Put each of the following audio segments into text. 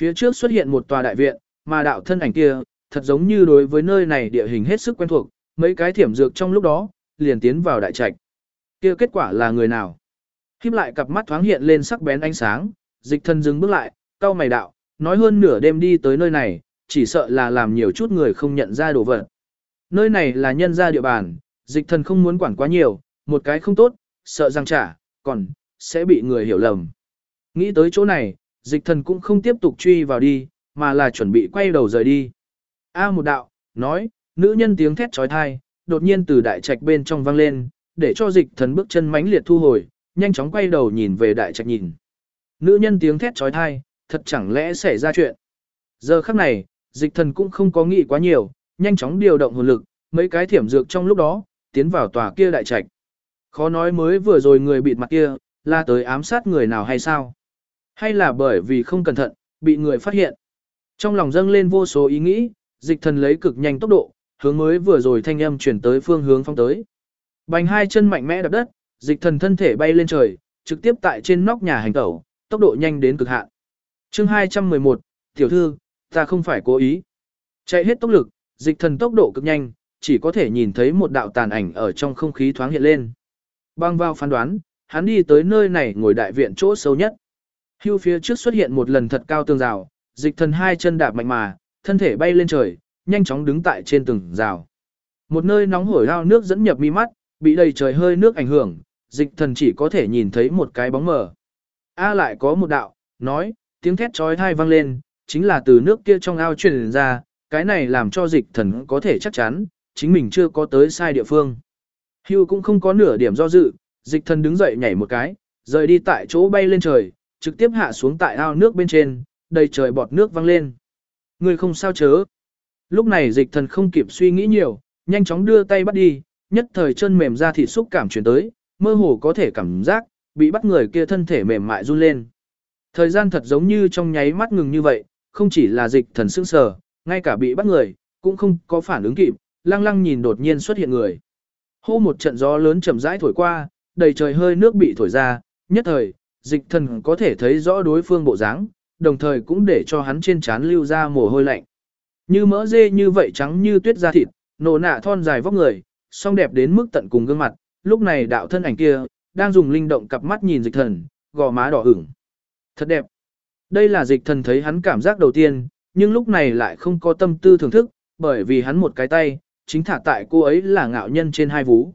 Phía trước xuất hiện một tòa đại viện, mà đạo thân ảnh kia, thật giống như đối với nơi này địa hình hết sức quen thuộc, mấy cái thiểm dược trong lúc đó, liền tiến vào đại trạch. Kia kết quả là người nào? Khiếp lại cặp mắt thoáng hiện lên sắc bén ánh sáng, Dịch Thần dừng bước lại, cau mày đạo, nói hơn nửa đêm đi tới nơi này, chỉ sợ là làm nhiều chút người không nhận ra đồ vật. Nơi này là nhân gia địa bàn, Dịch Thần không muốn quản quá nhiều, một cái không tốt, sợ rằng trả, còn sẽ bị người hiểu lầm. Nghĩ tới chỗ này, Dịch Thần cũng không tiếp tục truy vào đi, mà là chuẩn bị quay đầu rời đi. Một đạo, nói, nữ nhân tiếng thét trói thai, đột nhiên từ đại trạch bên trong vang lên, để cho Dịch Thần bước chân mãnh liệt thu hồi, nhanh chóng quay đầu nhìn về đại trạch nhìn. Nữ nhân tiếng thét trói thai, thật chẳng lẽ xảy ra chuyện. Giờ khắc này, Dịch Thần cũng không có nghĩ quá nhiều, nhanh chóng điều động hồn lực, mấy cái thiểm dược trong lúc đó, tiến vào tòa kia đại trạch. Khó nói mới vừa rồi người bịt mặt kia, là tới ám sát người nào hay sao? Hay là bởi vì không cẩn thận, bị người phát hiện? Trong lòng dâng lên vô số ý nghĩ, Dịch Thần lấy cực nhanh tốc độ, hướng mới vừa rồi thanh âm chuyển tới phương hướng phong tới. Bành hai chân mạnh mẽ đạp đất, Dịch Thần thân thể bay lên trời, trực tiếp tại trên nóc nhà hành tẩu, tốc độ nhanh đến cực hạn. Chương 211, tiểu thư, ta không phải cố ý. Chạy hết tốc lực, Dịch Thần tốc độ cực nhanh, chỉ có thể nhìn thấy một đạo tàn ảnh ở trong không khí thoáng hiện lên. Bang vào phán đoán, hắn đi tới nơi này ngồi đại viện chỗ sâu nhất. Hưu phía trước xuất hiện một lần thật cao tường rào, Dịch Thần hai chân đạp mạnh mà, thân thể bay lên trời, nhanh chóng đứng tại trên tường rào. Một nơi nóng hổi ao nước dẫn nhập mi mắt, bị đầy trời hơi nước ảnh hưởng, Dịch Thần chỉ có thể nhìn thấy một cái bóng mờ. Lại có một đạo, nói, tiếng thét chói tai vang lên, chính là từ nước kia trong ao truyền ra, cái này làm cho Dịch Thần có thể chắc chắn, chính mình chưa có tới sai địa phương. Hưu cũng không có nửa điểm do dự, Dịch Thần đứng dậy nhảy một cái, rời đi tại chỗ bay lên trời, trực tiếp hạ xuống tại ao nước bên trên, đầy trời bọt nước văng lên. Người không sao chớ. Lúc này Dịch Thần không kịp suy nghĩ nhiều, nhanh chóng đưa tay bắt đi, nhất thời chân mềm ra thịt xúc cảm chuyển tới, mơ hồ có thể cảm giác, bị bắt người kia thân thể mềm mại run lên. Thời gian thật giống như trong nháy mắt ngừng như vậy, không chỉ là Dịch Thần sững sờ, ngay cả bị bắt người, cũng không có phản ứng kịp, lăng lăng nhìn đột nhiên xuất hiện người. Hô một trận gió lớn chậm rãi thổi qua, đầy trời hơi nước bị thổi ra, nhất thời, Dịch Thần có thể thấy rõ đối phương bộ dáng, đồng thời cũng để cho hắn trên trán lưu ra mồ hôi lạnh. Như mỡ dê như vậy trắng như tuyết da thịt, nổ nạ thon dài vóc người, song đẹp đến mức tận cùng gương mặt, lúc này đạo thân ảnh kia, đang dùng linh động cặp mắt nhìn Dịch Thần, gò má đỏ ửng. Thật đẹp. Đây là Dịch Thần thấy hắn cảm giác đầu tiên, nhưng lúc này lại không có tâm tư thưởng thức, bởi vì hắn một cái tay, chính thả tại cô ấy là ngạo nhân trên hai vú.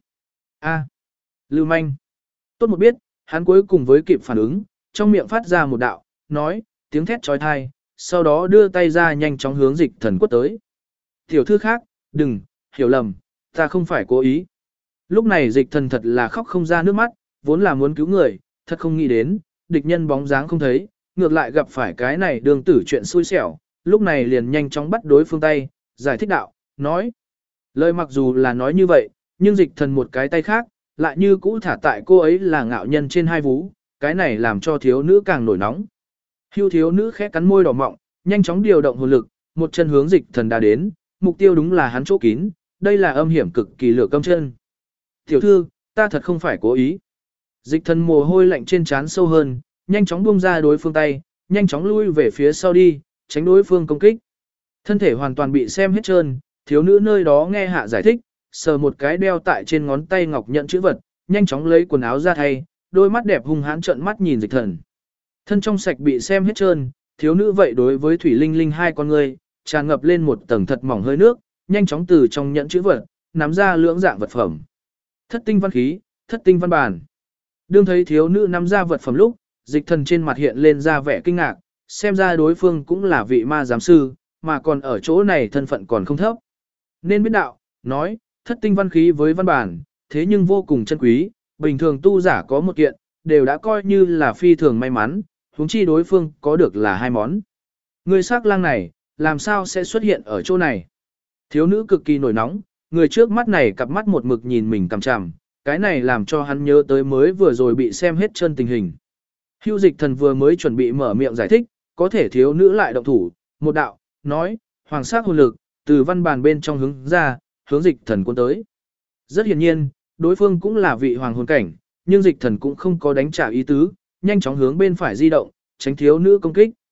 Lưu manh. Tốt một biết, hắn cuối cùng với kịp phản ứng, trong miệng phát ra một đạo, nói, tiếng thét trói thai, sau đó đưa tay ra nhanh chóng hướng Dịch Thần quất tới. Tiểu thư khác, đừng, hiểu lầm, ta không phải cố ý. Lúc này Dịch Thần thật là khóc không ra nước mắt, vốn là muốn cứu người, thật không nghĩ đến, địch nhân bóng dáng không thấy, ngược lại gặp phải cái này đường tử chuyện xui xẻo, lúc này liền nhanh chóng bắt đối phương tay, giải thích đạo, nói. Lời mặc dù là nói như vậy, nhưng Dịch Thần một cái tay khác, lại như cũ thả tại cô ấy là ngạo nhân trên hai vú, cái này làm cho thiếu nữ càng nổi nóng. Hưu thiếu nữ khẽ cắn môi đỏ mọng, nhanh chóng điều động hồn lực, một chân hướng Dịch Thần đã đến, mục tiêu đúng là hắn chỗ kín, đây là âm hiểm cực kỳ lửa câm chân. Tiểu thư, ta thật không phải cố ý. Dịch Thần mồ hôi lạnh trên trán sâu hơn, nhanh chóng buông ra đối phương tay, nhanh chóng lui về phía sau đi, tránh đối phương công kích. Thân thể hoàn toàn bị xem hết trơn, thiếu nữ nơi đó nghe hạ giải thích, sờ một cái đeo tại trên ngón tay ngọc nhận chữ vật, nhanh chóng lấy quần áo ra thay, đôi mắt đẹp hung hãn trợn mắt nhìn Dịch Thần. Thân trong sạch bị xem hết trơn, thiếu nữ vậy đối với Thủy Linh Linh hai con người, tràn ngập lên một tầng thật mỏng hơi nước, nhanh chóng từ trong nhẫn chữ vật, nắm ra lưỡng dạng vật phẩm. Thất tinh văn khí, thất tinh văn bản. Đương thấy thiếu nữ nắm ra vật phẩm lúc, Dịch Thần trên mặt hiện lên ra vẻ kinh ngạc, xem ra đối phương cũng là vị ma giám sư, mà còn ở chỗ này thân phận còn không thấp. Nên biết đạo, nói, thất tinh văn khí với văn bản, thế nhưng vô cùng chân quý, bình thường tu giả có một kiện, đều đã coi như là phi thường may mắn, huống chi đối phương có được là hai món. Người sắc lang này, làm sao sẽ xuất hiện ở chỗ này? Thiếu nữ cực kỳ nổi nóng, người trước mắt này cặp mắt một mực nhìn mình cằm chằm, cái này làm cho hắn nhớ tới mới vừa rồi bị xem hết chân tình hình. Hưu Dịch Thần vừa mới chuẩn bị mở miệng giải thích, có thể thiếu nữ lại động thủ, một đạo, nói, hoàng sắc hồn lực, từ văn bàn bên trong hướng ra, hướng Dịch Thần cuốn tới. Rất hiển nhiên, đối phương cũng là vị hoàng hồn cảnh, nhưng Dịch Thần cũng không có đánh trả ý tứ, nhanh chóng hướng bên phải di động, tránh thiếu nữ công kích.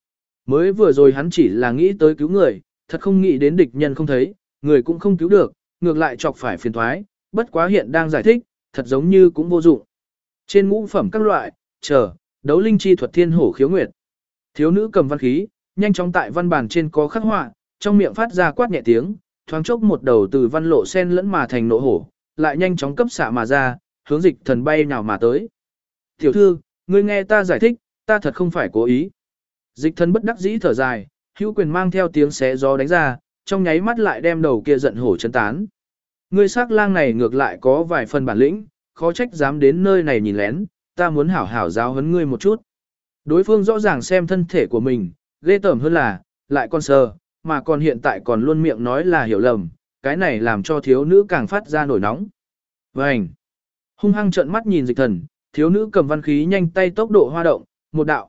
Mới vừa rồi hắn chỉ là nghĩ tới cứu người, thật không nghĩ đến địch nhân không thấy, người cũng không cứu được, ngược lại chọc phải phiền thoái, bất quá hiện đang giải thích, thật giống như cũng vô dụng. Trên ngũ phẩm các loại, đấu linh chi thuật thiên hổ khiếu nguyệt. Thiếu nữ cầm văn khí, nhanh chóng tại văn bản trên có khắc họa, trong miệng phát ra quát nhẹ tiếng, thoáng chốc một đầu từ văn lộ sen lẫn mà thành nộ hổ, lại nhanh chóng cấp xạ mà ra, hướng dịch thần bay nào mà tới. Tiểu thư, ngươi nghe ta giải thích, ta thật không phải cố ý. Dịch thần bất đắc dĩ thở dài, hữu quyền mang theo tiếng xé gió đánh ra, trong nháy mắt lại đem đầu kia giận hổ chấn tán. Ngươi sắc lang này ngược lại có vài phần bản lĩnh, khó trách dám đến nơi này nhìn lén, ta muốn hảo hảo giáo huấn ngươi một chút. Đối phương rõ ràng xem thân thể của mình, ghê tởm hơn là, lại còn sờ, mà còn hiện tại còn luôn miệng nói là hiểu lầm, cái này làm cho thiếu nữ càng phát ra nổi nóng. Vành! Hung hăng trợn mắt nhìn dịch thần, thiếu nữ cầm văn khí nhanh tay tốc độ hoa động, một đạo,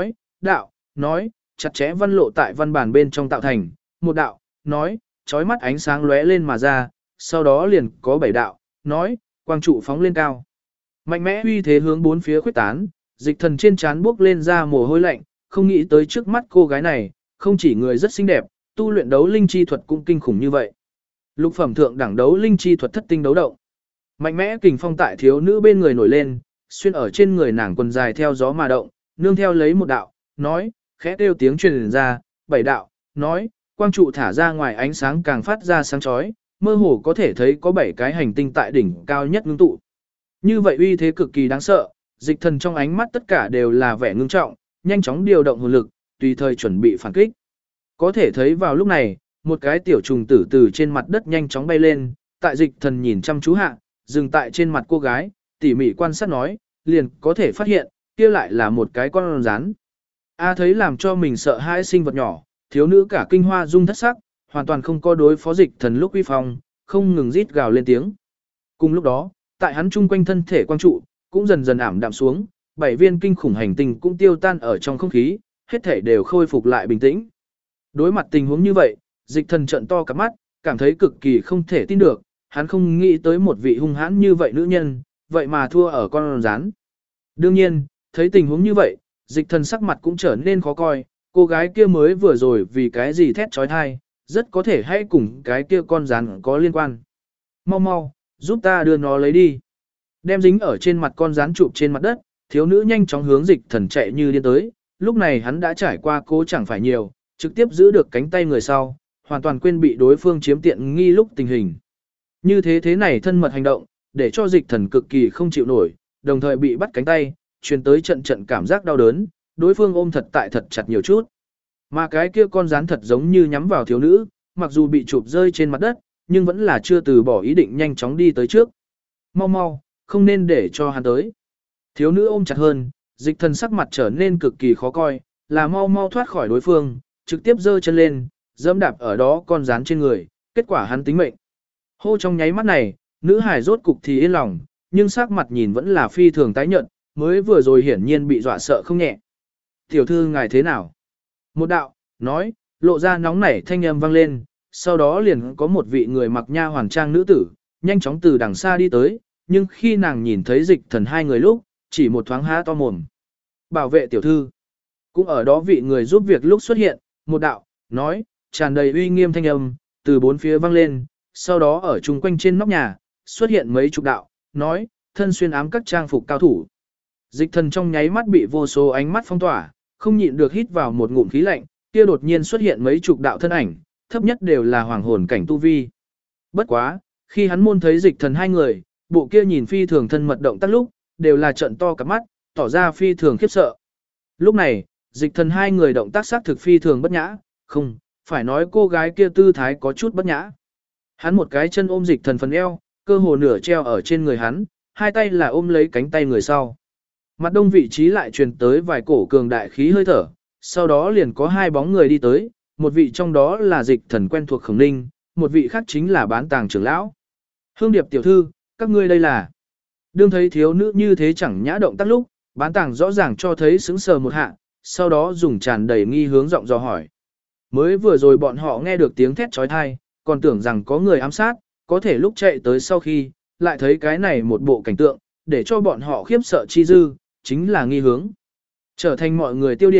nói, chặt chẽ văn lộ tại văn bản bên trong tạo thành, một đạo, nói, chói mắt ánh sáng lóe lên mà ra, sau đó liền có bảy đạo, nói, quang trụ phóng lên cao. Mạnh mẽ uy thế hướng bốn phía khuếch tán, dịch thần trên trán bước lên ra mồ hôi lạnh, không nghĩ tới trước mắt cô gái này, không chỉ người rất xinh đẹp, tu luyện đấu linh chi thuật cũng kinh khủng như vậy. Lục phẩm thượng đẳng đấu linh chi thuật thất tinh đấu động. Mạnh mẽ kình phong tại thiếu nữ bên người nổi lên, xuyên ở trên người nàng quần dài theo gió mà động, nương theo lấy một đạo, nói, khẽ kêu tiếng truyền ra, bảy đạo, nói, quang trụ thả ra ngoài ánh sáng càng phát ra sáng chói, mơ hồ có thể thấy có 7 cái hành tinh tại đỉnh cao nhất ngưng tụ. Như vậy uy thế cực kỳ đáng sợ, dịch thần trong ánh mắt tất cả đều là vẻ ngưng trọng, nhanh chóng điều động hồn lực, tùy thời chuẩn bị phản kích. Có thể thấy vào lúc này, một cái tiểu trùng tử từ trên mặt đất nhanh chóng bay lên, tại dịch thần nhìn chăm chú hạ, dừng tại trên mặt cô gái, tỉ mỉ quan sát nói, liền có thể phát hiện, kia lại là một cái con rắn. A thấy làm cho mình sợ hãi sinh vật nhỏ, thiếu nữ cả kinh hoa rung thất sắc, hoàn toàn không có đối phó dịch thần lúc uy phong, không ngừng rít gào lên tiếng. Cùng lúc đó, tại hắn chung quanh thân thể quang trụ, cũng dần dần ảm đạm xuống, 7 viên kinh khủng hành tinh cũng tiêu tan ở trong không khí, hết thể đều khôi phục lại bình tĩnh. Đối mặt tình huống như vậy, dịch thần trợn to cả mắt, cảm thấy cực kỳ không thể tin được, hắn không nghĩ tới một vị hung hãn như vậy nữ nhân, vậy mà thua ở con rắn. Đương nhiên, thấy tình huống như vậy, dịch thần sắc mặt cũng trở nên khó coi, cô gái kia mới vừa rồi vì cái gì thét trói thai, rất có thể hay cùng cái kia con rắn có liên quan. Mau mau, giúp ta đưa nó lấy đi. Đem dính ở trên mặt con rắn chụp trên mặt đất, thiếu nữ nhanh chóng hướng dịch thần chạy như điên tới, lúc này hắn đã trải qua cố chẳng phải nhiều, trực tiếp giữ được cánh tay người sau, hoàn toàn quên bị đối phương chiếm tiện nghi lúc tình hình. Như thế này thân mật hành động, để cho dịch thần cực kỳ không chịu nổi, đồng thời bị bắt cánh tay, truyền tới trận cảm giác đau đớn, đối phương ôm thật chặt nhiều chút. Mà cái kia con rắn thật giống như nhắm vào thiếu nữ, mặc dù bị chụp rơi trên mặt đất, nhưng vẫn là chưa từ bỏ ý định nhanh chóng đi tới trước. Mau mau, không nên để cho hắn tới. Thiếu nữ ôm chặt hơn, dịch thần sắc mặt trở nên cực kỳ khó coi, là mau mau thoát khỏi đối phương, trực tiếp giơ chân lên, dẫm đạp ở đó con rắn trên người, kết quả hắn tính mệnh. Hô trong nháy mắt này, nữ hải rốt cục thì yên lòng, nhưng sắc mặt nhìn vẫn là phi thường tái nhợt, mới vừa rồi hiển nhiên bị dọa sợ không nhẹ. Tiểu thư ngài thế nào? Một đạo, nói, lộ ra nóng nảy thanh âm vang lên, sau đó liền có một vị người mặc nha hoàn trang nữ tử, nhanh chóng từ đằng xa đi tới, nhưng khi nàng nhìn thấy dịch thần hai người lúc, chỉ một thoáng há to mồm. Bảo vệ tiểu thư. Cũng ở đó vị người giúp việc lúc xuất hiện, một đạo, nói, tràn đầy uy nghiêm thanh âm, từ bốn phía vang lên, sau đó ở chung quanh trên nóc nhà, xuất hiện mấy chục đạo, nói, thân xuyên ám các trang phục cao thủ. Dịch thần trong nháy mắt bị vô số ánh mắt phong tỏa, không nhịn được hít vào một ngụm khí lạnh, kia đột nhiên xuất hiện mấy chục đạo thân ảnh, thấp nhất đều là hoàng hồn cảnh tu vi. Bất quá, khi hắn môn thấy dịch thần hai người, bộ kia nhìn phi thường thân mật động tác lúc, đều là trận to cả mắt, tỏ ra phi thường khiếp sợ. Lúc này, dịch thần hai người động tác xác thực phi thường bất nhã, không, phải nói cô gái kia tư thái có chút bất nhã. Hắn một cái chân ôm dịch thần phần eo, cơ hồ nửa treo ở trên người hắn, hai tay là ôm lấy cánh tay người sau. Mặt đông vị trí lại truyền tới vài cổ cường đại khí hơi thở, sau đó liền có hai bóng người đi tới, một vị trong đó là dịch thần quen thuộc Khổng Ninh, một vị khác chính là bán tàng trưởng lão. Hương Điệp tiểu thư, các ngươi đây là. Đương thấy thiếu nữ như thế chẳng nhã động tác lúc, bán tàng rõ ràng cho thấy sững sờ một hạ, sau đó dùng tràn đầy nghi hướng giọng dò hỏi. Mới vừa rồi bọn họ nghe được tiếng thét chói tai, còn tưởng rằng có người ám sát, có thể lúc chạy tới sau khi, lại thấy cái này một bộ cảnh tượng, để cho bọn họ khiếp sợ chi dư, chính là nghi hướng. Trở thành mọi người tiêu điểm,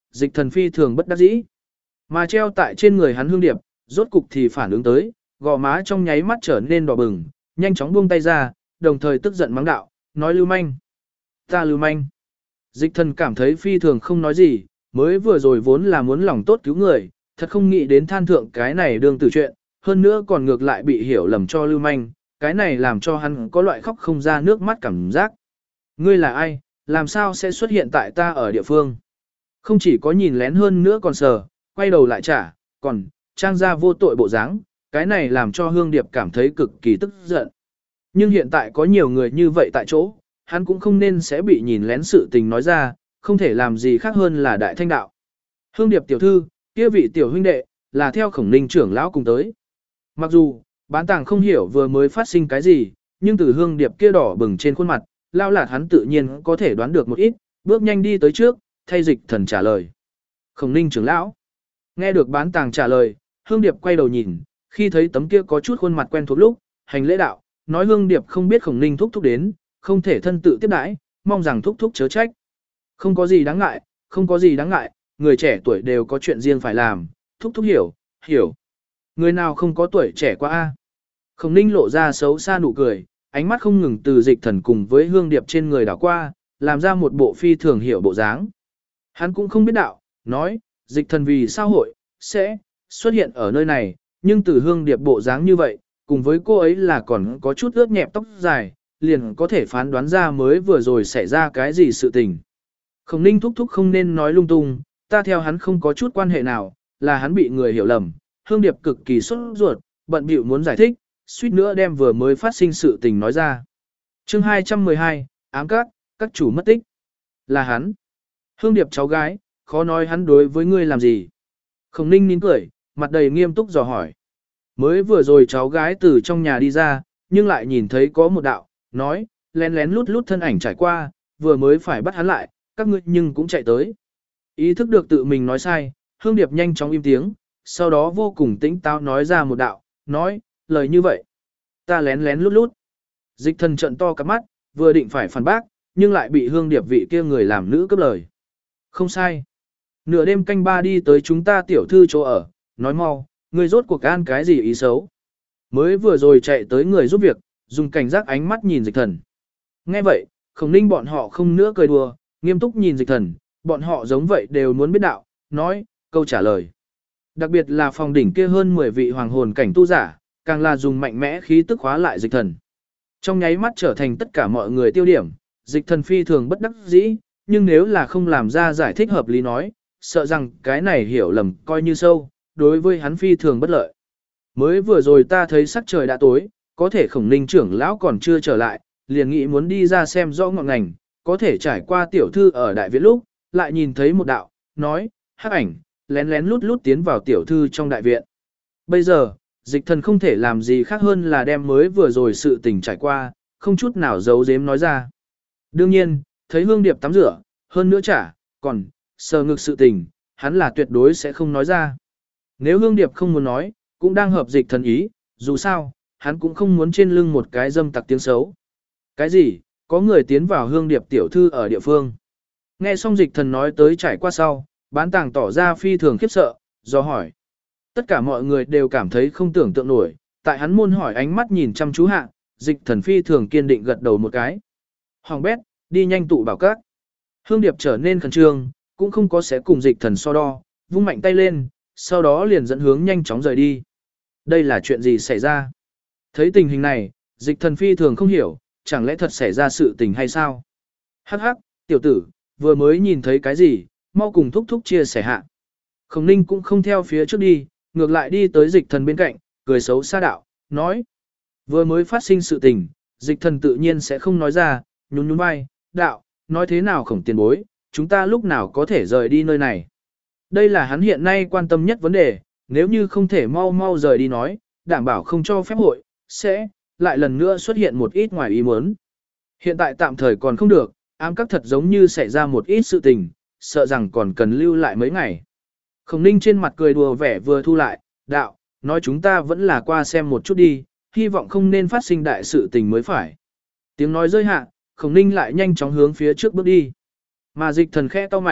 dịch thần phi thường bất đắc dĩ. Mà treo tại trên người hắn hương điệp, rốt cục thì phản ứng tới, gò má trong nháy mắt trở nên đỏ bừng, nhanh chóng buông tay ra, đồng thời tức giận mắng đạo, nói lưu manh. Ta lưu manh. Dịch thần cảm thấy phi thường không nói gì, mới vừa rồi vốn là muốn lòng tốt cứu người, thật không nghĩ đến than thượng cái này đương tử chuyện, hơn nữa còn ngược lại bị hiểu lầm cho lưu manh, cái này làm cho hắn có loại khóc không ra nước mắt cảm giác. Ngươi là ai, làm sao sẽ xuất hiện tại ta ở địa phương? Không chỉ có nhìn lén hơn nữa còn sờ, quay đầu lại trả, còn trang ra vô tội bộ dáng, cái này làm cho Hương Điệp cảm thấy cực kỳ tức giận. Nhưng hiện tại có nhiều người như vậy tại chỗ, hắn cũng không nên sẽ bị nhìn lén sự tình nói ra, không thể làm gì khác hơn là đại thanh đạo. Hương Điệp tiểu thư, kia vị tiểu huynh đệ, là theo Khổng Ninh trưởng lão cùng tới. Mặc dù, bán tàng không hiểu vừa mới phát sinh cái gì, nhưng từ Hương Điệp kia đỏ bừng trên khuôn mặt, lao lạt hắn tự nhiên có thể đoán được một ít, bước nhanh đi tới trước, thay dịch thần trả lời. Khổng Ninh trưởng lão. Nghe được bán tàng trả lời, Hương Điệp quay đầu nhìn, khi thấy tấm kia có chút khuôn mặt quen thuộc lúc, hành lễ đạo, nói Hương Điệp không biết Khổng Ninh thúc thúc đến, không thể thân tự tiếp đãi, mong rằng thúc thúc chớ trách. Không có gì đáng ngại, không có gì đáng ngại, người trẻ tuổi đều có chuyện riêng phải làm, thúc thúc hiểu, hiểu. Người nào không có tuổi trẻ quá a? Khổng Ninh lộ ra xấu xa nụ cười, ánh mắt không ngừng từ dịch thần cùng với Hương Điệp trên người đảo qua, làm ra một bộ phi thường hiểu bộ dáng. Hắn cũng không biết đạo, nói, dịch thần vì sao hội, sẽ, xuất hiện ở nơi này, nhưng từ Hương Điệp bộ dáng như vậy, cùng với cô ấy là còn có chút ướt nhẹp tóc dài, liền có thể phán đoán ra mới vừa rồi xảy ra cái gì sự tình. Khổng Ninh thúc thúc không nên nói lung tung, ta theo hắn không có chút quan hệ nào, là hắn bị người hiểu lầm, Hương Điệp cực kỳ sốt ruột, bận bịu muốn giải thích, suýt nữa đem vừa mới phát sinh sự tình nói ra. Chương 212, ám các chủ mất tích. Là hắn. Hương Điệp cháu gái, khó nói hắn đối với ngươi làm gì. Khổng Ninh nín cười, mặt đầy nghiêm túc dò hỏi. Mới vừa rồi cháu gái từ trong nhà đi ra, nhưng lại nhìn thấy có một đạo, nói, lén lén lút lút thân ảnh trải qua, vừa mới phải bắt hắn lại, các ngươi nhưng cũng chạy tới. Ý thức được tự mình nói sai, Hương Điệp nhanh chóng im tiếng, sau đó vô cùng tĩnh táo nói ra một đạo, nói, lời như vậy. Ta lén lén lút lút. Dịch thần trận to cặp mắt, vừa định phải phản bác, nhưng lại bị Hương Điệp vị kia người làm nữ cướp lời. Không sai. Nửa đêm canh ba đi tới chúng ta tiểu thư chỗ ở, nói mau, người rốt cuộc an cái gì ý xấu. Mới vừa rồi chạy tới người giúp việc, dùng cảnh giác ánh mắt nhìn dịch thần. Nghe vậy, Khổng Ninh bọn họ không nữa cười đùa, nghiêm túc nhìn dịch thần, bọn họ giống vậy đều muốn biết đạo, nói, câu trả lời. Đặc biệt là phòng đỉnh kia hơn 10 vị hoàng hồn cảnh tu giả, càng là dùng mạnh mẽ khí tức khóa lại dịch thần. Trong nháy mắt trở thành tất cả mọi người tiêu điểm, dịch thần phi thường bất đắc dĩ, nhưng nếu là không làm ra giải thích hợp lý nói, sợ rằng cái này hiểu lầm coi như sâu, đối với hắn phi thường bất lợi. Mới vừa rồi ta thấy sắc trời đã tối, có thể Khổng Ninh trưởng lão còn chưa trở lại, liền nghĩ muốn đi ra xem rõ ngọn ngành, có thể trải qua tiểu thư ở đại viện lúc, lại nhìn thấy một đạo, nói, hắc ảnh, lén lén lút lút tiến vào tiểu thư trong đại viện. Bây giờ, dịch thần không thể làm gì khác hơn là đem mới vừa rồi sự tình trải qua, không chút nào giấu giếm nói ra. Đương nhiên, thấy Hương Điệp tắm rửa, hơn nữa còn, sờ ngực sự tình, hắn là tuyệt đối sẽ không nói ra. Nếu Hương Điệp không muốn nói, cũng đang hợp dịch thần ý, dù sao, hắn cũng không muốn trên lưng một cái dâm tặc tiếng xấu. Cái gì, có người tiến vào Hương Điệp tiểu thư ở địa phương. Nghe xong dịch thần nói tới trải qua sau, bán tàng tỏ ra phi thường khiếp sợ, do hỏi. Tất cả mọi người đều cảm thấy không tưởng tượng nổi, tại hắn môn hỏi ánh mắt nhìn chăm chú hạ, dịch thần phi thường kiên định gật đầu một cái. Hoàng bét, đi nhanh tụ bảo các. Hương Điệp trở nên khẩn trương, cũng không có sẽ cùng dịch thần so đo, vung mạnh tay lên, sau đó liền dẫn hướng nhanh chóng rời đi. Đây là chuyện gì xảy ra? Thấy tình hình này, dịch thần phi thường không hiểu, chẳng lẽ thật xảy ra sự tình hay sao? Hắc hắc, tiểu tử, vừa mới nhìn thấy cái gì, mau cùng thúc thúc chia sẻ hạ. Khổng Ninh cũng không theo phía trước đi, ngược lại đi tới dịch thần bên cạnh, cười xấu xa đạo, nói. Vừa mới phát sinh sự tình, dịch thần tự nhiên sẽ không nói ra, nhún nhún vai, đạo, nói thế nào Khổng tiền bối, chúng ta lúc nào có thể rời đi nơi này. Đây là hắn hiện nay quan tâm nhất vấn đề, nếu như không thể mau mau rời đi nói, đảm bảo không cho phép hội, sẽ, lại lần nữa xuất hiện một ít ngoài ý muốn. Hiện tại tạm thời còn không được, ám các thật giống như xảy ra một ít sự tình, sợ rằng còn cần lưu lại mấy ngày. Khổng Ninh trên mặt cười đùa vẻ vừa thu lại, đạo, nói chúng ta vẫn là qua xem một chút đi, hy vọng không nên phát sinh đại sự tình mới phải. Tiếng nói rơi hạ, Khổng Ninh lại nhanh chóng hướng phía trước bước đi. Mà dịch thần khẽ to mày,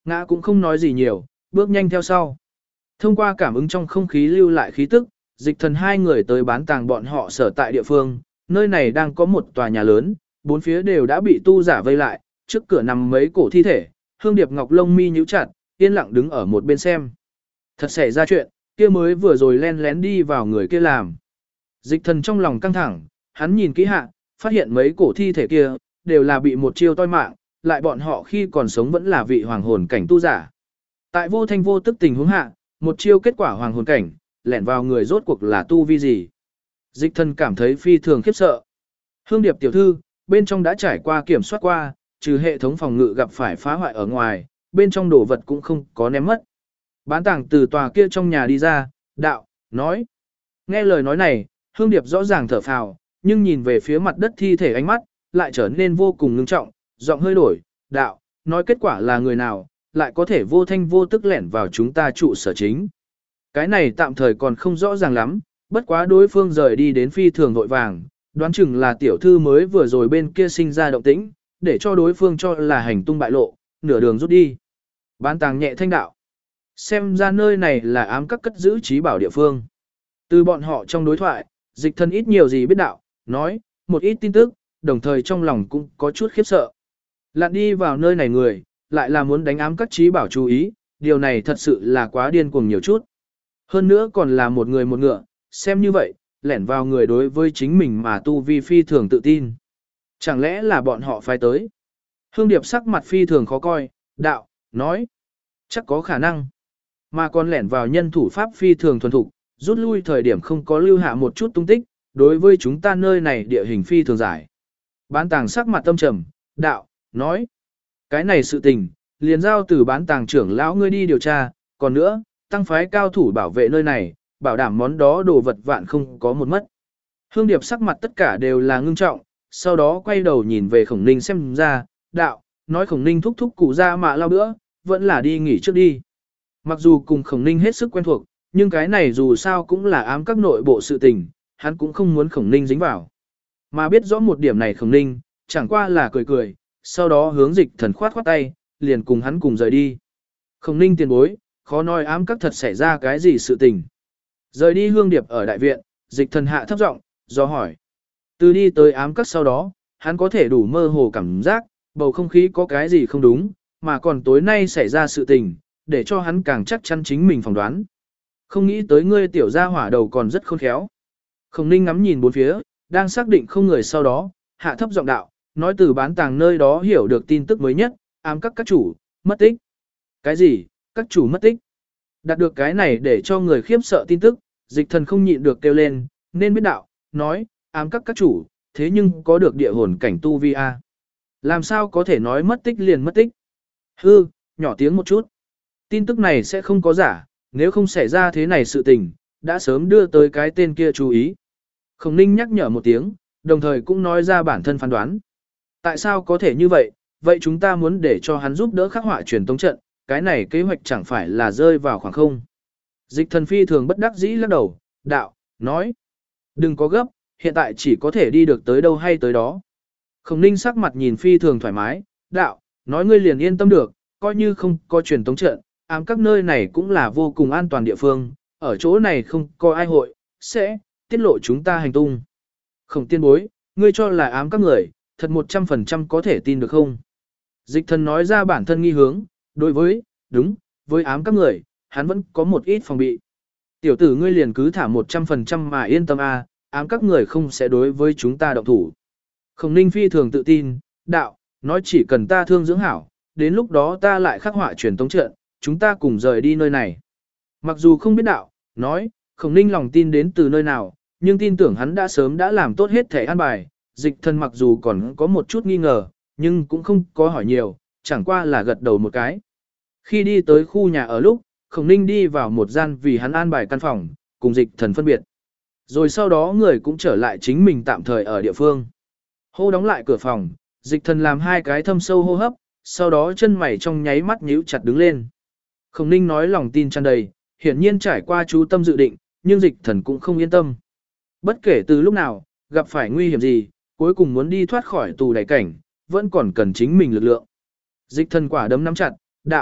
Ngã cũng không nói gì nhiều, bước nhanh theo sau. Thông qua cảm ứng trong không khí lưu lại khí tức, Dịch Thần hai người tới bán tàng bọn họ sở tại địa phương, nơi này đang có một tòa nhà lớn, bốn phía đều đã bị tu giả vây lại, trước cửa nằm mấy cổ thi thể, Hương Điệp Ngọc lông mi nhíu chặt, yên lặng đứng ở một bên xem. Thật xảy ra chuyện, kia mới vừa rồi len lén đi vào người kia làm. Dịch Thần trong lòng căng thẳng, hắn nhìn kỹ hạ, phát hiện mấy cổ thi thể kia đều là bị một chiêu toi mạng, lại bọn họ khi còn sống vẫn là vị hoàng hồn cảnh tu giả. Tại vô thanh vô tức tình huống hạ, một chiêu kết quả hoàng hồn cảnh, lẻn vào người rốt cuộc là tu vi gì. Dịch Thần cảm thấy phi thường khiếp sợ. Hương Điệp tiểu thư, bên trong đã trải qua kiểm soát qua, trừ hệ thống phòng ngự gặp phải phá hoại ở ngoài, bên trong đồ vật cũng không có ném mất. Bán tàng từ tòa kia trong nhà đi ra, đạo, nói. Nghe lời nói này, Hương Điệp rõ ràng thở phào, nhưng nhìn về phía mặt đất thi thể ánh mắt, lại trở nên vô cùng ngưng trọng, giọng hơi đổi, đạo, nói kết quả là người nào, lại có thể vô thanh vô tức lẻn vào chúng ta trụ sở chính. Cái này tạm thời còn không rõ ràng lắm, bất quá đối phương rời đi đến phi thường vội vàng, đoán chừng là tiểu thư mới vừa rồi bên kia sinh ra động tĩnh, để cho đối phương cho là hành tung bại lộ, nửa đường rút đi. Bán tàng nhẹ thanh đạo. Xem ra nơi này là ám các cất giữ trí bảo địa phương. Từ bọn họ trong đối thoại, Dịch Thần ít nhiều gì biết đạo, nói, một ít tin tức, đồng thời trong lòng cũng có chút khiếp sợ. Lặn đi vào nơi này người, lại là muốn đánh ám các trí bảo chú ý, điều này thật sự là quá điên cuồng nhiều chút. Hơn nữa còn là một người một ngựa, xem như vậy, lẻn vào người đối với chính mình mà tu vi phi thường tự tin. Chẳng lẽ là bọn họ phải tới? Hương Điệp sắc mặt phi thường khó coi, đạo, nói, chắc có khả năng. Mà còn lẻn vào nhân thủ pháp phi thường thuần thục, rút lui thời điểm không có lưu hạ một chút tung tích, đối với chúng ta nơi này địa hình phi thường giải. Bán tàng sắc mặt tâm trầm, đạo, nói, cái này sự tình, liền giao từ bán tàng trưởng lão ngươi đi điều tra, còn nữa, tăng phái cao thủ bảo vệ nơi này, bảo đảm món đó đồ vật vạn không có một mất. Hương Điệp sắc mặt tất cả đều là ngưng trọng, sau đó quay đầu nhìn về Khổng Ninh xem ra, đạo, nói Khổng Ninh thúc thúc cụ ra mạ lao bữa, vẫn là đi nghỉ trước đi. Mặc dù cùng Khổng Ninh hết sức quen thuộc, nhưng cái này dù sao cũng là ám các nội bộ sự tình, hắn cũng không muốn Khổng Ninh dính vào. Mà biết rõ một điểm này Khổng Ninh, chẳng qua là cười cười, sau đó hướng Dịch Thần khoát khoát tay, liền cùng hắn cùng rời đi. Khổng Ninh tiền bối, khó nói ám các thật xảy ra cái gì sự tình. Rời đi Hương Điệp ở đại viện, Dịch Thần hạ thấp giọng, do hỏi. Từ đi tới ám các sau đó, hắn có thể đủ mơ hồ cảm giác, bầu không khí có cái gì không đúng, mà còn tối nay xảy ra sự tình, để cho hắn càng chắc chắn chính mình phỏng đoán. Không nghĩ tới ngươi tiểu gia hỏa đầu còn rất khôn khéo. Khổng Ninh ngắm nhìn bốn phía, đang xác định không người sau đó, hạ thấp giọng đạo, nói từ bán tàng nơi đó hiểu được tin tức mới nhất, ám các chủ, mất tích. Cái gì, các chủ mất tích? Đạt được cái này để cho người khiếp sợ tin tức, Dịch Thần không nhịn được kêu lên, nên biết đạo, nói, ám các chủ, thế nhưng có được địa hồn cảnh tu vi a. Làm sao có thể nói mất tích liền mất tích? Hư, nhỏ tiếng một chút. Tin tức này sẽ không có giả, nếu không xảy ra thế này sự tình, đã sớm đưa tới cái tên kia chú ý. Khổng Ninh nhắc nhở một tiếng, đồng thời cũng nói ra bản thân phán đoán. Tại sao có thể như vậy? Vậy chúng ta muốn để cho hắn giúp đỡ khắc họa truyền tống trận, cái này kế hoạch chẳng phải là rơi vào khoảng không. Dịch Thần phi thường bất đắc dĩ lắc đầu, đạo, nói. Đừng có gấp, hiện tại chỉ có thể đi được tới đâu hay tới đó. Khổng Ninh sắc mặt nhìn phi thường thoải mái, đạo, nói ngươi liền yên tâm được, coi như không có truyền tống trận, ám các nơi này cũng là vô cùng an toàn địa phương, ở chỗ này không có ai hội, sẽ tiết lộ chúng ta hành tung. Khổng tiên bối, ngươi cho là ám các người, thật 100% có thể tin được không? Dịch Thần nói ra bản thân nghi hướng, đối với, đúng, với ám các người, hắn vẫn có một ít phòng bị. Tiểu tử ngươi liền cứ thả 100% mà yên tâm a, ám các người không sẽ đối với chúng ta động thủ. Khổng Ninh phi thường tự tin, đạo, nói chỉ cần ta thương dưỡng hảo, đến lúc đó ta lại khắc họa truyền tống trận, chúng ta cùng rời đi nơi này. Mặc dù không biết đạo, nói, Khổng Ninh lòng tin đến từ nơi nào, nhưng tin tưởng hắn đã sớm đã làm tốt hết thể an bài. Dịch Thần mặc dù còn có một chút nghi ngờ, nhưng cũng không có hỏi nhiều, chẳng qua là gật đầu một cái. Khi đi tới khu nhà ở lúc, Khổng Ninh đi vào một gian vì hắn an bài căn phòng, cùng Dịch Thần phân biệt. Rồi sau đó người cũng trở lại chính mình tạm thời ở địa phương. Hô đóng lại cửa phòng, Dịch Thần làm hai cái thâm sâu hô hấp, sau đó chân mày trong nháy mắt nhíu chặt đứng lên. Khổng Ninh nói lòng tin tràn đầy, hiển nhiên trải qua chú tâm dự định, nhưng Dịch Thần cũng không yên tâm. Bất kể từ lúc nào, gặp phải nguy hiểm gì, cuối cùng muốn đi thoát khỏi tù đày cảnh, vẫn còn cần chính mình lực lượng. Dịch Thần quả đấm nắm chặt, đạo,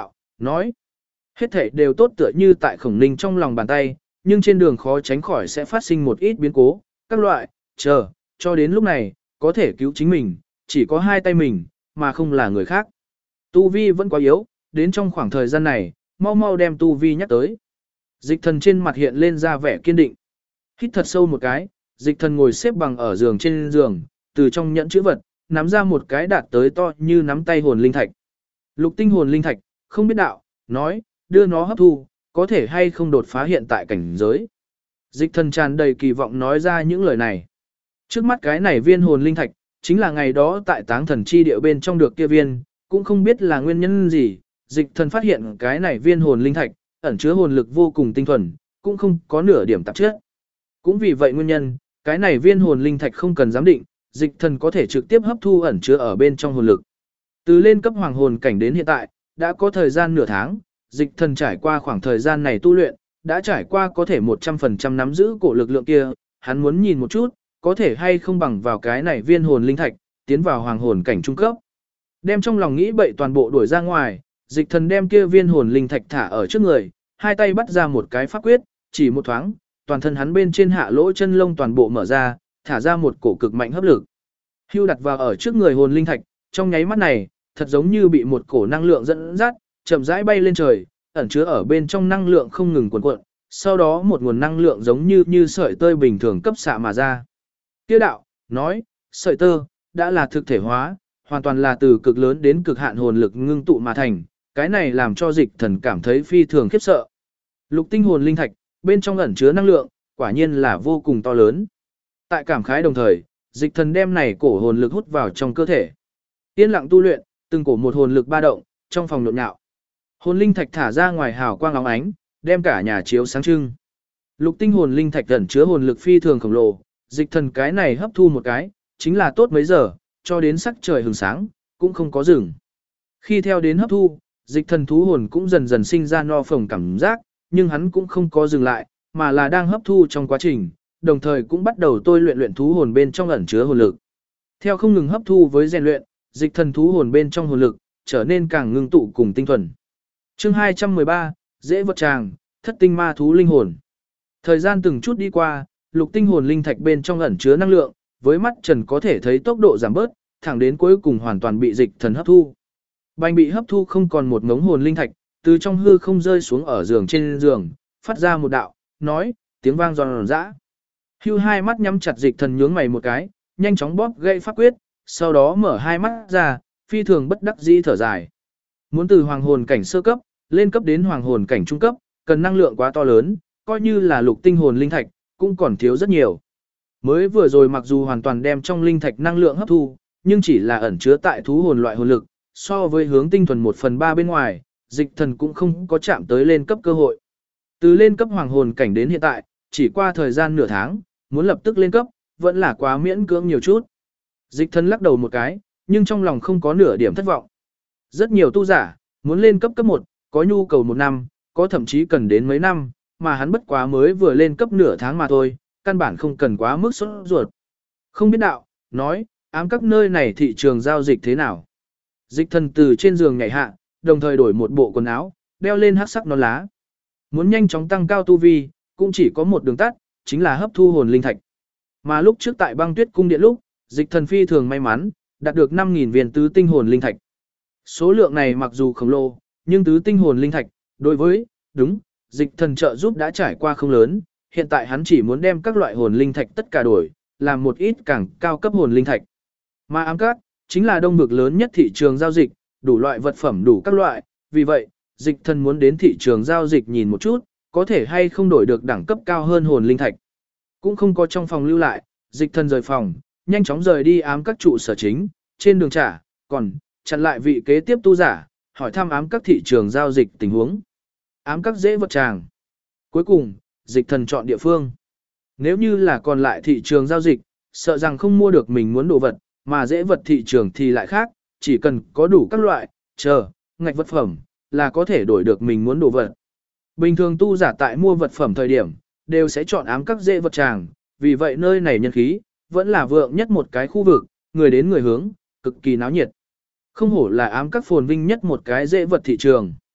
nói. Hết thảy đều tốt tựa như tại Khổng Ninh trong lòng bàn tay, nhưng trên đường khó tránh khỏi sẽ phát sinh một ít biến cố, các loại, cho đến lúc này, có thể cứu chính mình, chỉ có hai tay mình, mà không là người khác. Tu vi vẫn quá yếu, đến trong khoảng thời gian này, mau mau đem tu vi nhắc tới. Dịch thần trên mặt hiện lên ra vẻ kiên định. Hít thật sâu một cái, dịch thần ngồi xếp bằng ở giường trên giường, từ trong nhẫn chữ vật, nắm ra một cái đạt tới to như nắm tay hồn linh thạch. Lục tinh hồn linh thạch, không biết đạo, nói, đưa nó hấp thu, có thể hay không đột phá hiện tại cảnh giới. Dịch thần tràn đầy kỳ vọng nói ra những lời này. Trước mắt cái này viên hồn linh thạch, chính là ngày đó tại táng thần chi địa bên trong được kia viên, cũng không biết là nguyên nhân gì, dịch thần phát hiện cái này viên hồn linh thạch, ẩn chứa hồn lực vô cùng tinh thuần, cũng không có nửa điểm tạp chất. Cũng vì vậy nguyên nhân, cái này viên hồn linh thạch không cần giám định, dịch thần có thể trực tiếp hấp thu ẩn chứa ở bên trong hồn lực. Từ lên cấp hoàng hồn cảnh đến hiện tại, đã có thời gian nửa tháng, dịch thần trải qua khoảng thời gian này tu luyện, đã trải qua có thể 100% nắm giữ cổ lực lượng kia, hắn muốn nhìn một chút, có thể hay không bằng vào cái này viên hồn linh thạch, tiến vào hoàng hồn cảnh trung cấp. Đem trong lòng nghĩ bậy toàn bộ đuổi ra ngoài, dịch thần đem kia viên hồn linh thạch thả ở trước người, hai tay bắt ra một cái pháp quyết, chỉ một thoáng, toàn thân hắn bên trên hạ lỗ chân lông toàn bộ mở ra, thả ra một cổ cực mạnh hấp lực. Hưu đặt vào ở trước người hồn linh thạch, trong nháy mắt này, thật giống như bị một cổ năng lượng dẫn dắt, chậm rãi bay lên trời, ẩn chứa ở bên trong năng lượng không ngừng cuộn cuộn, sau đó một nguồn năng lượng giống như sợi tơ bình thường cấp xạ mà ra. Tiêu đạo, nói, sợi tơ, đã là thực thể hóa, hoàn toàn là từ cực lớn đến cực hạn hồn lực ngưng tụ mà thành, cái này làm cho dịch thần cảm thấy phi thường khiếp sợ. Lục tinh hồn linh thạch, bên trong ẩn chứa năng lượng, quả nhiên là vô cùng to lớn. Tại cảm khái đồng thời, dịch thần đem này cổ hồn lực hút vào trong cơ thể. Yên lặng tu luyện, từng cổ một hồn lực ba động, trong phòng nhộn nhạo. Hồn linh thạch thả ra ngoài hào quang óng ánh, đem cả nhà chiếu sáng trưng. Lục tinh hồn linh thạch ẩn chứa hồn lực phi thường khổng lồ, dịch thần cái này hấp thu một cái, chính là tốt mấy giờ, cho đến sắc trời hừng sáng, cũng không có dừng. Khi theo đến hấp thu, dịch thần thú hồn cũng dần dần sinh ra no phồng cảm giác, nhưng hắn cũng không có dừng lại, mà là đang hấp thu trong quá trình, đồng thời cũng bắt đầu tôi luyện thú hồn bên trong ẩn chứa hồn lực. Theo không ngừng hấp thu với rèn luyện, dịch thần thú hồn bên trong hồn lực trở nên càng ngưng tụ cùng tinh thuần. Chương 213, dễ vật tràng, thất tinh ma thú linh hồn. Thời gian từng chút đi qua, lục tinh hồn linh thạch bên trong ẩn chứa năng lượng, với mắt trần có thể thấy tốc độ giảm bớt, thẳng đến cuối cùng hoàn toàn bị dịch thần hấp thu. Bành bị hấp thu không còn một ngống hồn linh thạch, từ trong hư không rơi xuống ở giường trên giường, phát ra một đạo, nói, tiếng vang giòn giã. Hưu hai mắt nhắm chặt dịch thần nhướng mày một cái, nhanh chóng bóp gãy pháp quyết, sau đó mở hai mắt ra, phi thường bất đắc dĩ thở dài. Muốn từ hoàng hồn cảnh sơ cấp, lên cấp đến hoàng hồn cảnh trung cấp, cần năng lượng quá to lớn, coi như là lục tinh hồn linh thạch, cũng còn thiếu rất nhiều. Mới vừa rồi mặc dù hoàn toàn đem trong linh thạch năng lượng hấp thu, nhưng chỉ là ẩn chứa tại thú hồn loại hồn lực, so với hướng tinh thuần 1/3 bên ngoài, dịch thần cũng không có chạm tới lên cấp cơ hội. Từ lên cấp hoàng hồn cảnh đến hiện tại, chỉ qua thời gian nửa tháng, muốn lập tức lên cấp, vẫn là quá miễn cưỡng nhiều chút. Dịch thần lắc đầu một cái, nhưng trong lòng không có nửa điểm thất vọng. Rất nhiều tu giả, muốn lên cấp cấp 1, có nhu cầu 1 năm, có thậm chí cần đến mấy năm, mà hắn bất quá mới vừa lên cấp nửa tháng mà thôi, căn bản không cần quá mức sốt ruột. Không biết đạo, nói, ám các nơi này thị trường giao dịch thế nào. Dịch thần từ trên giường nhảy hạ, đồng thời đổi một bộ quần áo, đeo lên hắc sắc nón lá. Muốn nhanh chóng tăng cao tu vi, cũng chỉ có một đường tắt, chính là hấp thu hồn linh thạch. Mà lúc trước tại Băng Tuyết cung điện lúc, dịch thần phi thường may mắn, đạt được 5.000 viên tứ tinh hồn linh thạch. Số lượng này mặc dù khổng lồ, nhưng tứ tinh hồn linh thạch, đối với, dịch thần trợ giúp đã trải qua không lớn, hiện tại hắn chỉ muốn đem các loại hồn linh thạch tất cả đổi, làm một ít càng cao cấp hồn linh thạch. Mà ám các, chính là đông vực lớn nhất thị trường giao dịch, đủ loại vật phẩm đủ các loại, vì vậy, dịch thần muốn đến thị trường giao dịch nhìn một chút, có thể hay không đổi được đẳng cấp cao hơn hồn linh thạch. Cũng không có trong phòng lưu lại, dịch thần rời phòng, nhanh chóng rời đi ám các trụ sở chính, trên đường trả, còn chặn lại vị kế tiếp tu giả, hỏi thăm ám các thị trường giao dịch tình huống. Ám các dễ vật tràng. Cuối cùng, dịch thần chọn địa phương. Nếu như là còn lại thị trường giao dịch, sợ rằng không mua được mình muốn đồ vật, mà dễ vật thị trường thì lại khác, chỉ cần có đủ các loại, ngạch vật phẩm, là có thể đổi được mình muốn đồ vật. Bình thường tu giả tại mua vật phẩm thời điểm, đều sẽ chọn ám các dễ vật tràng, vì vậy nơi này nhân khí, vẫn là vượng nhất một cái khu vực, người đến người hướng, cực kỳ náo nhiệt. Không hổ là ám các phồn vinh nhất một cái dễ vật thị trường.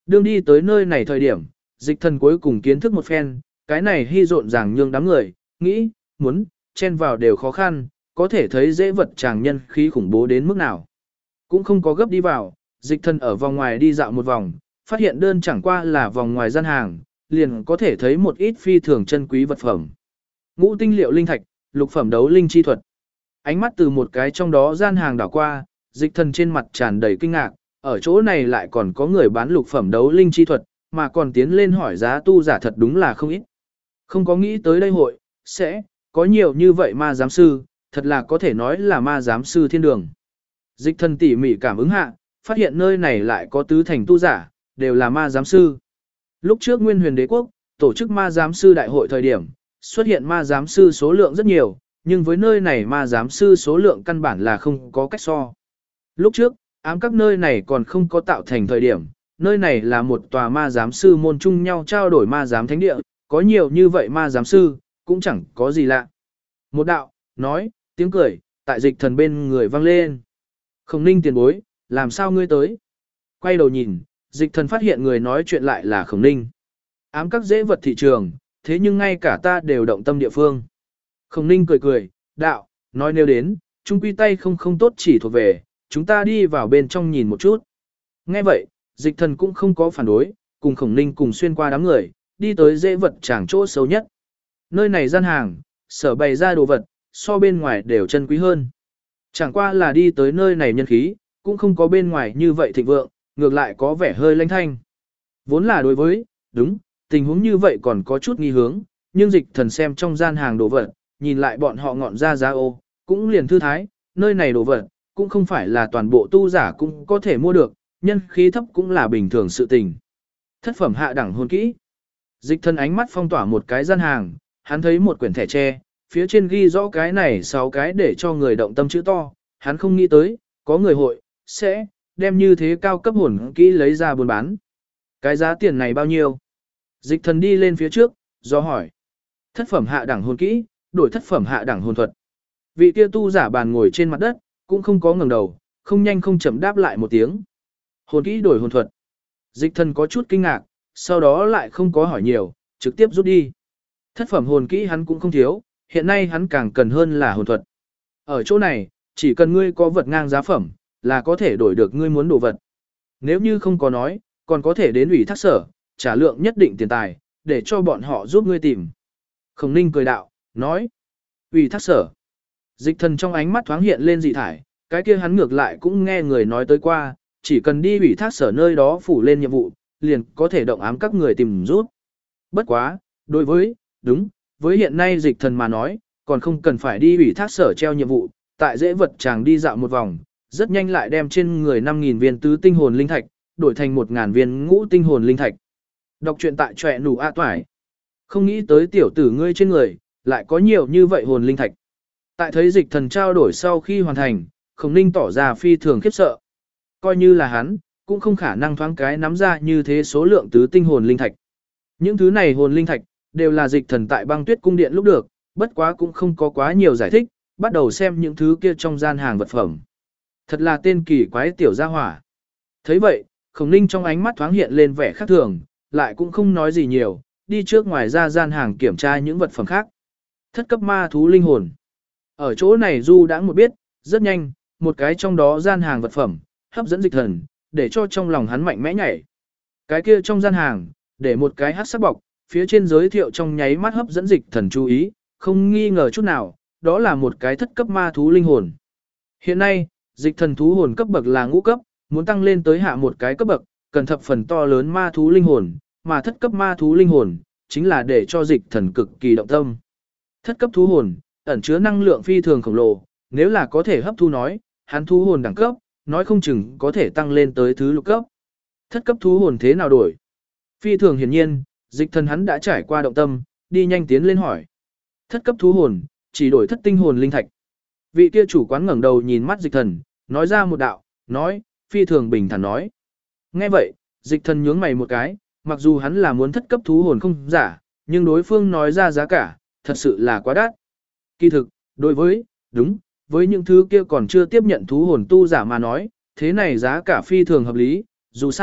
Đương đi tới nơi này thời điểm, dịch thần cuối cùng kiến thức một phen, cái này hy rộn ràng nhương đám người, nghĩ, muốn, chen vào đều khó khăn, có thể thấy dễ vật chàng nhân khí khủng bố đến mức nào. Cũng không có gấp đi vào, dịch thần ở vòng ngoài đi dạo một vòng, phát hiện đơn chẳng qua là vòng ngoài gian hàng, liền có thể thấy một ít phi thường chân quý vật phẩm. Ngũ tinh liệu linh thạch, lục phẩm đấu linh chi thuật. Ánh mắt từ một cái trong đó gian hàng đảo qua, dịch thần trên mặt tràn đầy kinh ngạc, ở chỗ này lại còn có người bán lục phẩm đấu linh chi thuật, mà còn tiến lên hỏi giá tu giả thật đúng là không ít. Không có nghĩ tới đây hội, sẽ có nhiều như vậy ma giám sư, thật là có thể nói là ma giám sư thiên đường. Dịch thần tỉ mỉ cảm ứng hạ, phát hiện nơi này lại có tứ thành tu giả, đều là ma giám sư. Lúc trước Nguyên Huyền Đế Quốc, tổ chức ma giám sư đại hội thời điểm, xuất hiện ma giám sư số lượng rất nhiều, nhưng với nơi này ma giám sư số lượng căn bản là không có cách so. Lúc trước, ám các nơi này còn không có tạo thành thời điểm, nơi này là một tòa ma giám sư môn chung nhau trao đổi ma giám thánh địa, có nhiều như vậy ma giám sư, cũng chẳng có gì lạ. Một đạo, nói, tiếng cười, tại dịch thần bên người vang lên. Khổng Ninh tiền bối, làm sao ngươi tới? Quay đầu nhìn, dịch thần phát hiện người nói chuyện lại là Khổng Ninh. Ám các dễ vật thị trường, thế nhưng ngay cả ta đều động tâm địa phương. Khổng Ninh cười cười, đạo, nói nếu đến, chung quy tay không tốt chỉ thuộc về, chúng ta đi vào bên trong nhìn một chút. Nghe vậy, dịch thần cũng không có phản đối, cùng Khổng Ninh cùng xuyên qua đám người, đi tới dễ vật tràng chỗ xấu nhất. Nơi này gian hàng, sở bày ra đồ vật, so bên ngoài đều chân quý hơn. Chẳng qua là đi tới nơi này nhân khí, cũng không có bên ngoài như vậy thịnh vượng, ngược lại có vẻ hơi lanh thanh. Vốn là đối với, đúng, tình huống như vậy còn có chút nghi hướng, nhưng dịch thần xem trong gian hàng đồ vật, nhìn lại bọn họ ngọn ra giá ô, cũng liền thư thái, nơi này đồ vật, cũng không phải là toàn bộ tu giả cũng có thể mua được, nhân khí thấp cũng là bình thường sự tình. Thất phẩm hạ đẳng hồn kỹ. Dịch thần ánh mắt phong tỏa một cái gian hàng, hắn thấy một quyển thẻ tre, phía trên ghi rõ cái này 6 cái để cho người động tâm chữ to, hắn không nghĩ tới, có người hội, sẽ, đem như thế cao cấp hồn kỹ lấy ra buôn bán. Cái giá tiền này bao nhiêu? Dịch thần đi lên phía trước, do hỏi. Thất phẩm hạ đẳng hồn kỹ, đổi thất phẩm hạ đẳng hồn thuật. Vị kia tu giả bàn ngồi trên mặt đất, cũng không có ngẩng đầu, không nhanh không chậm đáp lại một tiếng. Hồn kỹ đổi hồn thuật. Dịch thần có chút kinh ngạc, sau đó lại không có hỏi nhiều, trực tiếp rút đi. Thất phẩm hồn kỹ hắn cũng không thiếu, hiện nay hắn càng cần hơn là hồn thuật. Ở chỗ này, chỉ cần ngươi có vật ngang giá phẩm, là có thể đổi được ngươi muốn đồ vật. Nếu như không có nói, còn có thể đến ủy thác sở, trả lượng nhất định tiền tài, để cho bọn họ giúp ngươi tìm. Khổng Ninh cười đạo, nói. Ủy thác sở. Dịch thần trong ánh mắt thoáng hiện lên dị thải, cái kia hắn ngược lại cũng nghe người nói tới qua, chỉ cần đi ủy thác sở nơi đó phủ lên nhiệm vụ, liền có thể động ám các người tìm giúp. Bất quá, đối với, đúng, với hiện nay dịch thần mà nói, còn không cần phải đi ủy thác sở treo nhiệm vụ, tại dễ vật chàng đi dạo một vòng, rất nhanh lại đem trên người 5.000 viên tứ tinh hồn linh thạch, đổi thành 1.000 viên ngũ tinh hồn linh thạch. Đọc truyện tại trọe nủ a toải. Không nghĩ tới tiểu tử ngươi trên người, lại có nhiều như vậy hồn linh thạch. Tại thấy dịch thần trao đổi sau khi hoàn thành, Khổng Ninh tỏ ra phi thường khiếp sợ. Coi như là hắn, cũng không khả năng thoáng cái nắm ra như thế số lượng tứ tinh hồn linh thạch. Những thứ này hồn linh thạch, đều là dịch thần tại băng tuyết cung điện lúc được, bất quá cũng không có quá nhiều giải thích, bắt đầu xem những thứ kia trong gian hàng vật phẩm. Thật là tên kỳ quái tiểu gia hỏa. Thấy vậy, Khổng Ninh trong ánh mắt thoáng hiện lên vẻ khác thường, lại cũng không nói gì nhiều, đi trước ngoài ra gian hàng kiểm tra những vật phẩm khác. Thất cấp ma thú linh hồn. Ở chỗ này Du đã một biết, rất nhanh, một cái trong đó gian hàng vật phẩm, hấp dẫn dịch thần, để cho trong lòng hắn mạnh mẽ nhảy. Cái kia trong gian hàng, để một cái hắc sắc bọc, phía trên giới thiệu trong nháy mắt hấp dẫn dịch thần chú ý, không nghi ngờ chút nào, đó là một cái thất cấp ma thú linh hồn. Hiện nay, dịch thần thú hồn cấp bậc là ngũ cấp, muốn tăng lên tới hạ một cái cấp bậc, cần thập phần to lớn ma thú linh hồn, mà thất cấp ma thú linh hồn, chính là để cho dịch thần cực kỳ động tâm. Thất cấp thú hồn, ẩn chứa năng lượng phi thường khổng lồ, nếu là có thể hấp thu nói, hắn thú hồn đẳng cấp, nói không chừng có thể tăng lên tới thứ lục cấp. Thất cấp thú hồn thế nào đổi? Phi thường hiển nhiên, dịch thần hắn đã trải qua động tâm, đi nhanh tiến lên hỏi. Thất cấp thú hồn, chỉ đổi thất tinh hồn linh thạch. Vị kia chủ quán ngẩng đầu nhìn mắt dịch thần, nói ra một đạo, nói, phi thường bình thản nói. Nghe vậy, dịch thần nhướng mày một cái, mặc dù hắn là muốn thất cấp thú hồn không giả, nhưng đối phương nói ra giá cả, thật sự là quá đắt. Kỳ thực, đối với, đúng, với những thứ kia còn chưa tiếp nhận thú hồn tu giả mà nói, thế này giá cả phi thường hợp lý, dù sao,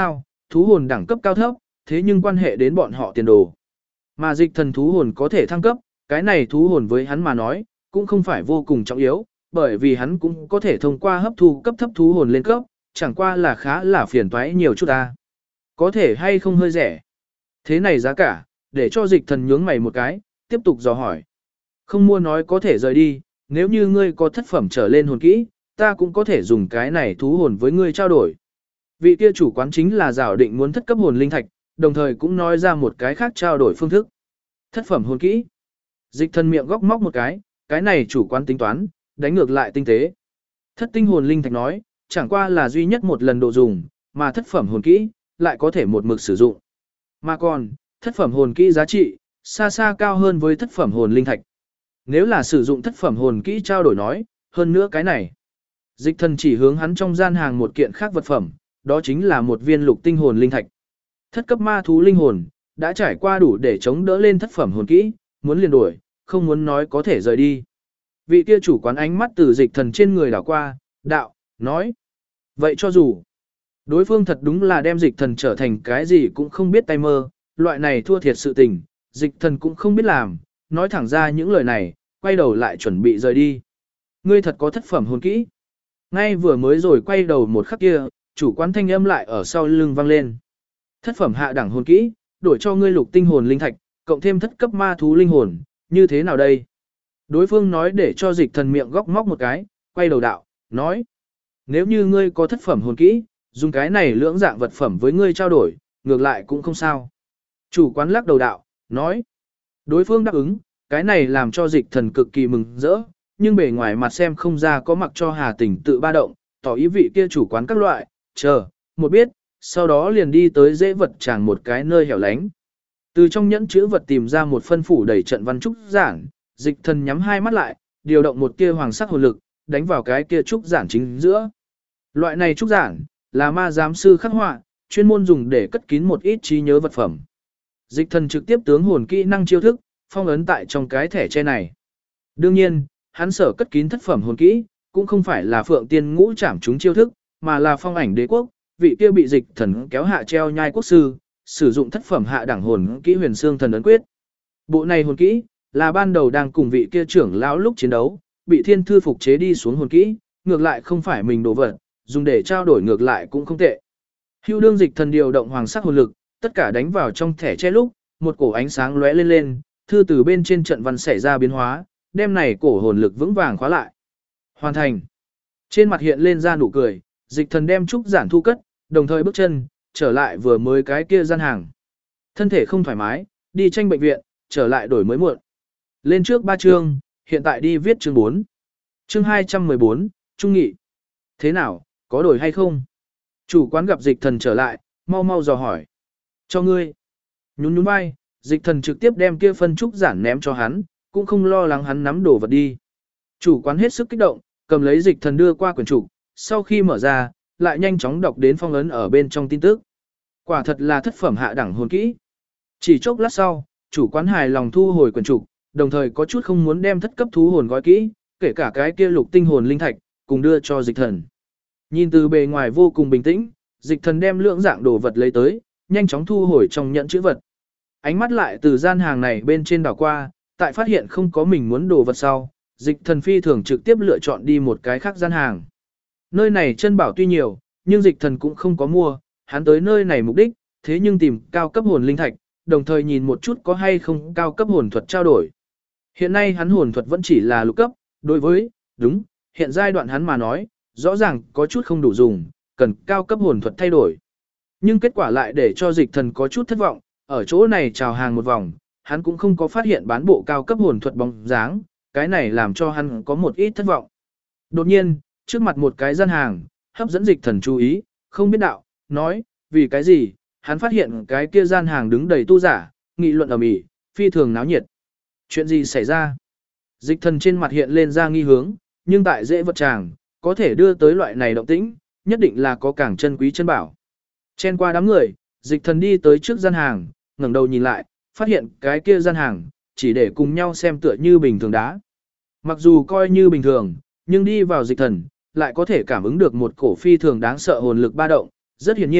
thú hồn đẳng cấp cao thấp, thế nhưng quan hệ đến bọn họ tiền đồ. Mà dịch thần thú hồn có thể thăng cấp, cái này thú hồn với hắn mà nói, cũng không phải vô cùng trọng yếu, bởi vì hắn cũng có thể thông qua hấp thu cấp thấp thú hồn lên cấp, chẳng qua là khá là phiền toái nhiều chút ta. Có thể hay không hơi rẻ. Thế này giá cả, để cho dịch thần nhướng mày một cái, tiếp tục dò hỏi. Không mua nói có thể rời đi, nếu như ngươi có thất phẩm trở lên hồn kỹ, ta cũng có thể dùng cái này thú hồn với ngươi trao đổi. Vị kia chủ quán chính là giảo định muốn thất cấp hồn linh thạch, đồng thời cũng nói ra một cái khác trao đổi phương thức. Thất phẩm hồn kỹ. Dịch thần miệng góc móc một cái này chủ quán tính toán, đánh ngược lại tinh tế. Thất tinh hồn linh thạch nói, chẳng qua là duy nhất một lần độ dùng, mà thất phẩm hồn kỹ lại có thể một mực sử dụng. Mà còn, thất phẩm hồn kỹ giá trị xa xa cao hơn với thất phẩm hồn linh thạch. Nếu là sử dụng thất phẩm hồn kỹ trao đổi nói, hơn nữa cái này. Dịch thần chỉ hướng hắn trong gian hàng một kiện khác vật phẩm, đó chính là một viên lục tinh hồn linh thạch. Thất cấp ma thú linh hồn, đã trải qua đủ để chống đỡ lên thất phẩm hồn kỹ, muốn liền đổi, không muốn nói có thể rời đi. Vị kia chủ quán ánh mắt từ dịch thần trên người đảo qua, đạo, nói. Vậy cho dù, đối phương thật đúng là đem dịch thần trở thành cái gì cũng không biết tay mơ, loại này thua thiệt sự tình, dịch thần cũng không biết làm, nói thẳng ra những lời này, quay đầu lại chuẩn bị rời đi. Ngươi thật có thất phẩm hồn kỹ. Ngay vừa mới rồi quay đầu một khắc kia, chủ quán thanh âm lại ở sau lưng vang lên. Thất phẩm hạ đẳng hồn kỹ, đổi cho ngươi lục tinh hồn linh thạch, cộng thêm thất cấp ma thú linh hồn, như thế nào đây? Đối phương nói để cho dịch thần miệng góc móc một cái, quay đầu đạo, nói. Nếu như ngươi có thất phẩm hồn kỹ, dùng cái này lưỡng dạng vật phẩm với ngươi trao đổi, ngược lại cũng không sao. Chủ quán lắc đầu đạo, nói. Đối phương đáp ứng, cái này làm cho dịch thần cực kỳ mừng rỡ, nhưng bề ngoài mặt xem không ra có mặc cho Hà Tình tự ba động, tỏ ý vị kia chủ quán các loại, chờ, một biết, sau đó liền đi tới dễ vật tràng một cái nơi hẻo lánh. Từ trong nhẫn chữ vật tìm ra một phân phủ đầy trận văn trúc giản, dịch thần nhắm hai mắt lại, điều động một tia hoàng sắc hồn lực, đánh vào cái kia trúc giản chính giữa. Loại này trúc giản là ma giám sư khắc họa, chuyên môn dùng để cất kín một ít trí nhớ vật phẩm. Dịch thần trực tiếp tướng hồn kỹ năng chiêu thức, phong ấn tại trong cái thẻ tre này. Đương nhiên, hắn sở cất kín thất phẩm hồn kỹ, cũng không phải là Phượng Tiên Ngũ trảm chúng chiêu thức, mà là phong ảnh đế quốc, vị kia bị dịch thần kéo hạ treo nhai quốc sư, sử dụng thất phẩm hạ đẳng hồn kỹ Huyền Xương Thần ấn quyết. Bộ này hồn kỹ là ban đầu đang cùng vị kia trưởng lão lúc chiến đấu, bị thiên thư phục chế đi xuống hồn kỹ, ngược lại không phải mình đồ vật, dùng để trao đổi ngược lại cũng không tệ. Hưu đương dịch thần điều động hoàng sắc hồn lực, tất cả đánh vào trong thẻ che lúc, một cổ ánh sáng lóe lên lên, thư từ bên trên trận văn xảy ra biến hóa, đem này cổ hồn lực vững vàng khóa lại. Hoàn thành. Trên mặt hiện lên ra nụ cười, dịch thần đem trúc giản thu cất, đồng thời bước chân trở lại vừa mới cái kia gian hàng. Thân thể không thoải mái, đi tranh bệnh viện, trở lại đổi mới muộn. Lên trước 3 chương, hiện tại đi viết chương 4. Chương 214, Trung nghị. Thế nào, có đổi hay không? Chủ quán gặp dịch thần trở lại, mau mau dò hỏi. Cho ngươi. Nhún nhún vai, dịch thần trực tiếp đem kia phân trúc giản ném cho hắn, cũng không lo lắng hắn nắm đồ vật đi. Chủ quán hết sức kích động, cầm lấy dịch thần đưa qua quyển trục, sau khi mở ra, lại nhanh chóng đọc đến phong ấn ở bên trong tin tức. Quả thật là thất phẩm hạ đẳng hồn kỹ. Chỉ chốc lát sau, chủ quán hài lòng thu hồi quyển trục, đồng thời có chút không muốn đem thất cấp thú hồn gói kỹ, kể cả cái kia lục tinh hồn linh thạch, cùng đưa cho dịch thần. Nhìn từ bề ngoài vô cùng bình tĩnh, dịch thần đem lượng dạng đồ vật lấy tới, nhanh chóng thu hồi trong nhẫn chữ vật. Ánh mắt lại từ gian hàng này bên trên đảo qua, tại phát hiện không có mình muốn đồ vật sau, dịch thần phi thường trực tiếp lựa chọn đi một cái khác gian hàng. Nơi này chân bảo tuy nhiều, nhưng dịch thần cũng không có mua, hắn tới nơi này mục đích, thế nhưng tìm cao cấp hồn linh thạch, đồng thời nhìn một chút có hay không cao cấp hồn thuật trao đổi. Hiện nay hắn hồn thuật vẫn chỉ là lục cấp, đối với, đúng, hiện giai đoạn hắn mà nói, rõ ràng có chút không đủ dùng, cần cao cấp hồn thuật thay đổi. Nhưng kết quả lại để cho dịch thần có chút thất vọng, ở chỗ này chào hàng một vòng, hắn cũng không có phát hiện bán bộ cao cấp hồn thuật bóng dáng, cái này làm cho hắn có một ít thất vọng. Đột nhiên, trước mặt một cái gian hàng, hấp dẫn dịch thần chú ý, không biết đạo, nói, vì cái gì, hắn phát hiện cái kia gian hàng đứng đầy tu giả, nghị luận ầm ĩ, phi thường náo nhiệt. Chuyện gì xảy ra? Dịch thần trên mặt hiện lên ra nghi hướng, nhưng tại dễ vật tràng, có thể đưa tới loại này động tĩnh, nhất định là có càng chân quý chân bảo. Chen qua đám người, dịch thần đi tới trước gian hàng, ngẩng đầu nhìn lại, phát hiện cái kia gian hàng, chỉ để cùng nhau xem tựa như bình thường đá. Mặc dù coi như bình thường, nhưng đi vào dịch thần, lại có thể cảm ứng được một cổ phi thường đáng sợ hồn lực ba động, rất hiển nhiên,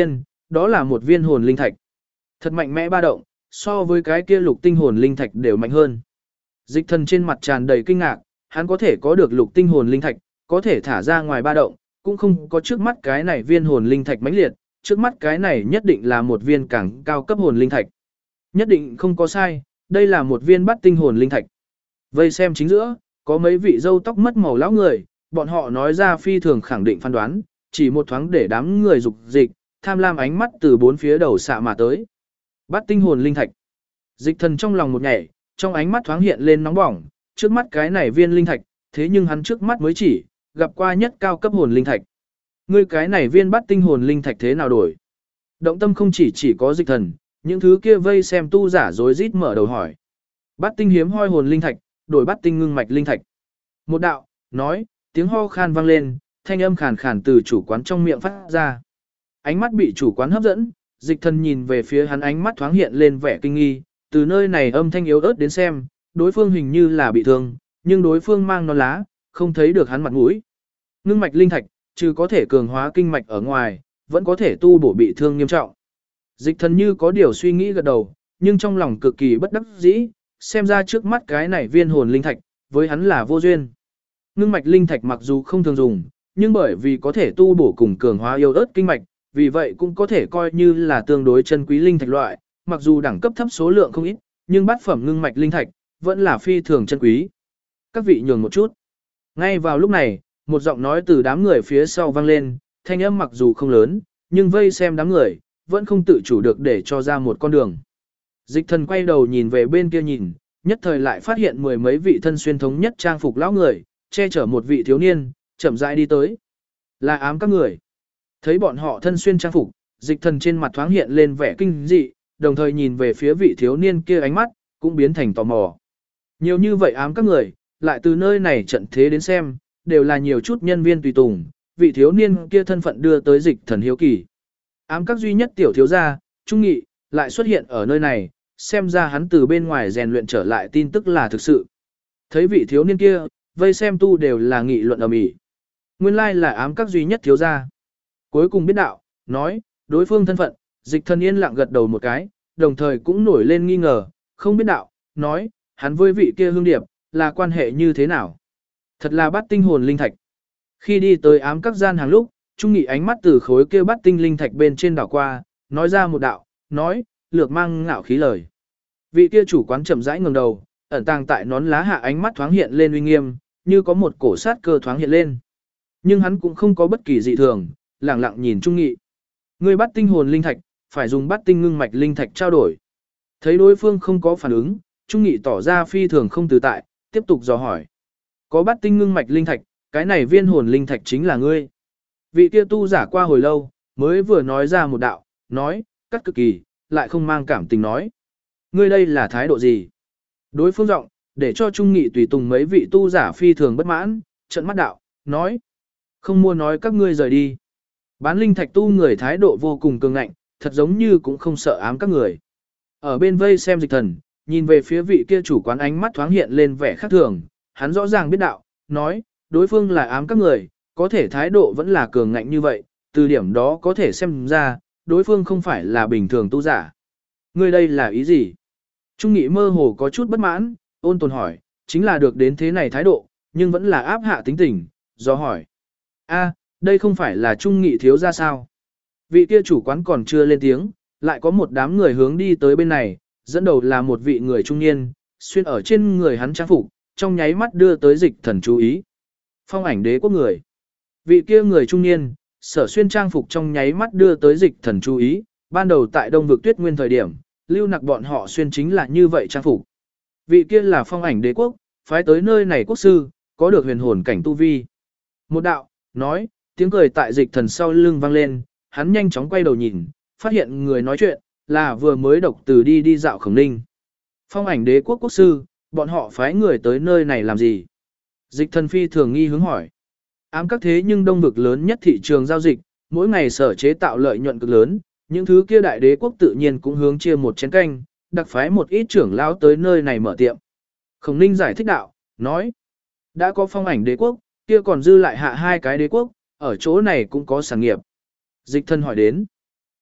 đó là một viên hồn linh thạch. Thật mạnh mẽ ba động, so với cái kia lục tinh hồn linh thạch đều mạnh hơn. Dịch thần trên mặt tràn đầy kinh ngạc, hắn có thể có được lục tinh hồn linh thạch, có thể thả ra ngoài ba động, cũng không có trước mắt cái này viên hồn linh thạch mãnh liệt, trước mắt cái này nhất định là một viên càng cao cấp hồn linh thạch. Nhất định không có sai, đây là một viên bát tinh hồn linh thạch. Vây xem chính giữa, có mấy vị râu tóc mất màu lão người, bọn họ nói ra phi thường khẳng định phán đoán, chỉ một thoáng để đám người dục dịch, tham lam ánh mắt từ bốn phía đầu xạ mà tới. Bát tinh hồn linh thạch. Dịch thần trong lòng một nhảy, trong ánh mắt thoáng hiện lên nóng bỏng, trước mắt cái này viên linh thạch, thế nhưng hắn trước mắt mới chỉ gặp qua nhất cao cấp hồn linh thạch. Ngươi cái này viên bát tinh hồn linh thạch thế nào đổi? Động tâm không chỉ có dịch thần, những thứ kia vây xem tu giả rối rít mở đầu hỏi. Bát tinh hiếm hoi hồn linh thạch, đổi bát tinh ngưng mạch linh thạch. Một đạo, nói, tiếng ho khan vang lên, thanh âm khàn khàn từ chủ quán trong miệng phát ra. Ánh mắt bị chủ quán hấp dẫn, dịch thần nhìn về phía hắn ánh mắt thoáng hiện lên vẻ kinh nghi, từ nơi này âm thanh yếu ớt đến xem, đối phương hình như là bị thương, nhưng đối phương mang nón lá, không thấy được hắn mặt mũi. Ngưng mạch linh thạch, trừ có thể cường hóa kinh mạch ở ngoài, vẫn có thể tu bổ bị thương nghiêm trọng. Dịch thần như có điều suy nghĩ gật đầu, nhưng trong lòng cực kỳ bất đắc dĩ, xem ra trước mắt cái này viên hồn linh thạch, với hắn là vô duyên. Ngưng mạch linh thạch mặc dù không thường dùng, nhưng bởi vì có thể tu bổ cùng cường hóa yếu ớt kinh mạch, vì vậy cũng có thể coi như là tương đối chân quý linh thạch loại, mặc dù đẳng cấp thấp số lượng không ít, nhưng bát phẩm ngưng mạch linh thạch vẫn là phi thường chân quý. Các vị nhường một chút. Ngay vào lúc này, một giọng nói từ đám người phía sau vang lên, thanh âm mặc dù không lớn, nhưng vây xem đám người, vẫn không tự chủ được để cho ra một con đường. Dịch thần quay đầu nhìn về bên kia nhìn, nhất thời lại phát hiện mười mấy vị thân xuyên thống nhất trang phục lão người, che chở một vị thiếu niên, chậm rãi đi tới. Là ám các người. Thấy bọn họ thân xuyên trang phục, dịch thần trên mặt thoáng hiện lên vẻ kinh dị, đồng thời nhìn về phía vị thiếu niên kia ánh mắt, cũng biến thành tò mò. Nhiều như vậy ám các người, lại từ nơi này trận thế đến xem, đều là nhiều chút nhân viên tùy tùng, vị thiếu niên kia thân phận đưa tới dịch thần hiếu kỳ. Ám các duy nhất tiểu thiếu gia, Trung Nghị, lại xuất hiện ở nơi này, xem ra hắn từ bên ngoài rèn luyện trở lại tin tức là thực sự. Thấy vị thiếu niên kia, vây xem tu đều là nghị luận ầm ĩ. Nguyên lai là ám các duy nhất thiếu gia. Cuối cùng biết đạo, nói, đối phương thân phận, dịch thần yên lặng gật đầu một cái, đồng thời cũng nổi lên nghi ngờ, không biết đạo, nói, hắn với vị kia hương điệp, là quan hệ như thế nào. Thật là bát tinh hồn linh thạch. Khi đi tới ám các gian hàng lúc, Trung Nghị ánh mắt từ khối kia bát tinh linh thạch bên trên đảo qua, nói ra một đạo, nói, lược mang ngạo khí lời. Vị kia chủ quán chậm rãi ngẩng đầu, ẩn tàng tại nón lá hạ ánh mắt thoáng hiện lên uy nghiêm, như có một cổ sát cơ thoáng hiện lên. Nhưng hắn cũng không có bất kỳ dị thường, lặng lặng nhìn Trung Nghị. Người bắt tinh hồn linh thạch, phải dùng bắt tinh ngưng mạch linh thạch trao đổi. Thấy đối phương không có phản ứng, Trung Nghị tỏ ra phi thường không tự tại, tiếp tục dò hỏi. Có bắt tinh ngưng mạch linh thạch, cái này viên hồn linh thạch chính là ngươi. Vị kia tu giả qua hồi lâu, mới vừa nói ra một đạo, nói, cắt cực kỳ, lại không mang cảm tình nói. Ngươi đây là thái độ gì? Đối phương giọng, để cho Trung Nghị tùy tùng mấy vị tu giả phi thường bất mãn, trận mắt đạo, nói. Không mua nói các ngươi rời đi. Bán linh thạch tu người thái độ vô cùng cường ngạnh, thật giống như cũng không sợ ám các người. Ở bên vây xem dịch thần, nhìn về phía vị kia chủ quán ánh mắt thoáng hiện lên vẻ khác thường, hắn rõ ràng biết đạo, nói, đối phương là ám các người, có thể thái độ vẫn là cường ngạnh như vậy, từ điểm đó có thể xem ra, đối phương không phải là bình thường tu giả. Ngươi đây là ý gì? Trung Nghị mơ hồ có chút bất mãn, ôn tồn hỏi, chính là được đến thế này thái độ, nhưng vẫn là áp hạ tính tình, do hỏi. A, đây không phải là Trung Nghị thiếu ra sao? Vị kia chủ quán còn chưa lên tiếng, lại có một đám người hướng đi tới bên này, dẫn đầu là một vị người trung niên, xuyên ở trên người hắn trang phục, trong nháy mắt đưa tới dịch thần chú ý. Phong ảnh đế quốc người. Vị kia người trung niên, sở xuyên trang phục trong nháy mắt đưa tới dịch thần chú ý, ban đầu tại Đông vực Tuyết Nguyên thời điểm, lưu nặc bọn họ xuyên chính là như vậy trang phục. Vị kia là phong ảnh đế quốc, phái tới nơi này quốc sư, có được huyền hồn cảnh tu vi. Một đạo, nói, tiếng cười tại dịch thần sau lưng vang lên, hắn nhanh chóng quay đầu nhìn, phát hiện người nói chuyện, là vừa mới độc từ đi dạo Khổng Ninh. Phong ảnh đế quốc quốc sư, bọn họ phái người tới nơi này làm gì? Dịch thần phi thường nghi hướng hỏi. Ám các thế nhưng Đông vực lớn nhất thị trường giao dịch, mỗi ngày sở chế tạo lợi nhuận cực lớn, những thứ kia đại đế quốc tự nhiên cũng hướng chia một chén canh, đặc phái một ít trưởng lão tới nơi này mở tiệm. Khổng Ninh giải thích đạo, nói, đã có phong ảnh đế quốc, kia còn dư lại hạ hai cái đế quốc, ở chỗ này cũng có sản nghiệp. Dịch thân hỏi đến,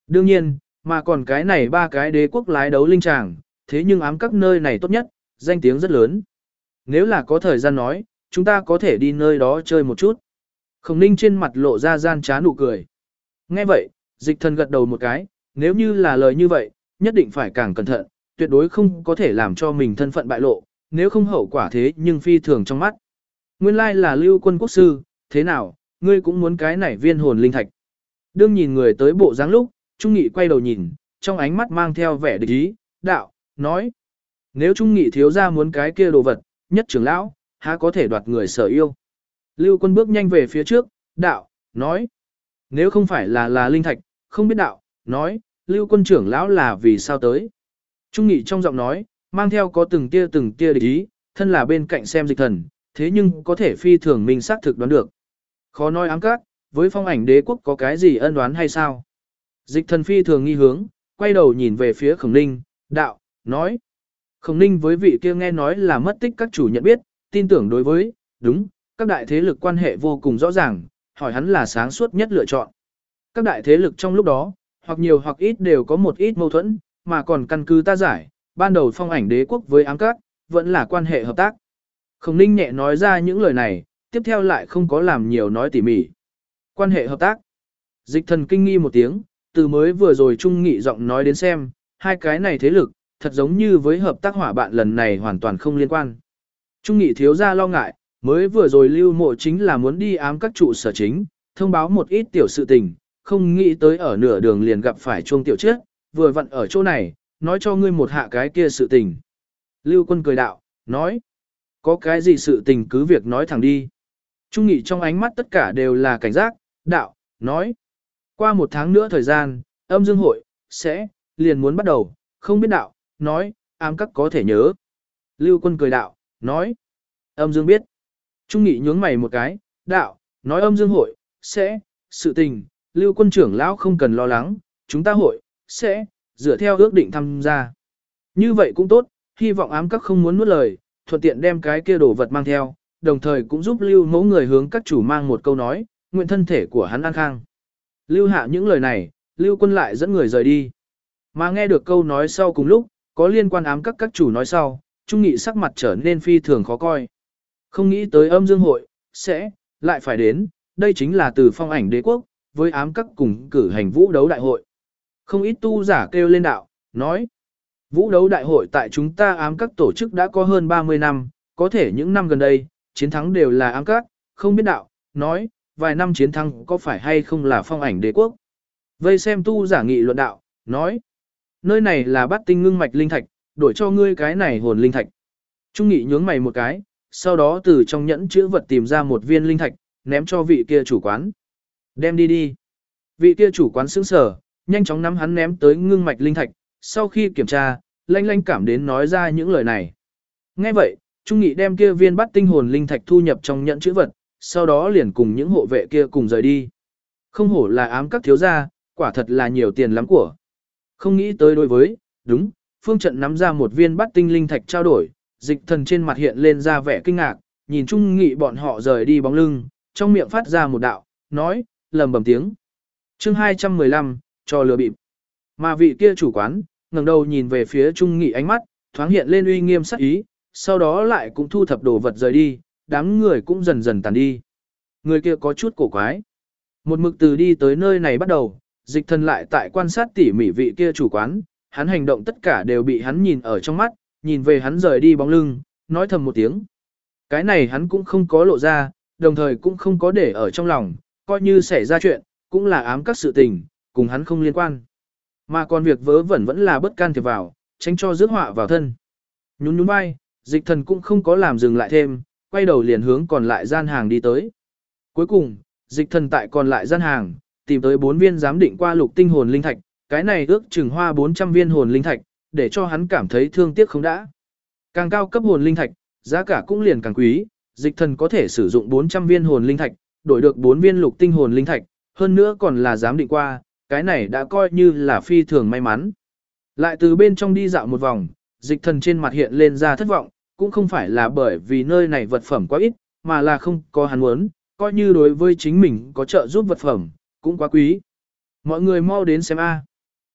Đương nhiên, mà còn cái này ba cái đế quốc lái đấu linh tràng, thế nhưng ám các nơi này tốt nhất, danh tiếng rất lớn. Nếu là có thời gian nói, chúng ta có thể đi nơi đó chơi một chút. Khổng Ninh trên mặt lộ ra gian trá nụ cười. Nghe vậy, Dịch Thần gật đầu một cái, nếu như là lời như vậy, nhất định phải càng cẩn thận, tuyệt đối không có thể làm cho mình thân phận bại lộ, nếu không hậu quả thế nhưng phi thường trong mắt. Nguyên lai là Lưu Quân quốc sư, thế nào, ngươi cũng muốn cái này viên hồn linh thạch. Đương nhìn người tới bộ dáng lúc, Trung Nghị quay đầu nhìn, trong ánh mắt mang theo vẻ địch ý, đạo, nói. Nếu Trung Nghị thiếu ra muốn cái kia đồ vật, nhất trưởng lão, há có thể đoạt người sở yêu. Lưu Quân bước nhanh về phía trước, đạo, nói. Nếu không phải là linh thạch, không biết đạo, nói, Lưu Quân trưởng lão là vì sao tới. Trung Nghị trong giọng nói, mang theo có từng tia địch ý, thân là bên cạnh xem Dịch Thần, thế nhưng có thể phi thường mình xác thực đoán được. Khó nói ám các, với phong ảnh đế quốc có cái gì ân đoán hay sao? Dịch Thần phi thường nghi hướng, quay đầu nhìn về phía Khổng Ninh, đạo, nói. Khổng Ninh với vị kia nghe nói là mất tích các chủ nhận biết, tin tưởng đối với, đúng, các đại thế lực quan hệ vô cùng rõ ràng, hỏi hắn là sáng suốt nhất lựa chọn. Các đại thế lực trong lúc đó, hoặc nhiều hoặc ít đều có một ít mâu thuẫn, mà còn căn cứ ta giải, ban đầu phong ảnh đế quốc với ám các, vẫn là quan hệ hợp tác. Khổng Ninh nhẹ nói ra những lời này, tiếp theo lại không có làm nhiều nói tỉ mỉ. Quan hệ hợp tác. Dịch Thần kinh nghi một tiếng, từ mới vừa rồi Trung Nghị giọng nói đến xem, hai cái này thế lực, thật giống như với hợp tác hỏa bạn lần này hoàn toàn không liên quan. Trung Nghị thiếu ra lo ngại, mới vừa rồi Lưu Mộ chính là muốn đi ám các trụ sở chính, thông báo một ít tiểu sự tình, không nghĩ tới ở nửa đường liền gặp phải chuông tiểu chết, vừa vặn ở chỗ này, nói cho ngươi một hạ cái kia sự tình. Lưu Quân cười đạo, nói, có cái gì sự tình cứ việc nói thẳng đi. Trung Nghị trong ánh mắt tất cả đều là cảnh giác, đạo, nói, qua một tháng nữa thời gian, âm dương hội, sẽ, liền muốn bắt đầu, không biết đạo, nói, ám các có thể nhớ. Lưu Quân cười đạo, nói, âm dương biết. Trung Nghị nhướng mày một cái, đạo, nói âm dương hội, sẽ, sự tình, Lưu Quân trưởng lão không cần lo lắng, chúng ta hội, sẽ, dựa theo ước định tham gia. Như vậy cũng tốt, hy vọng ám các không muốn nuốt lời, thuận tiện đem cái kia đồ vật mang theo, đồng thời cũng giúp Lưu mẫu người hướng các chủ mang một câu nói, nguyện thân thể của hắn an khang. Lưu hạ những lời này, Lưu Quân lại dẫn người rời đi. Mà nghe được câu nói sau cùng lúc, có liên quan ám các chủ nói sau, Trung Nghị sắc mặt trở nên phi thường khó coi. Không nghĩ tới âm dương hội, sẽ, lại phải đến, đây chính là từ phong ảnh đế quốc, với ám các cùng cử hành vũ đấu đại hội. Không ít tu giả kêu lên đạo, nói, vũ đấu đại hội tại chúng ta ám các tổ chức đã có hơn 30 năm, có thể những năm gần đây, chiến thắng đều là ám các, không biết đạo, nói, vài năm chiến thắng có phải hay không là phong ảnh đế quốc. Vây xem tu giả nghị luận đạo, nói, nơi này là bát tinh ngưng mạch linh thạch, đổi cho ngươi cái này hồn linh thạch. Trung Nghị nhướng mày một cái, sau đó từ trong nhẫn chữ vật tìm ra một viên linh thạch, ném cho vị kia chủ quán. Đem đi đi. Vị kia chủ quán sững sờ, nhanh chóng nắm hắn ném tới ngưng mạch linh thạch, sau khi kiểm tra, lanh lanh cảm đến nói ra những lời này. Nghe vậy, Trung Nghị đem kia viên bát tinh hồn linh thạch thu nhập trong nhẫn chữ vật, sau đó liền cùng những hộ vệ kia cùng rời đi. Không hổ là ám các thiếu gia, quả thật là nhiều tiền lắm của. Không nghĩ tới đối với, đúng, phương trận nắm ra một viên bát tinh linh thạch trao đổi, Dịch Thần trên mặt hiện lên ra vẻ kinh ngạc, nhìn Trung Nghị bọn họ rời đi bóng lưng, trong miệng phát ra một đạo, nói, lầm bầm tiếng. Chương 215, cho lừa bịp. Mà vị kia chủ quán, ngẩng đầu nhìn về phía Trung Nghị ánh mắt, thoáng hiện lên uy nghiêm sắc ý, sau đó lại cũng thu thập đồ vật rời đi, đám người cũng dần dần tàn đi. Người kia có chút cổ quái. Một mực từ đi tới nơi này bắt đầu, Dịch Thần lại tại quan sát tỉ mỉ vị kia chủ quán, hắn hành động tất cả đều bị hắn nhìn ở trong mắt, nhìn về hắn rời đi bóng lưng, nói thầm một tiếng. Cái này hắn cũng không có lộ ra, đồng thời cũng không có để ở trong lòng, coi như xảy ra chuyện, cũng là ám các sự tình, cùng hắn không liên quan. Mà còn việc vớ vẩn vẫn là bất can thiệp vào, tránh cho rước họa vào thân. Nhún nhún vai, Dịch Thần cũng không có làm dừng lại thêm, quay đầu liền hướng còn lại gian hàng đi tới. Cuối cùng, Dịch Thần tại còn lại gian hàng, tìm tới 4 viên giám định qua lục tinh hồn linh thạch, cái này ước chừng hoa 400 viên hồn linh thạch, để cho hắn cảm thấy thương tiếc không đã. Càng cao cấp hồn linh thạch, giá cả cũng liền càng quý, Dịch Thần có thể sử dụng 400 viên hồn linh thạch, đổi được 4 viên lục tinh hồn linh thạch, hơn nữa còn là giám định qua, cái này đã coi như là phi thường may mắn. Lại từ bên trong đi dạo một vòng, Dịch Thần trên mặt hiện lên ra thất vọng, cũng không phải là bởi vì nơi này vật phẩm quá ít, mà là không có hắn muốn, coi như đối với chính mình có trợ giúp vật phẩm, cũng quá quý. Mọi người mau đến xem a.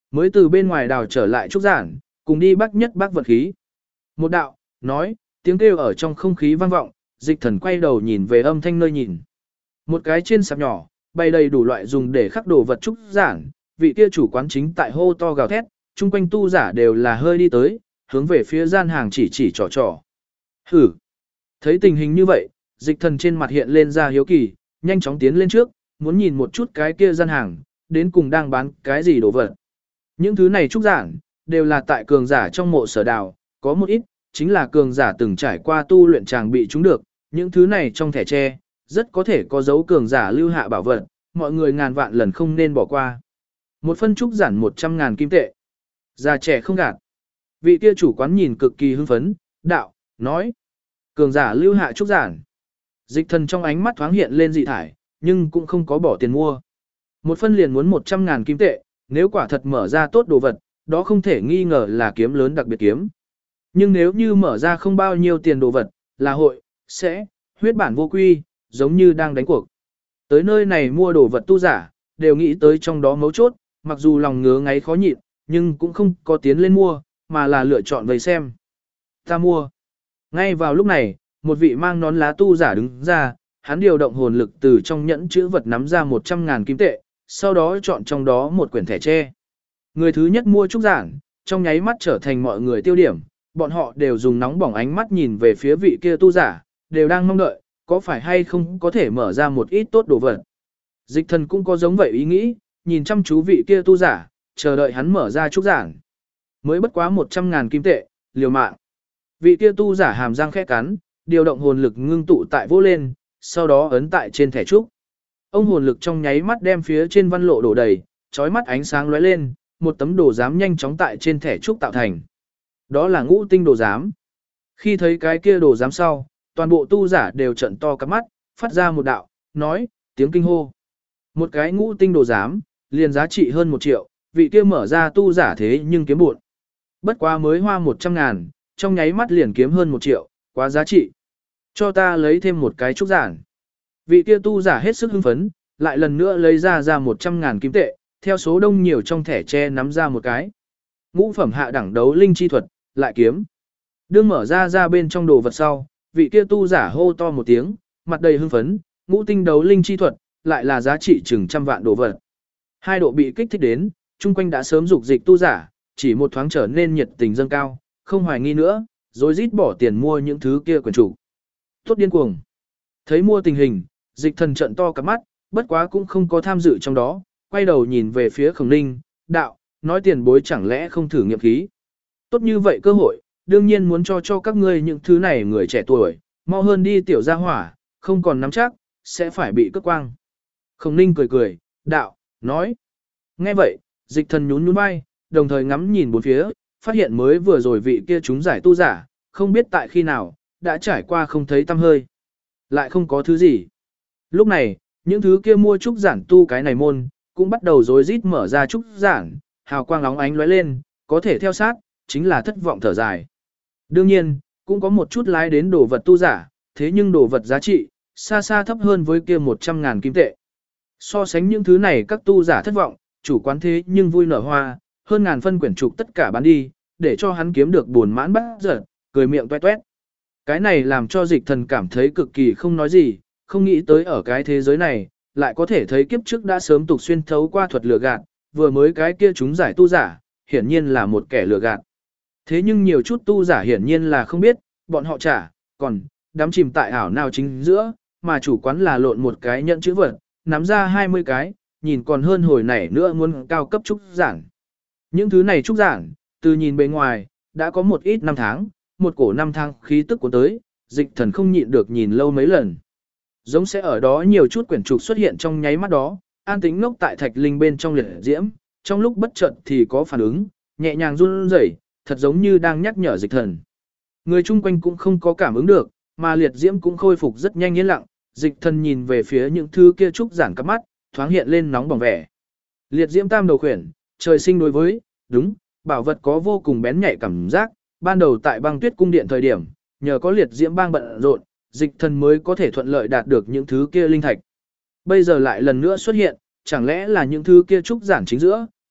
mới từ bên ngoài đào trở lại trúc giản, cùng đi bác nhất bác vật khí. Một đạo, nói, tiếng kêu ở trong không khí vang vọng, Dịch Thần quay đầu nhìn về âm thanh nơi nhìn. Một cái trên sạp nhỏ, bày đầy đủ loại dùng để khắc đồ vật trúc giản, vị kia chủ quán chính tại hô to gào thét, chung quanh tu giả đều là hơi đi tới, hướng về phía gian hàng chỉ trò trò. Hử! Thấy tình hình như vậy, Dịch Thần trên mặt hiện lên ra hiếu kỳ, nhanh chóng tiến lên trước, muốn nhìn một chút cái kia gian hàng, đến cùng đang bán cái gì đồ vật. Những thứ này trúc giản, đều là tại cường giả trong mộ sở đào, có một ít, chính là cường giả từng trải qua tu luyện chàng bị chúng được, những thứ này trong thẻ tre, rất có thể có dấu cường giả lưu hạ bảo vật, mọi người ngàn vạn lần không nên bỏ qua. Một phân trúc giản 100.000 kim tệ. Già trẻ không gạt. Vị kia chủ quán nhìn cực kỳ hưng phấn, đạo, nói. Cường giả lưu hạ trúc giản. Dịch Thần trong ánh mắt thoáng hiện lên dị thải, nhưng cũng không có bỏ tiền mua. Một phân liền muốn 100.000 kim tệ, nếu quả thật mở ra tốt đồ vật, đó không thể nghi ngờ là kiếm lớn đặc biệt kiếm. Nhưng nếu như mở ra không bao nhiêu tiền đồ vật, là hội, sẽ, huyết bản vô quy, giống như đang đánh cuộc. Tới nơi này mua đồ vật tu giả, đều nghĩ tới trong đó mấu chốt, mặc dù lòng ngứa ngáy khó nhịn, nhưng cũng không có tiến lên mua, mà là lựa chọn vây xem. Ta mua. Ngay vào lúc này, một vị mang nón lá tu giả đứng ra, hắn điều động hồn lực từ trong nhẫn chữ vật nắm ra 100.000 kim tệ, sau đó chọn trong đó một quyển thẻ tre. Người thứ nhất mua trúc giản, trong nháy mắt trở thành mọi người tiêu điểm, bọn họ đều dùng nóng bỏng ánh mắt nhìn về phía vị kia tu giả, đều đang mong đợi, có phải hay không có thể mở ra một ít tốt đồ vật. Dịch Thần cũng có giống vậy ý nghĩ, nhìn chăm chú vị kia tu giả, chờ đợi hắn mở ra trúc giản. Mới bất quá 100.000 kim tệ, liều mạng. Vị kia tu giả hàm răng khẽ cắn, điều động hồn lực ngưng tụ tại vô lên, sau đó ấn tại trên thẻ trúc. Ông hồn lực trong nháy mắt đem phía trên văn lộ đổ đầy, chói mắt ánh sáng lóe lên, một tấm đồ giám nhanh chóng tại trên thẻ trúc tạo thành. Đó là ngũ tinh đồ giám. Khi thấy cái kia đồ giám sau, toàn bộ tu giả đều trợn to cặp mắt, phát ra một đạo, nói, tiếng kinh hô. Một cái ngũ tinh đồ giám, liền giá trị hơn 1 triệu, vị kia mở ra tu giả thế nhưng kiếm buồn. Bất quá mới hoa 100.000, trong nháy mắt liền kiếm hơn 1 triệu, quá giá trị. Cho ta lấy thêm một cái trúc giản. Vị kia tu giả hết sức hưng phấn, lại lần nữa lấy ra 100.000 kim tệ, theo số đông nhiều trong thẻ tre nắm ra một cái. Ngũ phẩm hạ đẳng đấu linh chi thuật, lại kiếm. Đương mở ra bên trong đồ vật sau, vị kia tu giả hô to một tiếng, mặt đầy hưng phấn, ngũ tinh đấu linh chi thuật, lại là giá trị chừng 100 vạn đồ vật. Hai độ bị kích thích đến, chung quanh đã sớm dục dịch tu giả, chỉ một thoáng trở nên nhiệt tình dâng cao, không hoài nghi nữa, rồi rít bỏ tiền mua những thứ kia quyền chủ. Tốt điên cuồng. Thấy mua tình hình, Dịch Thần trợn to cả mắt, bất quá cũng không có tham dự trong đó, quay đầu nhìn về phía Khổng Ninh, đạo, nói tiền bối chẳng lẽ không thử nghiệm khí. Tốt như vậy cơ hội, đương nhiên muốn cho các ngươi những thứ này người trẻ tuổi, mau hơn đi tiểu gia hỏa, không còn nắm chắc, sẽ phải bị cướp quang. Khổng Ninh cười cười, đạo, nói. Nghe vậy, Dịch Thần nhún nhún vai, đồng thời ngắm nhìn bốn phía, phát hiện mới vừa rồi vị kia chúng giải tu giả, không biết tại khi nào, đã trải qua không thấy tăm hơi. Lại không có thứ gì. Lúc này, những thứ kia mua trúc giản tu cái này môn, cũng bắt đầu rối rít mở ra trúc giản, hào quang lóng ánh lóe lên, có thể theo sát, chính là thất vọng thở dài. Đương nhiên, cũng có một chút lái đến đồ vật tu giả, thế nhưng đồ vật giá trị, xa xa thấp hơn với kia 100.000 kim tệ. So sánh những thứ này các tu giả thất vọng, chủ quán thế nhưng vui nở hoa, hơn ngàn phân quyển trục tất cả bán đi, để cho hắn kiếm được buồn mãn bát giật, cười miệng toe toét. Cái này làm cho Dịch Thần cảm thấy cực kỳ không nói gì, không nghĩ tới ở cái thế giới này, lại có thể thấy kiếp trước đã sớm tục xuyên thấu qua thuật lừa gạt, vừa mới cái kia chúng giải tu giả, hiển nhiên là một kẻ lừa gạt. Thế nhưng nhiều chút tu giả hiển nhiên là không biết, bọn họ trả, còn đắm chìm tại ảo nào chính giữa, mà chủ quán là lộn một cái nhận chữ vật, nắm ra 20 cái, nhìn còn hơn hồi nảy nữa muốn cao cấp trúc giản. Những thứ này trúc giản, từ nhìn bề ngoài, đã có một ít năm tháng, một cổ năm tháng khí tức của tới, Dịch Thần không nhịn được nhìn lâu mấy lần. Giống sẽ ở đó nhiều chút quyển trục xuất hiện trong nháy mắt đó, an tĩnh ngốc tại thạch linh bên trong liệt diễm, trong lúc bất chợt thì có phản ứng, nhẹ nhàng run rẩy, thật giống như đang nhắc nhở Dịch Thần. Người chung quanh cũng không có cảm ứng được, mà liệt diễm cũng khôi phục rất nhanh yên lặng, Dịch Thần nhìn về phía những thứ kia trúc giản cắp mắt, thoáng hiện lên nóng bỏng vẻ. Liệt diễm tam đầu khuyển, trời sinh đối với, đúng, bảo vật có vô cùng bén nhạy cảm giác, ban đầu tại băng tuyết cung điện thời điểm, nhờ có liệt diễm bang bận rộn, Dịch Thần mới có thể thuận lợi đạt được những thứ kia linh thạch. Bây giờ lại lần nữa xuất hiện, chẳng lẽ là những thứ kia trúc giản chính giữa,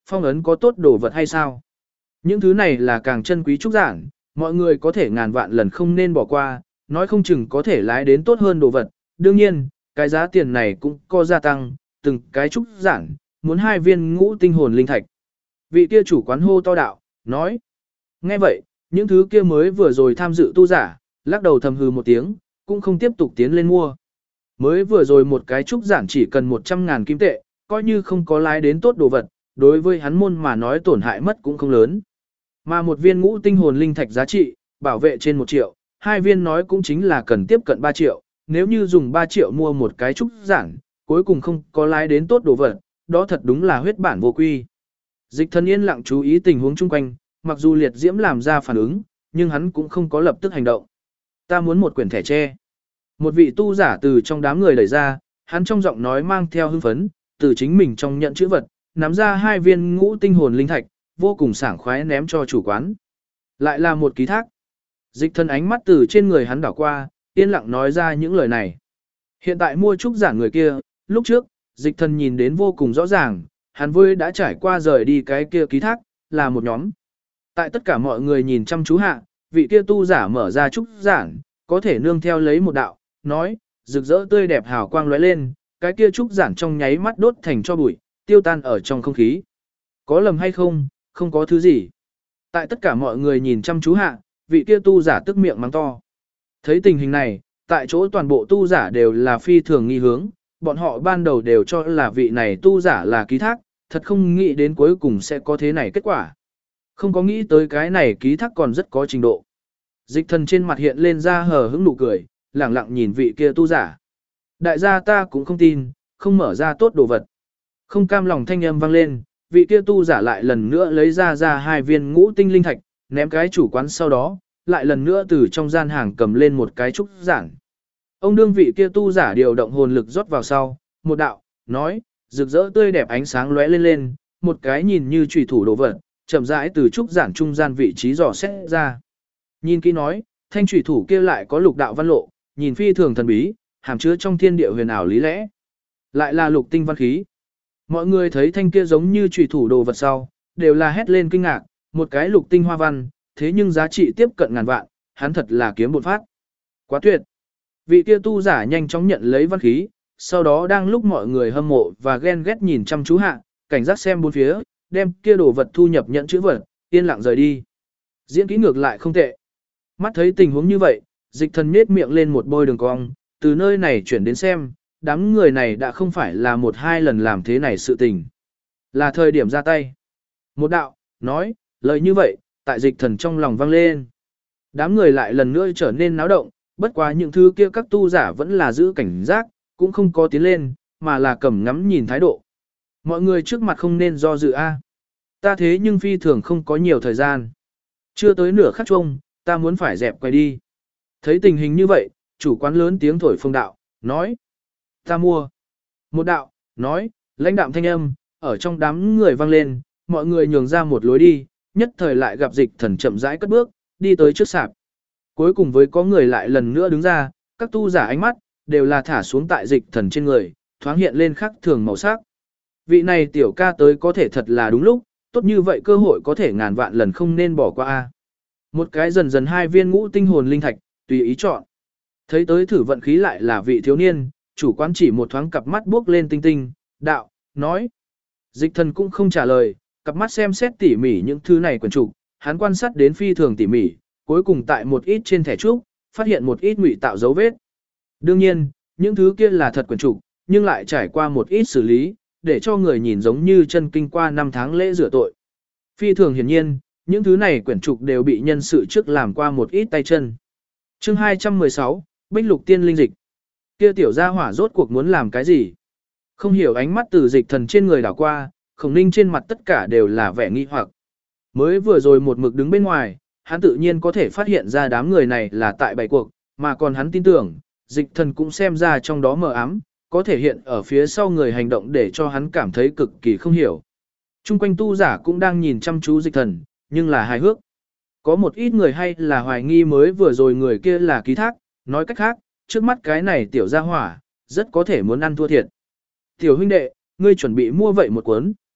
phong ấn có tốt đồ vật hay sao? Những thứ này là càng chân quý trúc giản, mọi người có thể ngàn vạn lần không nên bỏ qua, nói không chừng có thể lái đến tốt hơn đồ vật. Đương nhiên, cái giá tiền này cũng có gia tăng, từng cái trúc giản, muốn 2 viên ngũ tinh hồn linh thạch. Vị kia chủ quán hô to đạo, nói. Nghe vậy, những thứ kia mới vừa rồi tham dự tu giả, lắc đầu thầm hừ một tiếng, cũng không tiếp tục tiến lên mua. Mới vừa rồi một cái trúc giản chỉ cần 100.000 kim tệ, coi như không có lái đến tốt đồ vật, đối với hắn môn mà nói tổn hại mất cũng không lớn. Mà một viên ngũ tinh hồn linh thạch giá trị, bảo vệ trên 1 triệu, 2 viên nói cũng chính là cần tiếp cận 3 triệu, nếu như dùng 3 triệu mua một cái trúc giản, cuối cùng không có lái đến tốt đồ vật, đó thật đúng là huyết bản vô quy. Dịch Thần yên lặng chú ý tình huống chung quanh, mặc dù liệt diễm làm ra phản ứng, nhưng hắn cũng không có lập tức hành động. Ta muốn một quyển thẻ tre. Một vị tu giả từ trong đám người đẩy ra, hắn trong giọng nói mang theo hưng phấn, từ chính mình trong nhận chữ vật, nắm ra 2 viên ngũ tinh hồn linh thạch, vô cùng sảng khoái ném cho chủ quán. Lại là một ký thác. Dịch Thần ánh mắt từ trên người hắn đảo qua, yên lặng nói ra những lời này. Hiện tại mua trúc giản người kia, lúc trước, Dịch Thần nhìn đến vô cùng rõ ràng, hắn vui đã trải qua rời đi cái kia ký thác, là một nhóm. Tại tất cả mọi người nhìn chăm chú hạ, vị kia tu giả mở ra trúc giản, có thể nương theo lấy một đạo, nói, rực rỡ tươi đẹp hào quang lóe lên, cái kia trúc giản trong nháy mắt đốt thành cho bụi, tiêu tan ở trong không khí. Có lầm hay không, không có thứ gì. Tại tất cả mọi người nhìn chăm chú hạ, vị kia tu giả tức miệng mắng to. Thấy tình hình này, tại chỗ toàn bộ tu giả đều là phi thường nghi hướng, bọn họ ban đầu đều cho là vị này tu giả là ký thác, thật không nghĩ đến cuối cùng sẽ có thế này kết quả. Không có nghĩ tới cái này ký thác còn rất có trình độ. Dịch Thần trên mặt hiện lên ra hờ hững nụ cười, lẳng lặng nhìn vị kia tu giả. Đại gia ta cũng không tin, không mở ra tốt đồ vật. Không cam lòng thanh âm vang lên, vị kia tu giả lại lần nữa lấy ra 2 viên ngũ tinh linh thạch, ném cái chủ quán sau đó, lại lần nữa từ trong gian hàng cầm lên một cái trúc giản. Ông đương vị kia tu giả điều động hồn lực rót vào sau, một đạo, nói, rực rỡ tươi đẹp ánh sáng lóe lên lên, một cái nhìn như chủy thủ đồ vật, chậm rãi từ trúc giản trung gian vị trí dò xét ra. Nhìn kỹ nói, thanh chủy thủ kia lại có lục đạo văn lộ, nhìn phi thường thần bí, hàm chứa trong thiên địa huyền ảo lý lẽ. Lại là lục tinh văn khí. Mọi người thấy thanh kia giống như chủy thủ đồ vật sau, đều là hét lên kinh ngạc, một cái lục tinh hoa văn, thế nhưng giá trị tiếp cận ngàn vạn, hắn thật là kiếm bột phát. Quá tuyệt. Vị kia tu giả nhanh chóng nhận lấy văn khí, sau đó đang lúc mọi người hâm mộ và ghen ghét nhìn chăm chú hạ, cảnh giác xem bốn phía, đem kia đồ vật thu nhập nhận chữ vật, yên lặng rời đi. Diễn kỹ ngược lại không tệ. Mắt thấy tình huống như vậy, Dịch Thần nhếch miệng lên một bôi đường cong, từ nơi này chuyển đến xem, đám người này đã không phải là 1-2 lần làm thế này sự tình. Là thời điểm ra tay. Một đạo, nói, lời như vậy, tại Dịch Thần trong lòng vang lên. Đám người lại lần nữa trở nên náo động, bất quá những thứ kia các tu giả vẫn là giữ cảnh giác, cũng không có tiến lên, mà là cầm ngắm nhìn thái độ. Mọi người trước mặt không nên do dự a. Ta thế nhưng phi thường không có nhiều thời gian. Chưa tới nửa khắc chung, ta muốn phải dẹp quay đi. Thấy tình hình như vậy, chủ quán lớn tiếng thổi phồng đạo, nói. Ta mua. Một đạo, nói, lãnh đạm thanh âm, ở trong đám người vang lên, mọi người nhường ra một lối đi, nhất thời lại gặp Dịch Thần chậm rãi cất bước, đi tới trước sạp. Cuối cùng với có người lại lần nữa đứng ra, các tu giả ánh mắt, đều là thả xuống tại Dịch Thần trên người, thoáng hiện lên khắc thường màu sắc. Vị này tiểu ca tới có thể thật là đúng lúc, tốt như vậy cơ hội có thể ngàn vạn lần không nên bỏ qua a. Một cái dần dần 2 viên ngũ tinh hồn linh thạch, tùy ý chọn. Thấy tới thử vận khí lại là vị thiếu niên, chủ quán chỉ một thoáng cặp mắt bước lên tinh tinh, đạo, nói. Dịch Thần cũng không trả lời, cặp mắt xem xét tỉ mỉ những thứ này quyển trục, hắn quan sát đến phi thường tỉ mỉ, cuối cùng tại một ít trên thẻ trúc, phát hiện một ít ngụy tạo dấu vết. Đương nhiên, những thứ kia là thật quyển trục, nhưng lại trải qua một ít xử lý, để cho người nhìn giống như chân kinh qua 5 tháng lễ rửa tội. Phi thường hiển nhiên, những thứ này quyển trục đều bị nhân sự trước làm qua một ít tay chân. Chương 216, Bích Lục Tiên Linh Dịch. Kia tiểu gia hỏa rốt cuộc muốn làm cái gì? Không hiểu ánh mắt từ Dịch Thần trên người đảo qua, Khổng Ninh trên mặt tất cả đều là vẻ nghi hoặc. Mới vừa rồi một mực đứng bên ngoài, hắn tự nhiên có thể phát hiện ra đám người này là tại bày cuộc, mà còn hắn tin tưởng, Dịch Thần cũng xem ra trong đó mờ ám, có thể hiện ở phía sau người hành động để cho hắn cảm thấy cực kỳ không hiểu. Trung quanh tu giả cũng đang nhìn chăm chú Dịch Thần, nhưng là hài hước. Có một ít người hay là hoài nghi mới vừa rồi người kia là ký thác, nói cách khác, trước mắt cái này tiểu gia hỏa, rất có thể muốn ăn thua thiệt. Tiểu huynh đệ, ngươi chuẩn bị mua vậy một cuốn.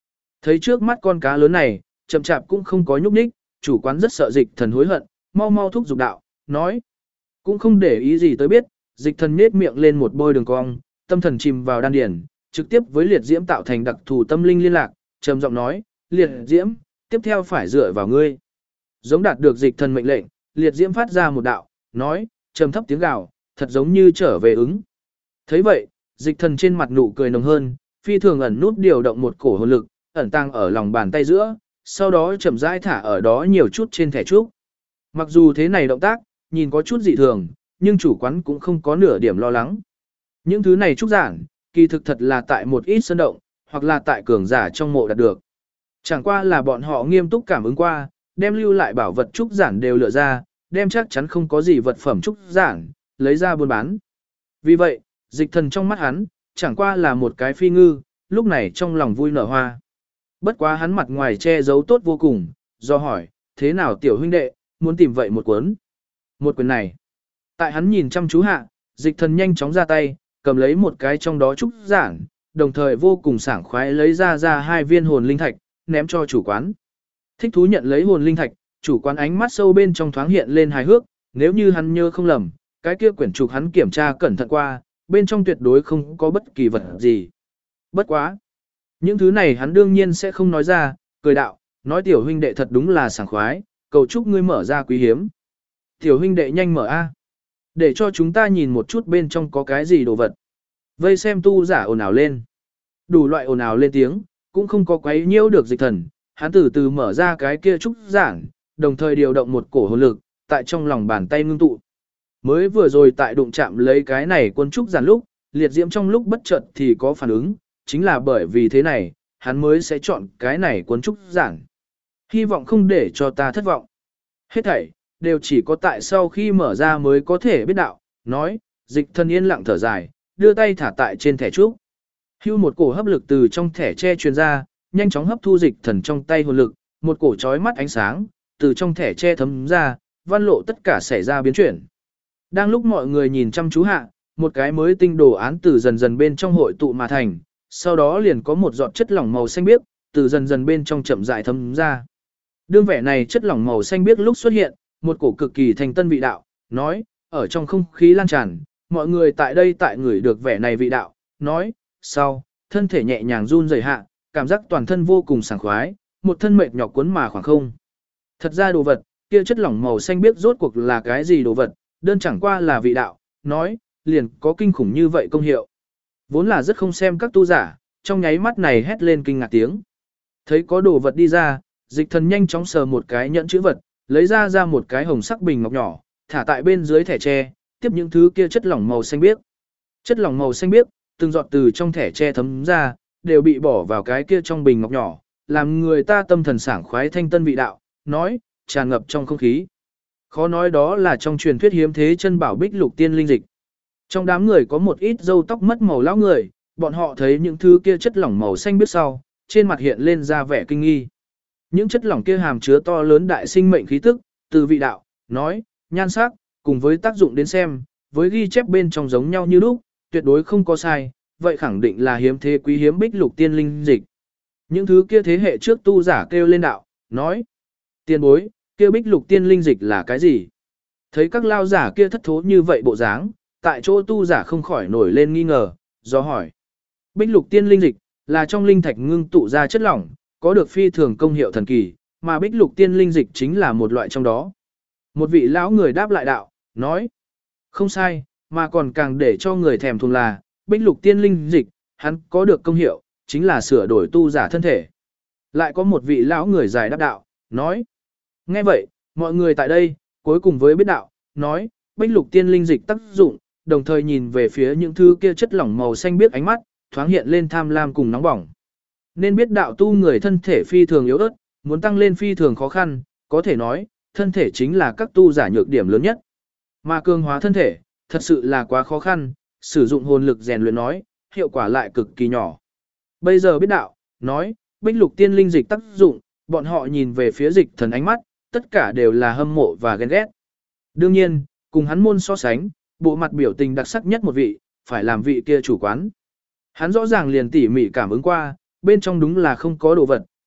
Thấy trước mắt con cá lớn này, chậm chạp cũng không có nhúc nhích, chủ quán rất sợ Dịch Thần hối hận, mau mau thúc giục đạo, nói. Cũng không để ý gì tới biết, Dịch Thần nhếch miệng lên một bôi đường cong, tâm thần chìm vào đan điển, trực tiếp với liệt diễm tạo thành đặc thù tâm linh liên lạc, trầm giọng nói, liệt diễm, tiếp theo phải dựa vào ngươi. Giống đạt được Dịch Thần mệnh lệnh, liệt diễm phát ra một đạo, nói, trầm thấp tiếng gào, thật giống như trở về ứng. Thấy vậy, Dịch Thần trên mặt nụ cười nồng hơn, phi thường ẩn nút điều động một cổ hồn lực, ẩn tàng ở lòng bàn tay giữa, sau đó chậm rãi thả ở đó nhiều chút trên thẻ trúc. Mặc dù thế này động tác, nhìn có chút dị thường, nhưng chủ quán cũng không có nửa điểm lo lắng. Những thứ này trúc giản, kỳ thực thật là tại một ít sơn động, hoặc là tại cường giả trong mộ đạt được. Chẳng qua là bọn họ nghiêm túc cảm ứng qua, đem lưu lại bảo vật trúc giản đều lựa ra, đem chắc chắn không có gì vật phẩm trúc giản, lấy ra buôn bán. Vì vậy, Dịch Thần trong mắt hắn, chẳng qua là một cái phi ngư, lúc này trong lòng vui nở hoa. Bất quá hắn mặt ngoài che giấu tốt vô cùng, do hỏi, thế nào tiểu huynh đệ, muốn tìm vậy một cuốn. Một quyển này. Tại hắn nhìn chăm chú hạ, Dịch Thần nhanh chóng ra tay, cầm lấy một cái trong đó trúc giản, đồng thời vô cùng sảng khoái lấy ra 2 viên hồn linh thạch, ném cho chủ quán. Thích thú nhận lấy hồn linh thạch, chủ quán ánh mắt sâu bên trong thoáng hiện lên hài hước, nếu như hắn nhớ không lầm, cái kia quyển trục hắn kiểm tra cẩn thận qua, bên trong tuyệt đối không có bất kỳ vật gì. Bất quá. Những thứ này hắn đương nhiên sẽ không nói ra, cười đạo, nói tiểu huynh đệ thật đúng là sảng khoái, cầu chúc ngươi mở ra quý hiếm. Tiểu huynh đệ nhanh mở a, để cho chúng ta nhìn một chút bên trong có cái gì đồ vật. Vây xem tu giả ồn ào lên. Đủ loại ồn ào lên tiếng, cũng không có quấy nhiễu được Dịch Thần, hắn từ từ mở ra cái kia trúc giản, đồng thời điều động một cổ hồn lực, tại trong lòng bàn tay ngưng tụ. Mới vừa rồi tại đụng chạm lấy cái này quân trúc giản lúc, liệt diễm trong lúc bất chợt thì có phản ứng, chính là bởi vì thế này, hắn mới sẽ chọn cái này cuốn trúc giản. Hy vọng không để cho ta thất vọng. Hết thảy, đều chỉ có tại sau khi mở ra mới có thể biết đạo, nói, Dịch Thần yên lặng thở dài, đưa tay thả tại trên thẻ trúc. Hưu một cổ hấp lực từ trong thẻ tre truyền ra, nhanh chóng hấp thu Dịch Thần trong tay hồn lực, một cổ chói mắt ánh sáng, từ trong thẻ tre thấm ra, văn lộ tất cả xảy ra biến chuyển. Đang lúc mọi người nhìn chăm chú hạ, một cái mới tinh đồ án từ dần dần bên trong hội tụ mà thành, sau đó liền có một giọt chất lỏng màu xanh biếc, từ dần dần bên trong chậm rãi thấm ra. Đương vẻ này chất lỏng màu xanh biếc lúc xuất hiện, một cổ cực kỳ thành tân vị đạo, nói, ở trong không khí lan tràn, mọi người tại đây tại ngửi được vẻ này vị đạo, nói, sau, thân thể nhẹ nhàng run rẩy hạ, cảm giác toàn thân vô cùng sảng khoái, một thân mệt nhọc cuốn mà khoảng không. Thật ra đồ vật, kia chất lỏng màu xanh biếc rốt cuộc là cái gì đồ vật, đơn chẳng qua là vị đạo, nói, liền có kinh khủng như vậy công hiệu. Vốn là rất không xem các tu giả, trong nháy mắt này hét lên kinh ngạc tiếng. Thấy có đồ vật đi ra, Dịch Thần nhanh chóng sờ một cái nhẫn chữ vật, lấy ra một cái hồng sắc bình ngọc nhỏ, thả tại bên dưới thẻ tre, tiếp những thứ kia chất lỏng màu xanh biếc. Chất lỏng màu xanh biếc, từng giọt từ trong thẻ tre thấm ra, đều bị bỏ vào cái kia trong bình ngọc nhỏ, làm người ta tâm thần sảng khoái thanh tân vị đạo, nói, tràn ngập trong không khí. Khó nói đó là trong truyền thuyết hiếm thế chân bảo bích lục tiên linh dịch. Trong đám người có một ít râu tóc mất màu lão người, bọn họ thấy những thứ kia chất lỏng màu xanh biếc sau, trên mặt hiện lên ra vẻ kinh nghi. Những chất lỏng kia hàm chứa to lớn đại sinh mệnh khí tức, từ vị đạo, nói, nhan sắc, cùng với tác dụng đến xem, với ghi chép bên trong giống nhau như lúc, tuyệt đối không có sai, vậy khẳng định là hiếm thế quý hiếm bích lục tiên linh dịch. Những thứ kia thế hệ trước tu giả kêu lên đạo, nói, tiền bối, kia bích lục tiên linh dịch là cái gì? Thấy các lao giả kia thất thố như vậy bộ dáng, tại chỗ tu giả không khỏi nổi lên nghi ngờ, do hỏi. Bích lục tiên linh dịch, là trong linh thạch ngưng tụ ra chất lỏng, có được phi thường công hiệu thần kỳ, mà bích lục tiên linh dịch chính là một loại trong đó. Một vị lão người đáp lại đạo, nói, không sai, mà còn càng để cho người thèm thuồng là, bích lục tiên linh dịch, hắn có được công hiệu, chính là sửa đổi tu giả thân thể. Lại có một vị lão người dài đáp đạo, nói, nghe vậy, mọi người tại đây, cuối cùng với biết đạo, nói, bích lục tiên linh dịch tác dụng, đồng thời nhìn về phía những thứ kia chất lỏng màu xanh biếc ánh mắt, thoáng hiện lên tham lam cùng nóng bỏng. Nên biết đạo tu người thân thể phi thường yếu ớt, muốn tăng lên phi thường khó khăn, có thể nói, thân thể chính là các tu giả nhược điểm lớn nhất. Mà cường hóa thân thể, thật sự là quá khó khăn, sử dụng hồn lực rèn luyện nói, hiệu quả lại cực kỳ nhỏ. Bây giờ biết đạo, nói, bích lục tiên linh dịch tác dụng, bọn họ nhìn về phía Dịch Thần ánh mắt, tất cả đều là hâm mộ và ghen ghét. Đương nhiên, cùng hắn môn so sánh, bộ mặt biểu tình đặc sắc nhất một vị, phải làm vị kia chủ quán. Hắn rõ ràng liền tỉ mỉ cảm ứng qua, bên trong đúng là không có đồ vật,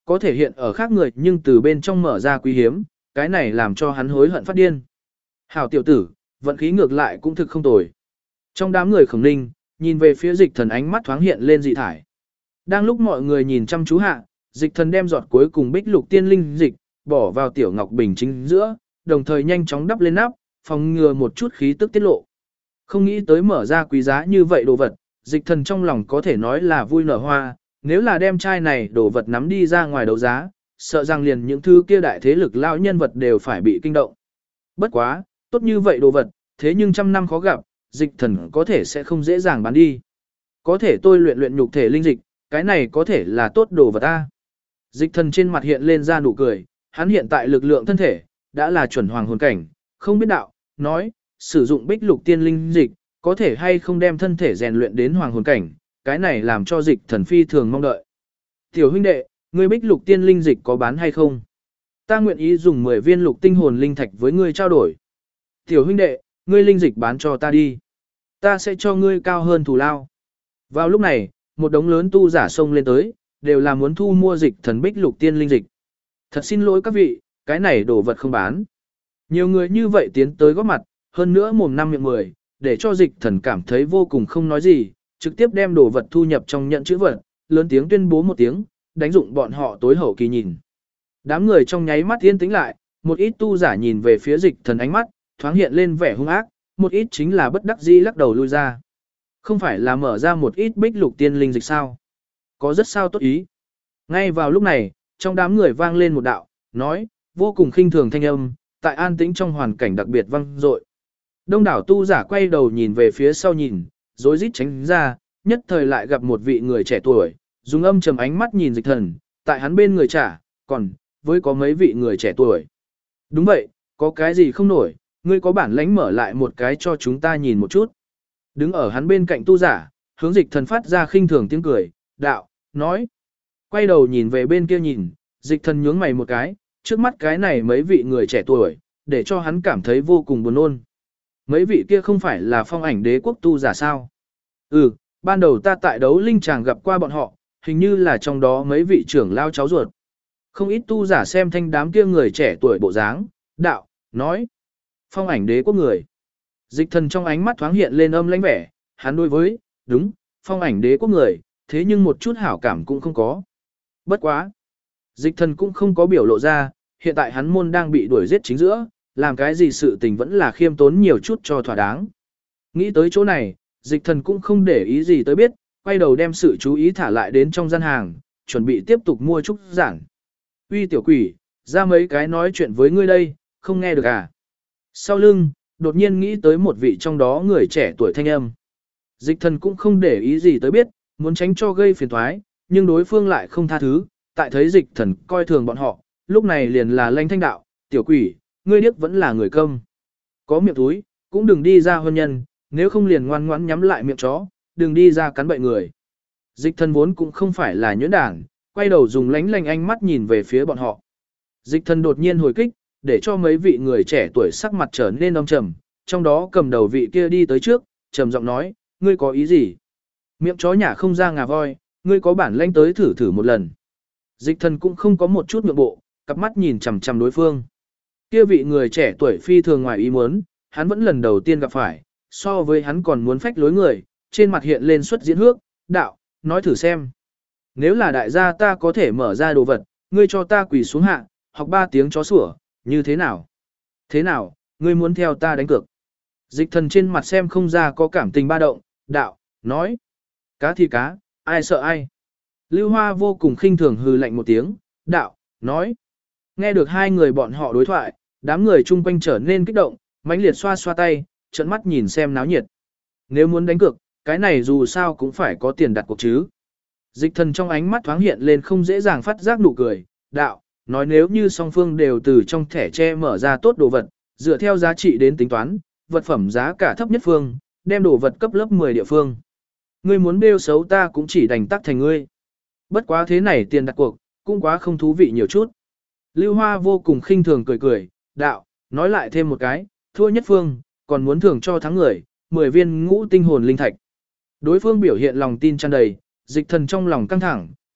có thể hiện ở khác người nhưng từ bên trong mở ra quý hiếm, cái này làm cho hắn hối hận phát điên. Hảo tiểu tử, vận khí ngược lại cũng thực không tồi. Trong đám người Khổng Ninh, nhìn về phía Dịch Thần ánh mắt thoáng hiện lên dị thải. Đang lúc mọi người nhìn chăm chú hạ, Dịch Thần đem giọt cuối cùng bích lục tiên linh dịch, bỏ vào tiểu ngọc bình chính giữa, đồng thời nhanh chóng đắp lên nắp, phòng ngừa một chút khí tức tiết lộ. Không nghĩ tới mở ra quý giá như vậy đồ vật, Dịch Thần trong lòng có thể nói là vui nở hoa, nếu là đem chai này đồ vật nắm đi ra ngoài đấu giá, sợ rằng liền những thứ kia đại thế lực lao nhân vật đều phải bị kinh động. Bất quá, tốt như vậy đồ vật, thế nhưng trăm năm khó gặp, Dịch Thần có thể sẽ không dễ dàng bán đi. Có thể tôi luyện nhục thể linh dịch, cái này có thể là tốt đồ vật ta. Dịch Thần trên mặt hiện lên ra nụ cười, hắn hiện tại lực lượng thân thể, đã là chuẩn hoàng hồn cảnh, không biết đạo, nói, sử dụng bích lục tiên linh dịch, có thể hay không đem thân thể rèn luyện đến hoàng hồn cảnh, cái này làm cho Dịch Thần phi thường mong đợi. Tiểu huynh đệ, ngươi bích lục tiên linh dịch có bán hay không? Ta nguyện ý dùng 10 viên lục tinh hồn linh thạch với ngươi trao đổi. Tiểu huynh đệ, ngươi linh dịch bán cho ta đi. Ta sẽ cho ngươi cao hơn thù lao. Vào lúc này, một đống lớn tu giả xông lên tới, đều là muốn thu mua Dịch Thần bích lục tiên linh dịch. Thật xin lỗi các vị, cái này đồ vật không bán. Nhiều người như vậy tiến tới góp mặt, hơn nữa mồm năm miệng 10, để cho Dịch Thần cảm thấy vô cùng không nói gì, trực tiếp đem đồ vật thu nhập trong nhận chữ vật, lớn tiếng tuyên bố một tiếng, đánh dụng bọn họ tối hậu kỳ nhìn. Đám người trong nháy mắt yên tĩnh lại, một ít tu giả nhìn về phía Dịch Thần ánh mắt, thoáng hiện lên vẻ hung ác, một ít chính là bất đắc dĩ lắc đầu lui ra. Không phải là mở ra một ít bích lục tiên linh dịch sao? Có rất sao tốt ý. Ngay vào lúc này, trong đám người vang lên một đạo, nói, vô cùng khinh thường thanh âm, tại an tĩnh trong hoàn cảnh đặc biệt vang dội. Đông đảo tu giả quay đầu nhìn về phía sau nhìn, rối rít tránh ra, nhất thời lại gặp một vị người trẻ tuổi, dùng âm trầm ánh mắt nhìn Dịch Thần, tại hắn bên người trả, còn, với có mấy vị người trẻ tuổi. Đúng vậy, có cái gì không nổi, ngươi có bản lãnh mở lại một cái cho chúng ta nhìn một chút. Đứng ở hắn bên cạnh tu giả, hướng Dịch Thần phát ra khinh thường tiếng cười, đạo, nói. Quay đầu nhìn về bên kia nhìn, Dịch Thần nhướng mày một cái, trước mắt cái này mấy vị người trẻ tuổi, để cho hắn cảm thấy vô cùng buồn nôn. Mấy vị kia không phải là Phong Ảnh Đế quốc tu giả sao? Ừ, ban đầu ta tại đấu linh tràng gặp qua bọn họ, hình như là trong đó mấy vị trưởng lao cháu ruột. Không ít tu giả xem thanh đám kia người trẻ tuổi bộ dáng, đạo, nói. Phong Ảnh Đế quốc người. Dịch Thần trong ánh mắt thoáng hiện lên âm lãnh vẻ, hắn đối với, đúng, Phong Ảnh Đế quốc người, thế nhưng một chút hảo cảm cũng không có. Bất quá. Dịch Thần cũng không có biểu lộ ra, hiện tại hắn môn đang bị đuổi giết chính giữa, làm cái gì sự tình vẫn là khiêm tốn nhiều chút cho thỏa đáng. Nghĩ tới chỗ này, Dịch Thần cũng không để ý gì tới biết, quay đầu đem sự chú ý thả lại đến trong gian hàng, chuẩn bị tiếp tục mua trúc giản. Uy tiểu quỷ, ra mấy cái nói chuyện với ngươi đây, không nghe được à? Sau lưng, đột nhiên nghĩ tới một vị trong đó người trẻ tuổi thanh âm. Dịch Thần cũng không để ý gì tới biết, muốn tránh cho gây phiền toái, nhưng đối phương lại không tha thứ, tại thấy Dịch Thần coi thường bọn họ, lúc này liền là lanh thanh đạo, tiểu quỷ, ngươi điếc vẫn là người công. Có miệng túi, cũng đừng đi ra hôn nhân, nếu không liền ngoan ngoãn nhắm lại miệng chó, đừng đi ra cắn bậy người. Dịch Thần vốn cũng không phải là nhuyễn đảng, quay đầu dùng lánh lành ánh mắt nhìn về phía bọn họ. Dịch Thần đột nhiên hồi kích, để cho mấy vị người trẻ tuổi sắc mặt trở nên âm trầm, trong đó cầm đầu vị kia đi tới trước, trầm giọng nói, ngươi có ý gì? Miệng chó nhả không ra ngà voi, ngươi có bản lĩnh tới thử thử một lần. Dịch Thần cũng không có một chút nhượng bộ, cặp mắt nhìn chằm chằm đối phương. Kia vị người trẻ tuổi phi thường ngoài ý muốn, hắn vẫn lần đầu tiên gặp phải, so với hắn còn muốn phách lối người, trên mặt hiện lên xuất diễn hước, đạo, nói thử xem. Nếu là đại gia ta có thể mở ra đồ vật, ngươi cho ta quỳ xuống hạ, học 3 tiếng chó sủa, như thế nào? Thế nào, ngươi muốn theo ta đánh cược? Dịch Thần trên mặt xem không ra có cảm tình ba động, đạo, nói. Cá thì cá, ai sợ ai? Lưu Hoa vô cùng khinh thường hừ lạnh một tiếng, đạo, nói. Nghe được hai người bọn họ đối thoại, đám người chung quanh trở nên kích động, mãnh liệt xoa xoa tay, trợn mắt nhìn xem náo nhiệt. Nếu muốn đánh cược, cái này dù sao cũng phải có tiền đặt cuộc chứ. Dịch Thần trong ánh mắt thoáng hiện lên không dễ dàng phát giác nụ cười, đạo, nói nếu như song phương đều từ trong thẻ tre mở ra tốt đồ vật, dựa theo giá trị đến tính toán, vật phẩm giá cả thấp nhất phương, đem đồ vật cấp lớp 10 địa phương. Ngươi muốn bêu xấu ta cũng chỉ đành tắc thành ngươi. Bất quá thế này tiền đặt cuộc, cũng quá không thú vị nhiều chút. Lưu Hoa vô cùng khinh thường cười cười, đạo, nói lại thêm một cái, thua nhất phương, còn muốn thưởng cho thắng người, 10 viên ngũ tinh hồn linh thạch. Đối phương biểu hiện lòng tin tràn đầy, Dịch Thần trong lòng căng thẳng,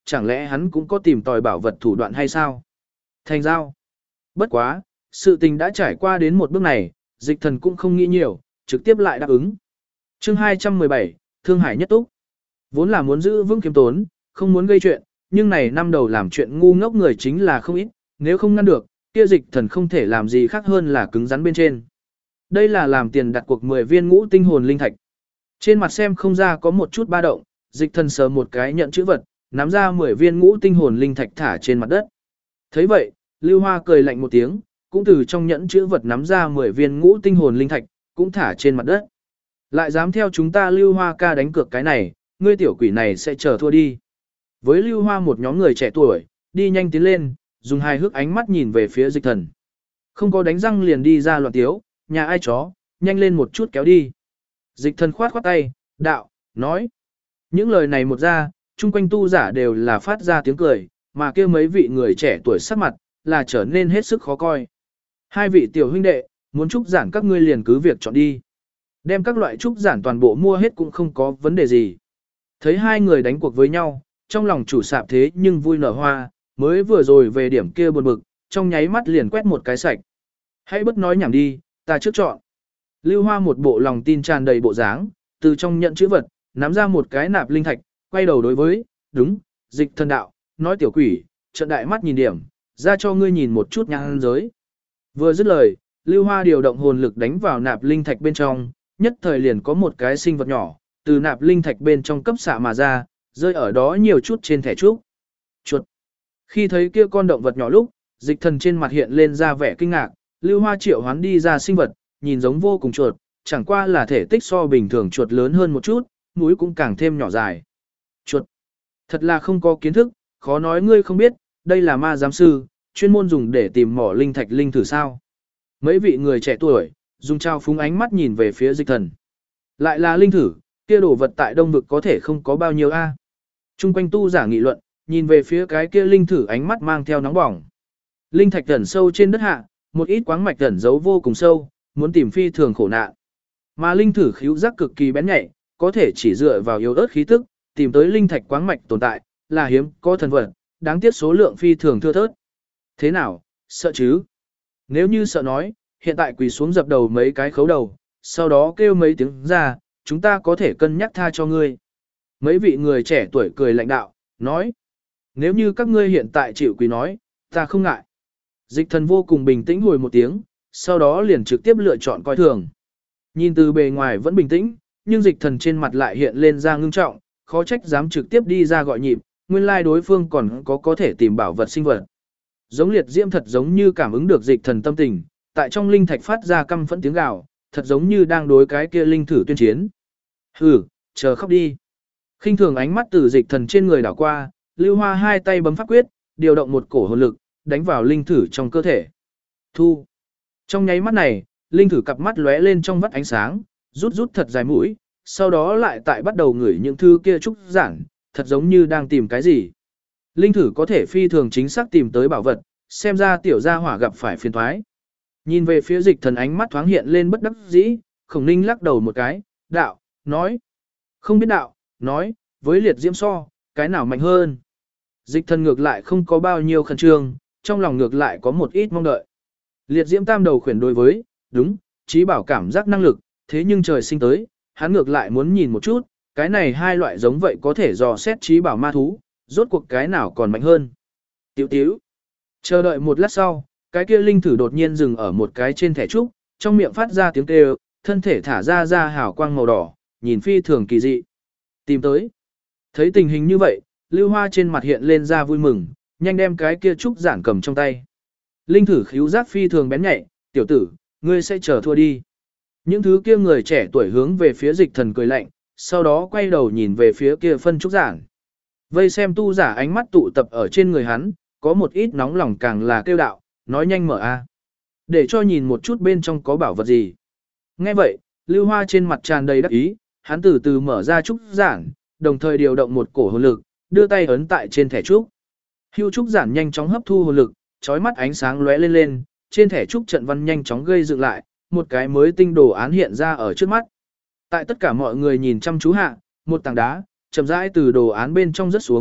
chẳng lẽ hắn cũng có tìm tòi bảo vật thủ đoạn hay sao? Thành giao. Bất quá, sự tình đã trải qua đến một bước này, Dịch Thần cũng không nghĩ nhiều, trực tiếp lại đáp ứng. Chương 217, Thương Hải nhất túc. Vốn là muốn giữ vững kiếm tốn, không muốn gây chuyện, nhưng này năm đầu làm chuyện ngu ngốc người chính là không ít, nếu không ngăn được, kia Dịch Thần không thể làm gì khác hơn là cứng rắn bên trên. Đây là làm tiền đặt cuộc 10 viên ngũ tinh hồn linh thạch. Trên mặt xem không ra có một chút ba động, Dịch Thần sờ một cái nhận chữ vật, nắm ra 10 viên ngũ tinh hồn linh thạch thả trên mặt đất. Thấy vậy, Lưu Hoa cười lạnh một tiếng, cũng từ trong nhẫn chữ vật nắm ra 10 viên ngũ tinh hồn linh thạch, cũng thả trên mặt đất. Lại dám theo chúng ta Lưu Hoa ca đánh cược cái này, ngươi tiểu quỷ này sẽ chờ thua đi. Với Lưu Hoa một nhóm người trẻ tuổi, đi nhanh tiến lên, dùng hài hước ánh mắt nhìn về phía Dịch Thần. Không có đánh răng liền đi ra loạn tiếu, nhà ai chó, nhanh lên một chút kéo đi. Dịch Thần khoát khoát tay, đạo, nói. Những lời này một ra, chung quanh tu giả đều là phát ra tiếng cười, mà kia mấy vị người trẻ tuổi sắc mặt, là trở nên hết sức khó coi. Hai vị tiểu huynh đệ, muốn trúc giản các ngươi liền cứ việc chọn đi. Đem các loại trúc giản toàn bộ mua hết cũng không có vấn đề gì. Thấy hai người đánh cuộc với nhau, trong lòng chủ sạp thế nhưng vui nở hoa, mới vừa rồi về điểm kia buồn bực, trong nháy mắt liền quét một cái sạch. Hãy bất nói nhảm đi, ta trước chọn. Lưu Hoa một bộ lòng tin tràn đầy bộ dáng, từ trong nhận chữ vật, nắm ra một cái nạp linh thạch, quay đầu đối với, đúng, Dịch Thần đạo, nói tiểu quỷ, trận đại mắt nhìn điểm, ra cho ngươi nhìn một chút nhang giới. Vừa dứt lời, Lưu Hoa điều động hồn lực đánh vào nạp linh thạch bên trong, nhất thời liền có một cái sinh vật nhỏ, từ nạp linh thạch bên trong cấp xạ mà ra, rơi ở đó nhiều chút trên thẻ trúc. Chuột. Khi thấy kia con động vật nhỏ lúc, Dịch Thần trên mặt hiện lên ra vẻ kinh ngạc, Lưu Hoa triệu hoán đi ra sinh vật, nhìn giống vô cùng chuột, chẳng qua là thể tích so bình thường chuột lớn hơn một chút, mũi cũng càng thêm nhỏ dài. Chuột. Thật là không có kiến thức, khó nói ngươi không biết, đây là ma giám sư, chuyên môn dùng để tìm mỏ linh thạch linh thử sao. Mấy vị người trẻ tuổi, dùng trao phúng ánh mắt nhìn về phía Dịch Thần. Lại là linh thử, kia đồ vật tại đông vực có thể không có bao nhiêu a. Trung quanh tu giả nghị luận, nhìn về phía cái kia linh thử ánh mắt mang theo nóng bỏng. Linh thạch ẩn sâu trên đất hạ, một ít quáng mạch ẩn giấu vô cùng sâu, muốn tìm phi thường khổ nạn. Mà linh thử khíu giác cực kỳ bén nhạy, có thể chỉ dựa vào yếu ớt khí tức, tìm tới linh thạch quáng mạch tồn tại, là hiếm có thần vật, đáng tiếc số lượng phi thường thưa thớt. Thế nào, sợ chứ? Nếu như sợ nói, hiện tại quỳ xuống dập đầu mấy cái khấu đầu, sau đó kêu mấy tiếng ra, chúng ta có thể cân nhắc tha cho ngươi. Mấy vị người trẻ tuổi cười lãnh đạo, nói. Nếu như các ngươi hiện tại chịu quỳ nói, ta không ngại. Dịch Thần vô cùng bình tĩnh hồi một tiếng, sau đó liền trực tiếp lựa chọn coi thường. Nhìn từ bề ngoài vẫn bình tĩnh, nhưng Dịch Thần trên mặt lại hiện lên ra ngưng trọng, khó trách dám trực tiếp đi ra gọi nhịp, nguyên lai đối phương còn có thể tìm bảo vật sinh vật. Giống liệt diễm thật giống như cảm ứng được Dịch Thần tâm tình, tại trong linh thạch phát ra căm phẫn tiếng gào, thật giống như đang đối cái kia linh thử tuyên chiến. Hừ, chờ khóc đi. Khinh thường ánh mắt từ Dịch Thần trên người đảo qua, Lưu Hoa hai tay bấm pháp quyết, điều động một cổ hồn lực, đánh vào linh thử trong cơ thể. Thu. Trong nháy mắt này, linh thử cặp mắt lóe lên trong vắt ánh sáng, rút rút thật dài mũi, sau đó lại tại bắt đầu ngửi những thứ kia trúc giản, thật giống như đang tìm cái gì. Linh thử có thể phi thường chính xác tìm tới bảo vật, xem ra tiểu gia hỏa gặp phải phiền toái. Nhìn về phía Dịch Thần ánh mắt thoáng hiện lên bất đắc dĩ, Khổng Ninh lắc đầu một cái, đạo, nói. Không biết đạo, nói, với liệt diễm so, cái nào mạnh hơn. Dịch Thần ngược lại không có bao nhiêu khẩn trương, trong lòng ngược lại có một ít mong đợi. Liệt diễm tam đầu khuyển đối với, đúng, trí bảo cảm giác năng lực, thế nhưng trời sinh tới, hắn ngược lại muốn nhìn một chút, cái này hai loại giống vậy có thể dò xét trí bảo ma thú, rốt cuộc cái nào còn mạnh hơn. Tiểu tiểu. Chờ đợi một lát sau, cái kia linh thử đột nhiên dừng ở một cái trên thẻ trúc, trong miệng phát ra tiếng kêu, thân thể thả ra hào quang màu đỏ, nhìn phi thường kỳ dị. Tìm tới. Thấy tình hình như vậy, Lưu Hoa trên mặt hiện lên ra vui mừng, nhanh đem cái kia trúc giản cầm trong tay. Linh thử khíu giác phi thường bén nhạy, tiểu tử, ngươi sẽ chờ thua đi. Những thứ kia người trẻ tuổi hướng về phía Dịch Thần cười lạnh, sau đó quay đầu nhìn về phía kia phân trúc giản. Vây xem tu giả ánh mắt tụ tập ở trên người hắn, có một ít nóng lòng càng là kêu đạo, nói nhanh mở a, để cho nhìn một chút bên trong có bảo vật gì. Nghe vậy, Lưu Hoa trên mặt tràn đầy đắc ý, hắn từ từ mở ra trúc giản, đồng thời điều động một cổ hồn lực, đưa tay ấn tại trên thẻ trúc. Hưu trúc giản nhanh chóng hấp thu hồn lực, chói mắt ánh sáng lóe lên lên, trên thẻ trúc trận văn nhanh chóng gây dựng lại, một cái mới tinh đồ án hiện ra ở trước mắt. Tại tất cả mọi người nhìn chăm chú hạ, một tảng đá chậm rãi từ đồ án bên trong rớt xuống,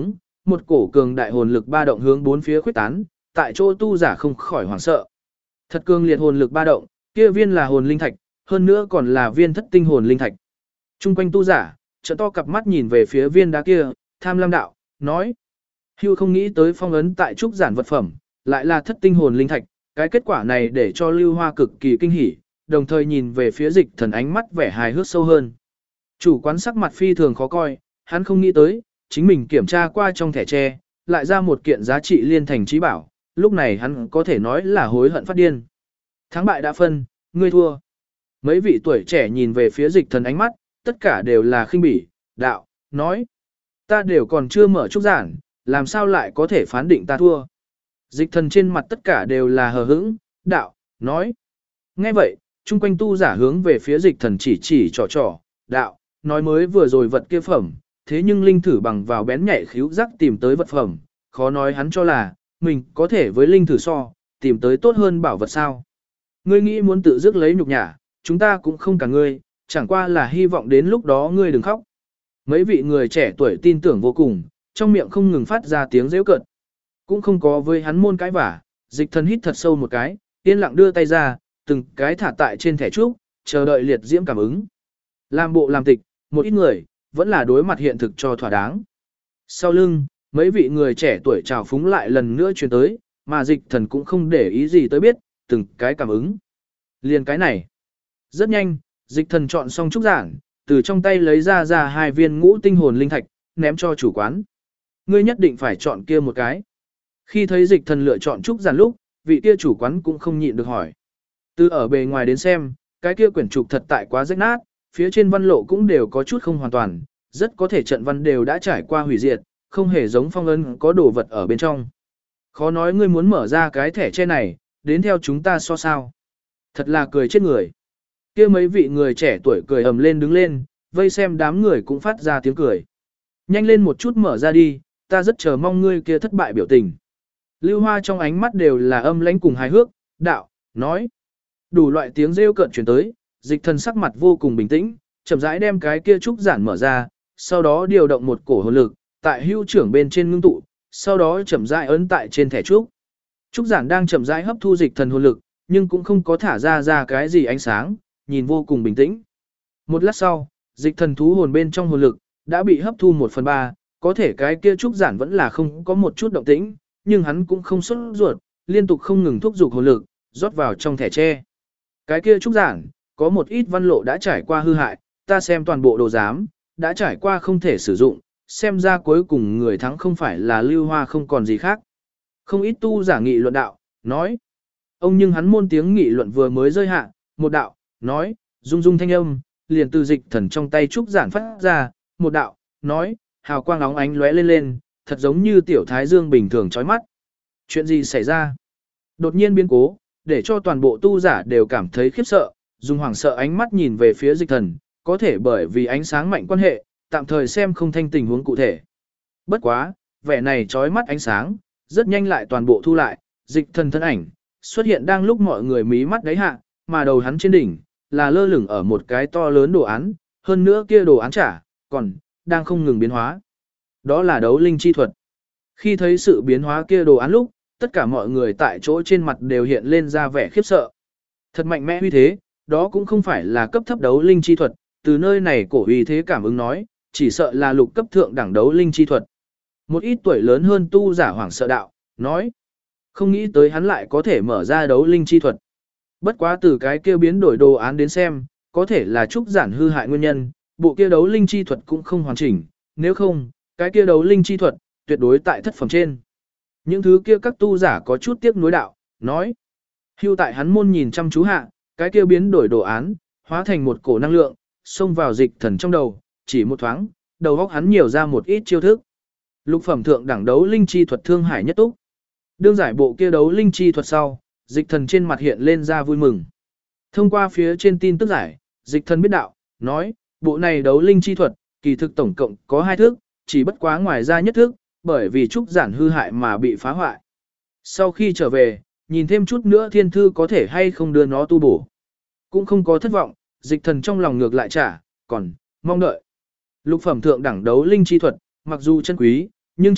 một cổ cường đại hồn lực ba động hướng bốn phía khuếch tán, tại chỗ tu giả không khỏi hoảng sợ. Thật cường liệt hồn lực ba động, kia viên là hồn linh thạch, hơn nữa còn là viên thất tinh hồn linh thạch. Trung quanh tu giả, trợ to cặp mắt nhìn về phía viên đá kia, tham lam đạo, nói. Hưu không nghĩ tới phong ấn tại trúc giản vật phẩm, lại là thất tinh hồn linh thạch, cái kết quả này để cho Lưu Hoa cực kỳ kinh hỉ, đồng thời nhìn về phía Dịch Thần ánh mắt vẻ hài hước sâu hơn. Chủ quán sắc mặt phi thường khó coi, hắn không nghĩ tới, chính mình kiểm tra qua trong thẻ tre, lại ra một kiện giá trị liên thành trí bảo, lúc này hắn có thể nói là hối hận phát điên. Thắng bại đã phân, ngươi thua. Mấy vị tuổi trẻ nhìn về phía Dịch Thần ánh mắt, tất cả đều là khinh bỉ, đạo, nói. Ta đều còn chưa mở trúc giản, làm sao lại có thể phán định ta thua. Dịch Thần trên mặt tất cả đều là hờ hững, đạo, nói. Nghe vậy, chung quanh tu giả hướng về phía Dịch Thần chỉ trò, đạo, nói mới vừa rồi vật kia phẩm, thế nhưng linh thử bằng vào bén nhạy khíu giác tìm tới vật phẩm, khó nói hắn cho là, mình có thể với linh thử so, tìm tới tốt hơn bảo vật sao. Ngươi nghĩ muốn tự dứt lấy nhục nhã, chúng ta cũng không cả ngươi, chẳng qua là hy vọng đến lúc đó ngươi đừng khóc. Mấy vị người trẻ tuổi tin tưởng vô cùng, trong miệng không ngừng phát ra tiếng giễu cợt. Cũng không có với hắn môn cái vả, Dịch Thần hít thật sâu một cái, yên lặng đưa tay ra, từng cái thả tại trên thẻ trúc, chờ đợi liệt diễm cảm ứng. Làm bộ làm tịch, một ít người, vẫn là đối mặt hiện thực cho thỏa đáng. Sau lưng, mấy vị người trẻ tuổi trào phúng lại lần nữa truyền tới, mà Dịch Thần cũng không để ý gì tới biết, từng cái cảm ứng. Liền cái này. Rất nhanh, Dịch Thần chọn xong trúc giản, từ trong tay lấy ra hai viên ngũ tinh hồn linh thạch, ném cho chủ quán. Ngươi nhất định phải chọn kia một cái. Khi thấy Dịch Thần lựa chọn trúc giản lúc, vị kia chủ quán cũng không nhịn được hỏi. Từ ở bề ngoài đến xem, cái kia quyển trục thật tại quá rách nát, phía trên văn lộ cũng đều có chút không hoàn toàn, rất có thể trận văn đều đã trải qua hủy diệt, không hề giống phong ấn có đồ vật ở bên trong. Khó nói ngươi muốn mở ra cái thẻ tre này, đến theo chúng ta so sao. Thật là cười chết người. Kia mấy vị người trẻ tuổi cười ầm lên đứng lên, vây xem đám người cũng phát ra tiếng cười. Nhanh lên một chút mở ra đi, ta rất chờ mong ngươi kia thất bại biểu tình. Lưu Hoa trong ánh mắt đều là âm lãnh cùng hài hước, đạo, nói. Đủ loại tiếng rêu cợt chuyển tới, Dịch Thần sắc mặt vô cùng bình tĩnh, chậm rãi đem cái kia trúc giản mở ra, sau đó điều động một cổ hồn lực, tại hưu trưởng bên trên ngưng tụ, sau đó chậm rãi ấn tại trên thẻ trúc. Trúc giản đang chậm rãi hấp thu Dịch Thần hồn lực, nhưng cũng không có thả ra cái gì ánh sáng, nhìn vô cùng bình tĩnh. Một lát sau, Dịch Thần thú hồn bên trong hồn lực đã bị hấp thu 1/3, có thể cái kia trúc giản vẫn là không có một chút động tĩnh, nhưng hắn cũng không sốt ruột, liên tục không ngừng thúc giục hồn lực, rót vào trong thẻ tre. Cái kia trúc giản, có một ít văn lộ đã trải qua hư hại, ta xem toàn bộ đồ giám, đã trải qua không thể sử dụng, xem ra cuối cùng người thắng không phải là Lưu Hoa không còn gì khác. Không ít tu giả nghị luận đạo, nói. Ông nhưng hắn môn tiếng nghị luận vừa mới rơi hạ, một đạo, nói, rung rung thanh âm, liền từ Dịch Thần trong tay trúc giản phát ra, một đạo, nói, hào quang óng ánh lóe lên, thật giống như tiểu thái dương bình thường chói mắt. Chuyện gì xảy ra? Đột nhiên biến cố, để cho toàn bộ tu giả đều cảm thấy khiếp sợ, dùng hoảng sợ ánh mắt nhìn về phía Dịch Thần, có thể bởi vì ánh sáng mạnh quan hệ, tạm thời xem không thanh tình huống cụ thể. Bất quá, vẻ này chói mắt ánh sáng, rất nhanh lại toàn bộ thu lại, Dịch Thần thân ảnh xuất hiện đang lúc mọi người mí mắt đáy hạ, mà đầu hắn trên đỉnh là lơ lửng ở một cái to lớn đồ án, hơn nữa kia đồ án còn đang không ngừng biến hóa. Đó là đấu linh chi thuật. Khi thấy sự biến hóa kia đồ án lúc, tất cả mọi người tại chỗ trên mặt đều hiện lên ra vẻ khiếp sợ. Thật mạnh mẽ uy thế, đó cũng không phải là cấp thấp đấu linh chi thuật, từ nơi này cổ uy thế cảm ứng nói, chỉ sợ là lục cấp thượng đẳng đấu linh chi thuật. Một ít tuổi lớn hơn tu giả hoảng sợ đạo, nói, không nghĩ tới hắn lại có thể mở ra đấu linh chi thuật. Bất quá từ cái kia biến đổi đồ án đến xem, có thể là trúc giản hư hại nguyên nhân, bộ kia đấu linh chi thuật cũng không hoàn chỉnh, nếu không, cái kia đấu linh chi thuật, tuyệt đối tại thất phẩm trên. Những thứ kia các tu giả có chút tiếc nuối đạo, nói. Hưu tại hắn môn nhìn chăm chú hạ, cái kia biến đổi đồ án, hóa thành một cổ năng lượng, xông vào Dịch Thần trong đầu, chỉ một thoáng, đầu óc hắn nhiều ra một ít chiêu thức. Lục phẩm thượng đẳng đấu linh chi thuật thương hải nhất túc. Đương giải bộ kia đấu linh chi thuật sau, Dịch Thần trên mặt hiện lên ra vui mừng. Thông qua phía trên tin tức giải, Dịch Thần biết đạo, nói, bộ này đấu linh chi thuật, kỳ thực tổng cộng có 2 thước, chỉ bất quá ngoài ra nhất thước, bởi vì trúc giản hư hại mà bị phá hoại. Sau khi trở về, nhìn thêm chút nữa thiên thư có thể hay không đưa nó tu bổ. Cũng không có thất vọng, Dịch Thần trong lòng ngược lại còn mong đợi. Lục phẩm thượng đẳng đấu linh chi thuật, mặc dù chân quý, nhưng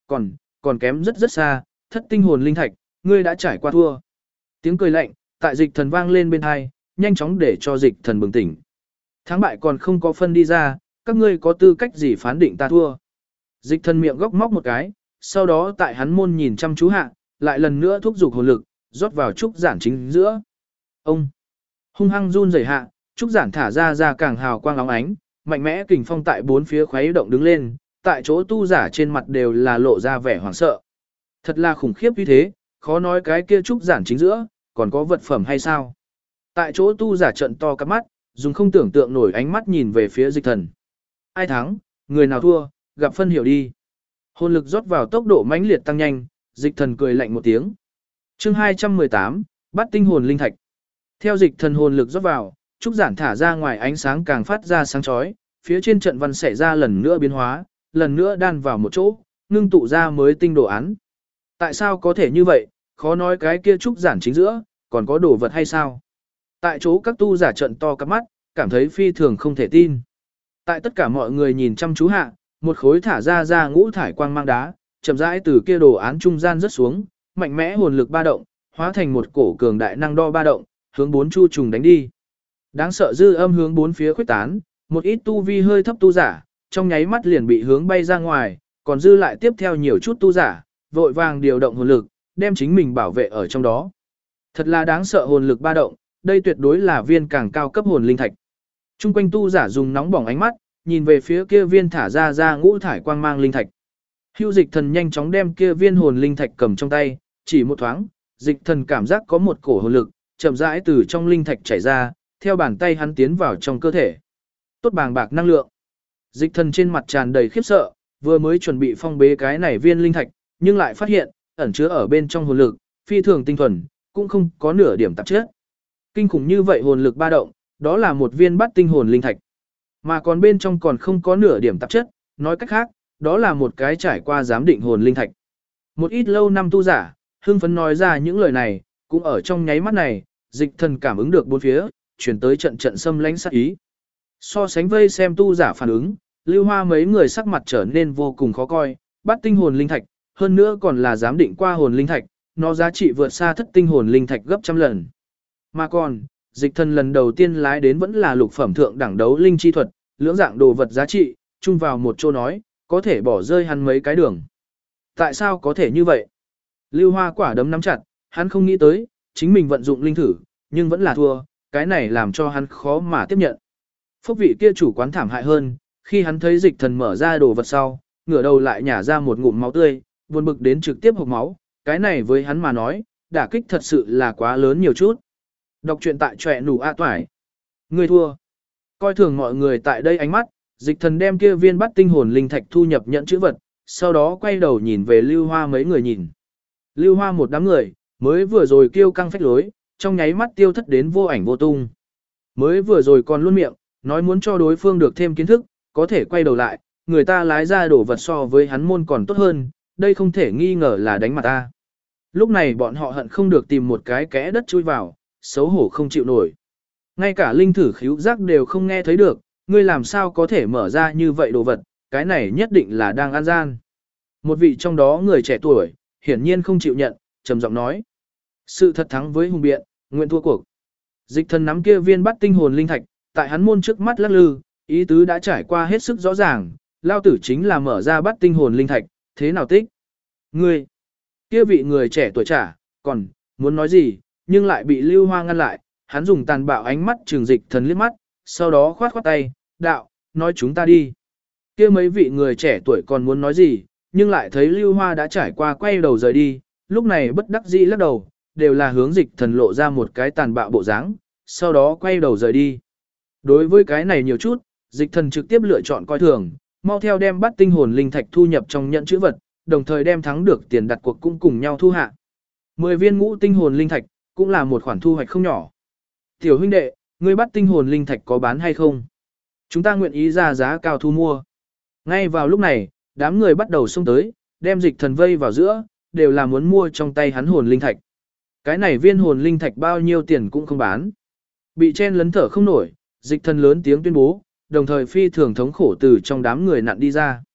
còn kém rất rất xa, thất tinh hồn linh thạch, ngươi đã trải qua thua. Tiếng cười lạnh, tại dịch thần vang lên bên hai, nhanh chóng để cho dịch thần bừng tỉnh. Thắng bại còn không có phân đi ra, các ngươi có tư cách gì phán định ta thua. Dịch thần miệng góc móc một cái, sau đó tại hắn môn nhìn chăm chú hạ, lại lần nữa thúc giục hồn lực, rót vào trúc giản chính giữa. Ông hung hăng run rẩy hạ, trúc giản thả ra càng hào quang óng ánh, mạnh mẽ kình phong tại bốn phía khuấy động đứng lên, tại chỗ tu giả trên mặt đều là lộ ra vẻ hoảng sợ. Thật là khủng khiếp như thế, khó nói cái kia trúc giản chính giữa, còn có vật phẩm hay sao? Tại chỗ tu giả trận to cặp mắt, dùng không tưởng tượng nổi ánh mắt nhìn về phía dịch thần. Ai thắng, người nào thua, gặp phân hiểu đi. Hồn lực rót vào tốc độ mãnh liệt tăng nhanh, dịch thần cười lạnh một tiếng. Chương 218, Bát tinh hồn linh thạch. Theo dịch thần hồn lực rót vào, trúc giản thả ra ngoài ánh sáng càng phát ra sáng chói, phía trên trận văn xảy ra lần nữa biến hóa, lần nữa đan vào một chỗ, ngưng tụ ra mới tinh đồ án. Tại sao có thể như vậy, khó nói cái kia trúc giản chính giữa, còn có đồ vật hay sao? Tại chỗ các tu giả trận to cặp mắt, cảm thấy phi thường không thể tin. Tại tất cả mọi người nhìn chăm chú hạ, một khối thả ra ngũ thải quang mang đá, chậm rãi từ kia đồ án trung gian rớt xuống, mạnh mẽ hồn lực ba động, hóa thành một cổ cường đại năng đo ba động, hướng bốn chu trùng đánh đi. Đáng sợ dư âm hướng bốn phía khuếch tán, một ít tu vi hơi thấp tu giả, trong nháy mắt liền bị hướng bay ra ngoài, còn dư lại tiếp theo nhiều chút tu giả, vội vàng điều động hồn lực, đem chính mình bảo vệ ở trong đó. Thật là đáng sợ hồn lực ba động, đây tuyệt đối là viên càng cao cấp hồn linh thạch. Trung quanh tu giả dùng nóng bỏng ánh mắt, nhìn về phía kia viên thả ra ngũ thải quang mang linh thạch. Hưu dịch thần nhanh chóng đem kia viên hồn linh thạch cầm trong tay, chỉ một thoáng, dịch thần cảm giác có một cổ hồn lực, chậm rãi từ trong linh thạch chảy ra, theo bàn tay hắn tiến vào trong cơ thể. Tốt bàng bạc năng lượng. Dịch thần trên mặt tràn đầy khiếp sợ, vừa mới chuẩn bị phong bế cái này viên linh thạch, nhưng lại phát hiện, ẩn chứa ở bên trong hồn lực, phi thường tinh thuần, cũng không có nửa điểm tạp chất. Kinh khủng như vậy hồn lực ba động, đó là một viên bát tinh hồn linh thạch. Mà còn bên trong còn không có nửa điểm tạp chất, nói cách khác, đó là một cái trải qua giám định hồn linh thạch. Một ít lâu năm tu giả, hưng phấn nói ra những lời này, cũng ở trong nháy mắt này, dịch thần cảm ứng được bốn phía, chuyển tới trận trận xâm lãnh sát ý. So sánh vây xem tu giả phản ứng, Lưu Hoa mấy người sắc mặt trở nên vô cùng khó coi, bát tinh hồn linh thạch, hơn nữa còn là giám định qua hồn linh thạch, nó giá trị vượt xa thất tinh hồn linh thạch gấp trăm lần. Mà còn, dịch thần lần đầu tiên lái đến vẫn là lục phẩm thượng đẳng đấu linh chi thuật, lưỡng dạng đồ vật giá trị, chung vào một chỗ nói, có thể bỏ rơi hắn mấy cái đường. Tại sao có thể như vậy? Lưu Hoa quả đấm nắm chặt, hắn không nghĩ tới, chính mình vận dụng linh thử, nhưng vẫn là thua, cái này làm cho hắn khó mà tiếp nhận. Phúc vị kia chủ quán thảm hại hơn, khi hắn thấy dịch thần mở ra đồ vật sau, ngửa đầu lại nhả ra một ngụm máu tươi, buồn bực đến trực tiếp hộc máu, cái này với hắn mà nói, đả kích thật sự là quá lớn nhiều chút. Đọc truyện tại trọe nủ a toải. Người thua. Coi thường mọi người tại đây ánh mắt, dịch thần đem kia viên bắt tinh hồn linh thạch thu nhập nhận chữ vật, sau đó quay đầu nhìn về Lưu Hoa mấy người nhìn. Lưu Hoa một đám người, mới vừa rồi kêu căng phách lối, trong nháy mắt tiêu thất đến vô ảnh vô tung. Mới vừa rồi còn luôn miệng, nói muốn cho đối phương được thêm kiến thức, có thể quay đầu lại, người ta lái ra đổ vật so với hắn môn còn tốt hơn, đây không thể nghi ngờ là đánh mặt ta. Lúc này bọn họ hận không được tìm một cái kẽ đất chui vào, xấu hổ không chịu nổi. Ngay cả linh thử khíu giác đều không nghe thấy được, ngươi làm sao có thể mở ra như vậy đồ vật, cái này nhất định là đang ăn gian. Một vị trong đó người trẻ tuổi, hiển nhiên không chịu nhận, trầm giọng nói. Sự thật thắng với hùng biện, nguyện thua cuộc. Dịch thần nắm kia viên bắt tinh hồn linh thạch, tại hắn môn trước mắt lắc lư, ý tứ đã trải qua hết sức rõ ràng, lao tử chính là mở ra bắt tinh hồn linh thạch, thế nào tích? Ngươi, kia vị người trẻ tuổi trả, còn, muốn nói gì, nhưng lại bị Lưu Hoa ngăn lại, hắn dùng tàn bạo ánh mắt trừng dịch thần liếc mắt, sau đó khoát khoát tay, đạo, nói chúng ta đi. Kia mấy vị người trẻ tuổi còn muốn nói gì, nhưng lại thấy Lưu Hoa đã trải qua quay đầu rời đi, lúc này bất đắc dĩ lắc đầu, đều là hướng dịch thần lộ ra một cái tàn bạo bộ dáng, sau đó quay đầu rời đi. Đối với cái này nhiều chút, dịch thần trực tiếp lựa chọn coi thường, mau theo đem bắt tinh hồn linh thạch thu nhập trong nhận chữ vật, đồng thời đem thắng được tiền đặt cuộc cũng cùng nhau thu hạ. 10 viên ngũ tinh hồn linh thạch, cũng là một khoản thu hoạch không nhỏ. Tiểu huynh đệ, ngươi bắt tinh hồn linh thạch có bán hay không? Chúng ta nguyện ý ra giá cao thu mua. Ngay vào lúc này, đám người bắt đầu xông tới, đem dịch thần vây vào giữa, đều là muốn mua trong tay hắn hồn linh thạch. Cái này viên hồn linh thạch bao nhiêu tiền cũng không bán. Bị chen lấn thở không nổi, dịch thần lớn tiếng tuyên bố, đồng thời phi thường thống khổ từ trong đám người nặn đi ra.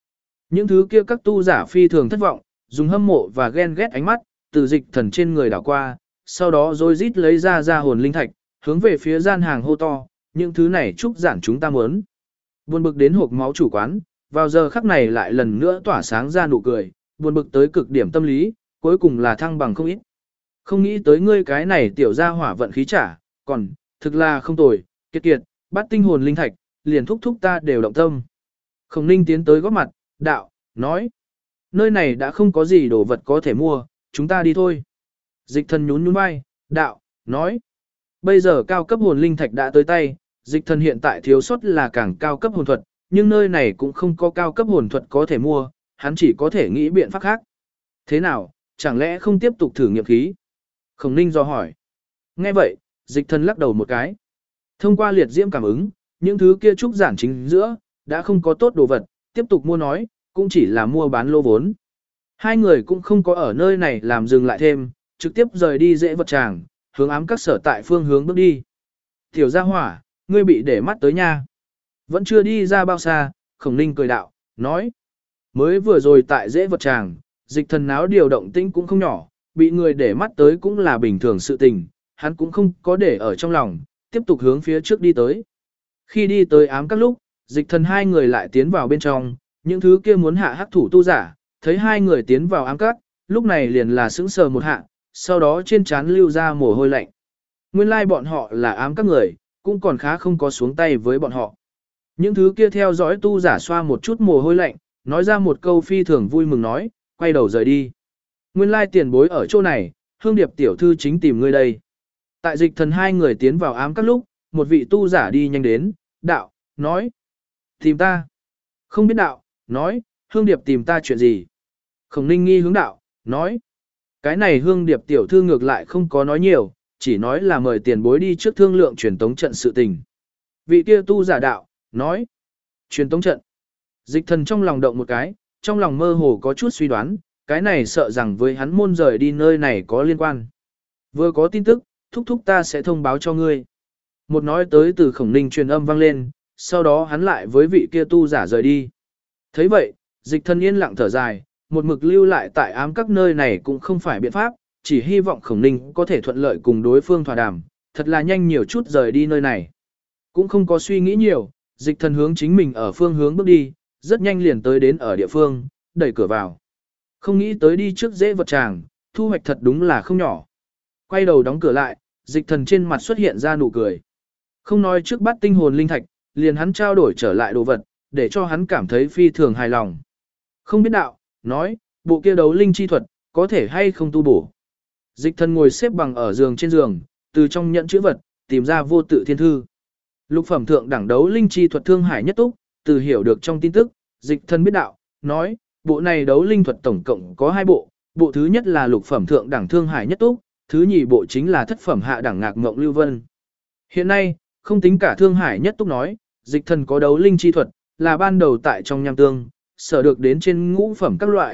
Những thứ kia các tu giả phi thường thất vọng, dùng hâm mộ và ghen ghét ánh mắt, từ dịch thần trên người đảo qua, sau đó rồi rít lấy ra hồn linh thạch, hướng về phía gian hàng hô to, những thứ này trúc giản chúng ta muốn. Buồn bực đến hộp máu chủ quán, vào giờ khắc này lại lần nữa tỏa sáng ra nụ cười, buồn bực tới cực điểm tâm lý, cuối cùng là thăng bằng không ít. Không nghĩ tới ngươi cái này tiểu ra hỏa vận khí trả, còn, thực là không tồi, kiệt, bắt tinh hồn linh thạch, liền thúc ta đều động tâm. Khổng Ninh tiến tới góp mặt, đạo, nói, nơi này đã không có gì đồ vật có thể mua, chúng ta đi thôi. Dịch thần nhún vai, đạo, nói, bây giờ cao cấp hồn linh thạch đã tới tay, dịch thần hiện tại thiếu sót là càng cao cấp hồn thuật, nhưng nơi này cũng không có cao cấp hồn thuật có thể mua, hắn chỉ có thể nghĩ biện pháp khác. Thế nào, chẳng lẽ không tiếp tục thử nghiệm khí? Khổng Ninh do hỏi. Nghe vậy, dịch thần lắc đầu một cái. Thông qua liệt diễm cảm ứng, những thứ kia trúc giản chính giữa, đã không có tốt đồ vật, tiếp tục mua nói, cũng chỉ là mua bán lô vốn. Hai người cũng không có ở nơi này làm dừng lại thêm, trực tiếp rời đi dễ vật tràng, hướng ám các sở tại phương hướng bước đi. Tiểu gia hỏa, ngươi bị để mắt tới nha. Vẫn chưa đi ra bao xa, Khổng Ninh cười đạo, nói. Mới vừa rồi tại dễ vật tràng, dịch thần náo điều động tĩnh cũng không nhỏ, bị người để mắt tới cũng là bình thường sự tình, hắn cũng không có để ở trong lòng, tiếp tục hướng phía trước đi tới. Khi đi tới ám các lúc, dịch thần hai người lại tiến vào bên trong, những thứ kia muốn hạ hắc thủ tu giả, thấy hai người tiến vào ám các, lúc này liền là sững sờ một hạ, sau đó trên trán lưu ra mồ hôi lạnh. Nguyên lai bọn họ là ám các người, cũng còn khá không có xuống tay với bọn họ. Những thứ kia theo dõi tu giả xoa một chút mồ hôi lạnh, nói ra một câu phi thường vui mừng nói, quay đầu rời đi. Nguyên lai tiền bối ở chỗ này, Hương Điệp tiểu thư chính tìm ngươi đây. Tại dịch thần hai người tiến vào ám các lúc, một vị tu giả đi nhanh đến, đạo, nói. Tìm ta. Không biết đạo, nói, Hương Điệp tìm ta chuyện gì. Khổng Ninh nghi hướng đạo, nói. Cái này Hương Điệp tiểu thư ngược lại không có nói nhiều, chỉ nói là mời tiền bối đi trước thương lượng truyền tống trận sự tình. Vị kia tu giả đạo, nói. Truyền tống trận. Dịch thần trong lòng động một cái, trong lòng mơ hồ có chút suy đoán, cái này sợ rằng với hắn môn rời đi nơi này có liên quan. Vừa có tin tức, thúc ta sẽ thông báo cho ngươi. Một nói tới từ Khổng Ninh truyền âm vang lên, sau đó hắn lại với vị kia tu giả rời đi. Thấy vậy, dịch thần yên lặng thở dài, một mực lưu lại tại ám các nơi này cũng không phải biện pháp, chỉ hy vọng Khổng Ninh có thể thuận lợi cùng đối phương thỏa đàm, thật là nhanh nhiều chút rời đi nơi này. Cũng không có suy nghĩ nhiều, dịch thần hướng chính mình ở phương hướng bước đi, rất nhanh liền tới đến ở địa phương, đẩy cửa vào. Không nghĩ tới đi trước dễ vật tràng, thu hoạch thật đúng là không nhỏ. Quay đầu đóng cửa lại, dịch thần trên mặt xuất hiện ra nụ cười. Không nói trước bắt tinh hồn linh thạch, liền hắn trao đổi trở lại đồ vật, để cho hắn cảm thấy phi thường hài lòng. Không biết đạo, nói, bộ kia đấu linh chi thuật, có thể hay không tu bổ. Dịch thần ngồi xếp bằng ở giường trên giường, từ trong nhận chữ vật, tìm ra vô tự thiên thư. Lục phẩm thượng đẳng đấu linh chi thuật thương hải nhất túc, từ hiểu được trong tin tức, dịch thần biết đạo, nói, bộ này đấu linh thuật tổng cộng có 2 bộ, bộ thứ nhất là lục phẩm thượng đẳng thương hải nhất túc, thứ nhì bộ chính là thất phẩm hạ đẳng ngạc mộng lưu vân. Hiện nay, không tính cả thương hải nhất túc nói, dịch thần có đấu linh chi thuật, là ban đầu tại trong nham tương, sở được đến trên ngũ phẩm các loại,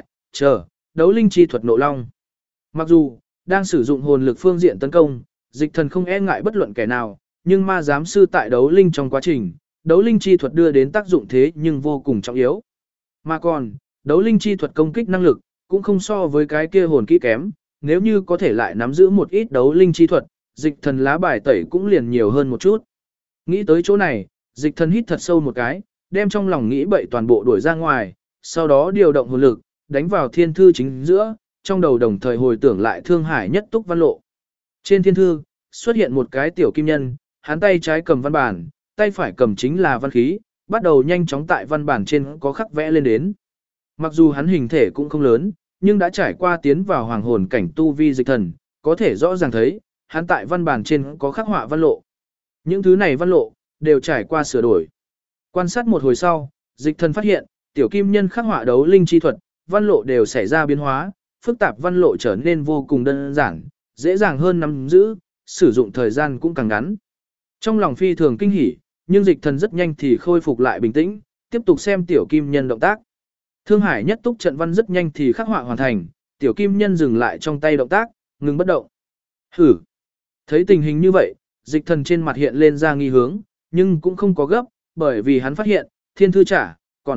đấu linh chi thuật nộ long. Mặc dù, đang sử dụng hồn lực phương diện tấn công, dịch thần không e ngại bất luận kẻ nào, nhưng ma giám sư tại đấu linh trong quá trình, đấu linh chi thuật đưa đến tác dụng thế nhưng vô cùng trọng yếu. Mà còn, đấu linh chi thuật công kích năng lực, cũng không so với cái kia hồn kỹ kém, nếu như có thể lại nắm giữ một ít đấu linh chi thuật, dịch thần lá bài tẩy cũng liền nhiều hơn một chút. Nghĩ tới chỗ này, dịch thần hít thật sâu một cái, đem trong lòng nghĩ bậy toàn bộ đuổi ra ngoài, sau đó điều động hồn lực, đánh vào thiên thư chính giữa, trong đầu đồng thời hồi tưởng lại thương hải nhất túc văn lộ. Trên thiên thư, xuất hiện một cái tiểu kim nhân, hắn tay trái cầm văn bản, tay phải cầm chính là văn khí, bắt đầu nhanh chóng tại văn bản trên có khắc vẽ lên đến. Mặc dù hắn hình thể cũng không lớn, nhưng đã trải qua tiến vào hoàng hồn cảnh tu vi dịch thần, có thể rõ ràng thấy, hắn tại văn bản trên có khắc họa văn lộ. Những thứ này văn lộ, đều trải qua sửa đổi. Quan sát một hồi sau, dịch thần phát hiện, tiểu kim nhân khắc họa đấu linh chi thuật, văn lộ đều xảy ra biến hóa, phức tạp văn lộ trở nên vô cùng đơn giản, dễ dàng hơn nắm giữ, sử dụng thời gian cũng càng ngắn. Trong lòng phi thường kinh hỉ, nhưng dịch thần rất nhanh thì khôi phục lại bình tĩnh, tiếp tục xem tiểu kim nhân động tác. Thương hải nhất túc trận văn rất nhanh thì khắc họa hoàn thành, tiểu kim nhân dừng lại trong tay động tác, ngừng bất động. Hử! Thấy tình hình như vậy, dịch thần trên mặt hiện lên ra nghi hướng, nhưng cũng không có gấp, bởi vì hắn phát hiện, thiên thư trả, còn,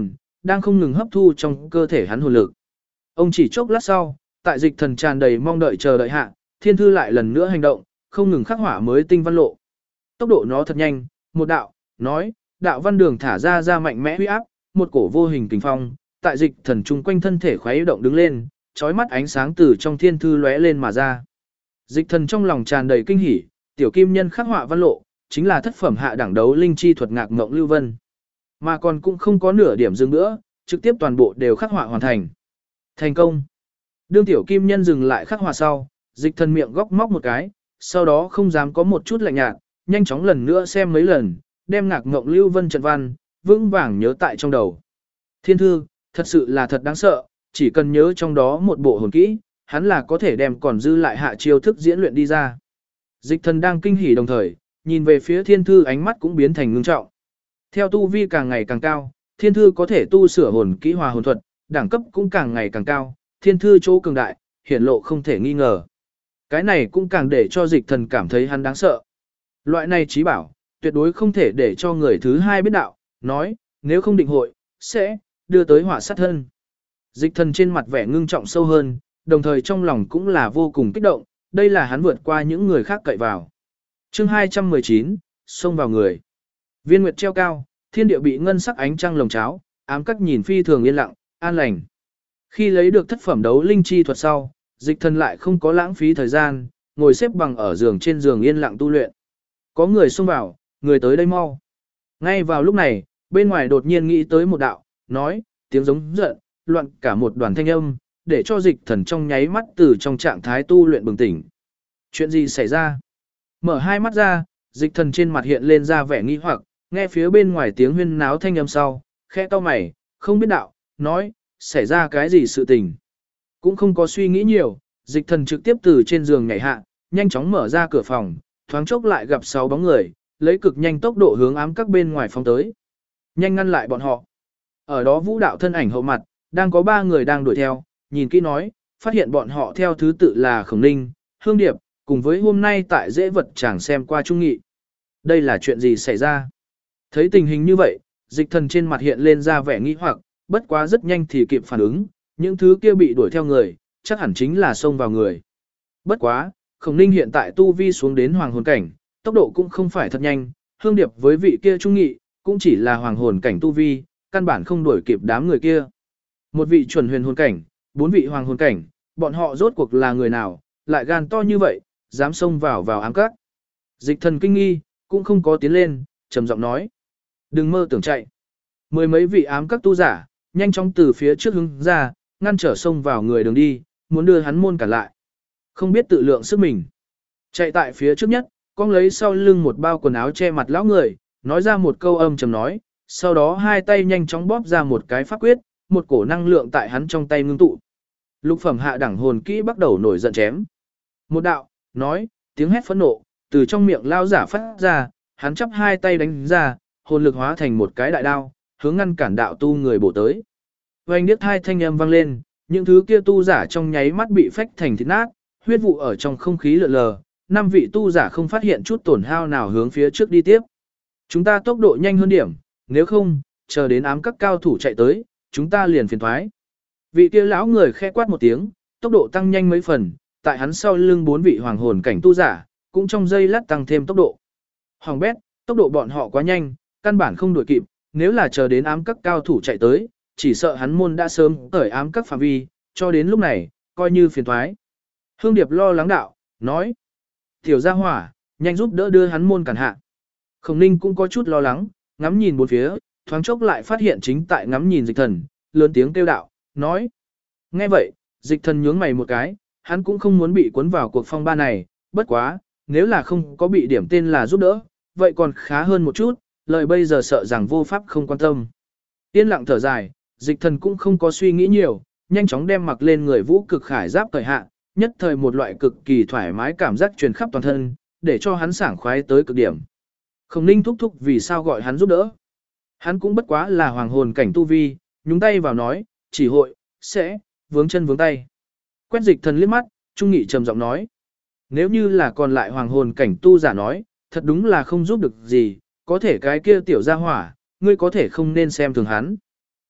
đang không ngừng hấp thu trong cơ thể hắn hồn lực. Ông chỉ chốc lát sau, tại Dịch Thần tràn đầy mong đợi chờ đợi hạ, thiên thư lại lần nữa hành động, không ngừng khắc họa mới tinh văn lộ. Tốc độ nó thật nhanh, một đạo, nói, đạo văn đường thả ra mạnh mẽ huy áp, một cổ vô hình kình phong, tại Dịch Thần chung quanh thân thể khuấy động đứng lên, chói mắt ánh sáng từ trong thiên thư lóe lên mà ra. Dịch Thần trong lòng tràn đầy kinh hỉ, tiểu kim nhân khắc họa văn lộ, chính là thất phẩm hạ đẳng đấu linh chi thuật Ngạc Ngộng Lưu Vân. Mà còn cũng không có nửa điểm dừng nữa, trực tiếp toàn bộ đều khắc họa hoàn thành. Thành công. Đương tiểu kim nhân dừng lại khắc họa sau, Dịch Thần miệng góc móc một cái, sau đó không dám có một chút lạnh nhạt, nhanh chóng lần nữa xem mấy lần, đem Ngạc Ngộng Lưu Vân trận văn vững vàng nhớ tại trong đầu. Thiên thư, thật sự là thật đáng sợ, chỉ cần nhớ trong đó một bộ hồn kỹ, hắn là có thể đem còn dư lại hạ chiêu thức diễn luyện đi ra. Dịch Thần đang kinh hỉ đồng thời, nhìn về phía thiên thư ánh mắt cũng biến thành ngưng trọng. Theo tu vi càng ngày càng cao, thiên thư có thể tu sửa hồn kỹ hòa hồn thuật, đẳng cấp cũng càng ngày càng cao, thiên thư chỗ cường đại, hiển lộ không thể nghi ngờ. Cái này cũng càng để cho Dịch Thần cảm thấy hắn đáng sợ. Loại này trí bảo, tuyệt đối không thể để cho người thứ hai biết đạo, nói, nếu không định hội, sẽ đưa tới họa sát thân. Dịch Thần trên mặt vẻ ngưng trọng sâu hơn, đồng thời trong lòng cũng là vô cùng kích động, đây là hắn vượt qua những người khác cậy vào. Chương 219, xông vào người. Viên nguyệt treo cao, thiên địa bị ngân sắc ánh trăng lồng cháo, ám các nhìn phi thường yên lặng, an lành. Khi lấy được thất phẩm đấu linh chi thuật sau, Dịch Thần lại không có lãng phí thời gian, ngồi xếp bằng ở giường trên giường yên lặng tu luyện. Có người xông vào, người tới đây mau. Ngay vào lúc này, bên ngoài đột nhiên nghĩ tới một đạo, nói, tiếng giống giận, loạn cả một đoàn thanh âm, để cho Dịch Thần trong nháy mắt từ trong trạng thái tu luyện bừng tỉnh. Chuyện gì xảy ra? Mở hai mắt ra, Dịch Thần trên mặt hiện lên ra vẻ nghi hoặc, nghe phía bên ngoài tiếng huyên náo thanh âm sau, khẽ cau mày, không biết đạo, nói, xảy ra cái gì sự tình. Cũng không có suy nghĩ nhiều, Dịch Thần trực tiếp từ trên giường nhảy hạ, nhanh chóng mở ra cửa phòng, thoáng chốc lại gặp 6 bóng người, lấy cực nhanh tốc độ hướng ám các bên ngoài phóng tới. Nhanh ngăn lại bọn họ. Ở đó vũ đạo thân ảnh hậu mặt, đang có 3 người đang đuổi theo, nhìn kỹ nói, phát hiện bọn họ theo thứ tự là Khổng Ninh, Hương Điệp, cùng với hôm nay tại dễ vật chẳng xem qua trung nghị. Đây là chuyện gì xảy ra? Thấy tình hình như vậy, Dịch Thần trên mặt hiện lên ra vẻ nghi hoặc, bất quá rất nhanh thì kịp phản ứng, những thứ kia bị đuổi theo người, chắc hẳn chính là xông vào người. Bất quá, Khổng Ninh hiện tại tu vi xuống đến hoàng hồn cảnh, tốc độ cũng không phải thật nhanh, Hương Điệp với vị kia trung nghị, cũng chỉ là hoàng hồn cảnh tu vi, căn bản không đuổi kịp đám người kia. Một vị chuẩn huyền hồn cảnh, 4 vị hoàng hồn cảnh, bọn họ rốt cuộc là người nào, lại gan to như vậy, dám xông vào ám các. Dịch Thần kinh nghi, cũng không có tiến lên, trầm giọng nói. Đừng mơ tưởng chạy. Mười mấy vị ám các tu giả, nhanh chóng từ phía trước hướng ra, ngăn trở xông vào người đường đi, muốn đưa hắn môn cản lại. Không biết tự lượng sức mình. Chạy tại phía trước nhất, con lấy sau lưng một bao quần áo che mặt lão người, nói ra một câu âm trầm nói, sau đó hai tay nhanh chóng bóp ra một cái pháp quyết, một cổ năng lượng tại hắn trong tay ngưng tụ. Lục phẩm hạ đẳng hồn kỹ bắt đầu nổi giận chém. Một đạo, nói, tiếng hét phẫn nộ, từ trong miệng lao giả phát ra, hắn chắp hai tay đánh ra, hồn lực hóa thành một cái đại đao, hướng ngăn cản đạo tu người bổ tới. Vành điếc hai thanh âm vang lên, những thứ kia tu giả trong nháy mắt bị phách thành thịt nát, huyết vụ ở trong không khí lượn lờ, 5 vị tu giả không phát hiện chút tổn hao nào hướng phía trước đi tiếp. Chúng ta tốc độ nhanh hơn điểm, nếu không, chờ đến ám các cao thủ chạy tới, chúng ta liền phiền thoái. Vị kia lão người khẽ quát một tiếng, tốc độ tăng nhanh mấy phần, tại hắn sau lưng 4 vị hoàng hồn cảnh tu giả, cũng trong giây lát tăng thêm tốc độ. Hoàng bét, tốc độ bọn họ quá nhanh, căn bản không đuổi kịp, nếu là chờ đến ám các cao thủ chạy tới, chỉ sợ hắn môn đã sớm cởi ám các phạm vi, cho đến lúc này, coi như phiền thoái. Hương Điệp lo lắng đạo, nói, tiểu gia hỏa, nhanh giúp đỡ đưa hắn môn cản hạ. Khổng Ninh cũng có chút lo lắng, ngắm nhìn bốn phía, thoáng chốc lại phát hiện chính tại ngắm nhìn Dịch Thần, lớn tiếng kêu đạo, nói. Nghe vậy, Dịch Thần nhướng mày một cái, hắn cũng không muốn bị cuốn vào cuộc phong ba này, bất quá, nếu là không có bị điểm tên là giúp đỡ, vậy còn khá hơn một chút, lời bây giờ sợ rằng vô pháp không quan tâm. Yên lặng thở dài, Dịch Thần cũng không có suy nghĩ nhiều, nhanh chóng đem mặc lên người vũ cực khải giáp cởi hạ, nhất thời một loại cực kỳ thoải mái cảm giác truyền khắp toàn thân, để cho hắn sảng khoái tới cực điểm. Khổng Ninh thúc thúc vì sao gọi hắn giúp đỡ. Hắn cũng bất quá là hoàng hồn cảnh tu vi, nhúng tay vào nói, chỉ hội, sẽ, vướng chân vướng tay. Quét Dịch Thần liếc mắt, Trung Nghị trầm giọng nói. Nếu như là còn lại hoàng hồn cảnh tu giả nói, thật đúng là không giúp được gì, có thể cái kia tiểu gia hỏa, ngươi có thể không nên xem thường hắn.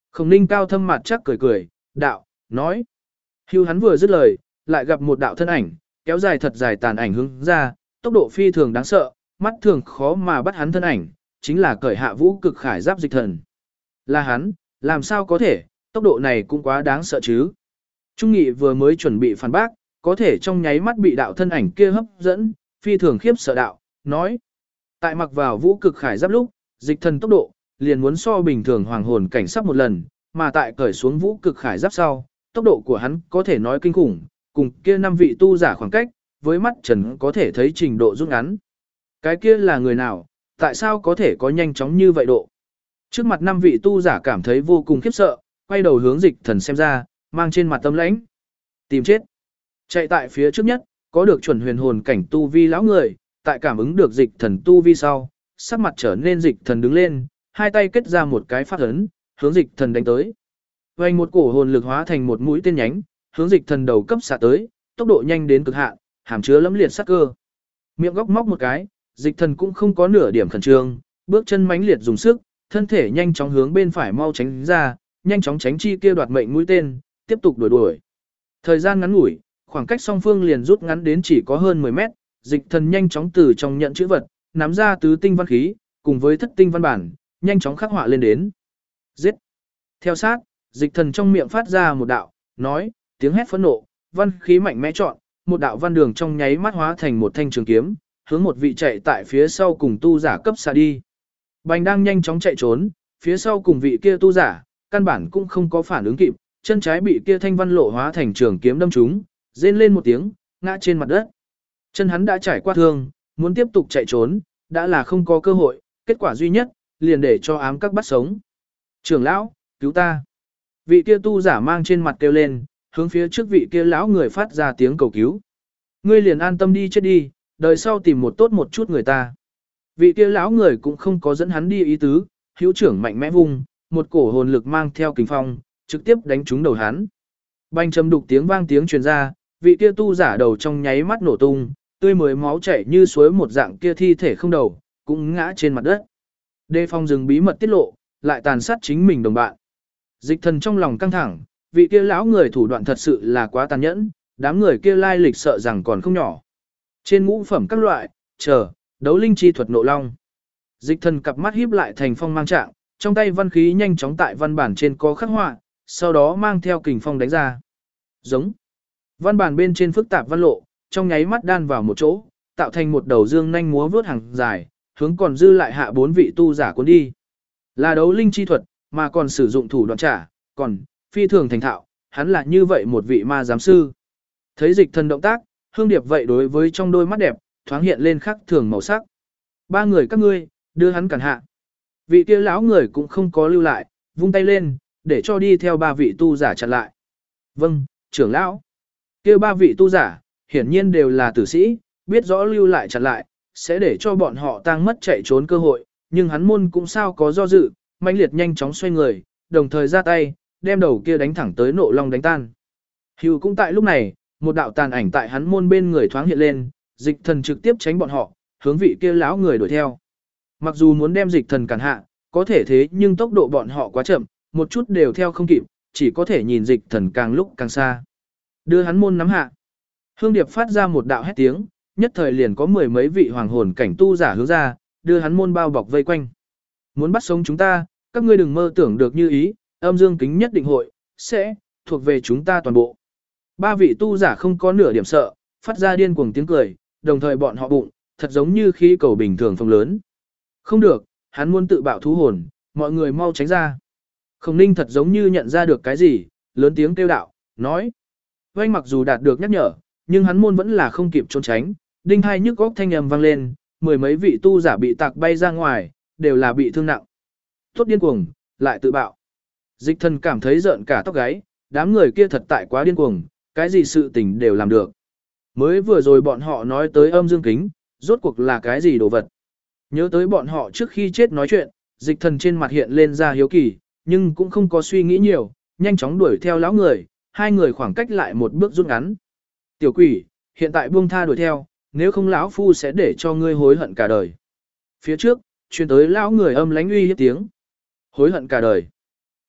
Khổng Ninh cao thâm mặt chắc cười cười, đạo, nói. Hưu hắn vừa dứt lời, lại gặp một đạo thân ảnh, kéo dài thật dài tàn ảnh hướng ra, tốc độ phi thường đáng sợ, mắt thường khó mà bắt hắn thân ảnh, chính là cởi hạ vũ cực khải giáp dịch thần. Là hắn, làm sao có thể, tốc độ này cũng quá đáng sợ chứ. Trung Nghị vừa mới chuẩn bị phản bác, có thể trong nháy mắt bị đạo thân ảnh kia hấp dẫn, phi thường khiếp sợ đạo, nói. Tại mặc vào vũ cực khải giáp lúc, dịch thần tốc độ, liền muốn so bình thường hoàng hồn cảnh sắp một lần, mà tại cởi xuống vũ cực khải giáp sau, tốc độ của hắn có thể nói kinh khủng, cùng kia 5 vị tu giả khoảng cách, với mắt trần có thể thấy trình độ rút ngắn. Cái kia là người nào, tại sao có thể có nhanh chóng như vậy độ? Trước mặt 5 vị tu giả cảm thấy vô cùng khiếp sợ, quay đầu hướng dịch thần xem ra, mang trên mặt tâm lãnh. Tìm chết. Chạy tại phía trước nhất, có được chuẩn huyền hồn cảnh tu vi lão người, tại cảm ứng được dịch thần tu vi sau, sắc mặt trở nên dịch thần đứng lên, hai tay kết ra một cái phát ấn, hướng dịch thần đánh tới. Vành một cổ hồn lực hóa thành một mũi tên nhánh, hướng dịch thần đầu cấp xạ tới, tốc độ nhanh đến cực hạn, hàm chứa lẫm liệt sát cơ. Miệng góc móc một cái, dịch thần cũng không có nửa điểm khẩn trương, bước chân mãnh liệt dùng sức, thân thể nhanh chóng hướng bên phải mau tránh ra, nhanh chóng tránh chi kia đoạt mệnh mũi tên, tiếp tục đuổi. Thời gian ngắn ngủi, khoảng cách song phương liền rút ngắn đến chỉ có hơn 10 mét, dịch thần nhanh chóng từ trong nhận chữ vật, nắm ra tứ tinh văn khí, cùng với thất tinh văn bản, nhanh chóng khắc họa lên đến. Giết! Theo sát, dịch thần trong miệng phát ra một đạo, nói, tiếng hét phẫn nộ, văn khí mạnh mẽ chọn, một đạo văn đường trong nháy mắt hóa thành một thanh trường kiếm, hướng một vị chạy tại phía sau cùng tu giả cấp xa đi. Bành đang nhanh chóng chạy trốn, phía sau cùng vị kia tu giả, căn bản cũng không có phản ứng kịp, chân trái bị kia thanh văn lộ hóa thành trường kiếm đâm trúng, rên lên một tiếng, ngã trên mặt đất. Chân hắn đã trải qua thương, muốn tiếp tục chạy trốn, đã là không có cơ hội, kết quả duy nhất, liền để cho ám các bắt sống. Trưởng lão, cứu ta. Vị kia tu giả mang trên mặt kêu lên, hướng phía trước vị kia lão người phát ra tiếng cầu cứu. Ngươi liền an tâm đi chết đi, đời sau tìm một tốt một chút người ta. Vị kia lão người cũng không có dẫn hắn đi ý tứ, hữu trưởng mạnh mẽ vung, một cổ hồn lực mang theo kình phong, trực tiếp đánh trúng đầu hắn. Bành trầm đục tiếng vang tiếng truyền ra, vị kia tu giả đầu trong nháy mắt nổ tung, tươi mới máu chảy như suối một dạng kia thi thể không đầu, cũng ngã trên mặt đất. Đề phòng rừng bí mật tiết lộ, lại tàn sát chính mình đồng bạn. Dịch thần trong lòng căng thẳng, vị kia lão người thủ đoạn thật sự là quá tàn nhẫn, đám người kia lai lịch sợ rằng còn không nhỏ. Trên ngũ phẩm các loại, đấu linh chi thuật nộ long. Dịch thần cặp mắt híp lại thành phong mang trạng, trong tay văn khí nhanh chóng tại văn bản trên có khắc họa, sau đó mang theo kình phong đánh ra. Giống. Văn bản bên trên phức tạp văn lộ, trong nháy mắt đan vào một chỗ, tạo thành một đầu dương nhanh múa vướt hàng dài, hướng còn dư lại hạ 4 vị tu giả cuốn đi. Là đấu linh chi thuật, mà còn sử dụng thủ đoạn trả, còn phi thường thành thạo, hắn là như vậy một vị ma giám sư. Thấy dịch thần động tác, Hương Điệp vậy đối với trong đôi mắt đẹp, thoáng hiện lên khắc thường màu sắc. 3 người các ngươi, đưa hắn cản hạ. Vị kia lão người cũng không có lưu lại, vung tay lên, để cho đi theo 3 vị tu giả chặn lại. Vâng, trưởng lão. Kia 3 vị tu giả, hiển nhiên đều là tử sĩ, biết rõ lưu lại chặn lại, sẽ để cho bọn họ tang mất chạy trốn cơ hội, nhưng hắn môn cũng sao có do dự, mãnh liệt nhanh chóng xoay người, đồng thời ra tay, đem đầu kia đánh thẳng tới nộ long đánh tan. Hưu cũng tại lúc này, một đạo tàn ảnh tại hắn môn bên người thoáng hiện lên, dịch thần trực tiếp tránh bọn họ, hướng vị kia lão người đuổi theo. Mặc dù muốn đem dịch thần cản hạ, có thể thế nhưng tốc độ bọn họ quá chậm, một chút đều theo không kịp, chỉ có thể nhìn dịch thần càng lúc càng xa. Đưa hắn môn nắm hạ. Hương Điệp phát ra một đạo hét tiếng, nhất thời liền có 10 mấy vị hoàng hồn cảnh tu giả hướng ra, đưa hắn môn bao bọc vây quanh. Muốn bắt sống chúng ta, các ngươi đừng mơ tưởng được như ý, âm dương kính nhất định hội, sẽ thuộc về chúng ta toàn bộ. 3 vị tu giả không có nửa điểm sợ, phát ra điên cuồng tiếng cười, đồng thời bọn họ bụng, thật giống như khí cầu bình thường phồng lớn. Không được, hắn muốn tự bạo thú hồn, mọi người mau tránh ra. Khổng Ninh thật giống như nhận ra được cái gì, lớn tiếng kêu đạo, nói. Vanh mặc dù đạt được nhắc nhở, nhưng hắn môn vẫn là không kịp trốn tránh, đinh hai nhức góc thanh âm vang lên, 10 mấy vị tu giả bị tạc bay ra ngoài, đều là bị thương nặng. Tốt điên cuồng, lại tự bạo. Dịch thần cảm thấy rợn cả tóc gáy, đám người kia thật tại quá điên cuồng, cái gì sự tình đều làm được. Mới vừa rồi bọn họ nói tới âm dương kính, rốt cuộc là cái gì đồ vật. Nhớ tới bọn họ trước khi chết nói chuyện, dịch thần trên mặt hiện lên ra hiếu kỳ, nhưng cũng không có suy nghĩ nhiều, nhanh chóng đuổi theo lão người, hai người khoảng cách lại một bước rút ngắn. Tiểu quỷ, hiện tại buông tha đuổi theo, nếu không lão phu sẽ để cho ngươi hối hận cả đời. Phía trước, truyền tới lão người âm lãnh uy hiếp tiếng. Hối hận cả đời.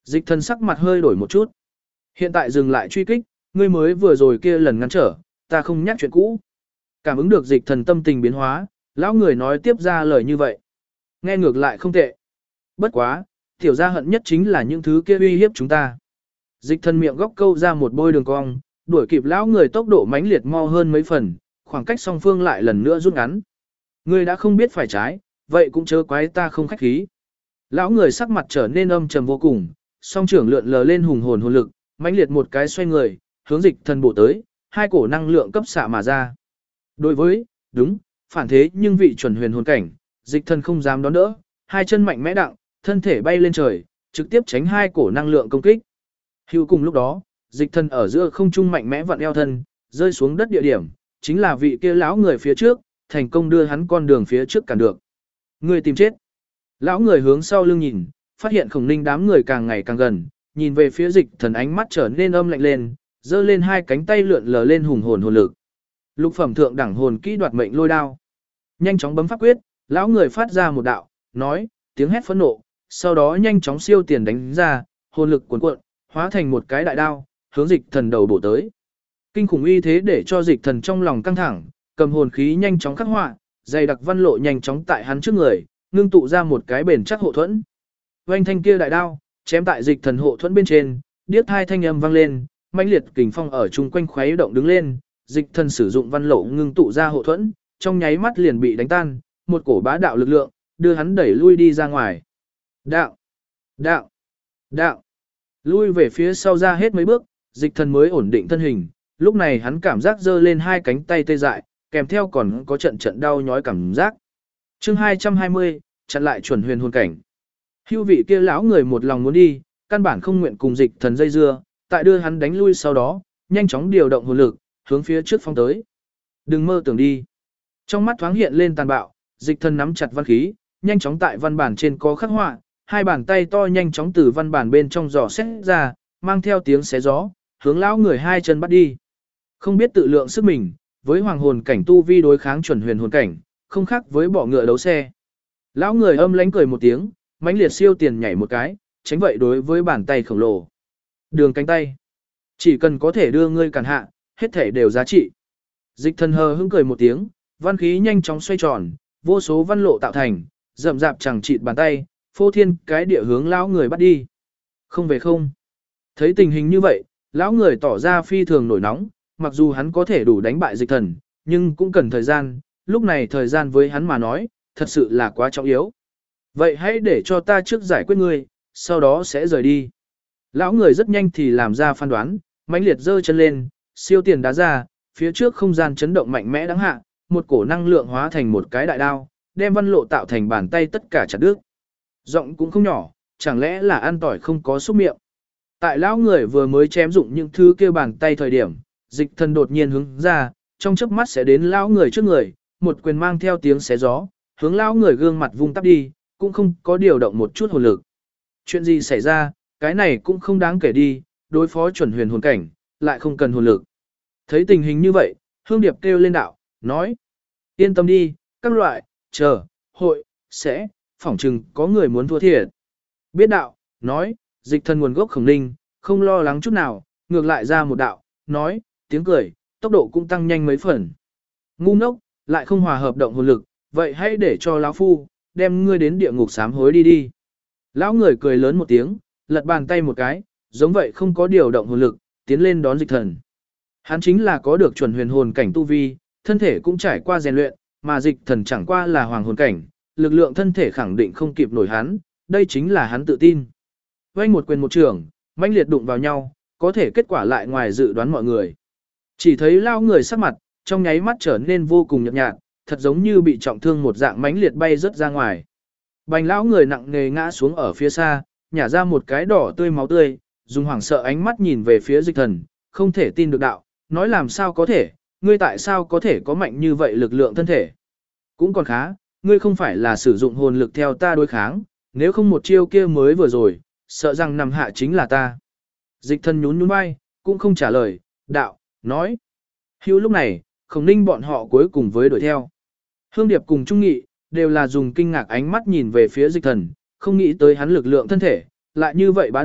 Dịch thần sắc mặt hơi đổi một chút. Hiện tại dừng lại truy kích, ngươi mới vừa rồi kia lần ngăn trở, ta không nhắc chuyện cũ. Cảm ứng được dịch thần tâm tình biến hóa, lão người nói tiếp ra lời như vậy. Nghe ngược lại không tệ. Bất quá, tiểu gia hận nhất chính là những thứ kia uy hiếp chúng ta. Dịch thần miệng góc câu ra một bôi đường cong, đuổi kịp lão người tốc độ mãnh liệt mo hơn mấy phần, khoảng cách song phương lại lần nữa rút ngắn. Ngươi đã không biết phải trái, vậy cũng chớ quái ta không khách khí. Lão người sắc mặt trở nên âm trầm vô cùng, song trưởng lượn lờ lên hùng hồn hồn lực, mãnh liệt một cái xoay người, hướng dịch thần bổ tới, hai cổ năng lượng cấp xạ mà ra. Đối với, đúng, phản thế nhưng vị chuẩn huyền hồn cảnh, dịch thần không dám đón đỡ, hai chân mạnh mẽ đặng, thân thể bay lên trời, trực tiếp tránh hai cổ năng lượng công kích. Hưu cùng lúc đó, dịch thần ở giữa không trung mạnh mẽ vặn eo thân, rơi xuống đất địa điểm, chính là vị kia lão người phía trước, thành công đưa hắn con đường phía trước cản được. Người tìm chết. Lão người hướng sau lưng nhìn, phát hiện Khổng Ninh đám người càng ngày càng gần, nhìn về phía dịch thần ánh mắt trở nên âm lạnh lên, giơ lên hai cánh tay lượn lờ lên hùng hồn hồn lực. Lục phẩm thượng đẳng hồn kỹ đoạt mệnh lôi đao. Nhanh chóng bấm pháp quyết, lão người phát ra một đạo, nói, tiếng hét phẫn nộ, sau đó nhanh chóng siêu tiền đánh ra, hồn lực cuồn cuộn, hóa thành một cái đại đao, hướng dịch thần đầu bổ tới. Kinh khủng uy thế để cho dịch thần trong lòng căng thẳng, cầm hồn khí nhanh chóng khắc họa, dày đặc văn lộ nhanh chóng tại hắn trước người, ngưng tụ ra một cái bền chắc hộ thuẫn. Oanh thanh kia đại đao, chém tại dịch thần hộ thuẫn bên trên, điếc hai thanh âm vang lên, mãnh liệt kình phong ở chung quanh khuấy động đứng lên, dịch thần sử dụng văn lộ ngưng tụ ra hộ thuẫn, trong nháy mắt liền bị đánh tan, một cổ bá đạo lực lượng, đưa hắn đẩy lui đi ra ngoài. Đạo, đạo, đạo, lui về phía sau ra hết mấy bước, dịch thần mới ổn định thân hình, lúc này hắn cảm giác giơ lên hai cánh tay tê dại, kèm theo còn có trận trận đau nhói cảm giác. Chương 220, chặn lại chuẩn huyền hồn cảnh. Hưu vị kia lão người một lòng muốn đi, căn bản không nguyện cùng dịch thần dây dưa, tại đưa hắn đánh lui sau đó, nhanh chóng điều động hồn lực, hướng phía trước phong tới. Đừng mơ tưởng đi. Trong mắt thoáng hiện lên tàn bạo, dịch thần nắm chặt văn khí, nhanh chóng tại văn bản trên có khắc họa, hai bàn tay to nhanh chóng từ văn bản bên trong giỏ xét ra, mang theo tiếng xé gió, hướng lão người hai chân bắt đi. Không biết tự lượng sức mình, với hoàng hồn cảnh tu vi đối kháng chuẩn huyền hồn cảnh, không khác với bỏ ngựa đấu xe. Lão người âm lãnh cười một tiếng, mãnh liệt siêu tiền nhảy một cái, tránh vậy đối với bàn tay khổng lồ. Đường cánh tay. Chỉ cần có thể đưa ngươi cản hạ, hết thể đều giá trị. Dịch thần hờ hững cười một tiếng, văn khí nhanh chóng xoay tròn, vô số văn lộ tạo thành, rậm rạp chẳng chịt bàn tay, phô thiên cái địa hướng lão người bắt đi. Không về không. Thấy tình hình như vậy, lão người tỏ ra phi thường nổi nóng, mặc dù hắn có thể đủ đánh bại dịch thần, nhưng cũng cần thời gian, lúc này thời gian với hắn mà nói, thật sự là quá trọng yếu. Vậy hãy để cho ta trước giải quyết ngươi, sau đó sẽ rời đi. Lão người rất nhanh thì làm ra phán đoán, mãnh liệt giơ chân lên, siêu tiền đá ra, phía trước không gian chấn động mạnh mẽ đáng hạ, một cổ năng lượng hóa thành một cái đại đao, đem văn lộ tạo thành bàn tay tất cả chặt đứt. Giọng cũng không nhỏ, chẳng lẽ là ăn tỏi không có xúc miệng. Tại lão người vừa mới chém dụng những thứ kia bàn tay thời điểm, dịch thần đột nhiên hướng ra, trong chớp mắt sẽ đến lão người trước người, một quyền mang theo tiếng xé gió, hướng lão người gương mặt vung tắp đi, cũng không có điều động một chút hồn lực. Chuyện gì xảy ra, cái này cũng không đáng kể đi, đối phó chuẩn huyền hồn cảnh, lại không cần hồn lực. Thấy tình hình như vậy, Hương Điệp kêu lên đạo, nói, yên tâm đi, các loại, chờ, hội, sẽ, phỏng chừng có người muốn thua thiệt. Biết đạo, nói, dịch thần nguồn gốc Khổng Ninh, không lo lắng chút nào, ngược lại ra một đạo, nói, tiếng cười, tốc độ cũng tăng nhanh mấy phần. Ngu ngốc, lại không hòa hợp động hồn lực, vậy hãy để cho lão phu, đem ngươi đến địa ngục sám hối đi đi. Lão người cười lớn một tiếng, lật bàn tay một cái, giống vậy không có điều động hồn lực, tiến lên đón dịch thần. Hắn chính là có được chuẩn huyền hồn cảnh tu vi, thân thể cũng trải qua rèn luyện, mà dịch thần chẳng qua là hoàng hồn cảnh, lực lượng thân thể khẳng định không kịp nổi hắn, đây chính là hắn tự tin. Vành một quyền một trường, mãnh liệt đụng vào nhau, có thể kết quả lại ngoài dự đoán mọi người. Chỉ thấy lao người sắc mặt, trong nháy mắt trở nên vô cùng nhợt nhạt, thật giống như bị trọng thương một dạng mãnh liệt bay rớt ra ngoài. Bành lão người nặng nề ngã xuống ở phía xa, nhả ra một cái đỏ tươi máu tươi, dùng hoảng sợ ánh mắt nhìn về phía dịch thần, không thể tin được đạo, nói làm sao có thể, ngươi tại sao có thể có mạnh như vậy lực lượng thân thể. Cũng còn khá, ngươi không phải là sử dụng hồn lực theo ta đối kháng, nếu không một chiêu kia mới vừa rồi, sợ rằng nằm hạ chính là ta. Dịch thần nhún nhún vai, cũng không trả lời, đạo, nói. Hữu lúc này, Khổng Ninh bọn họ cuối cùng với đuổi theo. Hương Điệp cùng Trung Nghị, đều là dùng kinh ngạc ánh mắt nhìn về phía dịch thần, không nghĩ tới hắn lực lượng thân thể, lại như vậy bá đạo,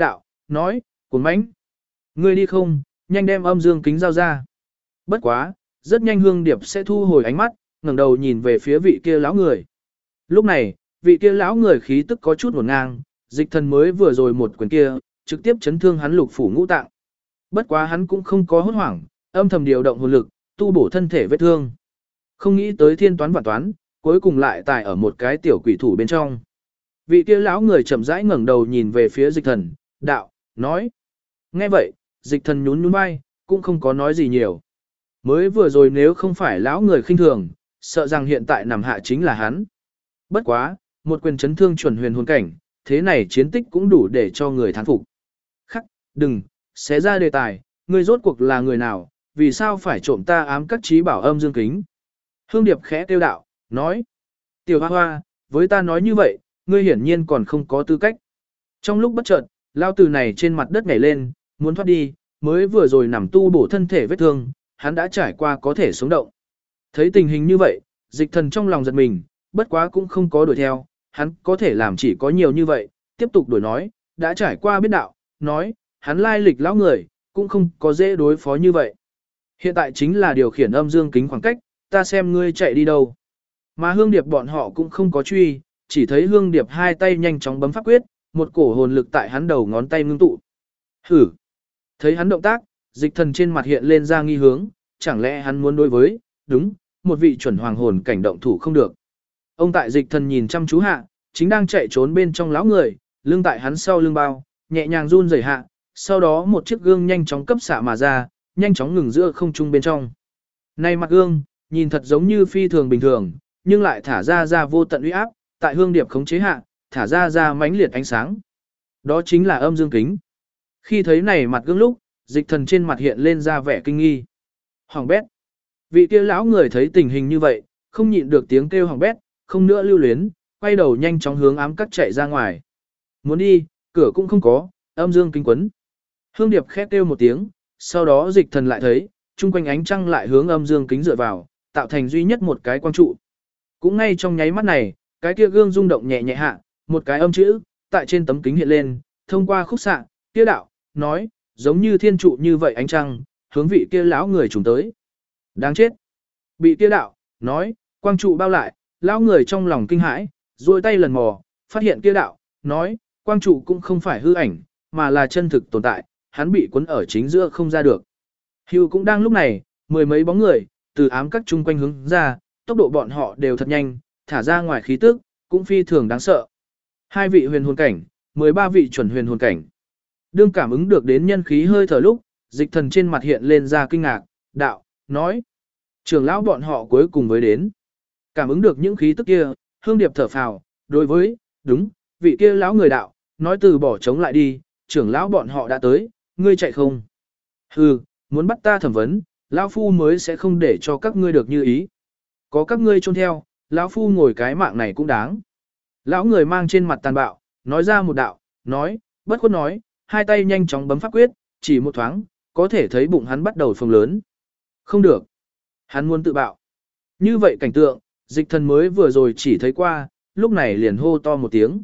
nói, cuốn mãnh. Ngươi đi không, nhanh đem âm dương kính giao ra. Bất quá, rất nhanh Hương Điệp sẽ thu hồi ánh mắt, ngẩng đầu nhìn về phía vị kia lão người. Lúc này, vị kia lão người khí tức có chút hỗn ngang, Dịch Thần mới vừa rồi một quyền kia, trực tiếp chấn thương hắn lục phủ ngũ tạng. Bất quá hắn cũng không có hốt hoảng, âm thầm điều động hồn lực, tu bổ thân thể vết thương. Không nghĩ tới thiên toán vạn toán, cuối cùng lại tài ở một cái tiểu quỷ thủ bên trong. Vị kia lão người chậm rãi ngẩng đầu nhìn về phía Dịch Thần, đạo, nói. Nghe vậy, Dịch Thần nhún nhún vai, cũng không có nói gì nhiều. Mới vừa rồi nếu không phải lão người khinh thường, sợ rằng hiện tại nằm hạ chính là hắn. Bất quá, một quyền chấn thương chuẩn huyền hồn cảnh, thế này chiến tích cũng đủ để cho người thán phục. Khắc, đừng, xé ra đề tài, ngươi rốt cuộc là người nào, vì sao phải trộm ta ám các trí bảo âm dương kính. Hương Điệp khẽ tiêu đạo, nói. Tiểu hoa hoa, với ta nói như vậy, ngươi hiển nhiên còn không có tư cách. Trong lúc bất chợt, lao từ này trên mặt đất nhảy lên, muốn thoát đi, mới vừa rồi nằm tu bổ thân thể vết thương, hắn đã trải qua có thể sống động. Thấy tình hình như vậy, Dịch Thần trong lòng giật mình, bất quá cũng không có đuổi theo, hắn có thể làm chỉ có nhiều như vậy, tiếp tục đuổi nói, đã trải qua biết đạo, nói, hắn lai lịch lão người, cũng không có dễ đối phó như vậy. Hiện tại chính là điều khiển âm dương kính khoảng cách, ta xem ngươi chạy đi đâu. Mà Hương Điệp bọn họ cũng không có truy, chỉ thấy Hương Điệp hai tay nhanh chóng bấm pháp quyết, một cổ hồn lực tại hắn đầu ngón tay ngưng tụ. Hử! Thấy hắn động tác, Dịch Thần trên mặt hiện lên ra nghi hướng, chẳng lẽ hắn muốn đối với, đúng, một vị chuẩn hoàng hồn cảnh động thủ không được. Ông tại Dịch Thần nhìn chăm chú hạ, chính đang chạy trốn bên trong lão người, lưng tại hắn sau lưng bao, nhẹ nhàng run rẩy hạ, sau đó một chiếc gương nhanh chóng cấp xạ mà ra, nhanh chóng ngừng giữa không trung bên trong. Này mặt gương, nhìn thật giống như phi thường bình thường, nhưng lại thả ra vô tận uy áp, tại Hương Điệp khống chế hạ, thả ra mãnh liệt ánh sáng. Đó chính là âm dương kính. Khi thấy này mặt gương lúc, Dịch Thần trên mặt hiện lên ra vẻ kinh nghi. Hoàng bét. Vị kia lão người thấy tình hình như vậy, không nhịn được tiếng kêu hoàng bét, không nữa lưu luyến, quay đầu nhanh chóng hướng ám các chạy ra ngoài. Muốn đi, cửa cũng không có, âm dương kính quấn. Hương Điệp khét kêu một tiếng, sau đó Dịch Thần lại thấy, chung quanh ánh trăng lại hướng âm dương kính dựa vào, tạo thành duy nhất một cái quang trụ. Cũng ngay trong nháy mắt này, cái kia gương rung động nhẹ nhẹ hạ, một cái âm chữ, tại trên tấm kính hiện lên, thông qua khúc xạ, kia đạo, nói, giống như thiên trụ như vậy ánh trăng, hướng vị kia lão người trùng tới. Đáng chết. Bị kia đạo, nói, quang trụ bao lại, lão người trong lòng kinh hãi, duỗi tay lần mò, phát hiện kia đạo, nói, quang trụ cũng không phải hư ảnh, mà là chân thực tồn tại, hắn bị cuốn ở chính giữa không ra được. Hưu cũng đang lúc này, mười mấy bóng người, từ ám các chung quanh hướng ra, tốc độ bọn họ đều thật nhanh, thả ra ngoài khí tức, cũng phi thường đáng sợ. 2 vị huyền hồn cảnh, 13 vị chuẩn huyền hồn cảnh. Đương cảm ứng được đến nhân khí hơi thở lúc, Dịch Thần trên mặt hiện lên ra kinh ngạc, đạo, nói. Trưởng lão bọn họ cuối cùng mới đến. Cảm ứng được những khí tức kia, Hương Điệp thở phào, đối với, đúng, vị kia lão người đạo, nói từ bỏ chống lại đi, trưởng lão bọn họ đã tới, ngươi chạy không? Hừ, muốn bắt ta thẩm vấn, lão phu mới sẽ không để cho các ngươi được như ý. Có các ngươi trôn theo, lão phu ngồi cái mạng này cũng đáng. Lão người mang trên mặt tàn bạo, nói ra một đạo, nói, bất khuất nói, hai tay nhanh chóng bấm pháp quyết, chỉ một thoáng, có thể thấy bụng hắn bắt đầu phồng lớn. Không được. Hắn muốn tự bạo. Như vậy cảnh tượng, Dịch Thần mới vừa rồi chỉ thấy qua, lúc này liền hô to một tiếng.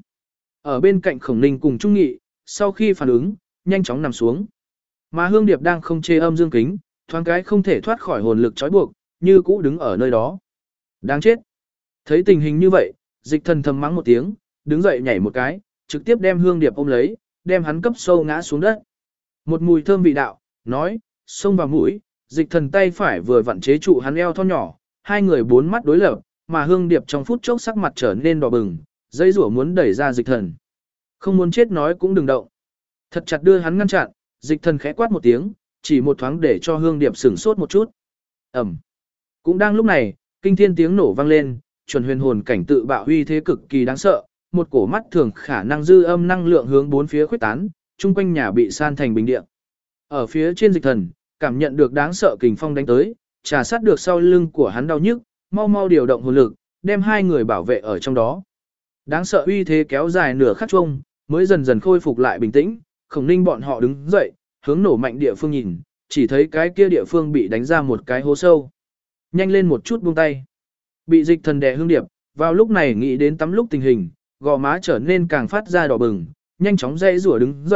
Ở bên cạnh Khổng Ninh cùng Trung Nghị, sau khi phản ứng, nhanh chóng nằm xuống. Mà Hương Điệp đang không chê âm dương kính, thoáng cái không thể thoát khỏi hồn lực trói buộc, như cũ đứng ở nơi đó. Đáng chết. Thấy tình hình như vậy, Dịch Thần thầm mắng một tiếng, đứng dậy nhảy một cái, trực tiếp đem Hương Điệp ôm lấy, đem hắn cấp sâu ngã xuống đất. Một mùi thơm vị đạo, nói, xông vào mũi, Dịch Thần tay phải vừa vặn chế trụ hắn eo thon nhỏ, hai người bốn mắt đối lập, mà Hương Điệp trong phút chốc sắc mặt trở nên đỏ bừng, dây rủa muốn đẩy ra Dịch Thần. Không muốn chết nói cũng đừng động. Thật chặt đưa hắn ngăn chặn, Dịch Thần khẽ quát một tiếng, chỉ một thoáng để cho Hương Điệp sửng sốt một chút. Ẩm. Cũng đang lúc này, kinh thiên tiếng nổ vang lên, chuẩn huyền hồn cảnh tự bạo uy thế cực kỳ đáng sợ, một cổ mắt thường khả năng dư âm năng lượng hướng bốn phía khuếch tán, chung quanh nhà bị san thành bình địa. Ở phía trên Dịch Thần, cảm nhận được đáng sợ kình phong đánh tới, trà sát được sau lưng của hắn đau nhức, mau mau điều động hồn lực, đem hai người bảo vệ ở trong đó. Đáng sợ uy thế kéo dài nửa khắc chuông, mới dần dần khôi phục lại bình tĩnh, Khổng Ninh bọn họ đứng dậy, hướng nổ mạnh địa phương nhìn, chỉ thấy cái kia địa phương bị đánh ra một cái hố sâu. Nhanh lên một chút buông tay. Bị Dịch Thần đè Hương Điệp, vào lúc này nghĩ đến tắm lúc tình hình, gò má trở nên càng phát ra đỏ bừng, nhanh chóng dây rủa đứng dậy,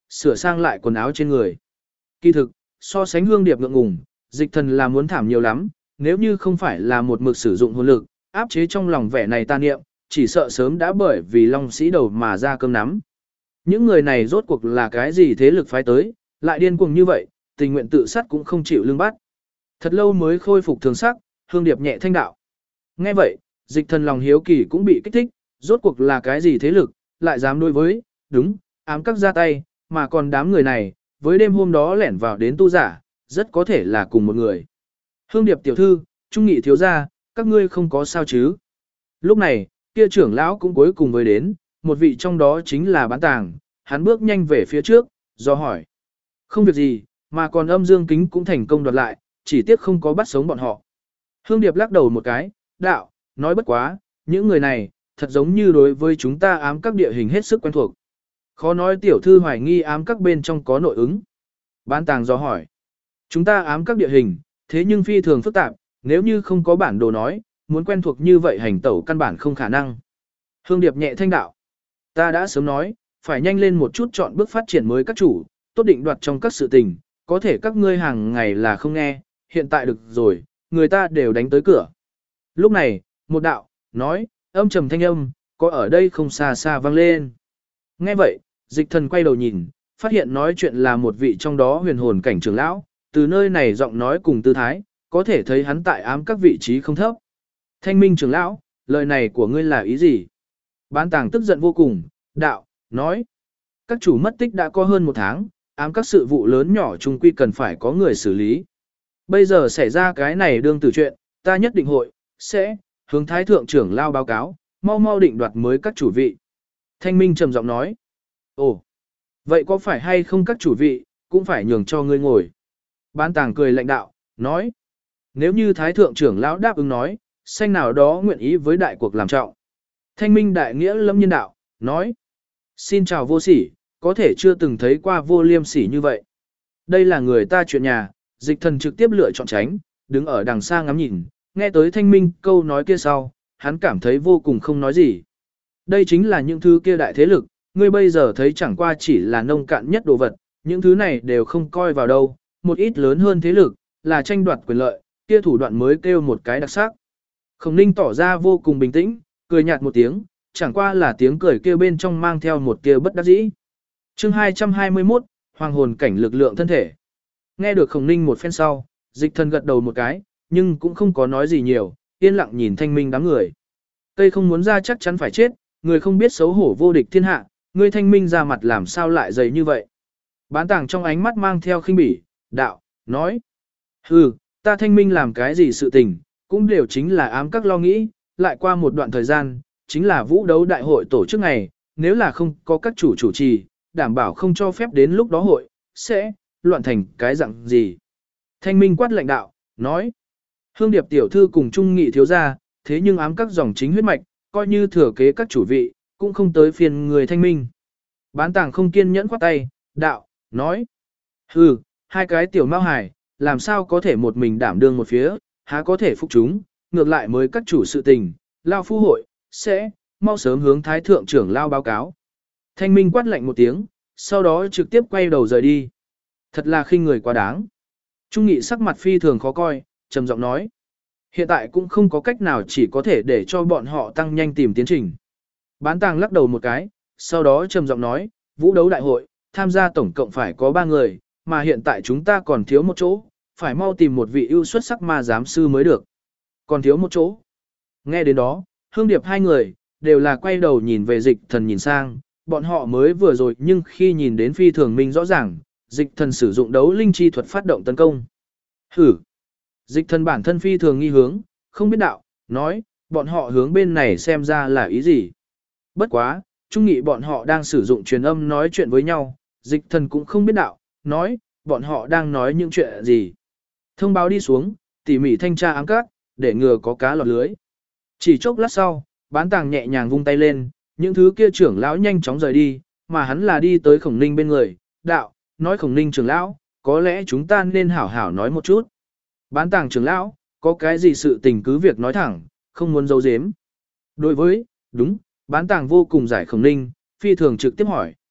sửa sang lại quần áo trên người. Kỳ thực, so sánh Hương Điệp ngượng ngùng, Dịch Thần là muốn thảm nhiều lắm, nếu như không phải là một mực sử dụng hồn lực, áp chế trong lòng vẻ này ta niệm, chỉ sợ sớm đã bởi vì Long Sĩ đầu mà ra cơm nắm. Những người này rốt cuộc là cái gì thế lực phái tới, lại điên cuồng như vậy, tình nguyện tự sát cũng không chịu lương bắt. Thật lâu mới khôi phục thường sắc, Hương Điệp nhẹ thanh đạo. Nghe vậy, Dịch Thần lòng hiếu kỳ cũng bị kích thích, rốt cuộc là cái gì thế lực, lại dám đối với, đúng, ám các ra tay, mà còn đám người này, với đêm hôm đó lẻn vào đến tu giả, rất có thể là cùng một người. Hương Điệp tiểu thư, Trung Nghị thiếu gia, các ngươi không có sao chứ? Lúc này, kia trưởng lão cũng cuối cùng với đến, một vị trong đó chính là Bán Tàng, hắn bước nhanh về phía trước, do hỏi. Không việc gì, mà còn Âm Dương Kính cũng thành công đoạt lại, chỉ tiếc không có bắt sống bọn họ. Hương Điệp lắc đầu một cái, đạo, nói bất quá, những người này, thật giống như đối với chúng ta ám các địa hình hết sức quen thuộc. Khó nói tiểu thư hoài nghi ám các bên trong có nội ứng. Bán Tàng do hỏi. Chúng ta ám các địa hình, thế nhưng phi thường phức tạp, nếu như không có bản đồ nói, muốn quen thuộc như vậy hành tẩu căn bản không khả năng. Hương Điệp nhẹ thanh đạo. Ta đã sớm nói, phải nhanh lên một chút chọn bước phát triển mới các chủ, tốt định đoạt trong các sự tình, có thể các ngươi hàng ngày là không nghe, hiện tại được rồi, người ta đều đánh tới cửa. Lúc này, một đạo, nói, âm trầm thanh âm, có ở đây không xa xa vang lên. Nghe vậy, Dịch Thần quay đầu nhìn, phát hiện nói chuyện là một vị trong đó huyền hồn cảnh trưởng lão, từ nơi này giọng nói cùng tư thái, có thể thấy hắn tại ám các vị trí không thấp. Thanh Minh trưởng lão, lời này của ngươi là ý gì? Bán Tàng tức giận vô cùng, đạo, nói. Các chủ mất tích đã có hơn một tháng, ám các sự vụ lớn nhỏ chung quy cần phải có người xử lý. Bây giờ xảy ra cái này đương tử chuyện, ta nhất định sẽ hướng thái thượng trưởng lao báo cáo, mau mau định đoạt mới các chủ vị. Thanh Minh trầm giọng nói. Ồ, vậy có phải hay không các chủ vị, cũng phải nhường cho ngươi ngồi. Bán Tàng cười lạnh đạo, nói. Nếu như thái thượng trưởng lão đáp ứng nói, xanh nào đó nguyện ý với đại cuộc làm trọng. Thanh Minh đại nghĩa lâm nhân đạo, nói. Xin chào vô sỉ, có thể chưa từng thấy qua vô liêm sỉ như vậy. Đây là người ta chuyện nhà, Dịch Thần trực tiếp lựa chọn tránh, đứng ở đằng xa ngắm nhìn, nghe tới Thanh Minh câu nói kia sau, hắn cảm thấy vô cùng không nói gì. Đây chính là những thứ kia đại thế lực, ngươi bây giờ thấy chẳng qua chỉ là nông cạn nhất đồ vật, những thứ này đều không coi vào đâu, một ít lớn hơn thế lực, là tranh đoạt quyền lợi, kia thủ đoạn mới kêu một cái đặc sắc. Khổng Ninh tỏ ra vô cùng bình tĩnh, cười nhạt một tiếng, chẳng qua là tiếng cười kia bên trong mang theo một tia bất đắc dĩ. Chương 221, Hoàng hồn cảnh lực lượng thân thể. Nghe được Khổng Ninh một phen sau, Dịch Thần gật đầu một cái, nhưng cũng không có nói gì nhiều, yên lặng nhìn Thanh Minh đám người. Cây không muốn ra chắc chắn phải chết, người không biết xấu hổ vô địch thiên hạ, người Thanh Minh ra mặt làm sao lại dày như vậy. Bán Tàng trong ánh mắt mang theo khinh bỉ, đạo, nói. Hừ, ta Thanh Minh làm cái gì sự tình, cũng đều chính là ám các lo nghĩ, lại qua một đoạn thời gian, chính là vũ đấu đại hội tổ chức ngày, nếu là không có các chủ trì, đảm bảo không cho phép đến lúc đó hội, sẽ, loạn thành cái dạng gì. Thanh Minh quát lệnh đạo, nói. Hương Điệp tiểu thư cùng Trung Nghị thiếu gia, thế nhưng ám các dòng chính huyết mạch, coi như thừa kế các chủ vị, cũng không tới phiền người Thanh Minh. Bán Tàng không kiên nhẫn khoát tay, đạo, nói. Hừ, hai cái tiểu mao hải, làm sao có thể một mình đảm đương một phía, há có thể phục chúng, ngược lại mới các chủ sự tình, lao phu hội, sẽ, mau sớm hướng thái thượng trưởng lao báo cáo. Thanh Minh quát lạnh một tiếng, sau đó trực tiếp quay đầu rời đi. Thật là khinh người quá đáng. Trung Nghị sắc mặt phi thường khó coi, trầm giọng nói. Hiện tại cũng không có cách nào, chỉ có thể để cho bọn họ tăng nhanh tìm tiến trình. Bán Tàng lắc đầu một cái, sau đó trầm giọng nói, vũ đấu đại hội, tham gia tổng cộng phải có 3 người, mà hiện tại chúng ta còn thiếu một chỗ, phải mau tìm một vị ưu xuất sắc ma giám sư mới được. Còn thiếu một chỗ. Nghe đến đó, Hương Điệp hai người, đều là quay đầu nhìn về Dịch Thần nhìn sang, bọn họ mới vừa rồi nhưng khi nhìn đến phi thường minh rõ ràng, Dịch Thần sử dụng đấu linh chi thuật phát động tấn công. Hử! Dịch Thần bản thân phi thường nghi hướng, không biết đạo, nói, bọn họ hướng bên này xem ra là ý gì. Bất quá, Trung Nghị bọn họ đang sử dụng truyền âm nói chuyện với nhau, Dịch Thần cũng không biết đạo, nói, bọn họ đang nói những chuyện gì. Thông báo đi xuống, tỉ mỉ thanh tra ám các, để ngừa có cá lọt lưới. Chỉ chốc lát sau, Bán Tàng nhẹ nhàng vung tay lên, những thứ kia trưởng lão nhanh chóng rời đi, mà hắn là đi tới Khổng Ninh bên người, đạo, nói Khổng Ninh trưởng lão, có lẽ chúng ta nên hảo hảo nói một chút. Bán Tàng trưởng lão, có cái gì sự tình cứ việc nói thẳng, không muốn giấu giếm. Đối với, đúng, Bán Tàng vô cùng giải Khổng Ninh, phi thường trực tiếp hỏi.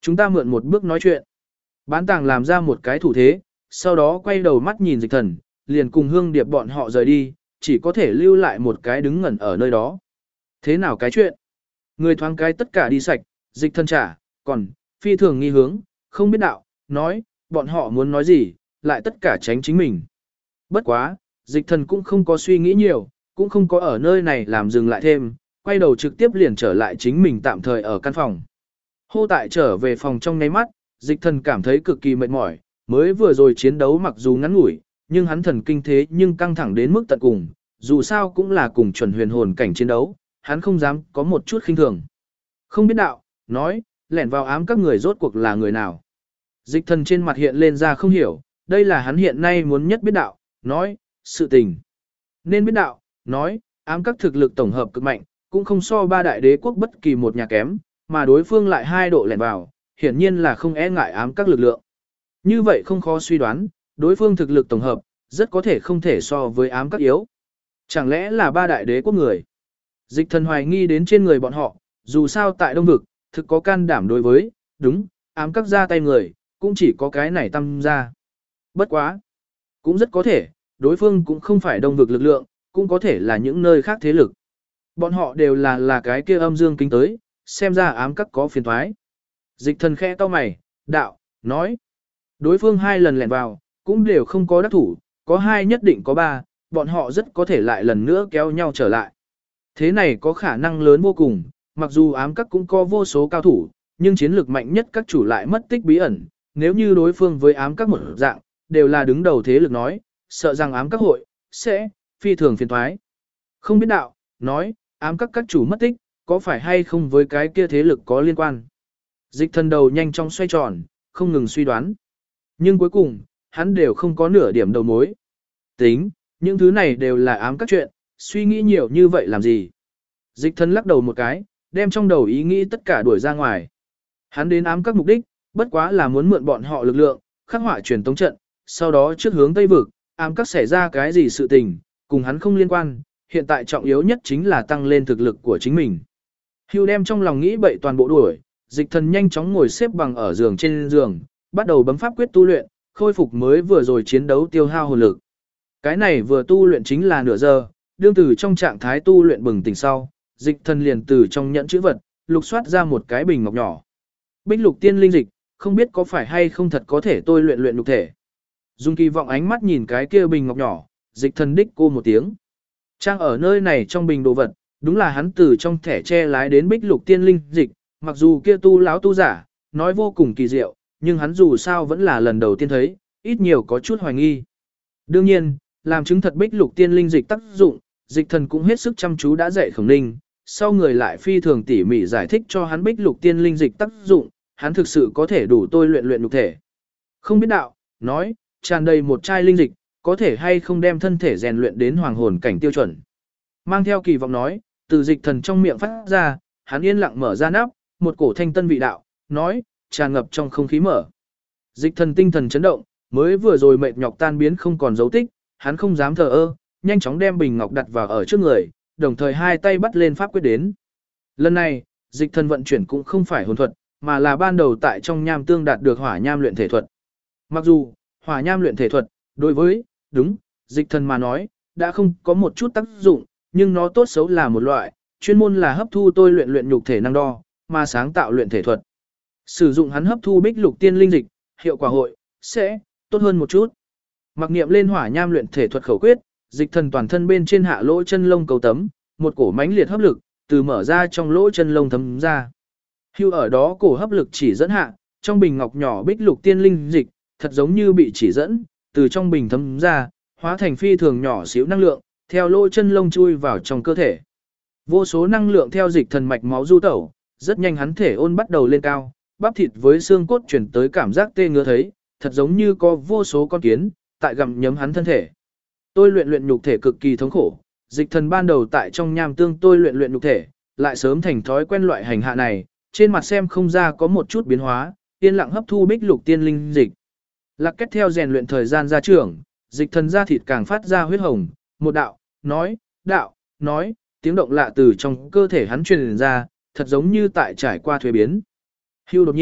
Chúng ta mượn một bước nói chuyện. Bán tàng làm ra một cái thủ thế, sau đó quay đầu mắt nhìn Dịch Thần, liền cùng Hương Điệp bọn họ rời đi, chỉ có thể lưu lại một cái đứng ngẩn ở nơi đó. Thế nào cái chuyện? Người thoáng cái tất cả đi sạch, Dịch Thần trả, còn, phi thường nghi hướng, không biết đạo, nói, bọn họ muốn nói gì, lại tất cả tránh chính mình. Bất quá, Dịch Thần cũng không có suy nghĩ nhiều, cũng không có ở nơi này làm dừng lại thêm, quay đầu trực tiếp liền trở lại chính mình tạm thời ở căn phòng. Hô tại trở về phòng trong nháy mắt, Dịch Thần cảm thấy cực kỳ mệt mỏi, mới vừa rồi chiến đấu mặc dù ngắn ngủi, nhưng hắn thần kinh thế nhưng căng thẳng đến mức tận cùng, dù sao cũng là cùng chuẩn huyền hồn cảnh chiến đấu, hắn không dám có một chút khinh thường. Không biết đạo, nói, lẻn vào ám các người rốt cuộc là người nào. Dịch Thần trên mặt hiện lên ra không hiểu, đây là hắn hiện nay muốn nhất biết đạo, nói, sự tình. Nên biết đạo, nói, ám các thực lực tổng hợp cực mạnh, cũng không so ba đại đế quốc bất kỳ một nhà kém, mà đối phương lại 2 độ lẻn vào, hiển nhiên là không e ngại ám các lực lượng. Như vậy không khó suy đoán, đối phương thực lực tổng hợp, rất có thể không thể so với ám các yếu. Chẳng lẽ là ba đại đế quốc người? Dịch Thần hoài nghi đến trên người bọn họ, dù sao tại Đông Vực, thực có can đảm đối với, đúng, ám các ra tay người, cũng chỉ có cái này Tam gia. Bất quá. Cũng rất có thể, đối phương cũng không phải Đông Vực lực lượng, cũng có thể là những nơi khác thế lực. Bọn họ đều là cái kia âm dương kính tới, xem ra ám các có phiền thoái. Dịch Thần khẽ cau mày, đạo, nói. Đối phương 2 lần lẻn vào, cũng đều không có đắc thủ, có 2 nhất định có 3, bọn họ rất có thể lại lần nữa kéo nhau trở lại. Thế này có khả năng lớn vô cùng, mặc dù ám các cũng có vô số cao thủ, nhưng chiến lược mạnh nhất các chủ lại mất tích bí ẩn, nếu như đối phương với ám các một dạng, đều là đứng đầu thế lực nói, sợ rằng ám các hội, sẽ, phi thường phiền thoái. Không biết đạo, nói, ám các chủ mất tích, có phải hay không với cái kia thế lực có liên quan. Dịch Thần đầu nhanh chóng xoay tròn, không ngừng suy đoán. Nhưng cuối cùng, hắn đều không có nửa điểm đầu mối. Tính, những thứ này đều là ám các chuyện, suy nghĩ nhiều như vậy làm gì. Dịch Thần lắc đầu một cái, đem trong đầu ý nghĩ tất cả đuổi ra ngoài. Hắn đến ám các mục đích, bất quá là muốn mượn bọn họ lực lượng, khắc họa truyền tống trận, sau đó trước hướng Tây Vực, ám các xảy ra cái gì sự tình, cùng hắn không liên quan, hiện tại trọng yếu nhất chính là tăng lên thực lực của chính mình. Hưu đem trong lòng nghĩ bậy toàn bộ đuổi, Dịch Thần nhanh chóng ngồi xếp bằng ở giường trên giường, bắt đầu bấm pháp quyết tu luyện, khôi phục mới vừa rồi chiến đấu tiêu hao hồn lực. Cái này vừa tu luyện chính là nửa giờ, đương từ trong trạng thái tu luyện bừng tỉnh sau, Dịch Thần liền từ trong nhẫn chữ vật, lục soát ra một cái bình ngọc nhỏ. Bích lục tiên linh dịch, không biết có phải hay không thật có thể tôi luyện nhục thể. Dung kỳ vọng ánh mắt nhìn cái kia bình ngọc nhỏ, Dịch Thần đích cô một tiếng. Trang ở nơi này trong bình đồ vật, đúng là hắn từ trong thẻ che lái đến bích lục tiên linh dịch, mặc dù kia tu láo tu giả, nói vô cùng kỳ diệu, nhưng hắn dù sao vẫn là lần đầu tiên thấy, ít nhiều có chút hoài nghi. Đương nhiên, làm chứng thật bích lục tiên linh dịch tác dụng, Dịch Thần cũng hết sức chăm chú đã dạy Khổng Ninh, sau người lại phi thường tỉ mỉ giải thích cho hắn bích lục tiên linh dịch tác dụng, hắn thực sự có thể đủ tôi luyện nhục thể. Không biết đạo, nói, tràn đầy một chai linh dịch, có thể hay không đem thân thể rèn luyện đến hoàng hồn cảnh tiêu chuẩn. Mang theo kỳ vọng nói, từ Dịch Thần trong miệng phát ra, hắn yên lặng mở ra nắp, một cổ thanh tân vị đạo, nói, tràn ngập trong không khí mở. Dịch Thần tinh thần chấn động, mới vừa rồi mệt nhọc tan biến không còn dấu tích, hắn không dám thờ ơ, nhanh chóng đem bình ngọc đặt vào ở trước người, đồng thời 2 tay bắt lên pháp quyết đến. Lần này, Dịch Thần vận chuyển cũng không phải hồn thuật, mà là ban đầu tại trong nham tương đạt được hỏa nham luyện thể thuật. Mặc dù, hỏa nham luyện thể thuật, đối với, đúng, Dịch Thần mà nói, đã không có một chút tác dụng, nhưng nó tốt xấu là một loại, chuyên môn là hấp thu tôi luyện nhục thể năng đo, mà sáng tạo luyện thể thuật. Sử dụng hắn hấp thu bích lục tiên linh dịch, hiệu quả hội, sẽ, tốt hơn một chút. Mặc niệm lên hỏa nham luyện thể thuật khẩu quyết, Dịch Thần toàn thân bên trên hạ lỗ chân lông cầu tấm, một cổ mãnh liệt hấp lực, từ mở ra trong lỗ chân lông thấm ra. Hưu ở đó cổ hấp lực chỉ dẫn hạ, trong bình ngọc nhỏ bích lục tiên linh dịch, thật giống như bị chỉ dẫn, từ trong bình thấm ra, hóa thành phi thường nhỏ xíu năng lượng, theo lỗ chân lông chui vào trong cơ thể. Vô số năng lượng theo Dịch Thần mạch máu du tẩu, rất nhanh hắn thể ôn bắt đầu lên cao, bắp thịt với xương cốt chuyển tới cảm giác tê ngứa thấy, thật giống như có vô số con kiến tại gặm nhấm hắn thân thể. Tôi luyện nhục thể cực kỳ thống khổ, Dịch Thần ban đầu tại trong nham tương tôi luyện nhục thể, lại sớm thành thói quen loại hành hạ này, trên mặt xem không ra có một chút biến hóa, yên lặng hấp thu bích lục tiên linh dịch. Lạc kết theo rèn luyện thời gian gia trưởng, Dịch Thần da thịt càng phát ra huyết hồng, một đạo, nói, tiếng động lạ từ trong cơ thể hắn truyền ra, thật giống như tại trải qua thuế biến. Hưu đột nhiên,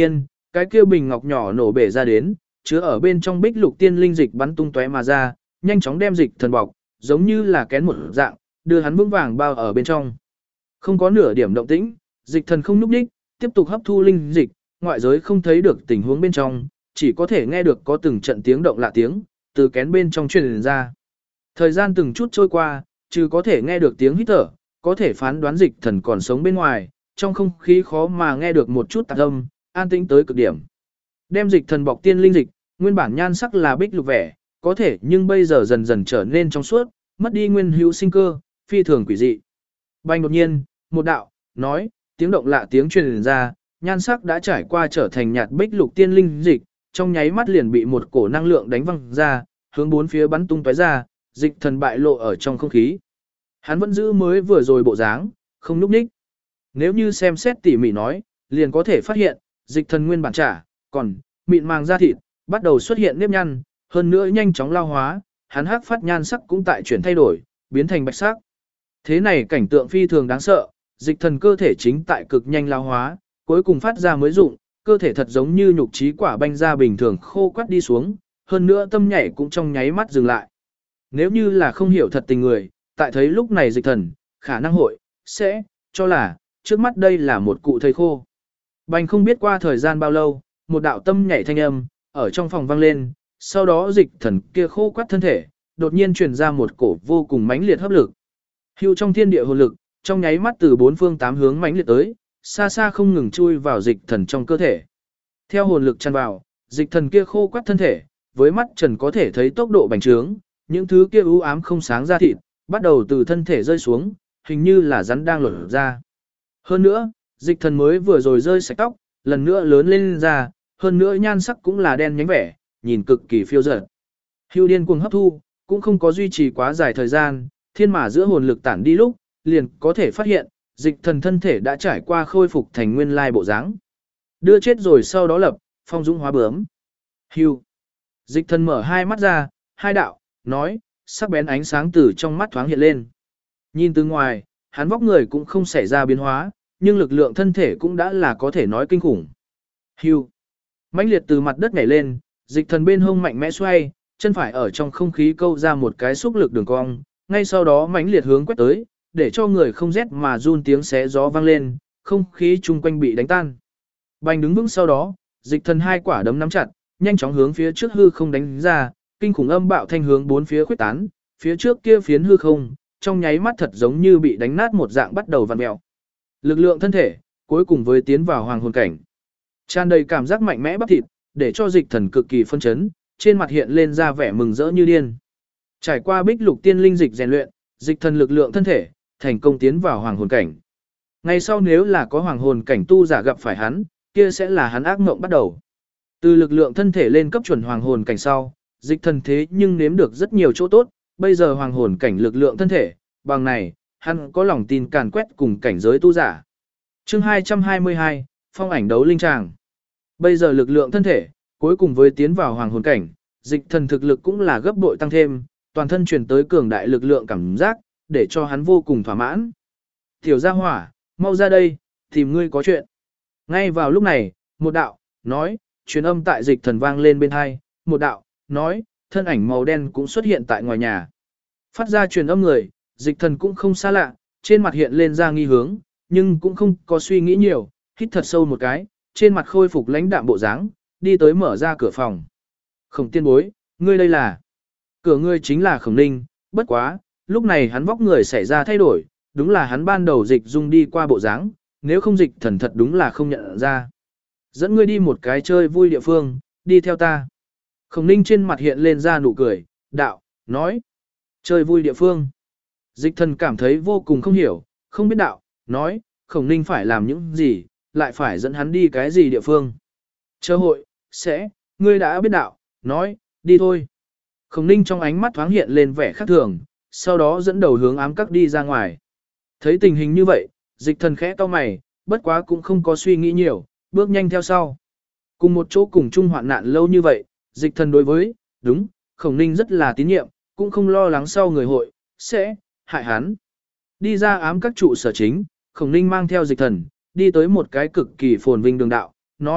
cái kia bình ngọc nhỏ nổ bể ra đến, chứa ở bên trong bích lục tiên linh dịch bắn tung tóe mà ra, nhanh chóng đem dịch thần bọc, giống như là kén một dạng, đưa hắn vững vàng bao ở bên trong. Không có nửa điểm động tĩnh, dịch thần không nhúc nhích, tiếp tục hấp thu linh dịch, ngoại giới không thấy được tình huống bên trong, chỉ có thể nghe được có từng trận tiếng động lạ tiếng, từ kén bên trong truyền ra. Thời gian từng chút trôi qua, trừ có thể nghe được tiếng hít thở, có thể phán đoán dịch thần còn sống bên ngoài, trong không khí khó mà nghe được một chút tạp âm, an tĩnh tới cực điểm. Đem dịch thần bọc tiên linh dịch, nguyên bản nhan sắc là bích lục vẻ, có thể nhưng bây giờ dần dần trở nên trong suốt, mất đi nguyên hữu sinh cơ, phi thường quỷ dị. Bành đột nhiên, một đạo, nói, tiếng động lạ tiếng truyền ra, nhan sắc đã trải qua trở thành nhạt bích lục tiên linh dịch, trong nháy mắt liền bị một cổ năng lượng đánh văng ra, hướng bốn phía bắn tung tóe ra, dịch thần bại lộ ở trong không khí. Hắn vẫn giữ mới vừa rồi bộ dáng, không nhúc nhích. Nếu như xem xét tỉ mỉ nói, liền có thể phát hiện, dịch thần nguyên bản trả, còn mịn màng da thịt, bắt đầu xuất hiện nếp nhăn, hơn nữa nhanh chóng lao hóa, hắn hắc phát nhan sắc cũng tại chuyển thay đổi, biến thành bạch sắc. Thế này cảnh tượng phi thường đáng sợ, dịch thần cơ thể chính tại cực nhanh lao hóa, cuối cùng phát ra mới dụng, cơ thể thật giống như nhục trí quả banh da bình thường khô quắt đi xuống, hơn nữa tâm nhảy cũng trong nháy mắt dừng lại. Nếu như là không hiểu thật tình người, tại thấy lúc này dịch thần, khả năng hội, sẽ, cho là, trước mắt đây là một cụ thây khô. Bành không biết qua thời gian bao lâu, một đạo tâm nhảy thanh âm, ở trong phòng vang lên, sau đó dịch thần kia khô quắt thân thể, đột nhiên truyền ra một cổ vô cùng mãnh liệt hấp lực. Hưu trong thiên địa hồn lực, trong nháy mắt từ bốn phương tám hướng mãnh liệt tới, xa xa không ngừng chui vào dịch thần trong cơ thể. Theo hồn lực tràn vào, dịch thần kia khô quắt thân thể, với mắt trần có thể thấy tốc độ bành trướng, những thứ kia u ám không sáng ra thịt, bắt đầu từ thân thể rơi xuống, hình như là rắn đang lột ra. Hơn nữa, dịch thần mới vừa rồi rơi sạch tóc, lần nữa lớn lên ra, hơn nữa nhan sắc cũng là đen nhánh vẻ, nhìn cực kỳ phiêu dật. Hưu điên cuồng hấp thu, cũng không có duy trì quá dài thời gian, thiên mà giữa hồn lực tản đi lúc, liền có thể phát hiện, dịch thần thân thể đã trải qua khôi phục thành nguyên lai bộ dáng. Đưa chết rồi sau đó lập, phong dũng hóa bướm. Hưu. Dịch thần mở hai mắt ra, hai đạo, nói, sắc bén ánh sáng từ trong mắt thoáng hiện lên. Nhìn từ ngoài, hắn vóc người cũng không xảy ra biến hóa, nhưng lực lượng thân thể cũng đã là có thể nói kinh khủng. Hưu. Mãnh liệt từ mặt đất nhảy lên, dịch thần bên hông mạnh mẽ xoay, chân phải ở trong không khí câu ra một cái xúc lực đường cong, ngay sau đó mãnh liệt hướng quét tới, để cho người không rét mà run tiếng xé gió vang lên, không khí chung quanh bị đánh tan. Bành đứng vững sau đó, dịch thần hai quả đấm nắm chặt, nhanh chóng hướng phía trước hư không đánh ra, kinh khủng âm bạo thanh hướng bốn phía khuếch tán, phía trước kia phiến hư không, trong nháy mắt thật giống như bị đánh nát một dạng bắt đầu vặn mèo. Lực lượng thân thể, cuối cùng với tiến vào hoàng hồn cảnh. Tràn đầy cảm giác mạnh mẽ bắp thịt, để cho dịch thần cực kỳ phân chấn, trên mặt hiện lên ra vẻ mừng rỡ như điên. Trải qua bích lục tiên linh dịch rèn luyện, dịch thần lực lượng thân thể, thành công tiến vào hoàng hồn cảnh. Ngày sau nếu là có hoàng hồn cảnh tu giả gặp phải hắn, kia sẽ là hắn ác mộng bắt đầu. Từ lực lượng thân thể lên cấp chuẩn hoàng hồn cảnh sau, dịch thần thế nhưng nếm được rất nhiều chỗ tốt, bây giờ hoàng hồn cảnh lực lượng thân thể, bằng này, hắn có lòng tin càn quét cùng cảnh giới tu giả. Chương 222, phong ảnh đấu linh tràng. Bây giờ lực lượng thân thể, cuối cùng với tiến vào hoàng hồn cảnh, dịch thần thực lực cũng là gấp bội tăng thêm, toàn thân truyền tới cường đại lực lượng cảm giác, để cho hắn vô cùng thỏa mãn. Tiểu gia hỏa, mau ra đây, tìm ngươi có chuyện. Ngay vào lúc này, một đạo, nói, truyền âm tại dịch thần vang lên bên hai, một đạo, nói, thân ảnh màu đen cũng xuất hiện tại ngoài nhà. Phát ra truyền âm người, dịch thần cũng không xa lạ, trên mặt hiện lên ra nghi hướng, nhưng cũng không có suy nghĩ nhiều, hít thật sâu một cái, trên mặt khôi phục lãnh đạm bộ dáng, đi tới mở ra cửa phòng. Khổng tiên bối, ngươi đây là... Cửa ngươi chính là Khổng Ninh, bất quá, lúc này hắn vóc người xảy ra thay đổi, đúng là hắn ban đầu dịch dung đi qua bộ dáng, nếu không dịch thần thật đúng là không nhận ra. Dẫn ngươi đi một cái chơi vui địa phương, đi theo ta. Khổng Ninh trên mặt hiện lên ra nụ cười, đạo, nói, chơi vui địa phương. Dịch thần cảm thấy vô cùng không hiểu, không biết đạo, nói, Khổng Ninh phải làm những gì, lại phải dẫn hắn đi cái gì địa phương. Chờ hội, sẽ, ngươi đã biết đạo, nói, đi thôi. Khổng Ninh trong ánh mắt thoáng hiện lên vẻ khác thường, sau đó dẫn đầu hướng ám các đi ra ngoài. Thấy tình hình như vậy, dịch thần khẽ cau mày, bất quá cũng không có suy nghĩ nhiều, bước nhanh theo sau. Cùng một chỗ cùng chung hoạn nạn lâu như vậy, dịch thần đối với, đúng, Khổng Ninh rất là tín nhiệm, cũng không lo lắng sau người hội, sẽ, hại hắn. Đi ra ám các trụ sở chính, Khổng Ninh mang theo dịch thần, đi tới một cái cực kỳ phồn vinh đường đạo, nói,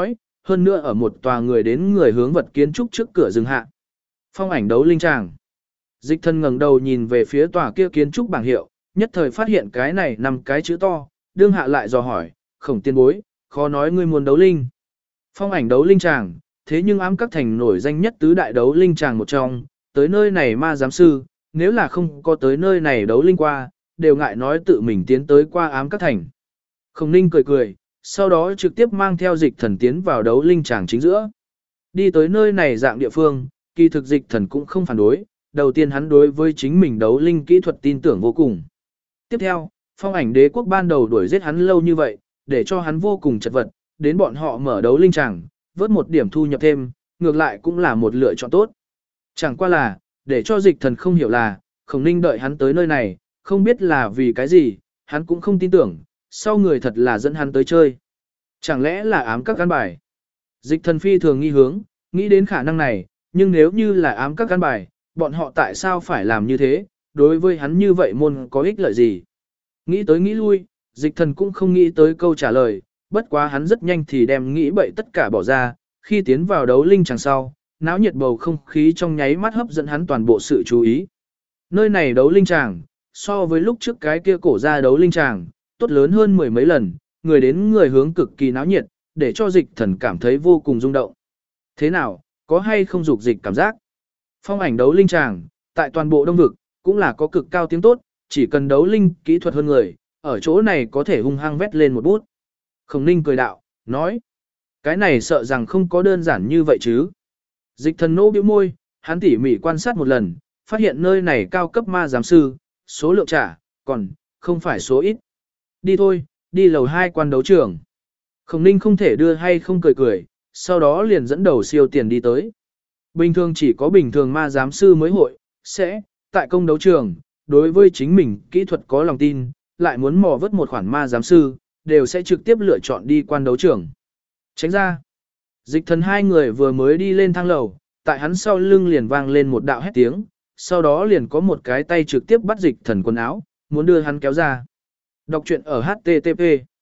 hơn nữa ở một tòa người đến người hướng vật kiến trúc trước cửa rừng hạ. Phong ảnh đấu linh tràng. Dịch Thần ngẩng đầu nhìn về phía tòa kia kiến trúc bảng hiệu, nhất thời phát hiện cái này nằm cái chữ to, đương hạ lại dò hỏi, Khổng tiên bối, khó nói ngươi muốn đấu linh. Phong ảnh đấu linh tràng, thế nhưng ám các thành nổi danh nhất tứ đại đấu linh tràng một trong, tới nơi này ma giám sư, nếu là không có tới nơi này đấu linh qua, đều ngại nói tự mình tiến tới qua ám các thành. Khổng Ninh cười cười, sau đó trực tiếp mang theo Dịch Thần tiến vào đấu linh tràng chính giữa. Đi tới nơi này dạng địa phương, kỳ thực Dịch Thần cũng không phản đối, đầu tiên hắn đối với chính mình đấu linh kỹ thuật tin tưởng vô cùng. Tiếp theo, phong ảnh đế quốc ban đầu đuổi giết hắn lâu như vậy, để cho hắn vô cùng chật vật, đến bọn họ mở đấu linh tràng, vớt một điểm thu nhập thêm, ngược lại cũng là một lựa chọn tốt. Chẳng qua là, để cho Dịch Thần không hiểu là, Khổng Ninh đợi hắn tới nơi này, không biết là vì cái gì, hắn cũng không tin tưởng, sau người thật là dẫn hắn tới chơi. Chẳng lẽ là ám các căn bài? Dịch Thần phi thường nghi hướng, nghĩ đến khả năng này, nhưng nếu như là ám các căn bài, bọn họ tại sao phải làm như thế, đối với hắn như vậy môn có ích lợi gì? Nghĩ tới nghĩ lui, Dịch Thần cũng không nghĩ tới câu trả lời, bất quá hắn rất nhanh thì đem nghĩ bậy tất cả bỏ ra, khi tiến vào đấu linh chẳng sau, náo nhiệt bầu không khí trong nháy mắt hấp dẫn hắn toàn bộ sự chú ý. Nơi này đấu linh tràng, so với lúc trước cái kia cổ ra đấu linh tràng, tốt lớn hơn mười mấy lần, người đến người hướng cực kỳ náo nhiệt, để cho Dịch Thần cảm thấy vô cùng rung động. Thế nào, có hay không dục dịch cảm giác? Phong ảnh đấu linh tràng, tại toàn bộ đông vực, cũng là có cực cao tiếng tốt, chỉ cần đấu linh kỹ thuật hơn người, ở chỗ này có thể hung hăng vét lên một bút. Khổng Ninh cười đạo, nói, cái này sợ rằng không có đơn giản như vậy chứ. Dịch Thần nô bĩu môi, hắn tỉ mỉ quan sát một lần, phát hiện nơi này cao cấp ma giám sư, số lượng trả, còn, không phải số ít. Đi thôi, đi lầu 2 quan đấu trường. Khổng Ninh không thể đưa hay không cười cười, sau đó liền dẫn đầu siêu tiền đi tới. Bình thường chỉ có bình thường ma giám sư mới hội, sẽ, tại công đấu trường, đối với chính mình kỹ thuật có lòng tin, lại muốn mò vớt một khoản ma giám sư, đều sẽ trực tiếp lựa chọn đi quan đấu trường. Tránh ra, Dịch Thần hai người vừa mới đi lên thang lầu, tại hắn sau lưng liền vang lên một đạo hét tiếng, sau đó liền có một cái tay trực tiếp bắt Dịch Thần quần áo, muốn đưa hắn kéo ra. Đọc truyện ở HTTP.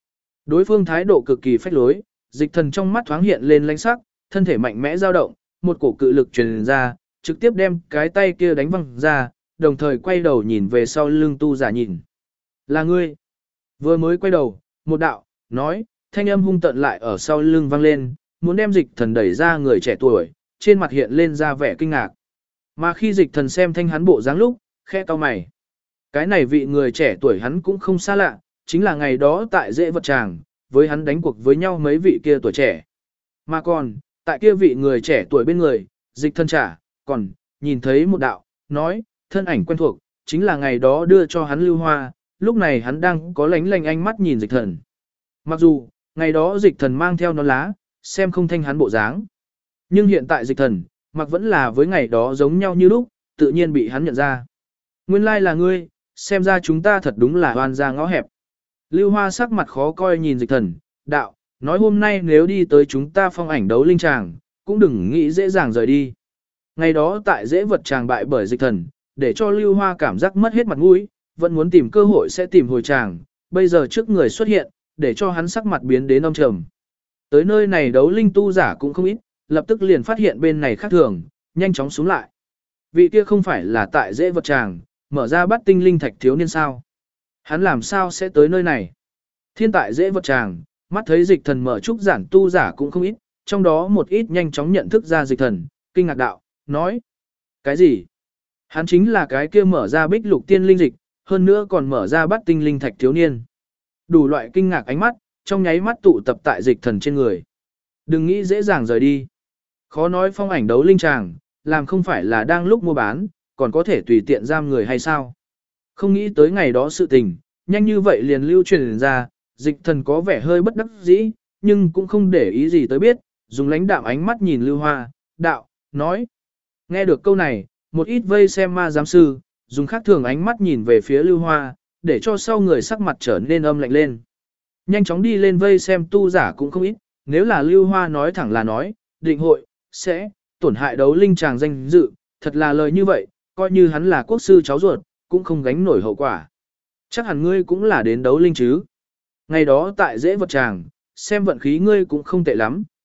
Đối phương thái độ cực kỳ phách lối, Dịch Thần trong mắt thoáng hiện lên lãnh sắc, thân thể mạnh mẽ dao động, một cổ cự lực truyền ra, trực tiếp đem cái tay kia đánh văng ra, đồng thời quay đầu nhìn về sau lưng tu giả nhìn. Là ngươi. Vừa mới quay đầu, một đạo, nói, thanh âm hung tận lại ở sau lưng vang lên, muốn đem Dịch Thần đẩy ra người trẻ tuổi, trên mặt hiện lên ra vẻ kinh ngạc. Mà khi Dịch Thần xem thanh hắn bộ dáng lúc, khẽ cau mày. Cái này vị người trẻ tuổi hắn cũng không xa lạ, chính là ngày đó tại dễ vật tràng, với hắn đánh cuộc với nhau mấy vị kia tuổi trẻ. Mà còn, tại kia vị người trẻ tuổi bên người, Dịch Thần trả, còn, nhìn thấy một đạo, nói, thân ảnh quen thuộc, chính là ngày đó đưa cho hắn lưu hoa, lúc này hắn đang có lánh lành ánh mắt nhìn Dịch Thần. Mặc dù, ngày đó Dịch Thần mang theo nón lá, xem không thanh hắn bộ dáng. Nhưng hiện tại Dịch Thần, mặc vẫn là với ngày đó giống nhau như lúc, tự nhiên bị hắn nhận ra. Nguyên lai là ngươi, xem ra chúng ta thật đúng là oan ra ngõ hẹp. Lưu Hoa sắc mặt khó coi nhìn Dịch Thần, đạo, nói hôm nay nếu đi tới chúng ta phong ảnh đấu linh tràng, cũng đừng nghĩ dễ dàng rời đi. Ngày đó tại dễ vật tràng bại bởi Dịch Thần, để cho Lưu Hoa cảm giác mất hết mặt mũi, vẫn muốn tìm cơ hội sẽ tìm hồi tràng, bây giờ trước người xuất hiện, để cho hắn sắc mặt biến đến âm trầm. Tới nơi này đấu linh tu giả cũng không ít, lập tức liền phát hiện bên này khác thường, nhanh chóng xuống lại. Vị kia không phải là tại dễ vật tràng, mở ra bắt tinh linh thạch thiếu niên sao? Hắn làm sao sẽ tới nơi này? Thiên tại dễ vật tràng, mắt thấy Dịch Thần mở trúc giản tu giả cũng không ít, trong đó một ít nhanh chóng nhận thức ra Dịch Thần, kinh ngạc đạo, nói. Cái gì? Hắn chính là cái kia mở ra bích lục tiên linh dịch, hơn nữa còn mở ra bắt tinh linh thạch thiếu niên. Đủ loại kinh ngạc ánh mắt, trong nháy mắt tụ tập tại Dịch Thần trên người. Đừng nghĩ dễ dàng rời đi. Khó nói phong ảnh đấu linh tràng, làm không phải là đang lúc mua bán, còn có thể tùy tiện giam người hay sao? Không nghĩ tới ngày đó sự tình, nhanh như vậy liền lưu truyền ra, Dịch Thần có vẻ hơi bất đắc dĩ, nhưng cũng không để ý gì tới biết, dùng lãnh đạm ánh mắt nhìn Lưu Hoa, đạo, nói. Nghe được câu này, một ít vây xem ma giám sư, dùng khác thường ánh mắt nhìn về phía Lưu Hoa, để cho sau người sắc mặt trở nên âm lạnh lên. Nhanh chóng đi lên vây xem tu giả cũng không ít, nếu là Lưu Hoa nói thẳng là nói, định hội, sẽ, tổn hại đấu linh tràng danh dự, thật là lời như vậy, coi như hắn là quốc sư cháu ruột, cũng không gánh nổi hậu quả. Chắc hẳn ngươi cũng là đến đấu linh chứ. Ngày đó tại dễ vật tràng, xem vận khí ngươi cũng không tệ lắm,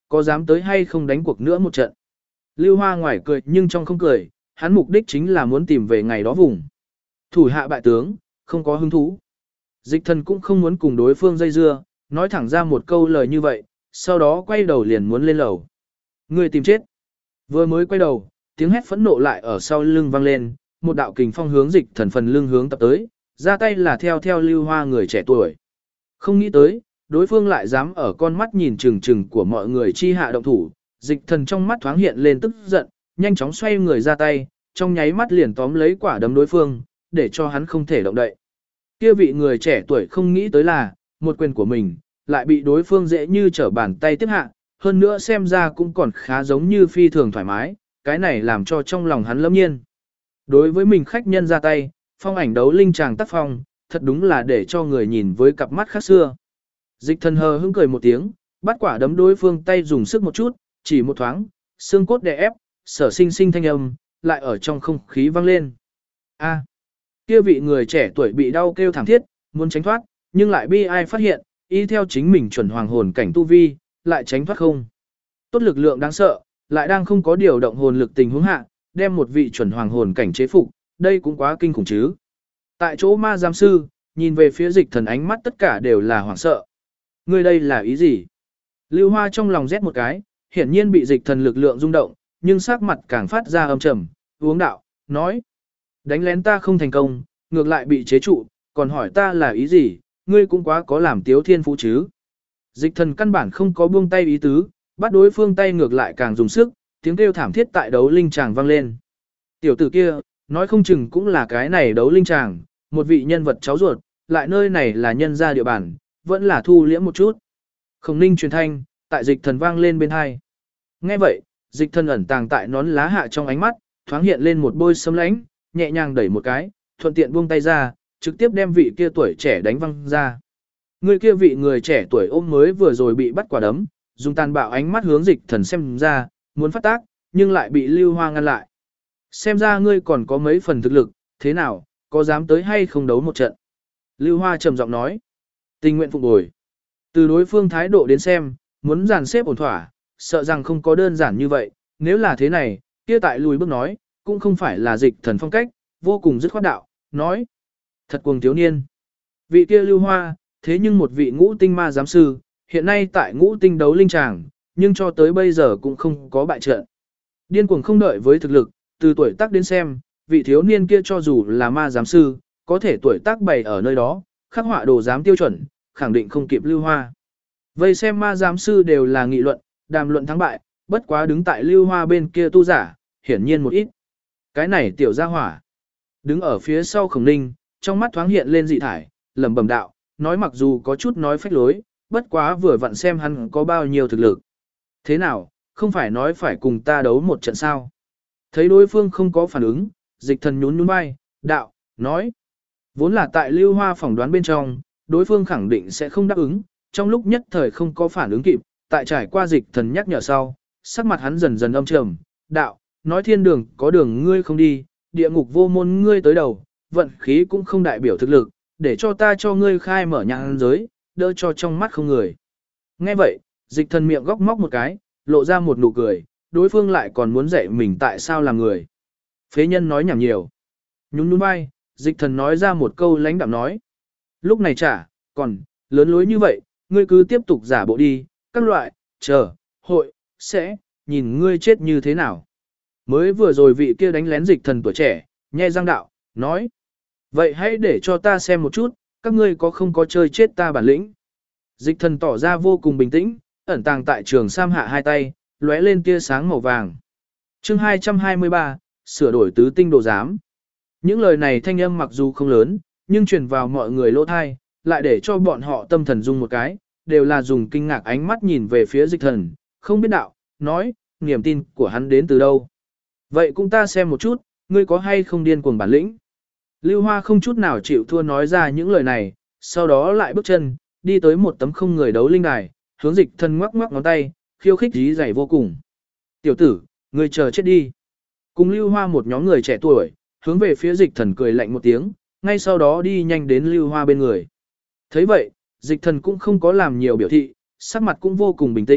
có dám tới hay không đánh cuộc nữa một trận. Lưu Hoa ngoài cười nhưng trong không cười, hắn mục đích chính là muốn tìm về ngày đó vùng. Thủ hạ bại tướng, không có hứng thú. Dịch thần cũng không muốn cùng đối phương dây dưa, nói thẳng ra một câu lời như vậy, sau đó quay đầu liền muốn lên lầu. Người tìm chết. Vừa mới quay đầu, tiếng hét phẫn nộ lại ở sau lưng vang lên, một đạo kình phong hướng dịch thần phần lưng hướng tập tới, ra tay là theo Lưu Hoa người trẻ tuổi. Không nghĩ tới, đối phương lại dám ở con mắt nhìn chừng chừng của mọi người chi hạ động thủ, dịch thần trong mắt thoáng hiện lên tức giận, nhanh chóng xoay người ra tay, trong nháy mắt liền tóm lấy quả đấm đối phương, để cho hắn không thể động đậy. Kia vị người trẻ tuổi không nghĩ tới là, một quyền của mình, lại bị đối phương dễ như trở bàn tay tiếp hạ, hơn nữa xem ra cũng còn khá giống như phi thường thoải mái, cái này làm cho trong lòng hắn lâm nhiên. Đối với mình khách nhân ra tay, phong ảnh đấu linh chàng tác phong, thật đúng là để cho người nhìn với cặp mắt khác xưa. Dịch thần hờ hững cười một tiếng, bắt quả đấm đối phương tay dùng sức một chút, chỉ một thoáng, xương cốt đè ép, sở sinh sinh thanh âm, lại ở trong không khí vang lên. A, kia vị người trẻ tuổi bị đau kêu thảm thiết, muốn tránh thoát, nhưng lại bi ai phát hiện, y theo chính mình chuẩn hoàng hồn cảnh tu vi, lại tránh thoát không. Tốt lực lượng đáng sợ, lại đang không có điều động hồn lực tình huống hạ, đem một vị chuẩn hoàng hồn cảnh chế phục, đây cũng quá kinh khủng chứ. Tại chỗ ma giám sư, nhìn về phía dịch thần ánh mắt tất cả đều là hoảng sợ. Ngươi đây là ý gì? Lưu Hoa trong lòng rét một cái, hiển nhiên bị dịch thần lực lượng rung động, nhưng sắc mặt càng phát ra âm trầm, uống đạo, nói. Đánh lén ta không thành công, ngược lại bị chế trụ, còn hỏi ta là ý gì, ngươi cũng quá có làm tiếu thiên phú chứ. Dịch thần căn bản không có buông tay ý tứ, bắt đối phương tay ngược lại càng dùng sức, tiếng kêu thảm thiết tại đấu linh tràng vang lên. Tiểu tử kia, nói không chừng cũng là cái này đấu linh tràng, một vị nhân vật cháu ruột, lại nơi này là nhân gia địa bàn, vẫn là thu liễm một chút. Khổng ninh truyền thanh, tại dịch thần vang lên bên hai. Nghe vậy, dịch thần ẩn tàng tại nón lá hạ trong ánh mắt, thoáng hiện lên một bôi sấm lánh, nhẹ nhàng đẩy một cái, thuận tiện buông tay ra, trực tiếp đem vị kia tuổi trẻ đánh văng ra. Người kia vị người trẻ tuổi ôm mới vừa rồi bị bắt quả đấm, dùng tàn bạo ánh mắt hướng dịch thần xem ra, muốn phát tác, nhưng lại bị Lưu Hoa ngăn lại. Xem ra ngươi còn có mấy phần thực lực, thế nào, có dám tới hay không đấu một trận? Lưu Hoa trầm giọng nói, tình nguyện phục bồi. Từ đối phương thái độ đến xem, muốn dàn xếp ổn thỏa, sợ rằng không có đơn giản như vậy, nếu là thế này, kia tại lùi bước nói, cũng không phải là dịch thần phong cách, vô cùng dứt khoát đạo, nói. Thật cuồng thiếu niên. Vị kia Lưu Hoa, thế nhưng một vị ngũ tinh ma giám sư, hiện nay tại ngũ tinh đấu linh tràng, nhưng cho tới bây giờ cũng không có bại trận. Điên cuồng không đợi với thực lực, từ tuổi tác đến xem, vị thiếu niên kia cho dù là ma giám sư, có thể tuổi tác bày ở nơi đó, khắc họa đồ giám tiêu chuẩn, khẳng định không kịp Lưu Hoa. Vây xem ma giám sư đều là nghị luận, đàm luận thắng bại, bất quá đứng tại Lưu Hoa bên kia tu giả, hiển nhiên một ít. Cái này tiểu gia hỏa. Đứng ở phía sau Khổng Ninh, trong mắt thoáng hiện lên dị thải, lẩm bẩm đạo, nói mặc dù có chút nói phách lối, bất quá vừa vặn xem hắn có bao nhiêu thực lực. Thế nào, không phải nói phải cùng ta đấu một trận sao? Thấy đối phương không có phản ứng, dịch thần nhún nhún vai, đạo, nói. Vốn là tại Lưu Hoa phỏng đoán bên trong, đối phương khẳng định sẽ không đáp ứng, trong lúc nhất thời không có phản ứng kịp, tại trải qua dịch thần nhắc nhở sau, sắc mặt hắn dần dần âm trầm, đạo, nói thiên đường có đường ngươi không đi, địa ngục vô môn ngươi tới đầu, vận khí cũng không đại biểu thực lực, để cho ta cho ngươi khai mở nhãn giới, đỡ cho trong mắt không người. Nghe vậy, dịch thần miệng góc móc một cái, lộ ra một nụ cười, đối phương lại còn muốn dạy mình tại sao làm người. Phế nhân nói nhảm nhiều. Nhún nhún vai, dịch thần nói ra một câu lãnh đạm nói. Lúc này chả, còn, lớn lối như vậy, ngươi cứ tiếp tục giả bộ đi, các loại, chờ, hội, sẽ, nhìn ngươi chết như thế nào. Mới vừa rồi vị kia đánh lén dịch thần tuổi trẻ, nhe răng đạo, nói. Vậy hãy để cho ta xem một chút, các ngươi có không có chơi chết ta bản lĩnh. Dịch thần tỏ ra vô cùng bình tĩnh, ẩn tàng tại trường sam hạ hai tay, lóe lên tia sáng màu vàng. Chương 223, sửa đổi tứ tinh đồ giám. Những lời này thanh âm mặc dù không lớn, nhưng truyền vào mọi người lỗ thai, lại để cho bọn họ tâm thần rung một cái, đều là dùng kinh ngạc ánh mắt nhìn về phía dịch thần, không biết đạo, nói, niềm tin của hắn đến từ đâu. Vậy cũng ta xem một chút, ngươi có hay không điên cuồng bản lĩnh. Lưu Hoa không chút nào chịu thua nói ra những lời này, sau đó lại bước chân, đi tới một tấm không người đấu linh đài, hướng dịch thần ngoắc ngoắc ngón tay, khiêu khích dí dày vô cùng. Tiểu tử, ngươi chờ chết đi. Cùng Lưu Hoa một nhóm người trẻ tuổi, hướng về phía dịch thần cười lạnh một tiếng, ngay sau đó đi nhanh đến Lưu Hoa bên người. Thấy vậy, dịch thần cũng không có làm nhiều biểu thị, sắc mặt cũng vô cùng bình tĩnh,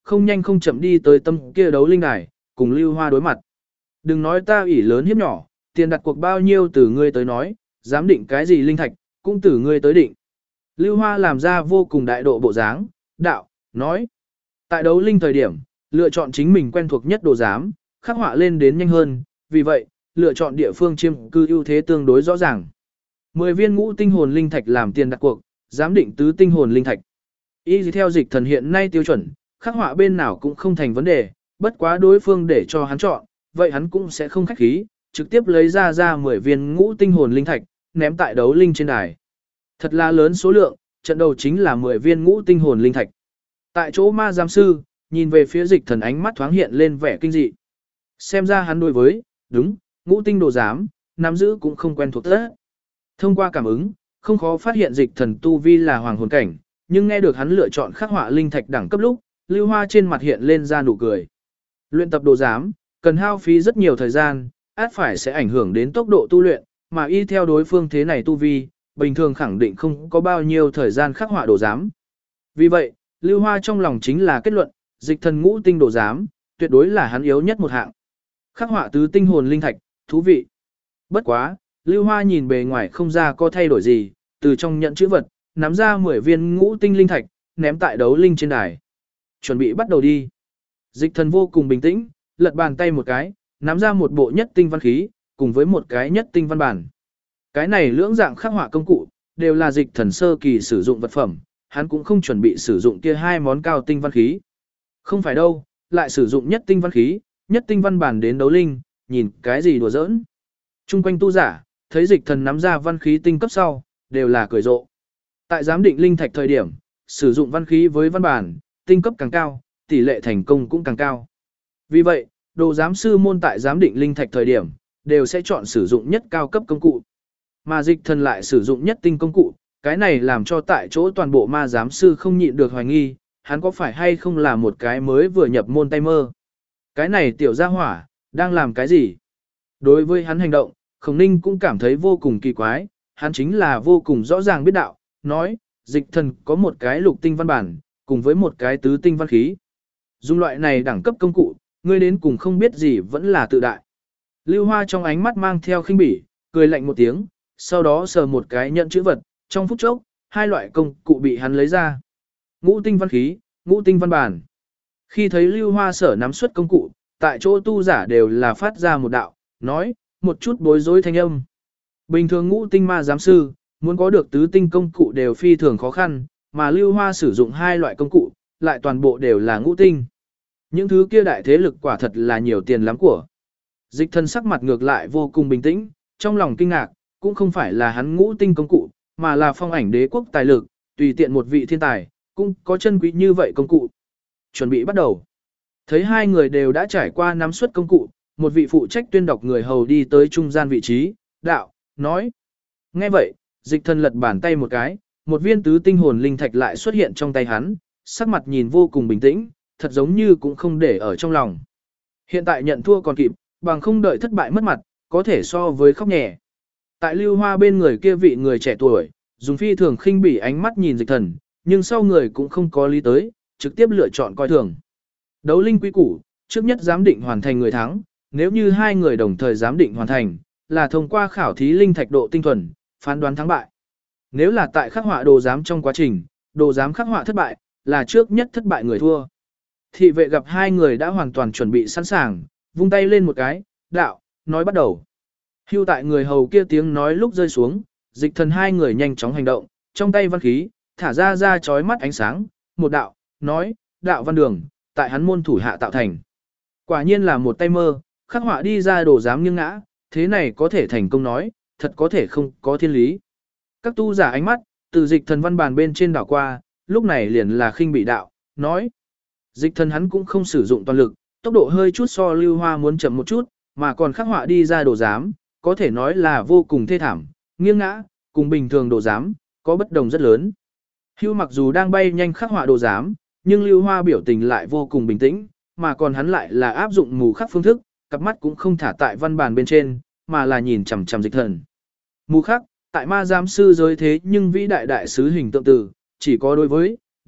không nhanh không chậm đi tới tâm kia đấu linh đài, cùng Lưu Hoa đối mặt. Đừng nói ta ỷ lớn hiếp nhỏ, tiền đặt cuộc bao nhiêu từ ngươi tới nói, dám định cái gì linh thạch, cũng từ ngươi tới định. Lưu Hoa làm ra vô cùng đại độ bộ dáng, đạo, nói. Tại đấu linh thời điểm, lựa chọn chính mình quen thuộc nhất đồ giám, khắc họa lên đến nhanh hơn, vì vậy, lựa chọn địa phương chiêm cư ưu thế tương đối rõ ràng. 10 viên ngũ tinh hồn linh thạch làm tiền đặt cuộc, giám định tứ tinh hồn linh thạch. Y theo dịch thần hiện nay tiêu chuẩn, khắc họa bên nào cũng không thành vấn đề, bất quá đối phương để cho hắn chọn, vậy hắn cũng sẽ không khách khí, trực tiếp lấy ra 10 viên ngũ tinh hồn linh thạch, ném tại đấu linh trên đài. Thật là lớn số lượng, trận đầu chính là 10 viên ngũ tinh hồn linh thạch. Tại chỗ ma giám sư, nhìn về phía dịch thần ánh mắt thoáng hiện lên vẻ kinh dị. Xem ra hắn đối với, đúng, ngũ tinh đồ giám, nắm giữ cũng không quen thuộc tất. Thông qua cảm ứng, không khó phát hiện dịch thần tu vi là hoàng hồn cảnh, nhưng nghe được hắn lựa chọn khắc họa linh thạch đẳng cấp lúc, Lưu Hoa trên mặt hiện lên ra nụ cười. Luyện tập đồ giám, cần hao phí rất nhiều thời gian, át phải sẽ ảnh hưởng đến tốc độ tu luyện, mà y theo đối phương thế này tu vi, bình thường khẳng định không có bao nhiêu thời gian khắc họa đồ giám. Vì vậy, Lưu Hoa trong lòng chính là kết luận, dịch thần ngũ tinh đồ giám, tuyệt đối là hắn yếu nhất một hạng. Khắc họa tứ tinh hồn linh thạch, thú vị. Bất quá, Lưu Hoa nhìn bề ngoài không ra có thay đổi gì, từ trong nhận chữ vật, nắm ra 10 viên ngũ tinh linh thạch, ném tại đấu linh trên đài. Chuẩn bị bắt đầu đi. Dịch thần vô cùng bình tĩnh, lật bàn tay một cái, nắm ra một bộ nhất tinh văn khí, cùng với một cái nhất tinh văn bản. Cái này lưỡng dạng khắc họa công cụ, đều là dịch thần sơ kỳ sử dụng vật phẩm, hắn cũng không chuẩn bị sử dụng kia hai món cao tinh văn khí. Không phải đâu, lại sử dụng nhất tinh văn khí, nhất tinh văn bản đến đấu linh, nhìn cái gì đùa giỡn. Trung quanh tu giả, thấy dịch thần nắm ra văn khí tinh cấp sau, đều là cười rộ. Tại giám định linh thạch thời điểm, sử dụng văn khí với văn bản, tinh cấp càng cao, tỷ lệ thành công cũng càng cao. Vì vậy, đồ giám sư môn tại giám định linh thạch thời điểm, đều sẽ chọn sử dụng nhất cao cấp công cụ. Mà dịch thần lại sử dụng nhất tinh công cụ, cái này làm cho tại chỗ toàn bộ ma giám sư không nhịn được hoài nghi, hắn có phải hay không là một cái mới vừa nhập môn tay mơ. Cái này tiểu gia hỏa, đang làm cái gì? Đối với hắn hành động, Khổng Ninh cũng cảm thấy vô cùng kỳ quái, hắn chính là vô cùng rõ ràng biết đạo, nói, dịch thần có một cái lục tinh văn bản, cùng với một cái tứ tinh văn khí. Dùng loại này đẳng cấp công cụ, ngươi đến cùng không biết gì vẫn là tự đại. Lưu Hoa trong ánh mắt mang theo khinh bỉ, cười lạnh một tiếng, sau đó sờ một cái nhận chữ vật, trong phút chốc, hai loại công cụ bị hắn lấy ra. Ngũ tinh văn khí, ngũ tinh văn bản. Khi thấy Lưu Hoa sở nắm xuất công cụ, tại chỗ tu giả đều là phát ra một đạo, nói, một chút bối rối thanh âm. Bình thường ngũ tinh ma giám sư, muốn có được tứ tinh công cụ đều phi thường khó khăn, mà Lưu Hoa sử dụng hai loại công cụ, lại toàn bộ đều là ngũ tinh. Những thứ kia đại thế lực quả thật là nhiều tiền lắm của. Dịch thần sắc mặt ngược lại vô cùng bình tĩnh, trong lòng kinh ngạc, cũng không phải là hắn ngũ tinh công cụ, mà là phong ảnh đế quốc tài lực, tùy tiện một vị thiên tài, cũng có chân quý như vậy công cụ. Chuẩn bị bắt đầu. Thấy hai người đều đã trải qua nắm suất công cụ, một vị phụ trách tuyên đọc người hầu đi tới trung gian vị trí, đạo, nói. Nghe vậy, dịch thần lật bàn tay một cái, một viên tứ tinh hồn linh thạch lại xuất hiện trong tay hắn, sắc mặt nhìn vô cùng bình tĩnh, thật giống như cũng không để ở trong lòng. Hiện tại nhận thua còn kịp, bằng không đợi thất bại mất mặt, có thể so với khóc nhẹ. Tại Lưu Hoa bên người kia vị người trẻ tuổi, dùng phi thường khinh bỉ ánh mắt nhìn dịch thần, nhưng sau người cũng không có lý tới, trực tiếp lựa chọn coi thường. Đấu linh quý củ, trước nhất giám định hoàn thành người thắng, nếu như hai người đồng thời giám định hoàn thành, là thông qua khảo thí linh thạch độ tinh thuần, phán đoán thắng bại. Nếu là tại khắc họa đồ giám trong quá trình, đồ giám khắc họa thất bại, là trước nhất thất bại người thua. Thị vệ gặp hai người đã hoàn toàn chuẩn bị sẵn sàng, vung tay lên một cái, đạo, nói bắt đầu. Hưu tại người hầu kia tiếng nói lúc rơi xuống, dịch thần hai người nhanh chóng hành động, trong tay văn khí, thả ra chói mắt ánh sáng, một đạo, nói, đạo văn đường, tại hắn môn thủ hạ tạo thành. Quả nhiên là một tay mơ, khắc họa đi ra đồ giám nghiêng ngã, thế này có thể thành công nói, thật có thể không có thiên lý. Các tu giả ánh mắt, từ dịch thần văn bàn bên trên đảo qua, lúc này liền là khinh bị đạo, nói. Dịch thần hắn cũng không sử dụng toàn lực, tốc độ hơi chút so Lưu Hoa muốn chậm một chút, mà còn khắc họa đi ra đồ giám, có thể nói là vô cùng thê thảm, nghiêng ngã, cùng bình thường đồ giám, có bất đồng rất lớn. Hưu mặc dù đang bay nhanh khắc họa đồ giám, nhưng Lưu Hoa biểu tình lại vô cùng bình tĩnh, mà còn hắn lại là áp dụng mù khắc phương thức, cặp mắt cũng không thả tại văn bàn bên trên, mà là nhìn chằm chằm dịch thần. Mù khắc, tại ma giám sư giới thế nhưng vĩ đại đại sứ hình tượng tử, chỉ có đối với, đúng,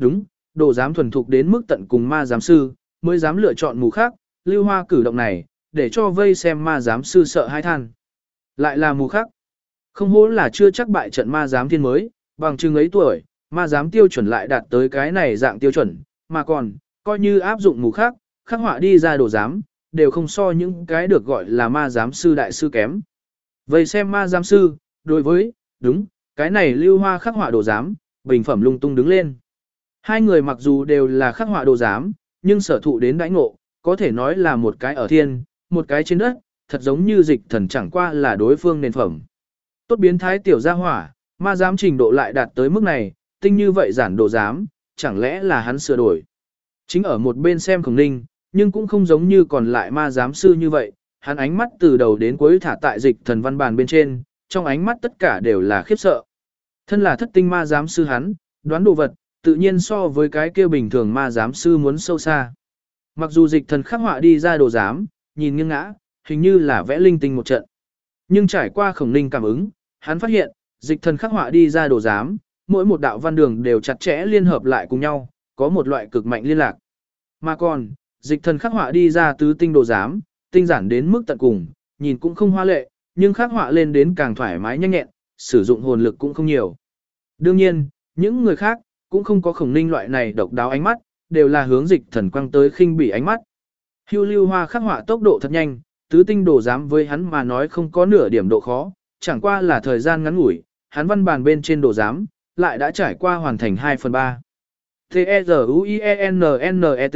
đồ giám thuần thục đến mức tận cùng ma giám sư, mới dám lựa chọn mù khác, Lưu Hoa cử động này, để cho vây xem ma giám sư sợ hãi than. Lại là mù khác. Không hổ là chưa chắc bại trận ma giám thiên mới, bằng chừng ấy tuổi, ma giám tiêu chuẩn lại đạt tới cái này dạng tiêu chuẩn, mà còn, coi như áp dụng mù khác, khắc họa đi ra đồ giám, đều không so những cái được gọi là ma giám sư đại sư kém. Vây xem ma giám sư, đối với, đúng, cái này Lưu Hoa khắc họa đồ giám, bình phẩm lung tung đứng lên. Hai người mặc dù đều là khắc họa đồ giám, nhưng sở thụ đến đãi ngộ, có thể nói là một cái ở thiên, một cái trên đất, thật giống như dịch thần chẳng qua là đối phương nền phẩm. Tốt biến thái tiểu gia hỏa, ma giám trình độ lại đạt tới mức này, tinh như vậy giản đồ giám, chẳng lẽ là hắn sửa đổi. Chính ở một bên xem Khổng Ninh, nhưng cũng không giống như còn lại ma giám sư như vậy, hắn ánh mắt từ đầu đến cuối thả tại dịch thần văn bàn bên trên, trong ánh mắt tất cả đều là khiếp sợ. Thân là thất tinh ma giám sư hắn, đoán đồ vật, tự nhiên so với cái kia bình thường ma giám sư muốn sâu xa. Mặc dù dịch thần khắc họa đi ra đồ giám, nhìn nghiêng ngã, hình như là vẽ linh tinh một trận. Nhưng trải qua Khổng Ninh cảm ứng, hắn phát hiện, dịch thần khắc họa đi ra đồ giám, mỗi một đạo văn đường đều chặt chẽ liên hợp lại cùng nhau, có một loại cực mạnh liên lạc. Mà còn, dịch thần khắc họa đi ra tứ tinh đồ giám, tinh giản đến mức tận cùng, nhìn cũng không hoa lệ, nhưng khắc họa lên đến càng thoải mái nhanh nhẹn, sử dụng hồn lực cũng không nhiều. Đương nhiên, những người khác cũng không có Khổng Ninh loại này độc đáo ánh mắt, đều là hướng dịch thần quăng tới khinh bỉ ánh mắt. Hưu Lưu Hoa khắc họa tốc độ thật nhanh, tứ tinh đồ giám với hắn mà nói không có nửa điểm độ khó, chẳng qua là thời gian ngắn ngủi, hắn văn bàn bên trên đồ giám lại đã trải qua hoàn thành 2/3. T-E-Z-U-I-E-N-N-E-T.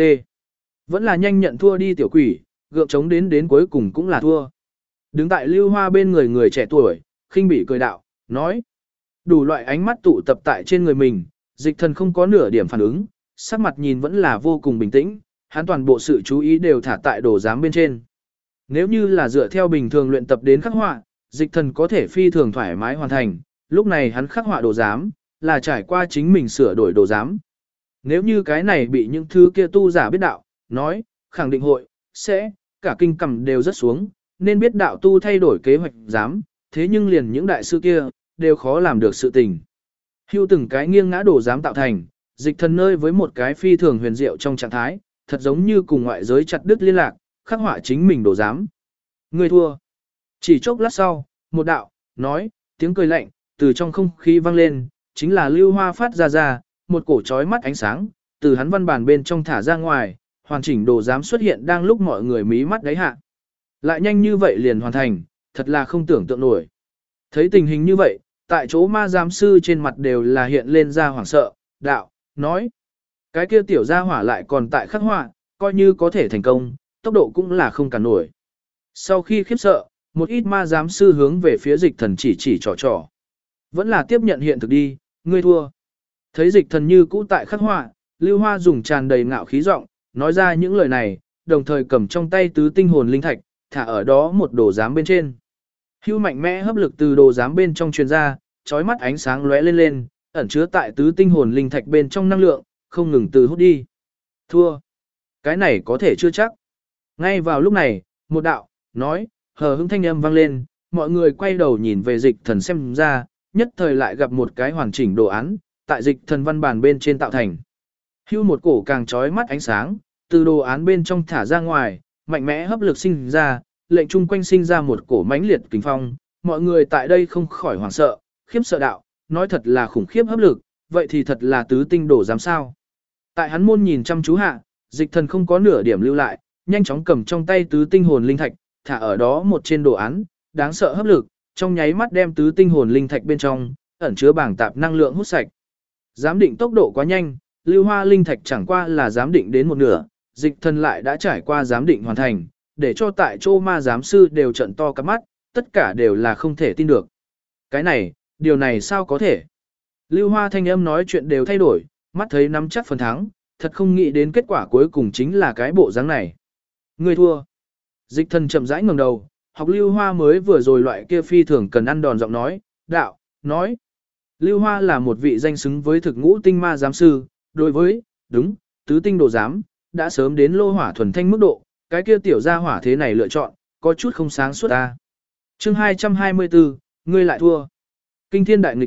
Vẫn là nhanh nhận thua đi tiểu quỷ, gượng chống đến cuối cùng cũng là thua. Đứng tại Lưu Hoa bên người người trẻ tuổi, khinh bỉ cười đạo, nói. Đủ loại ánh mắt tụ tập tại trên người mình, dịch thần không có nửa điểm phản ứng, sắc mặt nhìn vẫn là vô cùng bình tĩnh, hắn toàn bộ sự chú ý đều thả tại đồ giám bên trên. Nếu như là dựa theo bình thường luyện tập đến khắc họa, dịch thần có thể phi thường thoải mái hoàn thành, lúc này hắn khắc họa đồ giám, là trải qua chính mình sửa đổi đồ giám. Nếu như cái này bị những thứ kia tu giả biết đạo, nói, khẳng định hội, sẽ, cả kinh cầm đều rất xuống, nên biết đạo tu thay đổi kế hoạch giám, thế nhưng liền những đại sư kia, đều khó làm được sự tình. Hưu từng cái nghiêng ngã đồ giám tạo thành, dịch thần nơi với một cái phi thường huyền diệu trong trạng thái, thật giống như cùng ngoại giới chặt đứt liên lạc, khắc họa chính mình đồ giám. Người thua. Chỉ chốc lát sau, một đạo, nói, tiếng cười lạnh, từ trong không khí vang lên, chính là Lưu Hoa phát ra, một cổ chói mắt ánh sáng, từ hắn văn bản bên trong thả ra ngoài, hoàn chỉnh đồ giám xuất hiện đang lúc mọi người mí mắt đáy hạ. Lại nhanh như vậy liền hoàn thành, thật là không tưởng tượng nổi. Thấy tình hình như vậy, tại chỗ ma giám sư trên mặt đều là hiện lên ra hoảng sợ, đạo, nói. Cái kia tiểu gia hỏa lại còn tại khắc họa, coi như có thể thành công, tốc độ cũng là không cản nổi. Sau khi khiếp sợ, một ít ma giám sư hướng về phía dịch thần chỉ trò. Vẫn là tiếp nhận hiện thực đi, ngươi thua. Thấy dịch thần như cũ tại khắc họa, Lưu Hoa dùng tràn đầy ngạo khí giọng, nói ra những lời này, đồng thời cầm trong tay tứ tinh hồn linh thạch, thả ở đó một đồ giám bên trên. Hưu mạnh mẽ hấp lực từ đồ giám bên trong truyền ra, chói mắt ánh sáng lóe lên, ẩn chứa tại tứ tinh hồn linh thạch bên trong năng lượng, không ngừng từ hút đi. Thua. Cái này có thể chưa chắc. Ngay vào lúc này, một đạo, nói, hờ hững thanh âm vang lên, mọi người quay đầu nhìn về dịch thần xem ra, nhất thời lại gặp một cái hoàn chỉnh đồ án, tại dịch thần văn bản bên trên tạo thành. Hưu một cổ càng chói mắt ánh sáng, từ đồ án bên trong thả ra ngoài, mạnh mẽ hấp lực sinh ra, lệnh chung quanh sinh ra một cổ mãnh liệt kình phong, mọi người tại đây không khỏi hoảng sợ, khiếp sợ đạo, nói thật là khủng khiếp hấp lực, vậy thì thật là tứ tinh đổ giám sao. Tại hắn môn nhìn chăm chú hạ, dịch thần không có nửa điểm lưu lại, nhanh chóng cầm trong tay tứ tinh hồn linh thạch, thả ở đó một trên đồ án, đáng sợ hấp lực, trong nháy mắt đem tứ tinh hồn linh thạch bên trong, ẩn chứa bảng tạp năng lượng hút sạch. Giám định tốc độ quá nhanh, Lưu Hoa linh thạch chẳng qua là giám định đến một nửa, dịch thần lại đã trải qua giám định hoàn thành, để cho tại chỗ ma giám sư đều trận to cắp mắt, tất cả đều là không thể tin được. Cái này, điều này sao có thể? Lưu Hoa thanh âm nói chuyện đều thay đổi, mắt thấy nắm chắc phần thắng, thật không nghĩ đến kết quả cuối cùng chính là cái bộ dáng này. Người thua. Dịch thần chậm rãi ngẩng đầu, học Lưu Hoa mới vừa rồi loại kia phi thường cần ăn đòn giọng nói, đạo, nói. Lưu Hoa là một vị danh xứng với thực ngũ tinh ma giám sư, đối với, đúng, tứ tinh đồ giám, đã sớm đến lô hỏa thuần thanh mức độ, cái kia tiểu gia hỏa thế này lựa chọn, có chút không sáng suốt ta. Chương 224, ngươi lại thua. Kinh thiên đại nghịch tập,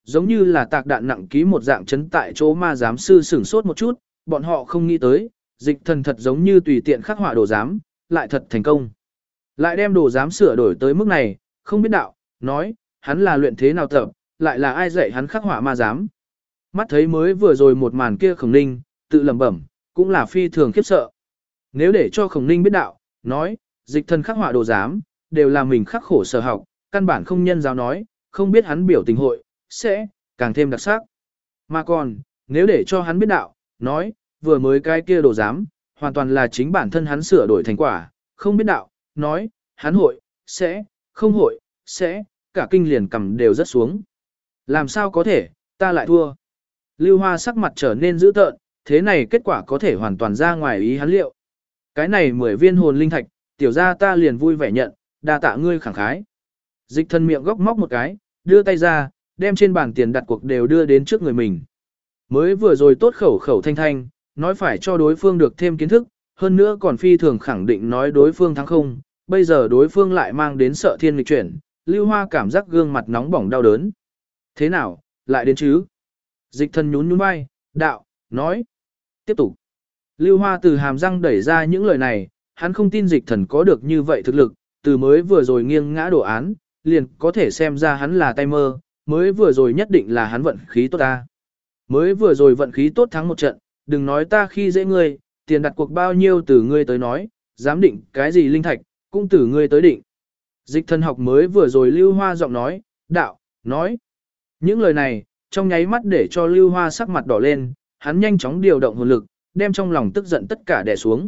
giống như là tạc đạn nặng ký một dạng chấn tại chỗ ma giám sư sửng sốt một chút, bọn họ không nghĩ tới, dịch thần thật giống như tùy tiện khắc họa đồ giám, lại thật thành công. Lại đem đồ giám sửa đổi tới mức này, không biết đạo, nói, hắn là luyện thế nào tập, lại là ai dạy hắn khắc họa ma giám. Mắt thấy mới vừa rồi một màn kia Khổng Ninh, tự lẩm bẩm, cũng là phi thường khiếp sợ. Nếu để cho Khổng Ninh biết đạo, nói, dịch thần khắc họa đồ giám, đều là mình khắc khổ sở học, căn bản không nhân giáo nói, không biết hắn biểu tình hội, sẽ càng thêm đặc sắc. Mà còn, nếu để cho hắn biết đạo, nói, vừa mới cái kia đồ giám, hoàn toàn là chính bản thân hắn sửa đổi thành quả, không biết đạo, nói, hắn hội, sẽ, không hội, sẽ, cả kinh liền cầm đều rất xuống. Làm sao có thể, ta lại thua. Lưu Hoa sắc mặt trở nên dữ tợn, thế này kết quả có thể hoàn toàn ra ngoài ý hắn liệu. Cái này 10 viên hồn linh thạch, tiểu ra ta liền vui vẻ nhận, đa tạ ngươi khẳng khái. Dịch thần miệng góc móc một cái, đưa tay ra, đem trên bàn tiền đặt cuộc đều đưa đến trước người mình. Mới vừa rồi tốt khẩu khẩu thanh thanh, nói phải cho đối phương được thêm kiến thức, hơn nữa còn phi thường khẳng định nói đối phương thắng không, bây giờ đối phương lại mang đến sợ thiên nghịch chuyển, Lưu Hoa cảm giác gương mặt nóng bỏng đau đớn. Thế nào, lại đến chứ? Dịch thần nhún nhún vai, đạo, nói. Tiếp tục. Lưu Hoa từ hàm răng đẩy ra những lời này, hắn không tin dịch thần có được như vậy thực lực, từ mới vừa rồi nghiêng ngã đổ án, liền có thể xem ra hắn là tay mơ, mới vừa rồi nhất định là hắn vận khí tốt ta. Mới vừa rồi vận khí tốt thắng một trận, đừng nói ta khi dễ ngươi, tiền đặt cuộc bao nhiêu từ ngươi tới nói, dám định cái gì linh thạch, cũng từ ngươi tới định. Dịch thần học mới vừa rồi Lưu Hoa giọng nói, đạo, nói. Những lời này, trong nháy mắt để cho Lưu Hoa sắc mặt đỏ lên, hắn nhanh chóng điều động hồn lực, đem trong lòng tức giận tất cả đè xuống.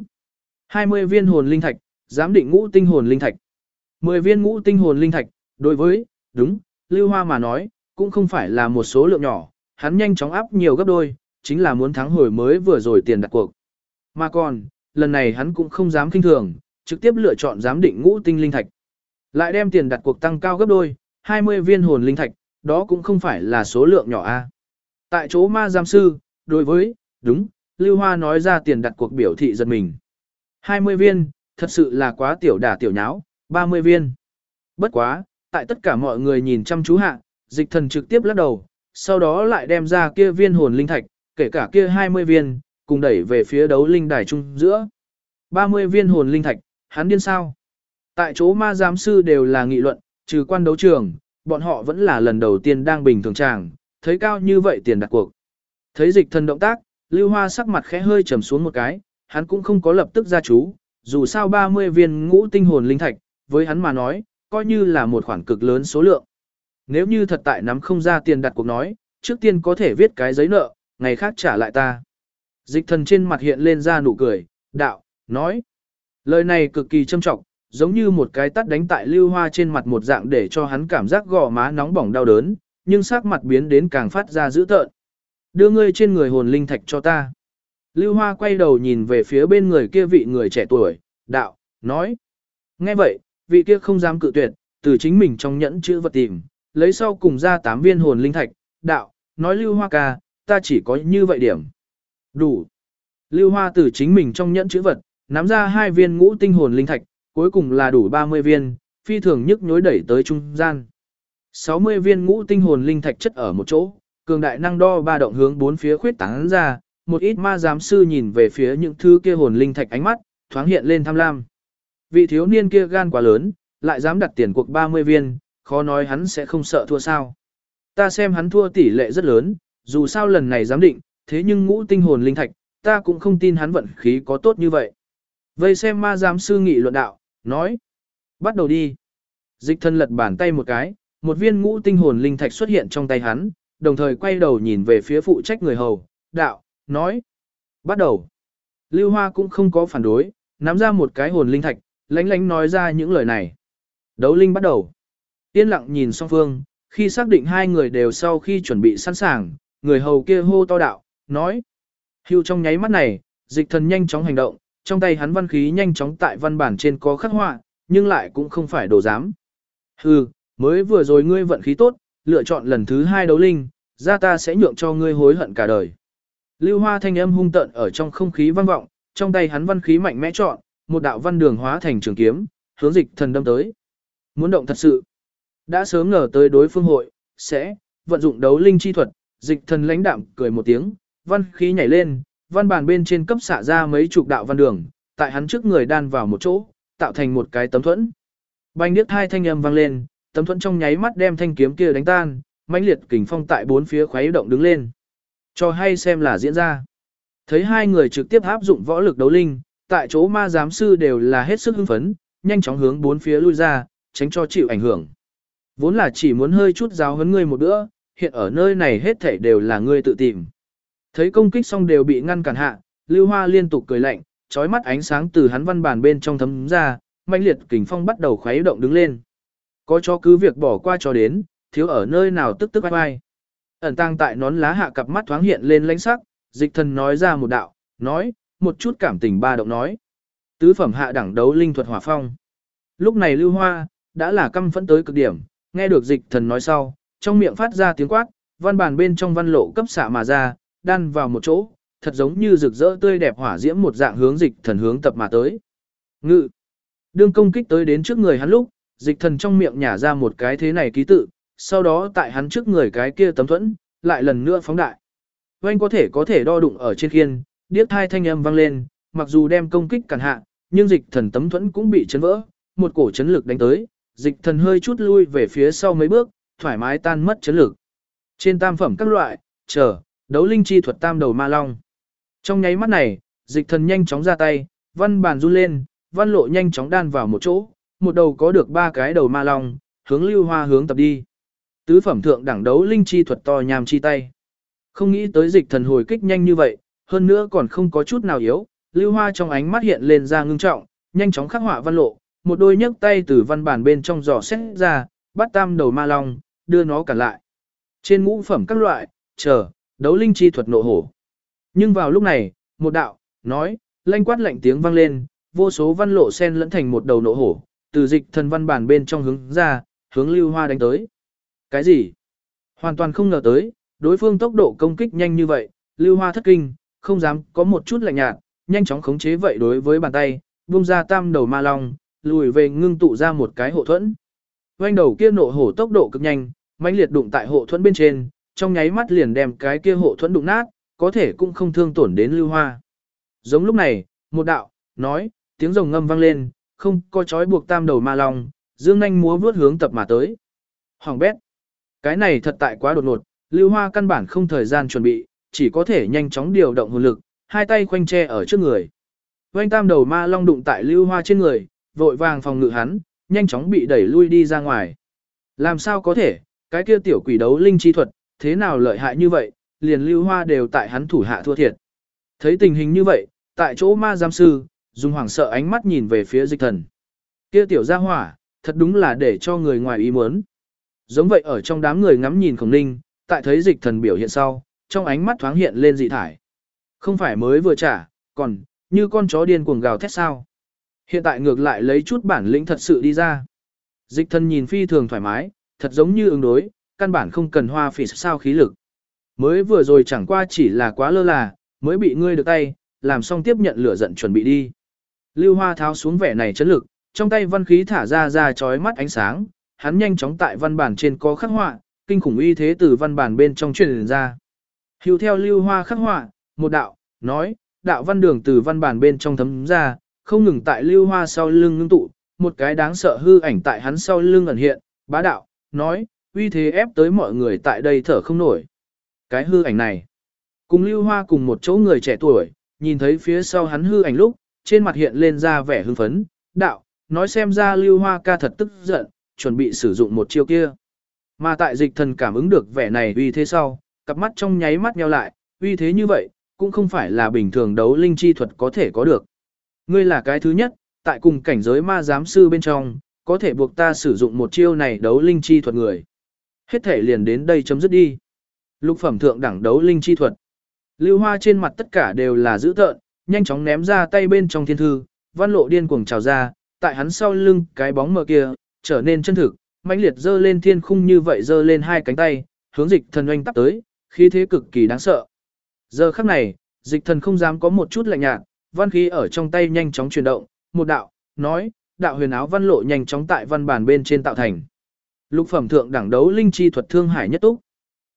20 viên hồn linh thạch, dám định ngũ tinh hồn linh thạch. 10 viên ngũ tinh hồn linh thạch, đối với, đúng, Lưu Hoa mà nói, cũng không phải là một số lượng nhỏ, hắn nhanh chóng áp nhiều gấp đôi, chính là muốn thắng hồi mới vừa rồi tiền đặt cuộc. Mà còn, lần này hắn cũng không dám kinh thường, trực tiếp lựa chọn giám định ngũ tinh linh thạch. Lại đem tiền đặt cuộc tăng cao gấp đôi, 20 viên hồn linh thạch, đó cũng không phải là số lượng nhỏ a. Tại chỗ ma giám sư, đối với, đúng, Lưu Hoa nói ra tiền đặt cuộc biểu thị giật mình. 20 viên, thật sự là quá tiểu đả tiểu nháo, 30 viên. Bất quá, tại tất cả mọi người nhìn chăm chú hạ, dịch thần trực tiếp lắc đầu, sau đó lại đem ra kia viên hồn linh thạch, kể cả kia 20 viên, cùng đẩy về phía đấu linh đài trung giữa. 30 viên hồn linh thạch, hắn điên sao? Tại chỗ ma giám sư đều là nghị luận, trừ quan đấu trường, bọn họ vẫn là lần đầu tiên đang bình thường tràng, thấy cao như vậy tiền đặt cuộc. Thấy dịch thần động tác, Lưu Hoa sắc mặt khẽ hơi trầm xuống một cái, hắn cũng không có lập tức ra chú, dù sao 30 viên ngũ tinh hồn linh thạch, với hắn mà nói, coi như là một khoản cực lớn số lượng. Nếu như thật tại nắm không ra tiền đặt cuộc nói, trước tiên có thể viết cái giấy nợ, ngày khác trả lại ta. Dịch thần trên mặt hiện lên ra nụ cười, đạo, nói. Lời này cực kỳ châm trọng, giống như một cái tát đánh tại Lưu Hoa trên mặt một dạng để cho hắn cảm giác gò má nóng bỏng đau đớn, nhưng sắc mặt biến đến càng phát ra dữ tợn. Đưa ngươi trên người hồn linh thạch cho ta. Lưu Hoa quay đầu nhìn về phía bên người kia vị người trẻ tuổi, đạo, nói. Nghe vậy, vị kia không dám cự tuyệt, từ chính mình trong nhẫn chữ vật tìm, lấy sau cùng ra 8 viên hồn linh thạch, đạo, nói Lưu Hoa ca, ta chỉ có như vậy điểm. Đủ. Lưu Hoa từ chính mình trong nhẫn chữ vật, nắm ra 2 viên ngũ tinh hồn linh thạch, cuối cùng là đủ 30 viên, phi thường nhức nhối đẩy tới trung gian. 60 viên ngũ tinh hồn linh thạch chất ở một chỗ, cường đại năng đo ba động hướng bốn phía khuyết tán ra, một ít ma giám sư nhìn về phía những thứ kia hồn linh thạch ánh mắt, thoáng hiện lên tham lam. Vị thiếu niên kia gan quá lớn, lại dám đặt tiền cuộc 30 viên, khó nói hắn sẽ không sợ thua sao. Ta xem hắn thua tỷ lệ rất lớn, dù sao lần này giám định, thế nhưng ngũ tinh hồn linh thạch, ta cũng không tin hắn vận khí có tốt như vậy. Vây xem ma giám sư nghị luận đạo, nói. Bắt đầu đi. Dịch thân lật bàn tay một cái, một viên ngũ tinh hồn linh thạch xuất hiện trong tay hắn, đồng thời quay đầu nhìn về phía phụ trách người hầu, đạo, nói. Bắt đầu. Lưu Hoa cũng không có phản đối, nắm ra một cái hồn linh thạch, lánh lánh nói ra những lời này. Đấu linh bắt đầu. Yên lặng nhìn song phương, khi xác định hai người đều sau khi chuẩn bị sẵn sàng, người hầu kia hô to đạo, nói. Hưu trong nháy mắt này, dịch thần nhanh chóng hành động, trong tay hắn văn khí nhanh chóng tại văn bản trên có khắc họa, nhưng lại cũng không phải đồ giám. Hừ, mới vừa rồi ngươi vận khí tốt, lựa chọn lần thứ 2 đấu linh, ra ta sẽ nhượng cho ngươi hối hận cả đời. Lưu Hoa thanh âm hung tợn ở trong không khí vang vọng, trong tay hắn văn khí mạnh mẽ chọn, một đạo văn đường hóa thành trường kiếm, hướng dịch thần đâm tới. Muốn động thật sự, đã sớm ngờ tới đối phương hội, sẽ, vận dụng đấu linh chi thuật, Dịch Thần lãnh đạm cười một tiếng, văn khí nhảy lên, văn bản bên trên cấp xạ ra mấy chục đạo văn đường, tại hắn trước người đan vào một chỗ, tạo thành một cái tấm thuẫn. Bành điếc hai thanh âm vang lên, tấm thuẫn trong nháy mắt đem thanh kiếm kia đánh tan, mãnh liệt kình phong tại bốn phía khuấy động đứng lên. Cho hay xem là diễn ra. Thấy hai người trực tiếp áp dụng võ lực đấu linh, tại chỗ ma giám sư đều là hết sức hưng phấn, nhanh chóng hướng bốn phía lui ra, tránh cho chịu ảnh hưởng. Vốn là chỉ muốn hơi chút giáo huấn ngươi một bữa, hiện ở nơi này hết thảy đều là ngươi tự tìm. Thấy công kích xong đều bị ngăn cản hạ, Lưu Hoa liên tục cười lạnh, chói mắt ánh sáng từ hắn văn bản bên trong thấm ra, mãnh liệt kình phong bắt đầu khuấy động đứng lên. Có cho cứ việc bỏ qua cho đến, thiếu ở nơi nào tức tức vai. Ẩn tang tại nón lá hạ cặp mắt thoáng hiện lên lãnh sắc, Dịch Thần nói ra một đạo, nói, một chút cảm tình ba động nói. Tứ phẩm hạ đẳng đấu linh thuật hỏa phong. Lúc này Lưu Hoa đã là căm phẫn tới cực điểm, nghe được Dịch Thần nói sau, trong miệng phát ra tiếng quát, văn bản bên trong văn lộ cấp xạ mà ra, đan vào một chỗ, thật giống như rực rỡ tươi đẹp hỏa diễm một dạng hướng Dịch Thần hướng tập mà tới. Ngự. Đương công kích tới đến trước người hắn lúc, Dịch Thần trong miệng nhả ra một cái thế này ký tự, sau đó tại hắn trước người cái kia tấm thuẫn, lại lần nữa phóng đại. Oanh có thể đo đụng ở trên khiên, điếc thai thanh âm vang lên, mặc dù đem công kích cản hạ, nhưng Dịch Thần tấm thuẫn cũng bị chấn vỡ, một cổ chấn lực đánh tới, Dịch Thần hơi chút lui về phía sau mấy bước, thoải mái tan mất chấn lực. Trên tam phẩm các loại, đấu linh chi thuật tam đầu ma long. Trong nháy mắt này, Dịch Thần nhanh chóng ra tay, văn bàn run lên, văn lộ nhanh chóng đan vào một chỗ, một đầu có được 3 cái đầu ma long, hướng Lưu Hoa hướng tập đi. Tứ phẩm thượng đẳng đấu linh chi thuật to nham chi tay. Không nghĩ tới Dịch Thần hồi kích nhanh như vậy, hơn nữa còn không có chút nào yếu, Lưu Hoa trong ánh mắt hiện lên ra ngưng trọng, nhanh chóng khắc họa văn lộ, một đôi nhấc tay từ văn bản bên trong giò xét ra, bắt tam đầu ma long, đưa nó cản lại. Trên ngũ phẩm các loại, đấu linh chi thuật nộ hổ. Nhưng vào lúc này, một đạo, nói, lanh quát lạnh tiếng vang lên, vô số văn lộ xen lẫn thành một đầu nộ hổ, từ Dịch Thần văn bản bên trong hướng ra, hướng Lưu Hoa đánh tới. Cái gì? Hoàn toàn không ngờ tới, đối phương tốc độ công kích nhanh như vậy, Lưu Hoa thất kinh, không dám có một chút lạnh nhạt, nhanh chóng khống chế vậy đối với bàn tay, vung ra tam đầu ma long, lùi về ngưng tụ ra một cái hộ thuẫn. Oanh đầu kia nộ hổ tốc độ cực nhanh, mãnh liệt đụng tại hộ thuẫn bên trên, trong nháy mắt liền đem cái kia hộ thuẫn đụng nát, có thể cũng không thương tổn đến Lưu Hoa. Giống lúc này, một đạo, nói, tiếng rồng ngâm vang lên, không có trói buộc tam đầu ma long, dương nhanh múa vướt hướng tập mà tới. Hoàng bét. Cái này thật tại quá đột ngột, Lưu Hoa căn bản không thời gian chuẩn bị, chỉ có thể nhanh chóng điều động hồn lực, hai tay khoanh che ở trước người. Oanh tam đầu ma long đụng tại Lưu Hoa trên người, vội vàng phòng ngự hắn, nhanh chóng bị đẩy lui đi ra ngoài. Làm sao có thể, cái kia tiểu quỷ đấu linh chi thuật, thế nào lợi hại như vậy, liền Lưu Hoa đều tại hắn thủ hạ thua thiệt. Thấy tình hình như vậy, tại chỗ ma giám sư, dùng hoảng sợ ánh mắt nhìn về phía Dịch Thần. Kia tiểu gia hỏa, thật đúng là để cho người ngoài ý muốn. Giống vậy ở trong đám người ngắm nhìn Khổng Ninh, tại thấy Dịch Thần biểu hiện sau, trong ánh mắt thoáng hiện lên dị thải. Không phải mới vừa trả, còn, như con chó điên cuồng gào thét sao. Hiện tại ngược lại lấy chút bản lĩnh thật sự đi ra. Dịch Thần nhìn phi thường thoải mái, thật giống như ứng đối, căn bản không cần hoa phỉ sao khí lực. Mới vừa rồi chẳng qua chỉ là quá lơ là, mới bị ngươi được tay, làm xong tiếp nhận lửa giận chuẩn bị đi. Lưu Hoa tháo xuống vẻ này chấn lực, trong tay văn khí thả ra chói mắt ánh sáng, hắn nhanh chóng tại văn bản trên có khắc họa, kinh khủng uy thế từ văn bản bên trong truyền ra. Hưu theo Lưu Hoa khắc họa, một đạo, nói, đạo văn đường từ văn bản bên trong thấm ra, không ngừng tại Lưu Hoa sau lưng ngưng tụ, một cái đáng sợ hư ảnh tại hắn sau lưng ẩn hiện, bá đạo, nói, uy thế ép tới mọi người tại đây thở không nổi. Cái hư ảnh này, cùng Lưu Hoa cùng một chỗ người trẻ tuổi, nhìn thấy phía sau hắn hư ảnh lúc, trên mặt hiện lên ra vẻ hưng phấn, đạo, nói xem ra Lưu Hoa ca thật tức giận, chuẩn bị sử dụng một chiêu kia. Mà tại Dịch Thần cảm ứng được vẻ này uy thế sau, cặp mắt trong nháy mắt nheo lại, uy thế như vậy, cũng không phải là bình thường đấu linh chi thuật có thể có được. Ngươi là cái thứ nhất, tại cùng cảnh giới ma giám sư bên trong, có thể buộc ta sử dụng một chiêu này đấu linh chi thuật người. Hết thể liền đến đây chấm dứt đi. Lục phẩm thượng đẳng đấu linh chi thuật. Lưu Hoa trên mặt tất cả đều là dữ tợn, nhanh chóng ném ra tay bên trong thiên thư, văn lộ điên cuồng trào ra, tại hắn sau lưng cái bóng mờ kia, trở nên chân thực, mãnh liệt giơ lên thiên khung như vậy giơ lên hai cánh tay, hướng Dịch Thần oanh tắp tới, khí thế cực kỳ đáng sợ. Giờ khắc này, Dịch Thần không dám có một chút lạnh nhạt, văn khí ở trong tay nhanh chóng chuyển động, một đạo, nói, đạo huyền áo văn lộ nhanh chóng tại văn bản bên trên tạo thành. Lục phẩm thượng đẳng đấu linh chi thuật thương hải nhất túc.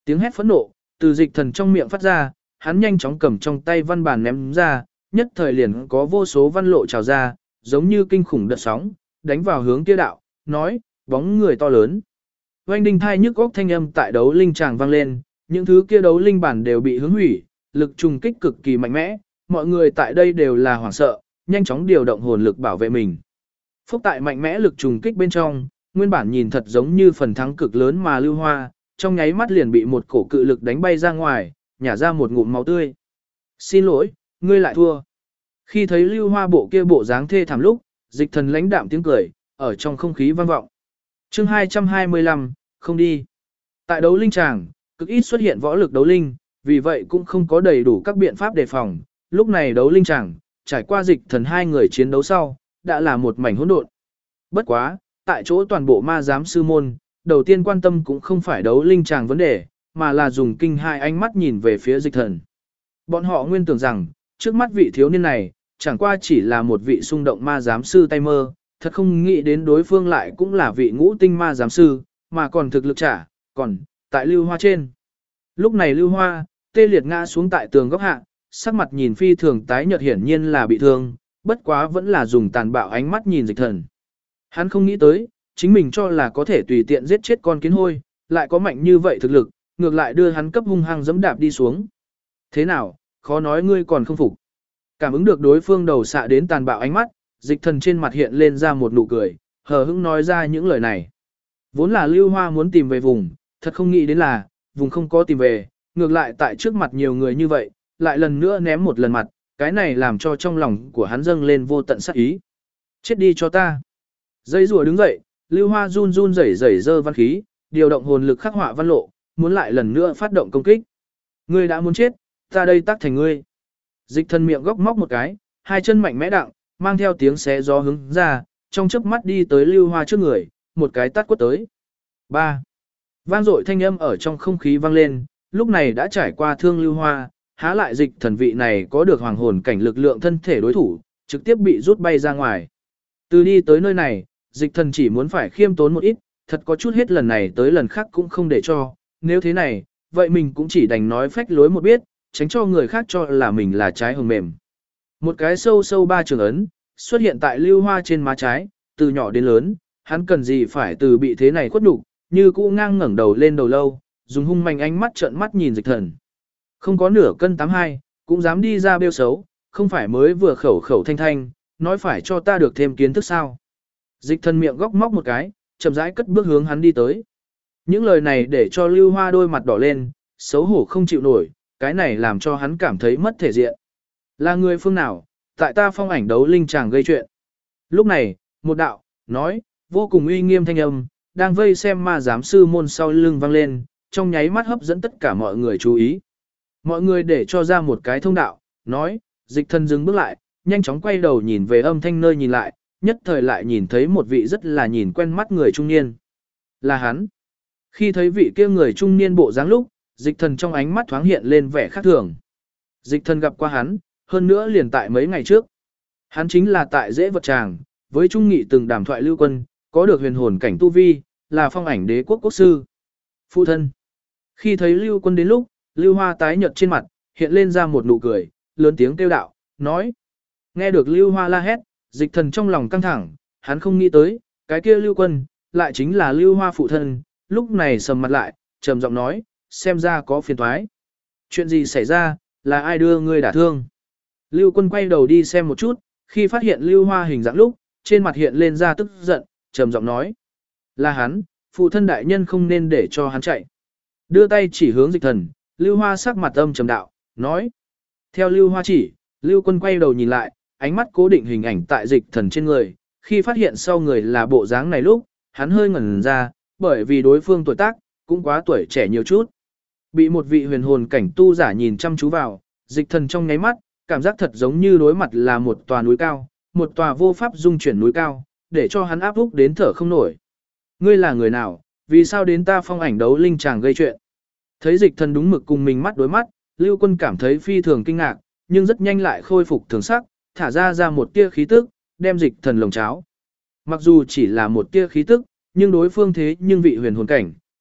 Tiếng hét phẫn nộ, từ dịch thần trong miệng phát ra, hắn nhanh chóng cầm trong tay văn bản ném ra, nhất thời liền có vô số văn lộ trào ra, giống như kinh khủng đợt sóng, đánh vào hướng kia đạo, nói, bóng người to lớn. Oanh đinh thai nhức góc thanh âm tại đấu linh tràng vang lên, những thứ kia đấu linh bản đều bị hướng hủy, lực trùng kích cực kỳ mạnh mẽ, mọi người tại đây đều là hoảng sợ, nhanh chóng điều động hồn lực bảo vệ mình. Phúc tại mạnh mẽ lực trùng kích bên trong, nguyên bản nhìn thật giống như phần thắng cực lớn mà Lưu Hoa, trong nháy mắt liền bị một cổ cự lực đánh bay ra ngoài, nhả ra một ngụm máu tươi. Xin lỗi, ngươi lại thua. Khi thấy Lưu Hoa bộ kia bộ dáng thê thảm lúc, dịch thần lãnh đạm tiếng cười, ở trong không khí vang vọng. Chương 225, không đi. Tại đấu linh tràng, cực ít xuất hiện võ lực đấu linh, vì vậy cũng không có đầy đủ các biện pháp đề phòng. Lúc này đấu linh tràng, trải qua dịch thần hai người chiến đấu sau, đã là một mảnh hỗn độn. Bất quá, tại chỗ toàn bộ ma giám sư môn, đầu tiên quan tâm cũng không phải đấu linh tràng vấn đề, mà là dùng kinh hai ánh mắt nhìn về phía dịch thần. Bọn họ nguyên tưởng rằng, trước mắt vị thiếu niên này, chẳng qua chỉ là một vị xung động ma giám sư tay mơ, thật không nghĩ đến đối phương lại cũng là vị ngũ tinh ma giám sư, mà còn thực lực trả, còn, tại Lưu Hoa trên. Lúc này Lưu Hoa, tê liệt ngã xuống tại tường góc hạ, sắc mặt nhìn phi thường tái nhợt hiển nhiên là bị thương, bất quá vẫn là dùng tàn bạo ánh mắt nhìn dịch thần. Hắn không nghĩ tới, chính mình cho là có thể tùy tiện giết chết con kiến hôi, lại có mạnh như vậy thực lực, ngược lại đưa hắn cấp hung hăng giẫm đạp đi xuống. Thế nào, khó nói ngươi còn không phục. Cảm ứng được đối phương đầu xạ đến tàn bạo ánh mắt, dịch thần trên mặt hiện lên ra một nụ cười, hờ hững nói ra những lời này. Vốn là Lưu Hoa muốn tìm về vùng, thật không nghĩ đến là, vùng không có tìm về, ngược lại tại trước mặt nhiều người như vậy, lại lần nữa ném một lần mặt, cái này làm cho trong lòng của hắn dâng lên vô tận sát ý. Chết đi cho ta. Dây rùa đứng dậy, Lưu Hoa run run rẩy rẩy giơ văn khí, điều động hồn lực khắc họa văn lộ, muốn lại lần nữa phát động công kích. Ngươi đã muốn chết, ta đây tác thành ngươi. Dịch thần miệng góc móc một cái, hai chân mạnh mẽ đặng, mang theo tiếng xé gió hướng ra, trong chớp mắt đi tới Lưu Hoa trước người, một cái tát quất tới. 3. Vang dội thanh âm ở trong không khí vang lên, lúc này đã trải qua thương Lưu Hoa, há lại dịch thần vị này có được hoàng hồn cảnh lực lượng thân thể đối thủ, trực tiếp bị rút bay ra ngoài. Từ đi tới nơi này, dịch thần chỉ muốn phải khiêm tốn một ít, thật có chút hết lần này tới lần khác cũng không để cho, nếu thế này, vậy mình cũng chỉ đành nói phách lối một biết, tránh cho người khác cho là mình là trái hồng mềm. Một cái sâu sâu ba trường ấn, xuất hiện tại Lưu Hoa trên má trái, từ nhỏ đến lớn, hắn cần gì phải từ bị thế này khuất nhục, như cũ ngang ngẩng đầu lên đầu lâu, dùng hung manh ánh mắt trợn mắt nhìn dịch thần. Không có nửa cân 82, cũng dám đi ra bêu xấu, không phải mới vừa khẩu khẩu thanh thanh, nói phải cho ta được thêm kiến thức sao. Dịch thần miệng góc móc một cái, chậm rãi cất bước hướng hắn đi tới. Những lời này để cho Lưu Hoa đôi mặt đỏ lên, xấu hổ không chịu nổi, cái này làm cho hắn cảm thấy mất thể diện. Là người phương nào, tại ta phong ảnh đấu linh chàng gây chuyện. Lúc này, một đạo, nói, vô cùng uy nghiêm thanh âm, đang vây xem ma giám sư môn sau lưng vang lên, trong nháy mắt hấp dẫn tất cả mọi người chú ý. Mọi người để cho ra một cái thông đạo, nói, dịch thần dừng bước lại, nhanh chóng quay đầu nhìn về âm thanh nơi nhìn lại, nhất thời lại nhìn thấy một vị rất là nhìn quen mắt người trung niên. Là hắn. Khi thấy vị kia người trung niên bộ dáng lúc, dịch thần trong ánh mắt thoáng hiện lên vẻ khác thường. Dịch thần gặp qua hắn, hơn nữa liền tại mấy ngày trước. Hắn chính là tại dễ vật tràng, với Trung Nghị từng đàm thoại Lưu Quân, có được huyền hồn cảnh tu vi, là phong ảnh đế quốc quốc sư. Phụ thân. Khi thấy Lưu Quân đến lúc, Lưu Hoa tái nhợt trên mặt, hiện lên ra một nụ cười, lớn tiếng kêu đạo, nói. Nghe được Lưu Hoa la hét, dịch thần trong lòng căng thẳng, hắn không nghĩ tới, cái kia Lưu Quân, lại chính là Lưu Hoa phụ thân, lúc này sầm mặt lại, trầm giọng nói, xem ra có phiền toái. Chuyện gì xảy ra, là ai đưa ngươi đả thương? Lưu Quân quay đầu đi xem một chút, khi phát hiện Lưu Hoa hình dạng lúc, trên mặt hiện lên ra tức giận, trầm giọng nói. Là hắn, phụ thân đại nhân không nên để cho hắn chạy. Đưa tay chỉ hướng dịch thần, Lưu Hoa sắc mặt âm trầm đạo, nói. Theo Lưu Hoa chỉ, Lưu Quân quay đầu nhìn lại, ánh mắt cố định hình ảnh tại dịch thần trên người, khi phát hiện sau người là bộ dáng này lúc, hắn hơi ngẩn ra, bởi vì đối phương tuổi tác, cũng quá tuổi trẻ nhiều chút. Bị một vị huyền hồn cảnh tu giả nhìn chăm chú vào, dịch thần trong nháy mắt, cảm giác thật giống như đối mặt là một tòa núi cao, một tòa vô pháp dung chuyển núi cao, để cho hắn áp úc đến thở không nổi. Ngươi là người nào, vì sao đến ta phong ảnh đấu linh chàng gây chuyện? Thấy dịch thần đúng mực cùng mình mắt đối mắt, Lưu Quân cảm thấy phi thường kinh ngạc, nhưng rất nhanh lại khôi phục thường sắc, thả ra một tia khí tức, đem dịch thần lồng cháo. Mặc dù chỉ là một tia khí tức, nhưng đối phương thế nhưng vị huyền hồn cảnh,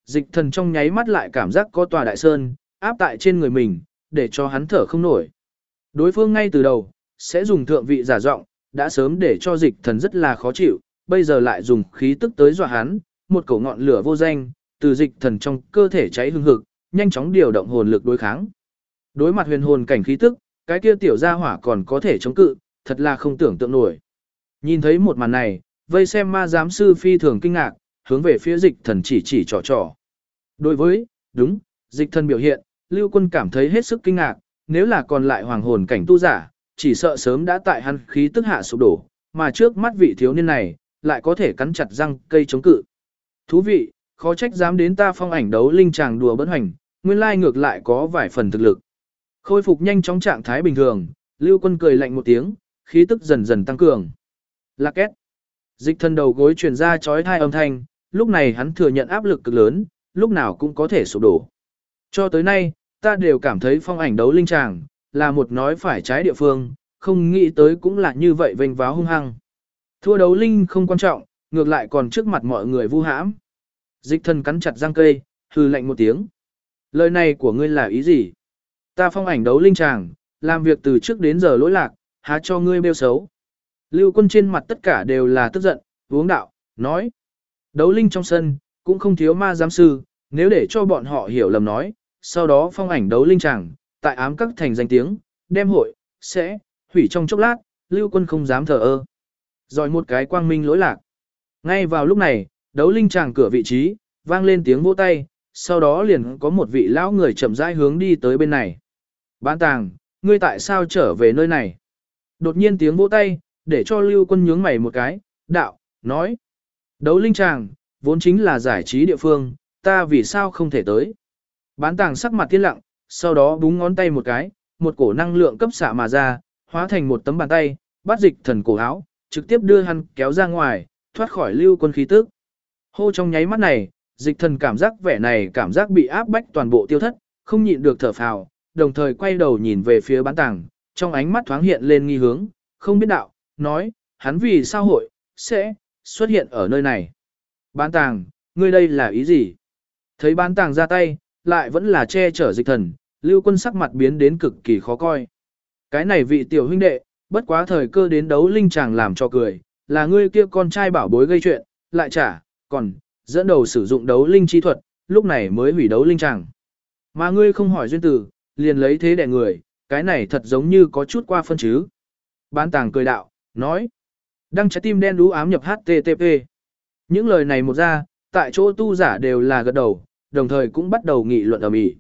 Dịch thần trong nháy mắt lại cảm giác có tòa đại sơn, áp tại trên người mình, để cho hắn thở không nổi. Đối phương ngay từ đầu, sẽ dùng thượng vị giả giọng, đã sớm để cho dịch thần rất là khó chịu, bây giờ lại dùng khí tức tới dọa hắn, một cổ ngọn lửa vô danh, từ dịch thần trong cơ thể cháy hừng hực, nhanh chóng điều động hồn lực đối kháng. Đối mặt huyền hồn cảnh khí tức, cái kia tiểu gia hỏa còn có thể chống cự, thật là không tưởng tượng nổi. Nhìn thấy một màn này, vây xem ma giám sư phi thường kinh ngạc, hướng về phía dịch thần chỉ trò trò. Đối với, đúng, dịch thần biểu hiện, Lưu Quân cảm thấy hết sức kinh ngạc, nếu là còn lại hoàng hồn cảnh tu giả, chỉ sợ sớm đã tại hắn khí tức hạ sụp đổ, mà trước mắt vị thiếu niên này, lại có thể cắn chặt răng cây chống cự. Thú vị, khó trách dám đến ta phong ảnh đấu linh chàng đùa bỡn hoành, nguyên lai ngược lại có vài phần thực lực. Khôi phục nhanh chóng trạng thái bình thường, Lưu Quân cười lạnh một tiếng, khí tức dần dần tăng cường. Lạc két. Dịch thần đầu gối truyền ra chói tai âm thanh, lúc này hắn thừa nhận áp lực cực lớn, lúc nào cũng có thể sụp đổ. Cho tới nay, ta đều cảm thấy phong ảnh đấu linh tràng là một nói phải trái địa phương, không nghĩ tới cũng là như vậy vênh váo hung hăng. Thua đấu linh không quan trọng, ngược lại còn trước mặt mọi người vu hãm. Dịch thần cắn chặt răng cây, hừ lạnh một tiếng. Lời này của ngươi là ý gì? Ta phong ảnh đấu linh tràng, làm việc từ trước đến giờ lỗi lạc, há cho ngươi bêu xấu. Lưu Quân trên mặt tất cả đều là tức giận, uống đạo, nói. Đấu linh trong sân, cũng không thiếu ma giám sư, nếu để cho bọn họ hiểu lầm nói, sau đó phong ảnh đấu linh tràng, tại ám các thành danh tiếng, đem hội, sẽ, hủy trong chốc lát, Lưu Quân không dám thờ ơ. Rồi một cái quang minh lỗi lạc. Ngay vào lúc này, đấu linh tràng cửa vị trí, vang lên tiếng vỗ tay, sau đó liền có một vị lão người chậm rãi hướng đi tới bên này. Bán tàng, ngươi tại sao trở về nơi này? Đột nhiên tiếng vỗ tay, để cho Lưu Quân nhướng mày một cái, đạo, nói. Đấu linh tràng, vốn chính là giải trí địa phương, ta vì sao không thể tới? Bán tàng sắc mặt tiên lặng, sau đó búng ngón tay một cái, một cổ năng lượng cấp xạ mà ra, hóa thành một tấm bàn tay, bắt dịch thần cổ áo, trực tiếp đưa hắn kéo ra ngoài, thoát khỏi Lưu Quân khí tức. Hô trong nháy mắt này, dịch thần cảm giác vẻ này cảm giác bị áp bách toàn bộ tiêu thất, không nhịn được thở phào, đồng thời quay đầu nhìn về phía bán tàng, trong ánh mắt thoáng hiện lên nghi hướng, không biết đạo, nói, hắn vì sao hội, sẽ, xuất hiện ở nơi này. Bán tàng, ngươi đây là ý gì? Thấy bán tàng ra tay, lại vẫn là che chở dịch thần, Lưu Quân sắc mặt biến đến cực kỳ khó coi. Cái này vị tiểu huynh đệ, bất quá thời cơ đến đấu linh chàng làm cho cười, là ngươi kia con trai bảo bối gây chuyện, lại trả, còn, dẫn đầu sử dụng đấu linh chi thuật, lúc này mới hủy đấu linh chàng. Mà ngươi không hỏi duyên tử, liền lấy thế đẻ người, cái này thật giống như có chút qua phân chứ. Bán tàng cười đạo, nói, đăng trái tim đen đú ám nhập HTTP. Những lời này một ra, tại chỗ tu giả đều là gật đầu, đồng thời cũng bắt đầu nghị luận ầm ĩ.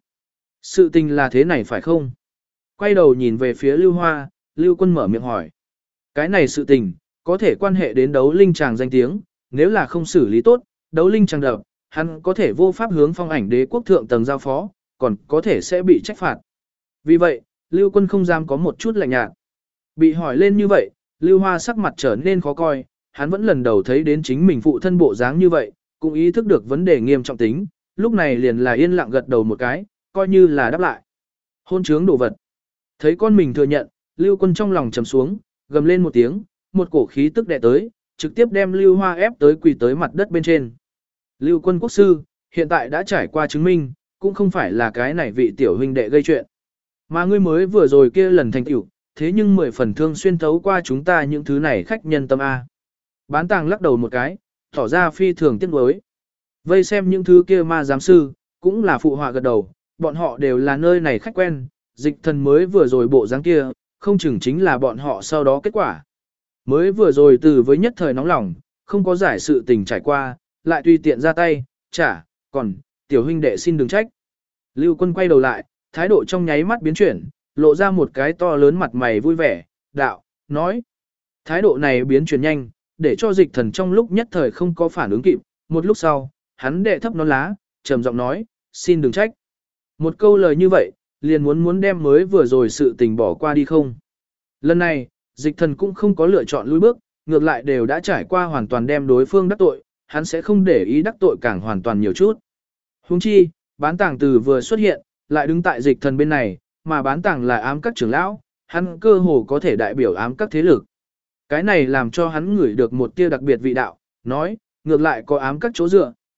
Sự tình là thế này phải không? Quay đầu nhìn về phía Lưu Hoa, Lưu Quân mở miệng hỏi. Cái này sự tình, có thể quan hệ đến đấu linh chàng danh tiếng, nếu là không xử lý tốt, đấu linh chàng đập, hắn có thể vô pháp hướng phong ảnh đế quốc thượng tầng giao phó, còn có thể sẽ bị trách phạt. Vì vậy, Lưu Quân không dám có một chút lạnh nhạt. Bị hỏi lên như vậy, Lưu Hoa sắc mặt trở nên khó coi, hắn vẫn lần đầu thấy đến chính mình phụ thân bộ dáng như vậy, cũng ý thức được vấn đề nghiêm trọng tính, lúc này liền là yên lặng gật đầu một cái, coi như là đáp lại. Hôn trướng đồ vật. Thấy con mình thừa nhận, Lưu Quân trong lòng trầm xuống, gầm lên một tiếng, một cổ khí tức đè tới, trực tiếp đem Lưu Hoa ép tới quỳ tới mặt đất bên trên. Lưu Quân quốc sư, hiện tại đã trải qua chứng minh, cũng không phải là cái này vị tiểu huynh đệ gây chuyện. Mà ngươi mới vừa rồi kia lần thành tiểu, thế nhưng 10 phần thương xuyên thấu qua chúng ta những thứ này khách nhân tâm A. Bán tàng lắc đầu một cái, tỏ ra phi thường tiếc nuối. Vây xem những thứ kia ma giám sư, cũng là phụ họa gật đầu, bọn họ đều là nơi này khách quen, dịch thần mới vừa rồi bộ dáng kia, không chừng chính là bọn họ sau đó kết quả. Mới vừa rồi từ với nhất thời nóng lòng, không có giải sự tình trải qua, lại tùy tiện ra tay, trả, còn, tiểu huynh đệ xin đừng trách. Lưu Quân quay đầu lại, thái độ trong nháy mắt biến chuyển, lộ ra một cái to lớn mặt mày vui vẻ, đạo, nói. Thái độ này biến chuyển nhanh, để cho dịch thần trong lúc nhất thời không có phản ứng kịp, một lúc sau, hắn đệ thấp nón lá, trầm giọng nói, xin đừng trách. Một câu lời như vậy, liền muốn đem mới vừa rồi sự tình bỏ qua đi không. Lần này, dịch thần cũng không có lựa chọn lùi bước, ngược lại đều đã trải qua hoàn toàn đem đối phương đắc tội, hắn sẽ không để ý đắc tội càng hoàn toàn nhiều chút. Huống chi, bán tàng từ vừa xuất hiện, lại đứng tại dịch thần bên này, mà bán tàng là ám các trưởng lão, hắn cơ hồ có thể đại biểu ám các thế lực. Cái này làm cho hắn ngửi được một tia đặc biệt vị đạo, nói, ngược lại có ám các chỗ dựa,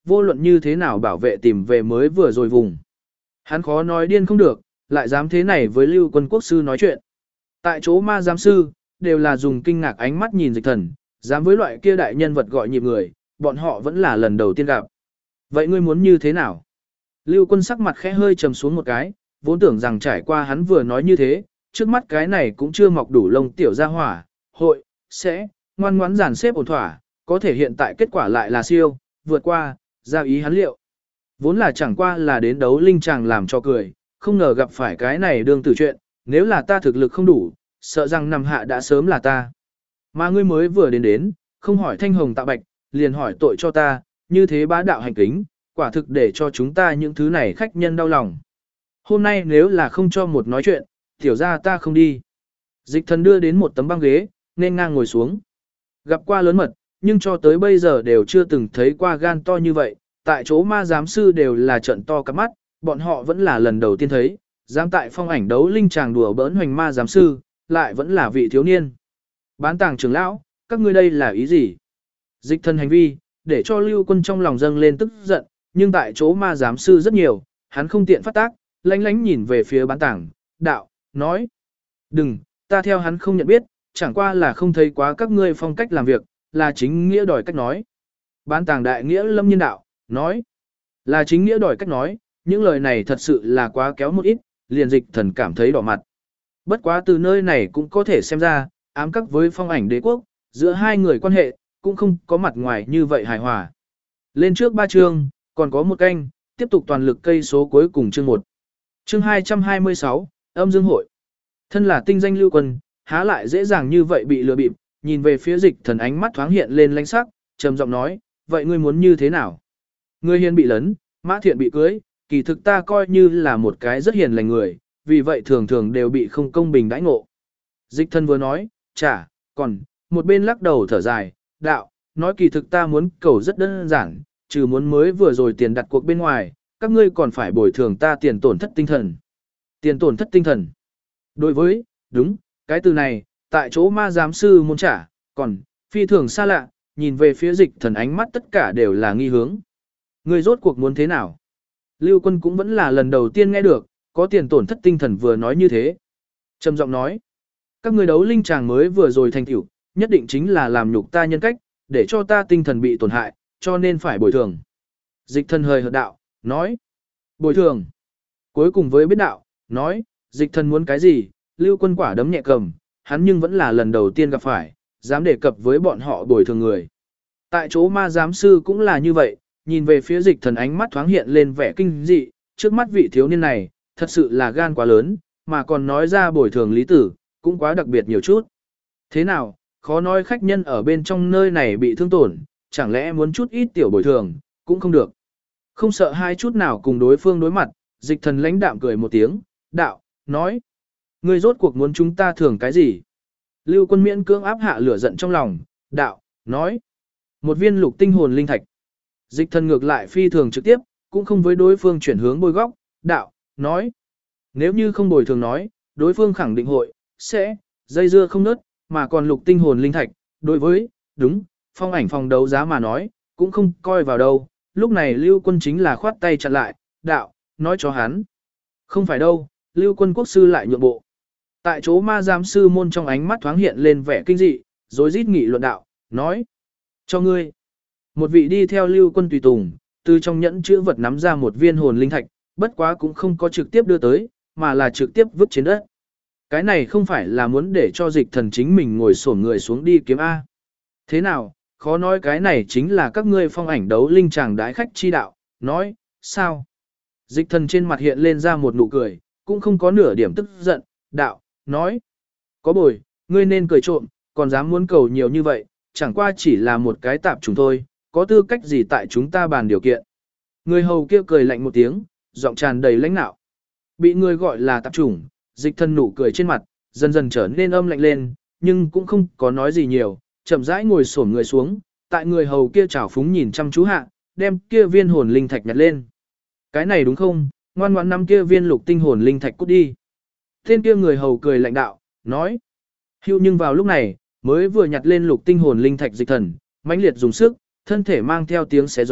vô luận như thế nào bảo vệ tìm về mới vừa rồi vùng. Hắn khó nói điên không được, lại dám thế này với Lưu Quân quốc sư nói chuyện. Tại chỗ ma giám sư, đều là dùng kinh ngạc ánh mắt nhìn Dịch Thần, dám với loại kia đại nhân vật gọi nhịp người, bọn họ vẫn là lần đầu tiên gặp. Vậy ngươi muốn như thế nào? Lưu Quân sắc mặt khẽ hơi trầm xuống một cái, vốn tưởng rằng trải qua hắn vừa nói như thế, trước mắt cái này cũng chưa mọc đủ lông tiểu gia hỏa, hội, sẽ, ngoan ngoãn dàn xếp ổn thỏa, có thể hiện tại kết quả lại là siêu, vượt qua, ra ý hắn liệu. Vốn là chẳng qua là đến đấu linh chàng làm cho cười, không ngờ gặp phải cái này đương tử chuyện, nếu là ta thực lực không đủ, sợ rằng nằm hạ đã sớm là ta. Mà ngươi mới vừa đến, không hỏi thanh hồng tạ bạch, liền hỏi tội cho ta, như thế bá đạo hành kính, quả thực để cho chúng ta những thứ này khách nhân đau lòng. Hôm nay nếu là không cho một nói chuyện, tiểu ra ta không đi. Dịch Thần đưa đến một tấm băng ghế, nên ngang ngồi xuống. Gặp qua lớn mật, nhưng cho tới bây giờ đều chưa từng thấy qua gan to như vậy, tại chỗ ma giám sư đều là trận to cắp mắt, bọn họ vẫn là lần đầu tiên thấy, dám tại phong ảnh đấu linh chàng đùa bỡn hoành ma giám sư, lại vẫn là vị thiếu niên. Bán tàng trưởng lão, các ngươi đây là ý gì? Dịch Thần hành vi, để cho Lưu Quân trong lòng dâng lên tức giận, nhưng tại chỗ ma giám sư rất nhiều, hắn không tiện phát tác, lánh lánh nhìn về phía bán tàng, đạo, nói. Đừng, ta theo hắn không nhận biết, chẳng qua là không thấy quá các ngươi phong cách làm việc, là chính nghĩa đòi cách nói. Bán tàng đại nghĩa lâm nhân đạo, nói. Là chính nghĩa đòi cách nói, những lời này thật sự là quá kéo một ít, liền Dịch Thần cảm thấy đỏ mặt. Bất quá từ nơi này cũng có thể xem ra, ám các với phong ảnh đế quốc, giữa hai người quan hệ, cũng không có mặt ngoài như vậy hài hòa. Lên trước 3 chương, còn có một canh, tiếp tục toàn lực cây số cuối cùng chương 1. Chương 226, âm dương hội. Thân là tinh danh Lưu Quân, há lại dễ dàng như vậy bị lừa bịp, nhìn về phía Dịch Thần ánh mắt thoáng hiện lên lãnh sắc, trầm giọng nói, vậy ngươi muốn như thế nào? Ngươi hiền bị lấn, Mã Thiện bị cưới, kỳ thực ta coi như là một cái rất hiền lành người, vì vậy thường thường đều bị không công bình đãi ngộ. Dịch Thần vừa nói, còn, một bên lắc đầu thở dài, đạo, nói kỳ thực ta muốn cầu rất đơn giản, trừ muốn mới vừa rồi tiền đặt cuộc bên ngoài, các ngươi còn phải bồi thường ta tiền tổn thất tinh thần. Tiền tổn thất tinh thần. Đối với, đúng, cái từ này, tại chỗ ma giám sư muốn trả, còn, phi thường xa lạ, nhìn về phía Dịch Thần ánh mắt tất cả đều là nghi hướng. Ngươi rốt cuộc muốn thế nào? Lưu Quân cũng vẫn là lần đầu tiên nghe được, có tiền tổn thất tinh thần vừa nói như thế. Trầm giọng nói, các ngươi đấu linh chàng mới vừa rồi thành tựu, nhất định chính là làm nhục ta nhân cách, để cho ta tinh thần bị tổn hại, cho nên phải bồi thường. Dịch Thần hời hợt đạo, nói, bồi thường. Cuối cùng với biết đạo, nói, Dịch Thần muốn cái gì, Lưu Quân quả đấm nhẹ cầm, hắn nhưng vẫn là lần đầu tiên gặp phải, dám đề cập với bọn họ bồi thường người. Tại chỗ ma giám sư cũng là như vậy, nhìn về phía Dịch Thần ánh mắt thoáng hiện lên vẻ kinh dị, trước mắt vị thiếu niên này, thật sự là gan quá lớn, mà còn nói ra bồi thường lý tử, cũng quá đặc biệt nhiều chút. Thế nào, khó nói khách nhân ở bên trong nơi này bị thương tổn, chẳng lẽ muốn chút ít tiểu bồi thường, cũng không được. Không sợ hai chút nào cùng đối phương đối mặt, Dịch Thần lãnh đạm cười một tiếng, đạo, nói. Ngươi rốt cuộc muốn chúng ta thưởng cái gì? Lưu Quân miễn cưỡng áp hạ lửa giận trong lòng, đạo, nói. Một viên lục tinh hồn linh thạch. Dịch Thần ngược lại phi thường trực tiếp, cũng không với đối phương chuyển hướng bôi góc, đạo, nói. Nếu như không bồi thường nói, đối phương khẳng định hội, sẽ, dây dưa không nớt, mà còn lục tinh hồn linh thạch, đối với, đúng, phong ảnh phòng đấu giá mà nói, cũng không coi vào đâu. Lúc này Lưu Quân chính là khoát tay chặn lại, đạo, nói cho hắn. Không phải đâu, Lưu Quân quốc sư lại nhượng bộ. Tại chỗ ma giám sư môn trong ánh mắt thoáng hiện lên vẻ kinh dị, rồi rít nghị luận đạo, nói. Cho ngươi. Một vị đi theo Lưu Quân tùy tùng, từ trong nhẫn chữ vật nắm ra một viên hồn linh thạch, bất quá cũng không có trực tiếp đưa tới, mà là trực tiếp vứt trên đất. Cái này không phải là muốn để cho Dịch Thần chính mình ngồi xổm người xuống đi kiếm A. Thế nào, khó nói cái này chính là các ngươi phong ảnh đấu linh chàng đái khách chi đạo, nói, sao? Dịch Thần trên mặt hiện lên ra một nụ cười, cũng không có nửa điểm tức giận, đạo, nói. Có bồi, ngươi nên cười trộm, còn dám muốn cầu nhiều như vậy, chẳng qua chỉ là một cái tạp chủng thôi, có tư cách gì tại chúng ta bàn điều kiện. Người hầu kia cười lạnh một tiếng, giọng tràn đầy lãnh nạo. Bị người gọi là tạp chủng, Dịch Thần nụ cười trên mặt, dần dần trở nên âm lạnh lên, nhưng cũng không có nói gì nhiều, chậm rãi ngồi xổm người xuống, tại người hầu kia chảo phúng nhìn chăm chú hạ, đem kia viên hồn linh thạch nhặt lên. Cái này đúng không, ngoan ngoãn năm kia viên lục tinh hồn linh thạch cút đi. Tên kia người hầu cười lạnh đạo, nói. Hưu nhưng vào lúc này, mới vừa nhặt lên lục tinh hồn linh thạch Dịch Thần, mãnh liệt dùng sức, thân thể mang theo tiếng xé gió,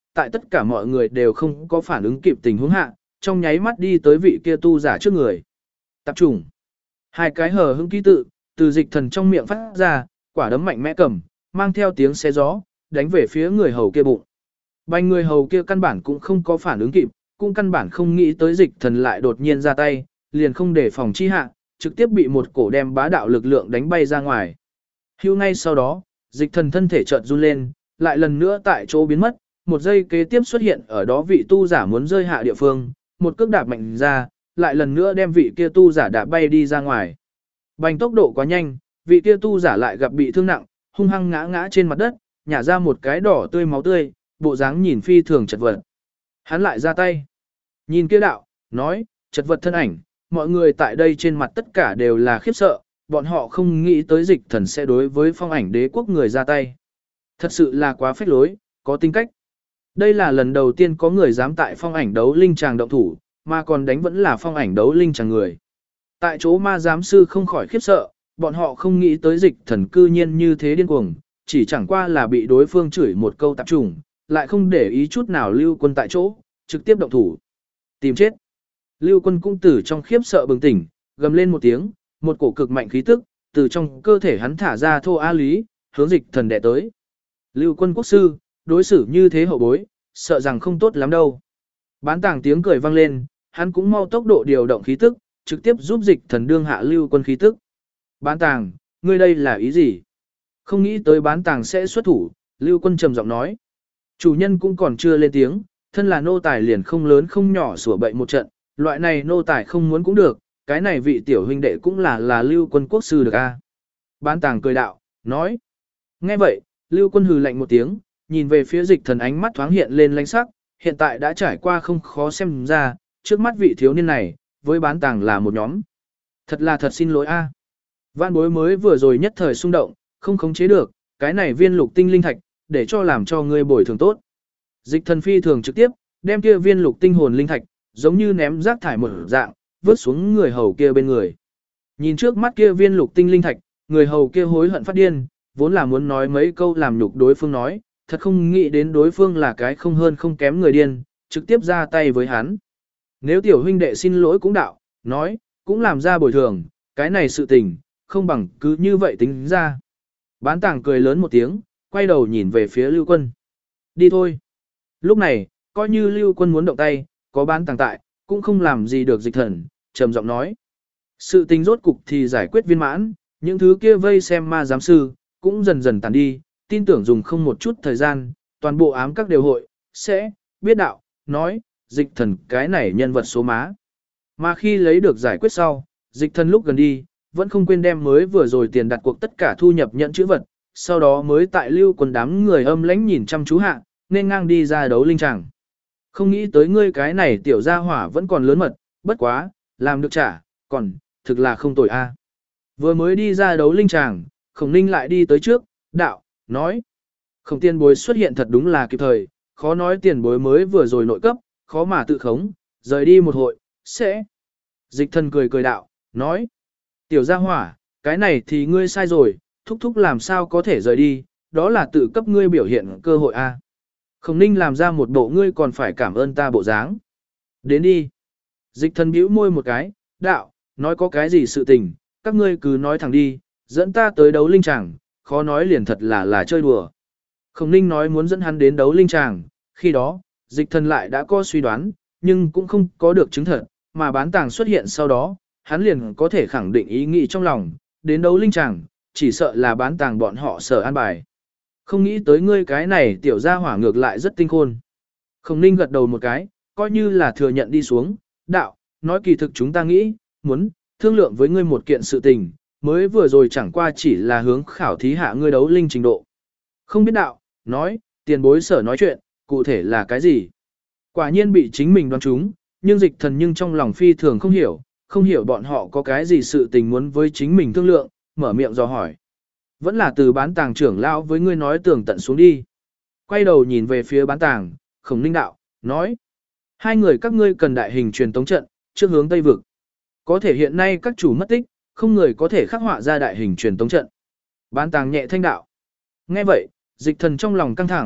tại tất cả mọi người đều không có phản ứng kịp tình huống hạ, trong nháy mắt đi tới vị kia tu giả trước người. Tạp trùng. Hai cái hờ hững ký tự, từ dịch thần trong miệng phát ra, quả đấm mạnh mẽ cầm, mang theo tiếng xé gió, đánh về phía người hầu kia bụng. Bành người hầu kia căn bản cũng không có phản ứng kịp, cũng căn bản không nghĩ tới dịch thần lại đột nhiên ra tay, liền không để phòng chi hạ, trực tiếp bị một cổ đem bá đạo lực lượng đánh bay ra ngoài. Hưu ngay sau đó, dịch thần thân thể chợt run lên, lại lần nữa tại chỗ biến mất, một giây kế tiếp xuất hiện ở đó vị tu giả muốn rơi hạ địa phương, một cước đạp mạnh ra, lại lần nữa đem vị kia tu giả đạp bay đi ra ngoài. Bành tốc độ quá nhanh, vị kia tu giả lại gặp bị thương nặng, hung hăng ngã ngã trên mặt đất, nhả ra một cái đỏ tươi máu tươi, bộ dáng nhìn phi thường chật vật. Hắn lại ra tay. Nhìn kia đạo, nói, chật vật thân ảnh, mọi người tại đây trên mặt tất cả đều là khiếp sợ, bọn họ không nghĩ tới dịch thần sẽ đối với phong ảnh đế quốc người ra tay. Thật sự là quá phách lối, có tính cách. Đây là lần đầu tiên có người dám tại phong ảnh đấu linh tràng động thủ, mà còn đánh vẫn là phong ảnh đấu linh tràng người. Tại chỗ ma giám sư không khỏi khiếp sợ, bọn họ không nghĩ tới dịch thần cư nhiên như thế điên cuồng, chỉ chẳng qua là bị đối phương chửi một câu tạp trùng, lại không để ý chút nào Lưu Quân tại chỗ, trực tiếp động thủ. Tìm chết. Lưu Quân cũng từ trong khiếp sợ bừng tỉnh, gầm lên một tiếng, một cổ cực mạnh khí tức, từ trong cơ thể hắn thả ra thô a lý, hướng dịch thần đè tới. Lưu Quân quốc sư, đối xử như thế hậu bối, sợ rằng không tốt lắm đâu. Bán tàng tiếng cười vang lên, hắn cũng mau tốc độ điều động khí tức, trực tiếp giúp dịch thần đương hạ Lưu Quân khí tức. Bán tàng, ngươi đây là ý gì? Không nghĩ tới bán tàng sẽ xuất thủ, Lưu Quân trầm giọng nói. Chủ nhân cũng còn chưa lên tiếng, thân là nô tài liền không lớn không nhỏ sủa bậy một trận, loại này nô tài không muốn cũng được, cái này vị tiểu huynh đệ cũng là Lưu Quân quốc sư được a. Bán tàng cười đạo, nói. Nghe vậy, Lưu Quân hừ lạnh một tiếng, nhìn về phía dịch thần ánh mắt thoáng hiện lên lãnh sắc, hiện tại đã trải qua không khó xem ra, trước mắt vị thiếu niên này, với bán tàng là một nhóm. Thật là thật xin lỗi a. Vạn bối mới vừa rồi nhất thời xung động, không khống chế được, cái này viên lục tinh linh thạch, để cho làm cho ngươi bồi thường tốt. Dịch thần phi thường trực tiếp, đem kia viên lục tinh hồn linh thạch, giống như ném rác thải một dạng, vứt xuống người hầu kia bên người. Nhìn trước mắt kia viên lục tinh linh thạch, người hầu kia hối hận phát điên, vốn là muốn nói mấy câu làm nhục đối phương nói, thật không nghĩ đến đối phương là cái không hơn không kém người điên, trực tiếp ra tay với hắn. Nếu tiểu huynh đệ xin lỗi cũng đạo, nói, cũng làm ra bồi thường, cái này sự tình, không bằng cứ như vậy tính ra. Bán tàng cười lớn một tiếng, quay đầu nhìn về phía Lưu Quân. Đi thôi. Lúc này, coi như Lưu Quân muốn động tay, có bán tàng tại, cũng không làm gì được dịch thần, trầm giọng nói. Sự tình rốt cục thì giải quyết viên mãn, những thứ kia vây xem ma giám sư, cũng dần dần tàn đi, tin tưởng dùng không một chút thời gian, toàn bộ ám các đều hội, sẽ, biết đạo, nói, dịch thần cái này nhân vật số má. Mà khi lấy được giải quyết sau, dịch thần lúc gần đi, vẫn không quên đem mới vừa rồi tiền đặt cuộc tất cả thu nhập nhận chữ vật, sau đó mới tại Lưu Quân đám người âm lãnh nhìn chăm chú hạ, nên ngang đi ra đấu linh tràng. Không nghĩ tới ngươi cái này tiểu gia hỏa vẫn còn lớn mật, bất quá, làm được trả, còn, thực là không tồi a. Vừa mới đi ra đấu linh tràng, Khổng Ninh lại đi tới trước, đạo, nói. Khổng tiền bối xuất hiện thật đúng là kịp thời, khó nói tiền bối mới vừa rồi nội cấp, khó mà tự khống, rời đi một hội, sẽ. Dịch thần cười cười đạo, nói. Tiểu gia hỏa, cái này thì ngươi sai rồi, thúc thúc làm sao có thể rời đi, đó là tự cấp ngươi biểu hiện cơ hội a. Khổng Ninh làm ra một bộ ngươi còn phải cảm ơn ta bộ dáng. Đến đi. Dịch thần bĩu môi một cái, đạo, nói có cái gì sự tình, các ngươi cứ nói thẳng đi, dẫn ta tới đấu linh tràng, khó nói liền thật là chơi đùa. Khổng Ninh nói muốn dẫn hắn đến đấu linh tràng, khi đó, dịch thần lại đã có suy đoán, nhưng cũng không có được chứng thật, mà bán tàng xuất hiện sau đó, hắn liền có thể khẳng định ý nghĩ trong lòng, đến đấu linh tràng, chỉ sợ là bán tàng bọn họ sở an bài. Không nghĩ tới ngươi cái này tiểu gia hỏa ngược lại rất tinh khôn. Khổng Ninh gật đầu một cái, coi như là thừa nhận đi xuống, đạo, nói kỳ thực chúng ta nghĩ, muốn, thương lượng với ngươi một kiện sự tình, mới vừa rồi chẳng qua chỉ là hướng khảo thí hạ ngươi đấu linh trình độ. Không biết đạo, nói, tiền bối sở nói chuyện, cụ thể là cái gì? Quả nhiên bị chính mình đoán trúng, nhưng dịch thần nhưng trong lòng phi thường không hiểu bọn họ có cái gì sự tình muốn với chính mình thương lượng, mở miệng dò hỏi. Vẫn là từ bán tàng trưởng lão với ngươi nói tường tận xuống đi. Quay đầu nhìn về phía bán tàng, Khổng Ninh đạo, nói. Hai người các ngươi cần đại hình truyền tống trận, trước hướng Tây Vực. Có thể hiện nay các chủ mất tích, không người có thể khắc họa ra đại hình truyền tống trận. Bán tàng nhẹ thanh đạo. Nghe vậy, dịch thần trong lòng căng thẳng,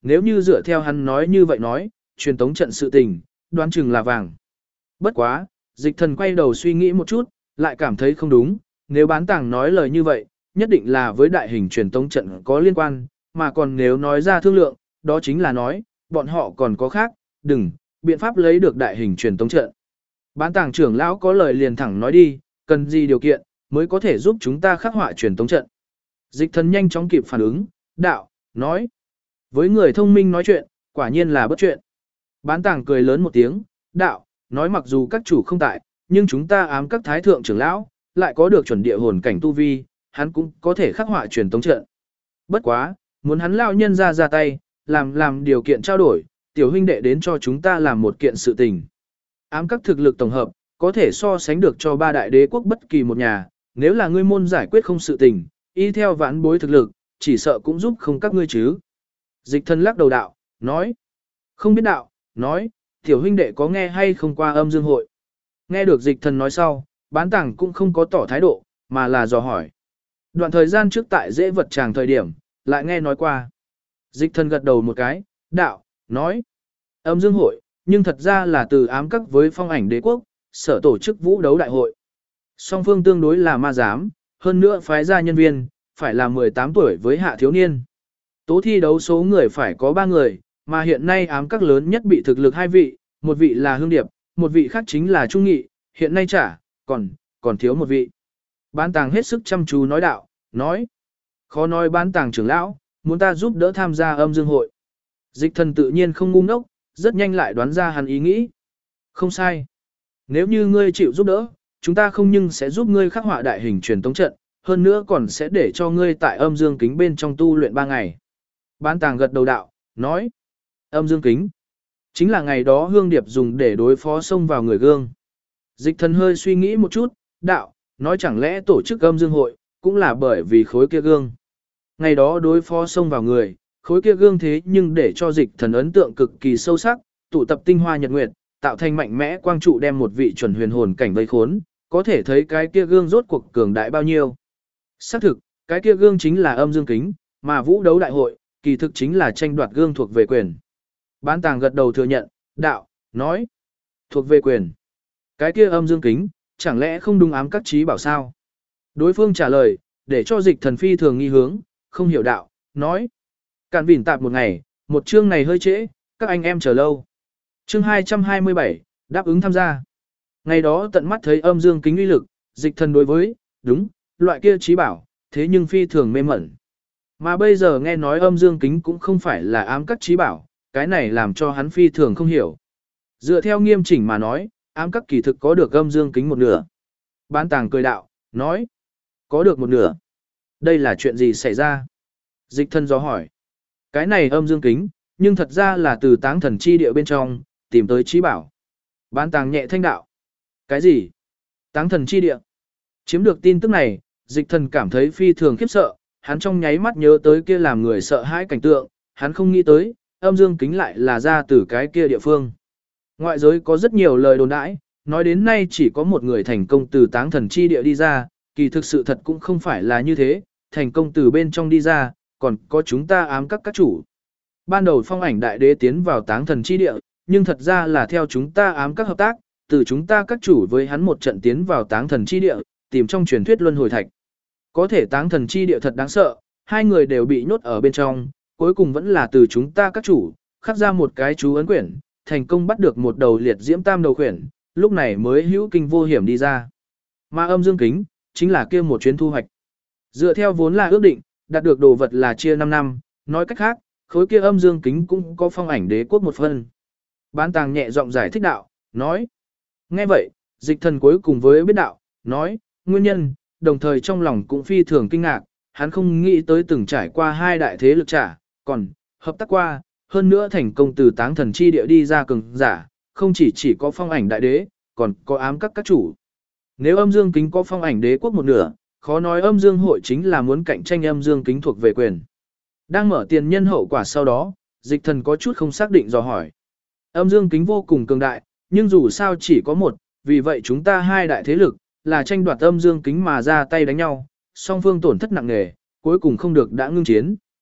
nếu như dựa theo hắn nói như vậy nói, truyền tống trận sự tình, đoán chừng là vàng. Bất quá, dịch thần quay đầu suy nghĩ một chút, lại cảm thấy không đúng, nếu bán tàng nói lời như vậy, nhất định là với đại hình truyền tống trận có liên quan, mà còn nếu nói ra thương lượng, đó chính là nói, bọn họ còn có khác, đừng, biện pháp lấy được đại hình truyền tống trận. Bán tàng trưởng lão có lời liền thẳng nói đi, cần gì điều kiện, mới có thể giúp chúng ta khắc họa truyền tống trận. Dịch thần nhanh chóng kịp phản ứng, đạo, nói. Với người thông minh nói chuyện, quả nhiên là bất chuyện. Bán tàng cười lớn một tiếng, đạo, nói mặc dù các chủ không tại, nhưng chúng ta ám các thái thượng trưởng lão, lại có được chuẩn địa hồn cảnh tu vi, hắn cũng có thể khắc họa truyền tống trận. Bất quá, muốn hắn lao nhân ra tay, làm điều kiện trao đổi, tiểu huynh đệ đến cho chúng ta làm một kiện sự tình. Ám các thực lực tổng hợp, có thể so sánh được cho ba đại đế quốc bất kỳ một nhà, nếu là ngươi môn giải quyết không sự tình, y theo vãn bối thực lực, chỉ sợ cũng giúp không các ngươi chứ. Dịch thần lắc đầu đạo, nói, không biết đạo, nói, tiểu huynh đệ có nghe hay không qua âm dương hội. Nghe được dịch thần nói sau, bán tảng cũng không có tỏ thái độ, mà là dò hỏi. Đoạn thời gian trước tại dễ vật tràng thời điểm, lại nghe nói qua. Dịch thần gật đầu một cái, đạo, nói, âm dương hội, nhưng thật ra là từ ám các với phong ảnh đế quốc, sở tổ chức vũ đấu đại hội. Song phương tương đối là ma giám, hơn nữa phái ra nhân viên, phải là 18 tuổi với hạ thiếu niên. Tố thi đấu số người phải có 3 người, mà hiện nay ám các lớn nhất bị thực lực 2 vị, một vị là Hương Điệp, một vị khác chính là Trung Nghị, hiện nay còn thiếu một vị. Bán tàng hết sức chăm chú nói đạo, nói, khó nói bán tàng trưởng lão, muốn ta giúp đỡ tham gia âm dương hội. Dịch thần tự nhiên không ngu ngốc, rất nhanh lại đoán ra hắn ý nghĩ. Không sai. Nếu như ngươi chịu giúp đỡ, chúng ta không nhưng sẽ giúp ngươi khắc họa đại hình truyền tống trận, hơn nữa còn sẽ để cho ngươi tại âm dương kính bên trong tu luyện 3 ngày. Bán tàng gật đầu đạo, nói, âm dương kính, chính là ngày đó Hương Điệp dùng để đối phó xông vào người gương. Dịch thần hơi suy nghĩ một chút, đạo, nói chẳng lẽ tổ chức âm dương hội, cũng là bởi vì khối kia gương. Ngày đó đối phó xông vào người, khối kia gương thế nhưng để cho dịch thần ấn tượng cực kỳ sâu sắc, tụ tập tinh hoa nhật nguyệt, tạo thành mạnh mẽ quang trụ đem một vị chuẩn huyền hồn cảnh vây khốn, có thể thấy cái kia gương rốt cuộc cường đại bao nhiêu. Xác thực, cái kia gương chính là âm dương kính, mà vũ đấu đại hội, kỳ thực chính là tranh đoạt gương thuộc về quyền. Bán tàng gật đầu thừa nhận, đạo, nói, thuộc về quyền. Cái kia âm dương kính, chẳng lẽ không đúng ám các trí bảo sao? Đối phương trả lời, để cho dịch thần phi thường nghi hướng, không hiểu đạo, nói. Cản vỉn tạp một ngày, một chương này hơi trễ, các anh em chờ lâu. Chương 227, đáp ứng tham gia. Ngày đó tận mắt thấy âm dương kính uy lực, dịch thần đối với, đúng, loại kia trí bảo, thế nhưng phi thường mê mẩn. Mà bây giờ nghe nói âm dương kính cũng không phải là ám các trí bảo, cái này làm cho hắn phi thường không hiểu. Dựa theo nghiêm chỉnh mà nói, ám các kỳ thực có được âm dương kính một nửa. Bán tàng cười đạo, nói, có được một nửa. Đây là chuyện gì xảy ra? Dịch thần do hỏi. Cái này âm dương kính, nhưng thật ra là từ táng thần chi địa bên trong, tìm tới trí bảo. Bán tàng nhẹ thanh đạo. Cái gì? Táng thần chi địa. Chiếm được tin tức này, dịch thần cảm thấy phi thường khiếp sợ, hắn trong nháy mắt nhớ tới kia làm người sợ hãi cảnh tượng, hắn không nghĩ tới, âm dương kính lại là ra từ cái kia địa phương. Ngoại giới có rất nhiều lời đồn đãi, nói đến nay chỉ có một người thành công từ táng thần chi địa đi ra, kỳ thực sự thật cũng không phải là như thế, thành công từ bên trong đi ra, còn có chúng ta ám các chủ. Ban đầu phong ảnh đại đế tiến vào táng thần chi địa, nhưng thật ra là theo chúng ta ám các hợp tác, từ chúng ta các chủ với hắn một trận tiến vào táng thần chi địa, tìm trong truyền thuyết luân hồi thạch. Có thể táng thần chi địa thật đáng sợ, hai người đều bị nhốt ở bên trong, cuối cùng vẫn là từ chúng ta các chủ, khắc ra một cái chú ấn quyển, thành công bắt được một đầu liệt diễm tam đầu quyển, lúc này mới hữu kinh vô hiểm đi ra. Mà âm dương kính, chính là kia một chuyến thu hoạch. Dựa theo vốn là ước định, đạt được đồ vật là chia 5 năm, nói cách khác, khối kia âm dương kính cũng có phong ảnh đế quốc một phần. Bán tàng nhẹ giọng giải thích đạo, nói. Nghe vậy, dịch thần cuối cùng với biết đạo, nói, nguyên nhân, đồng thời trong lòng cũng phi thường kinh ngạc, hắn không nghĩ tới từng trải qua hai đại thế lực trả, còn, hợp tác qua, hơn nữa thành công từ táng thần chi địa đi ra cường giả, không chỉ có phong ảnh đại đế, còn có ám các chủ. Nếu âm dương kính có phong ảnh đế quốc một nửa, khó nói âm dương hội chính là muốn cạnh tranh âm dương kính thuộc về quyền. Đang mở tiền nhân hậu quả sau đó, dịch thần có chút không xác định dò hỏi. Âm dương kính vô cùng cường đại, nhưng dù sao chỉ có một, vì vậy chúng ta hai đại thế lực, là tranh đoạt âm dương kính mà ra tay đánh nhau, song phương tổn thất nặng nề, cuối cùng không được đã ngưng chiến.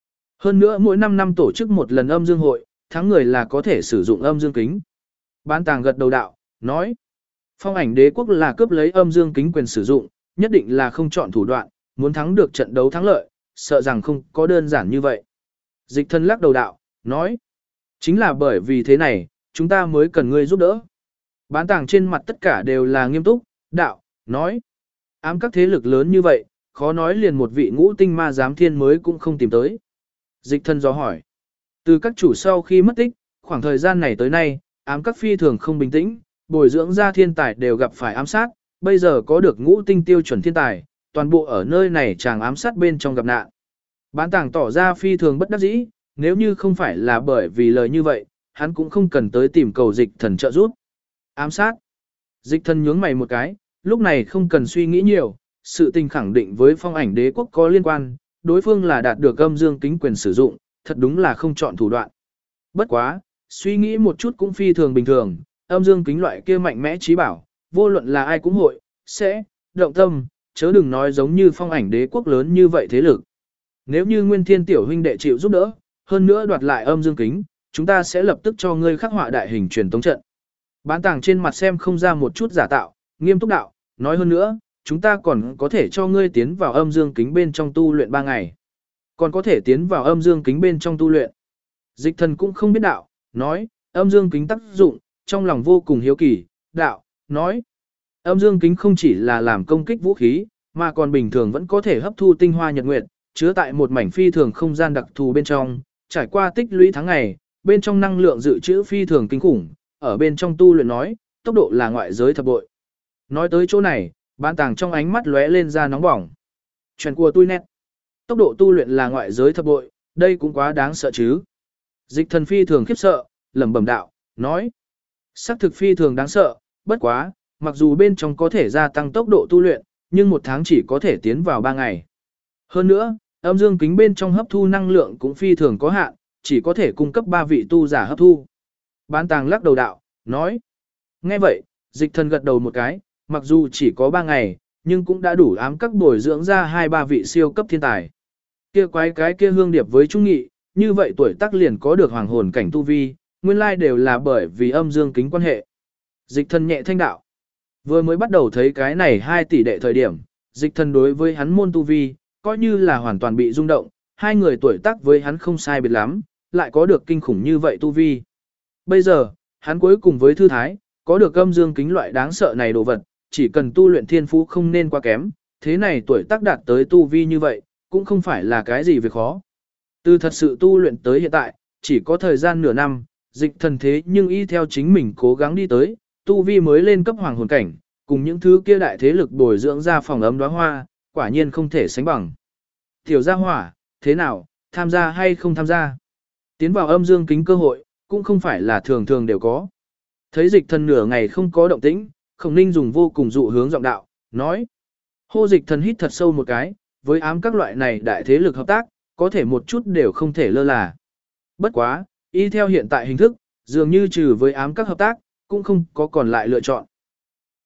Hơn nữa mỗi 5 năm tổ chức một lần âm dương hội, thắng người là có thể sử dụng âm dương kính. Bán tàng gật đầu đạo, nói. Phong ảnh đế quốc là cướp lấy âm dương kính quyền sử dụng, nhất định là không chọn thủ đoạn, muốn thắng được trận đấu thắng lợi, sợ rằng không có đơn giản như vậy. Dịch thân lắc đầu đạo, nói. Chính là bởi vì thế này, chúng ta mới cần ngươi giúp đỡ. Bán tàng trên mặt tất cả đều là nghiêm túc, đạo, nói. Ám các thế lực lớn như vậy, khó nói liền một vị ngũ tinh ma giám thiên mới cũng không tìm tới. Dịch thân do hỏi. Từ các chủ sau khi mất tích, khoảng thời gian này tới nay, ám các phi thường không bình tĩnh, bồi dưỡng ra thiên tài đều gặp phải ám sát, bây giờ có được ngũ tinh tiêu chuẩn thiên tài, toàn bộ ở nơi này chàng ám sát bên trong gặp nạn. Bán tàng tỏ ra phi thường bất đắc dĩ, nếu như không phải là bởi vì lời như vậy, hắn cũng không cần tới tìm cầu dịch thần trợ giúp. Ám sát. Dịch thần nhướng mày một cái, lúc này không cần suy nghĩ nhiều, sự tình khẳng định với phong ảnh đế quốc có liên quan, đối phương là đạt được âm dương kính quyền sử dụng, thật đúng là không chọn thủ đoạn. Bất quá, suy nghĩ một chút cũng phi thường bình thường, âm dương kính loại kia mạnh mẽ trí bảo, vô luận là ai cũng hội, sẽ, động tâm, chớ đừng nói giống như phong ảnh đế quốc lớn như vậy thế lực. Nếu như Nguyên Thiên tiểu huynh đệ chịu giúp đỡ, hơn nữa đoạt lại âm dương kính, chúng ta sẽ lập tức cho ngươi khắc họa đại hình truyền tống trận. Bán tàng trên mặt xem không ra một chút giả tạo, nghiêm túc đạo, nói hơn nữa, chúng ta còn có thể cho ngươi tiến vào âm dương kính bên trong tu luyện 3 ngày. Còn có thể tiến vào âm dương kính bên trong tu luyện. Dịch thần cũng không biết đạo, nói, âm dương kính tác dụng, trong lòng vô cùng hiếu kỳ, đạo, nói. Âm dương kính không chỉ là làm công kích vũ khí, mà còn bình thường vẫn có thể hấp thu tinh hoa nhật nguyệt, chứa tại một mảnh phi thường không gian đặc thù bên trong, trải qua tích lũy tháng ngày, bên trong năng lượng dự trữ phi thường kinh khủng, ở bên trong tu luyện nói, tốc độ là ngoại giới thập bội. Nói tới chỗ này, bán tàng trong ánh mắt lóe lên ra nóng bỏng. Chuyện của tôi nét. Tốc độ tu luyện là ngoại giới thập bội, đây cũng quá đáng sợ chứ. Dịch thần phi thường khiếp sợ, lẩm bẩm đạo, nói. Sắc thực phi thường đáng sợ, bất quá, mặc dù bên trong có thể gia tăng tốc độ tu luyện, nhưng 1 tháng chỉ có thể tiến vào 3 ngày. Hơn nữa, âm dương kính bên trong hấp thu năng lượng cũng phi thường có hạn, chỉ có thể cung cấp 3 vị tu giả hấp thu. Bán tàng lắc đầu đạo, nói. Nghe vậy, dịch thần gật đầu một cái, mặc dù chỉ có 3 ngày, nhưng cũng đã đủ ám các bồi dưỡng ra 2-3 vị siêu cấp thiên tài. Kia quái cái kia hương điệp với trung nghị, như vậy tuổi tác liền có được hoàng hồn cảnh tu vi, nguyên lai đều là bởi vì âm dương kính quan hệ. Dịch thần nhẹ thanh đạo. Vừa mới bắt đầu thấy cái này 2 tỷ đệ thời điểm, dịch thần đối với hắn môn tu vi, coi như là hoàn toàn bị rung động, 2 người tuổi tác với hắn không sai biệt lắm, lại có được kinh khủng như vậy tu vi. Bây giờ, hắn cuối cùng với thư thái, có được âm dương kính loại đáng sợ này đồ vật, chỉ cần tu luyện thiên phú không nên quá kém, thế này tuổi tác đạt tới tu vi như vậy, cũng không phải là cái gì việc khó. Từ thật sự tu luyện tới hiện tại, chỉ có thời gian nửa năm, dịch thần thế nhưng y theo chính mình cố gắng đi tới, tu vi mới lên cấp hoàng hồn cảnh, cùng những thứ kia đại thế lực bồi dưỡng ra phòng ấm đóa hoa, quả nhiên không thể sánh bằng. Tiểu gia hỏa, thế nào, tham gia hay không tham gia? Tiến vào âm dương kính cơ hội, cũng không phải là thường thường đều có. Thấy dịch thần nửa ngày không có động tĩnh, Khổng Ninh dùng vô cùng dụ hướng giọng đạo, nói. Hô dịch thần hít thật sâu một cái, với ám các loại này đại thế lực hợp tác, có thể một chút đều không thể lơ là. Bất quá, y theo hiện tại hình thức, dường như trừ với ám các hợp tác, cũng không có còn lại lựa chọn.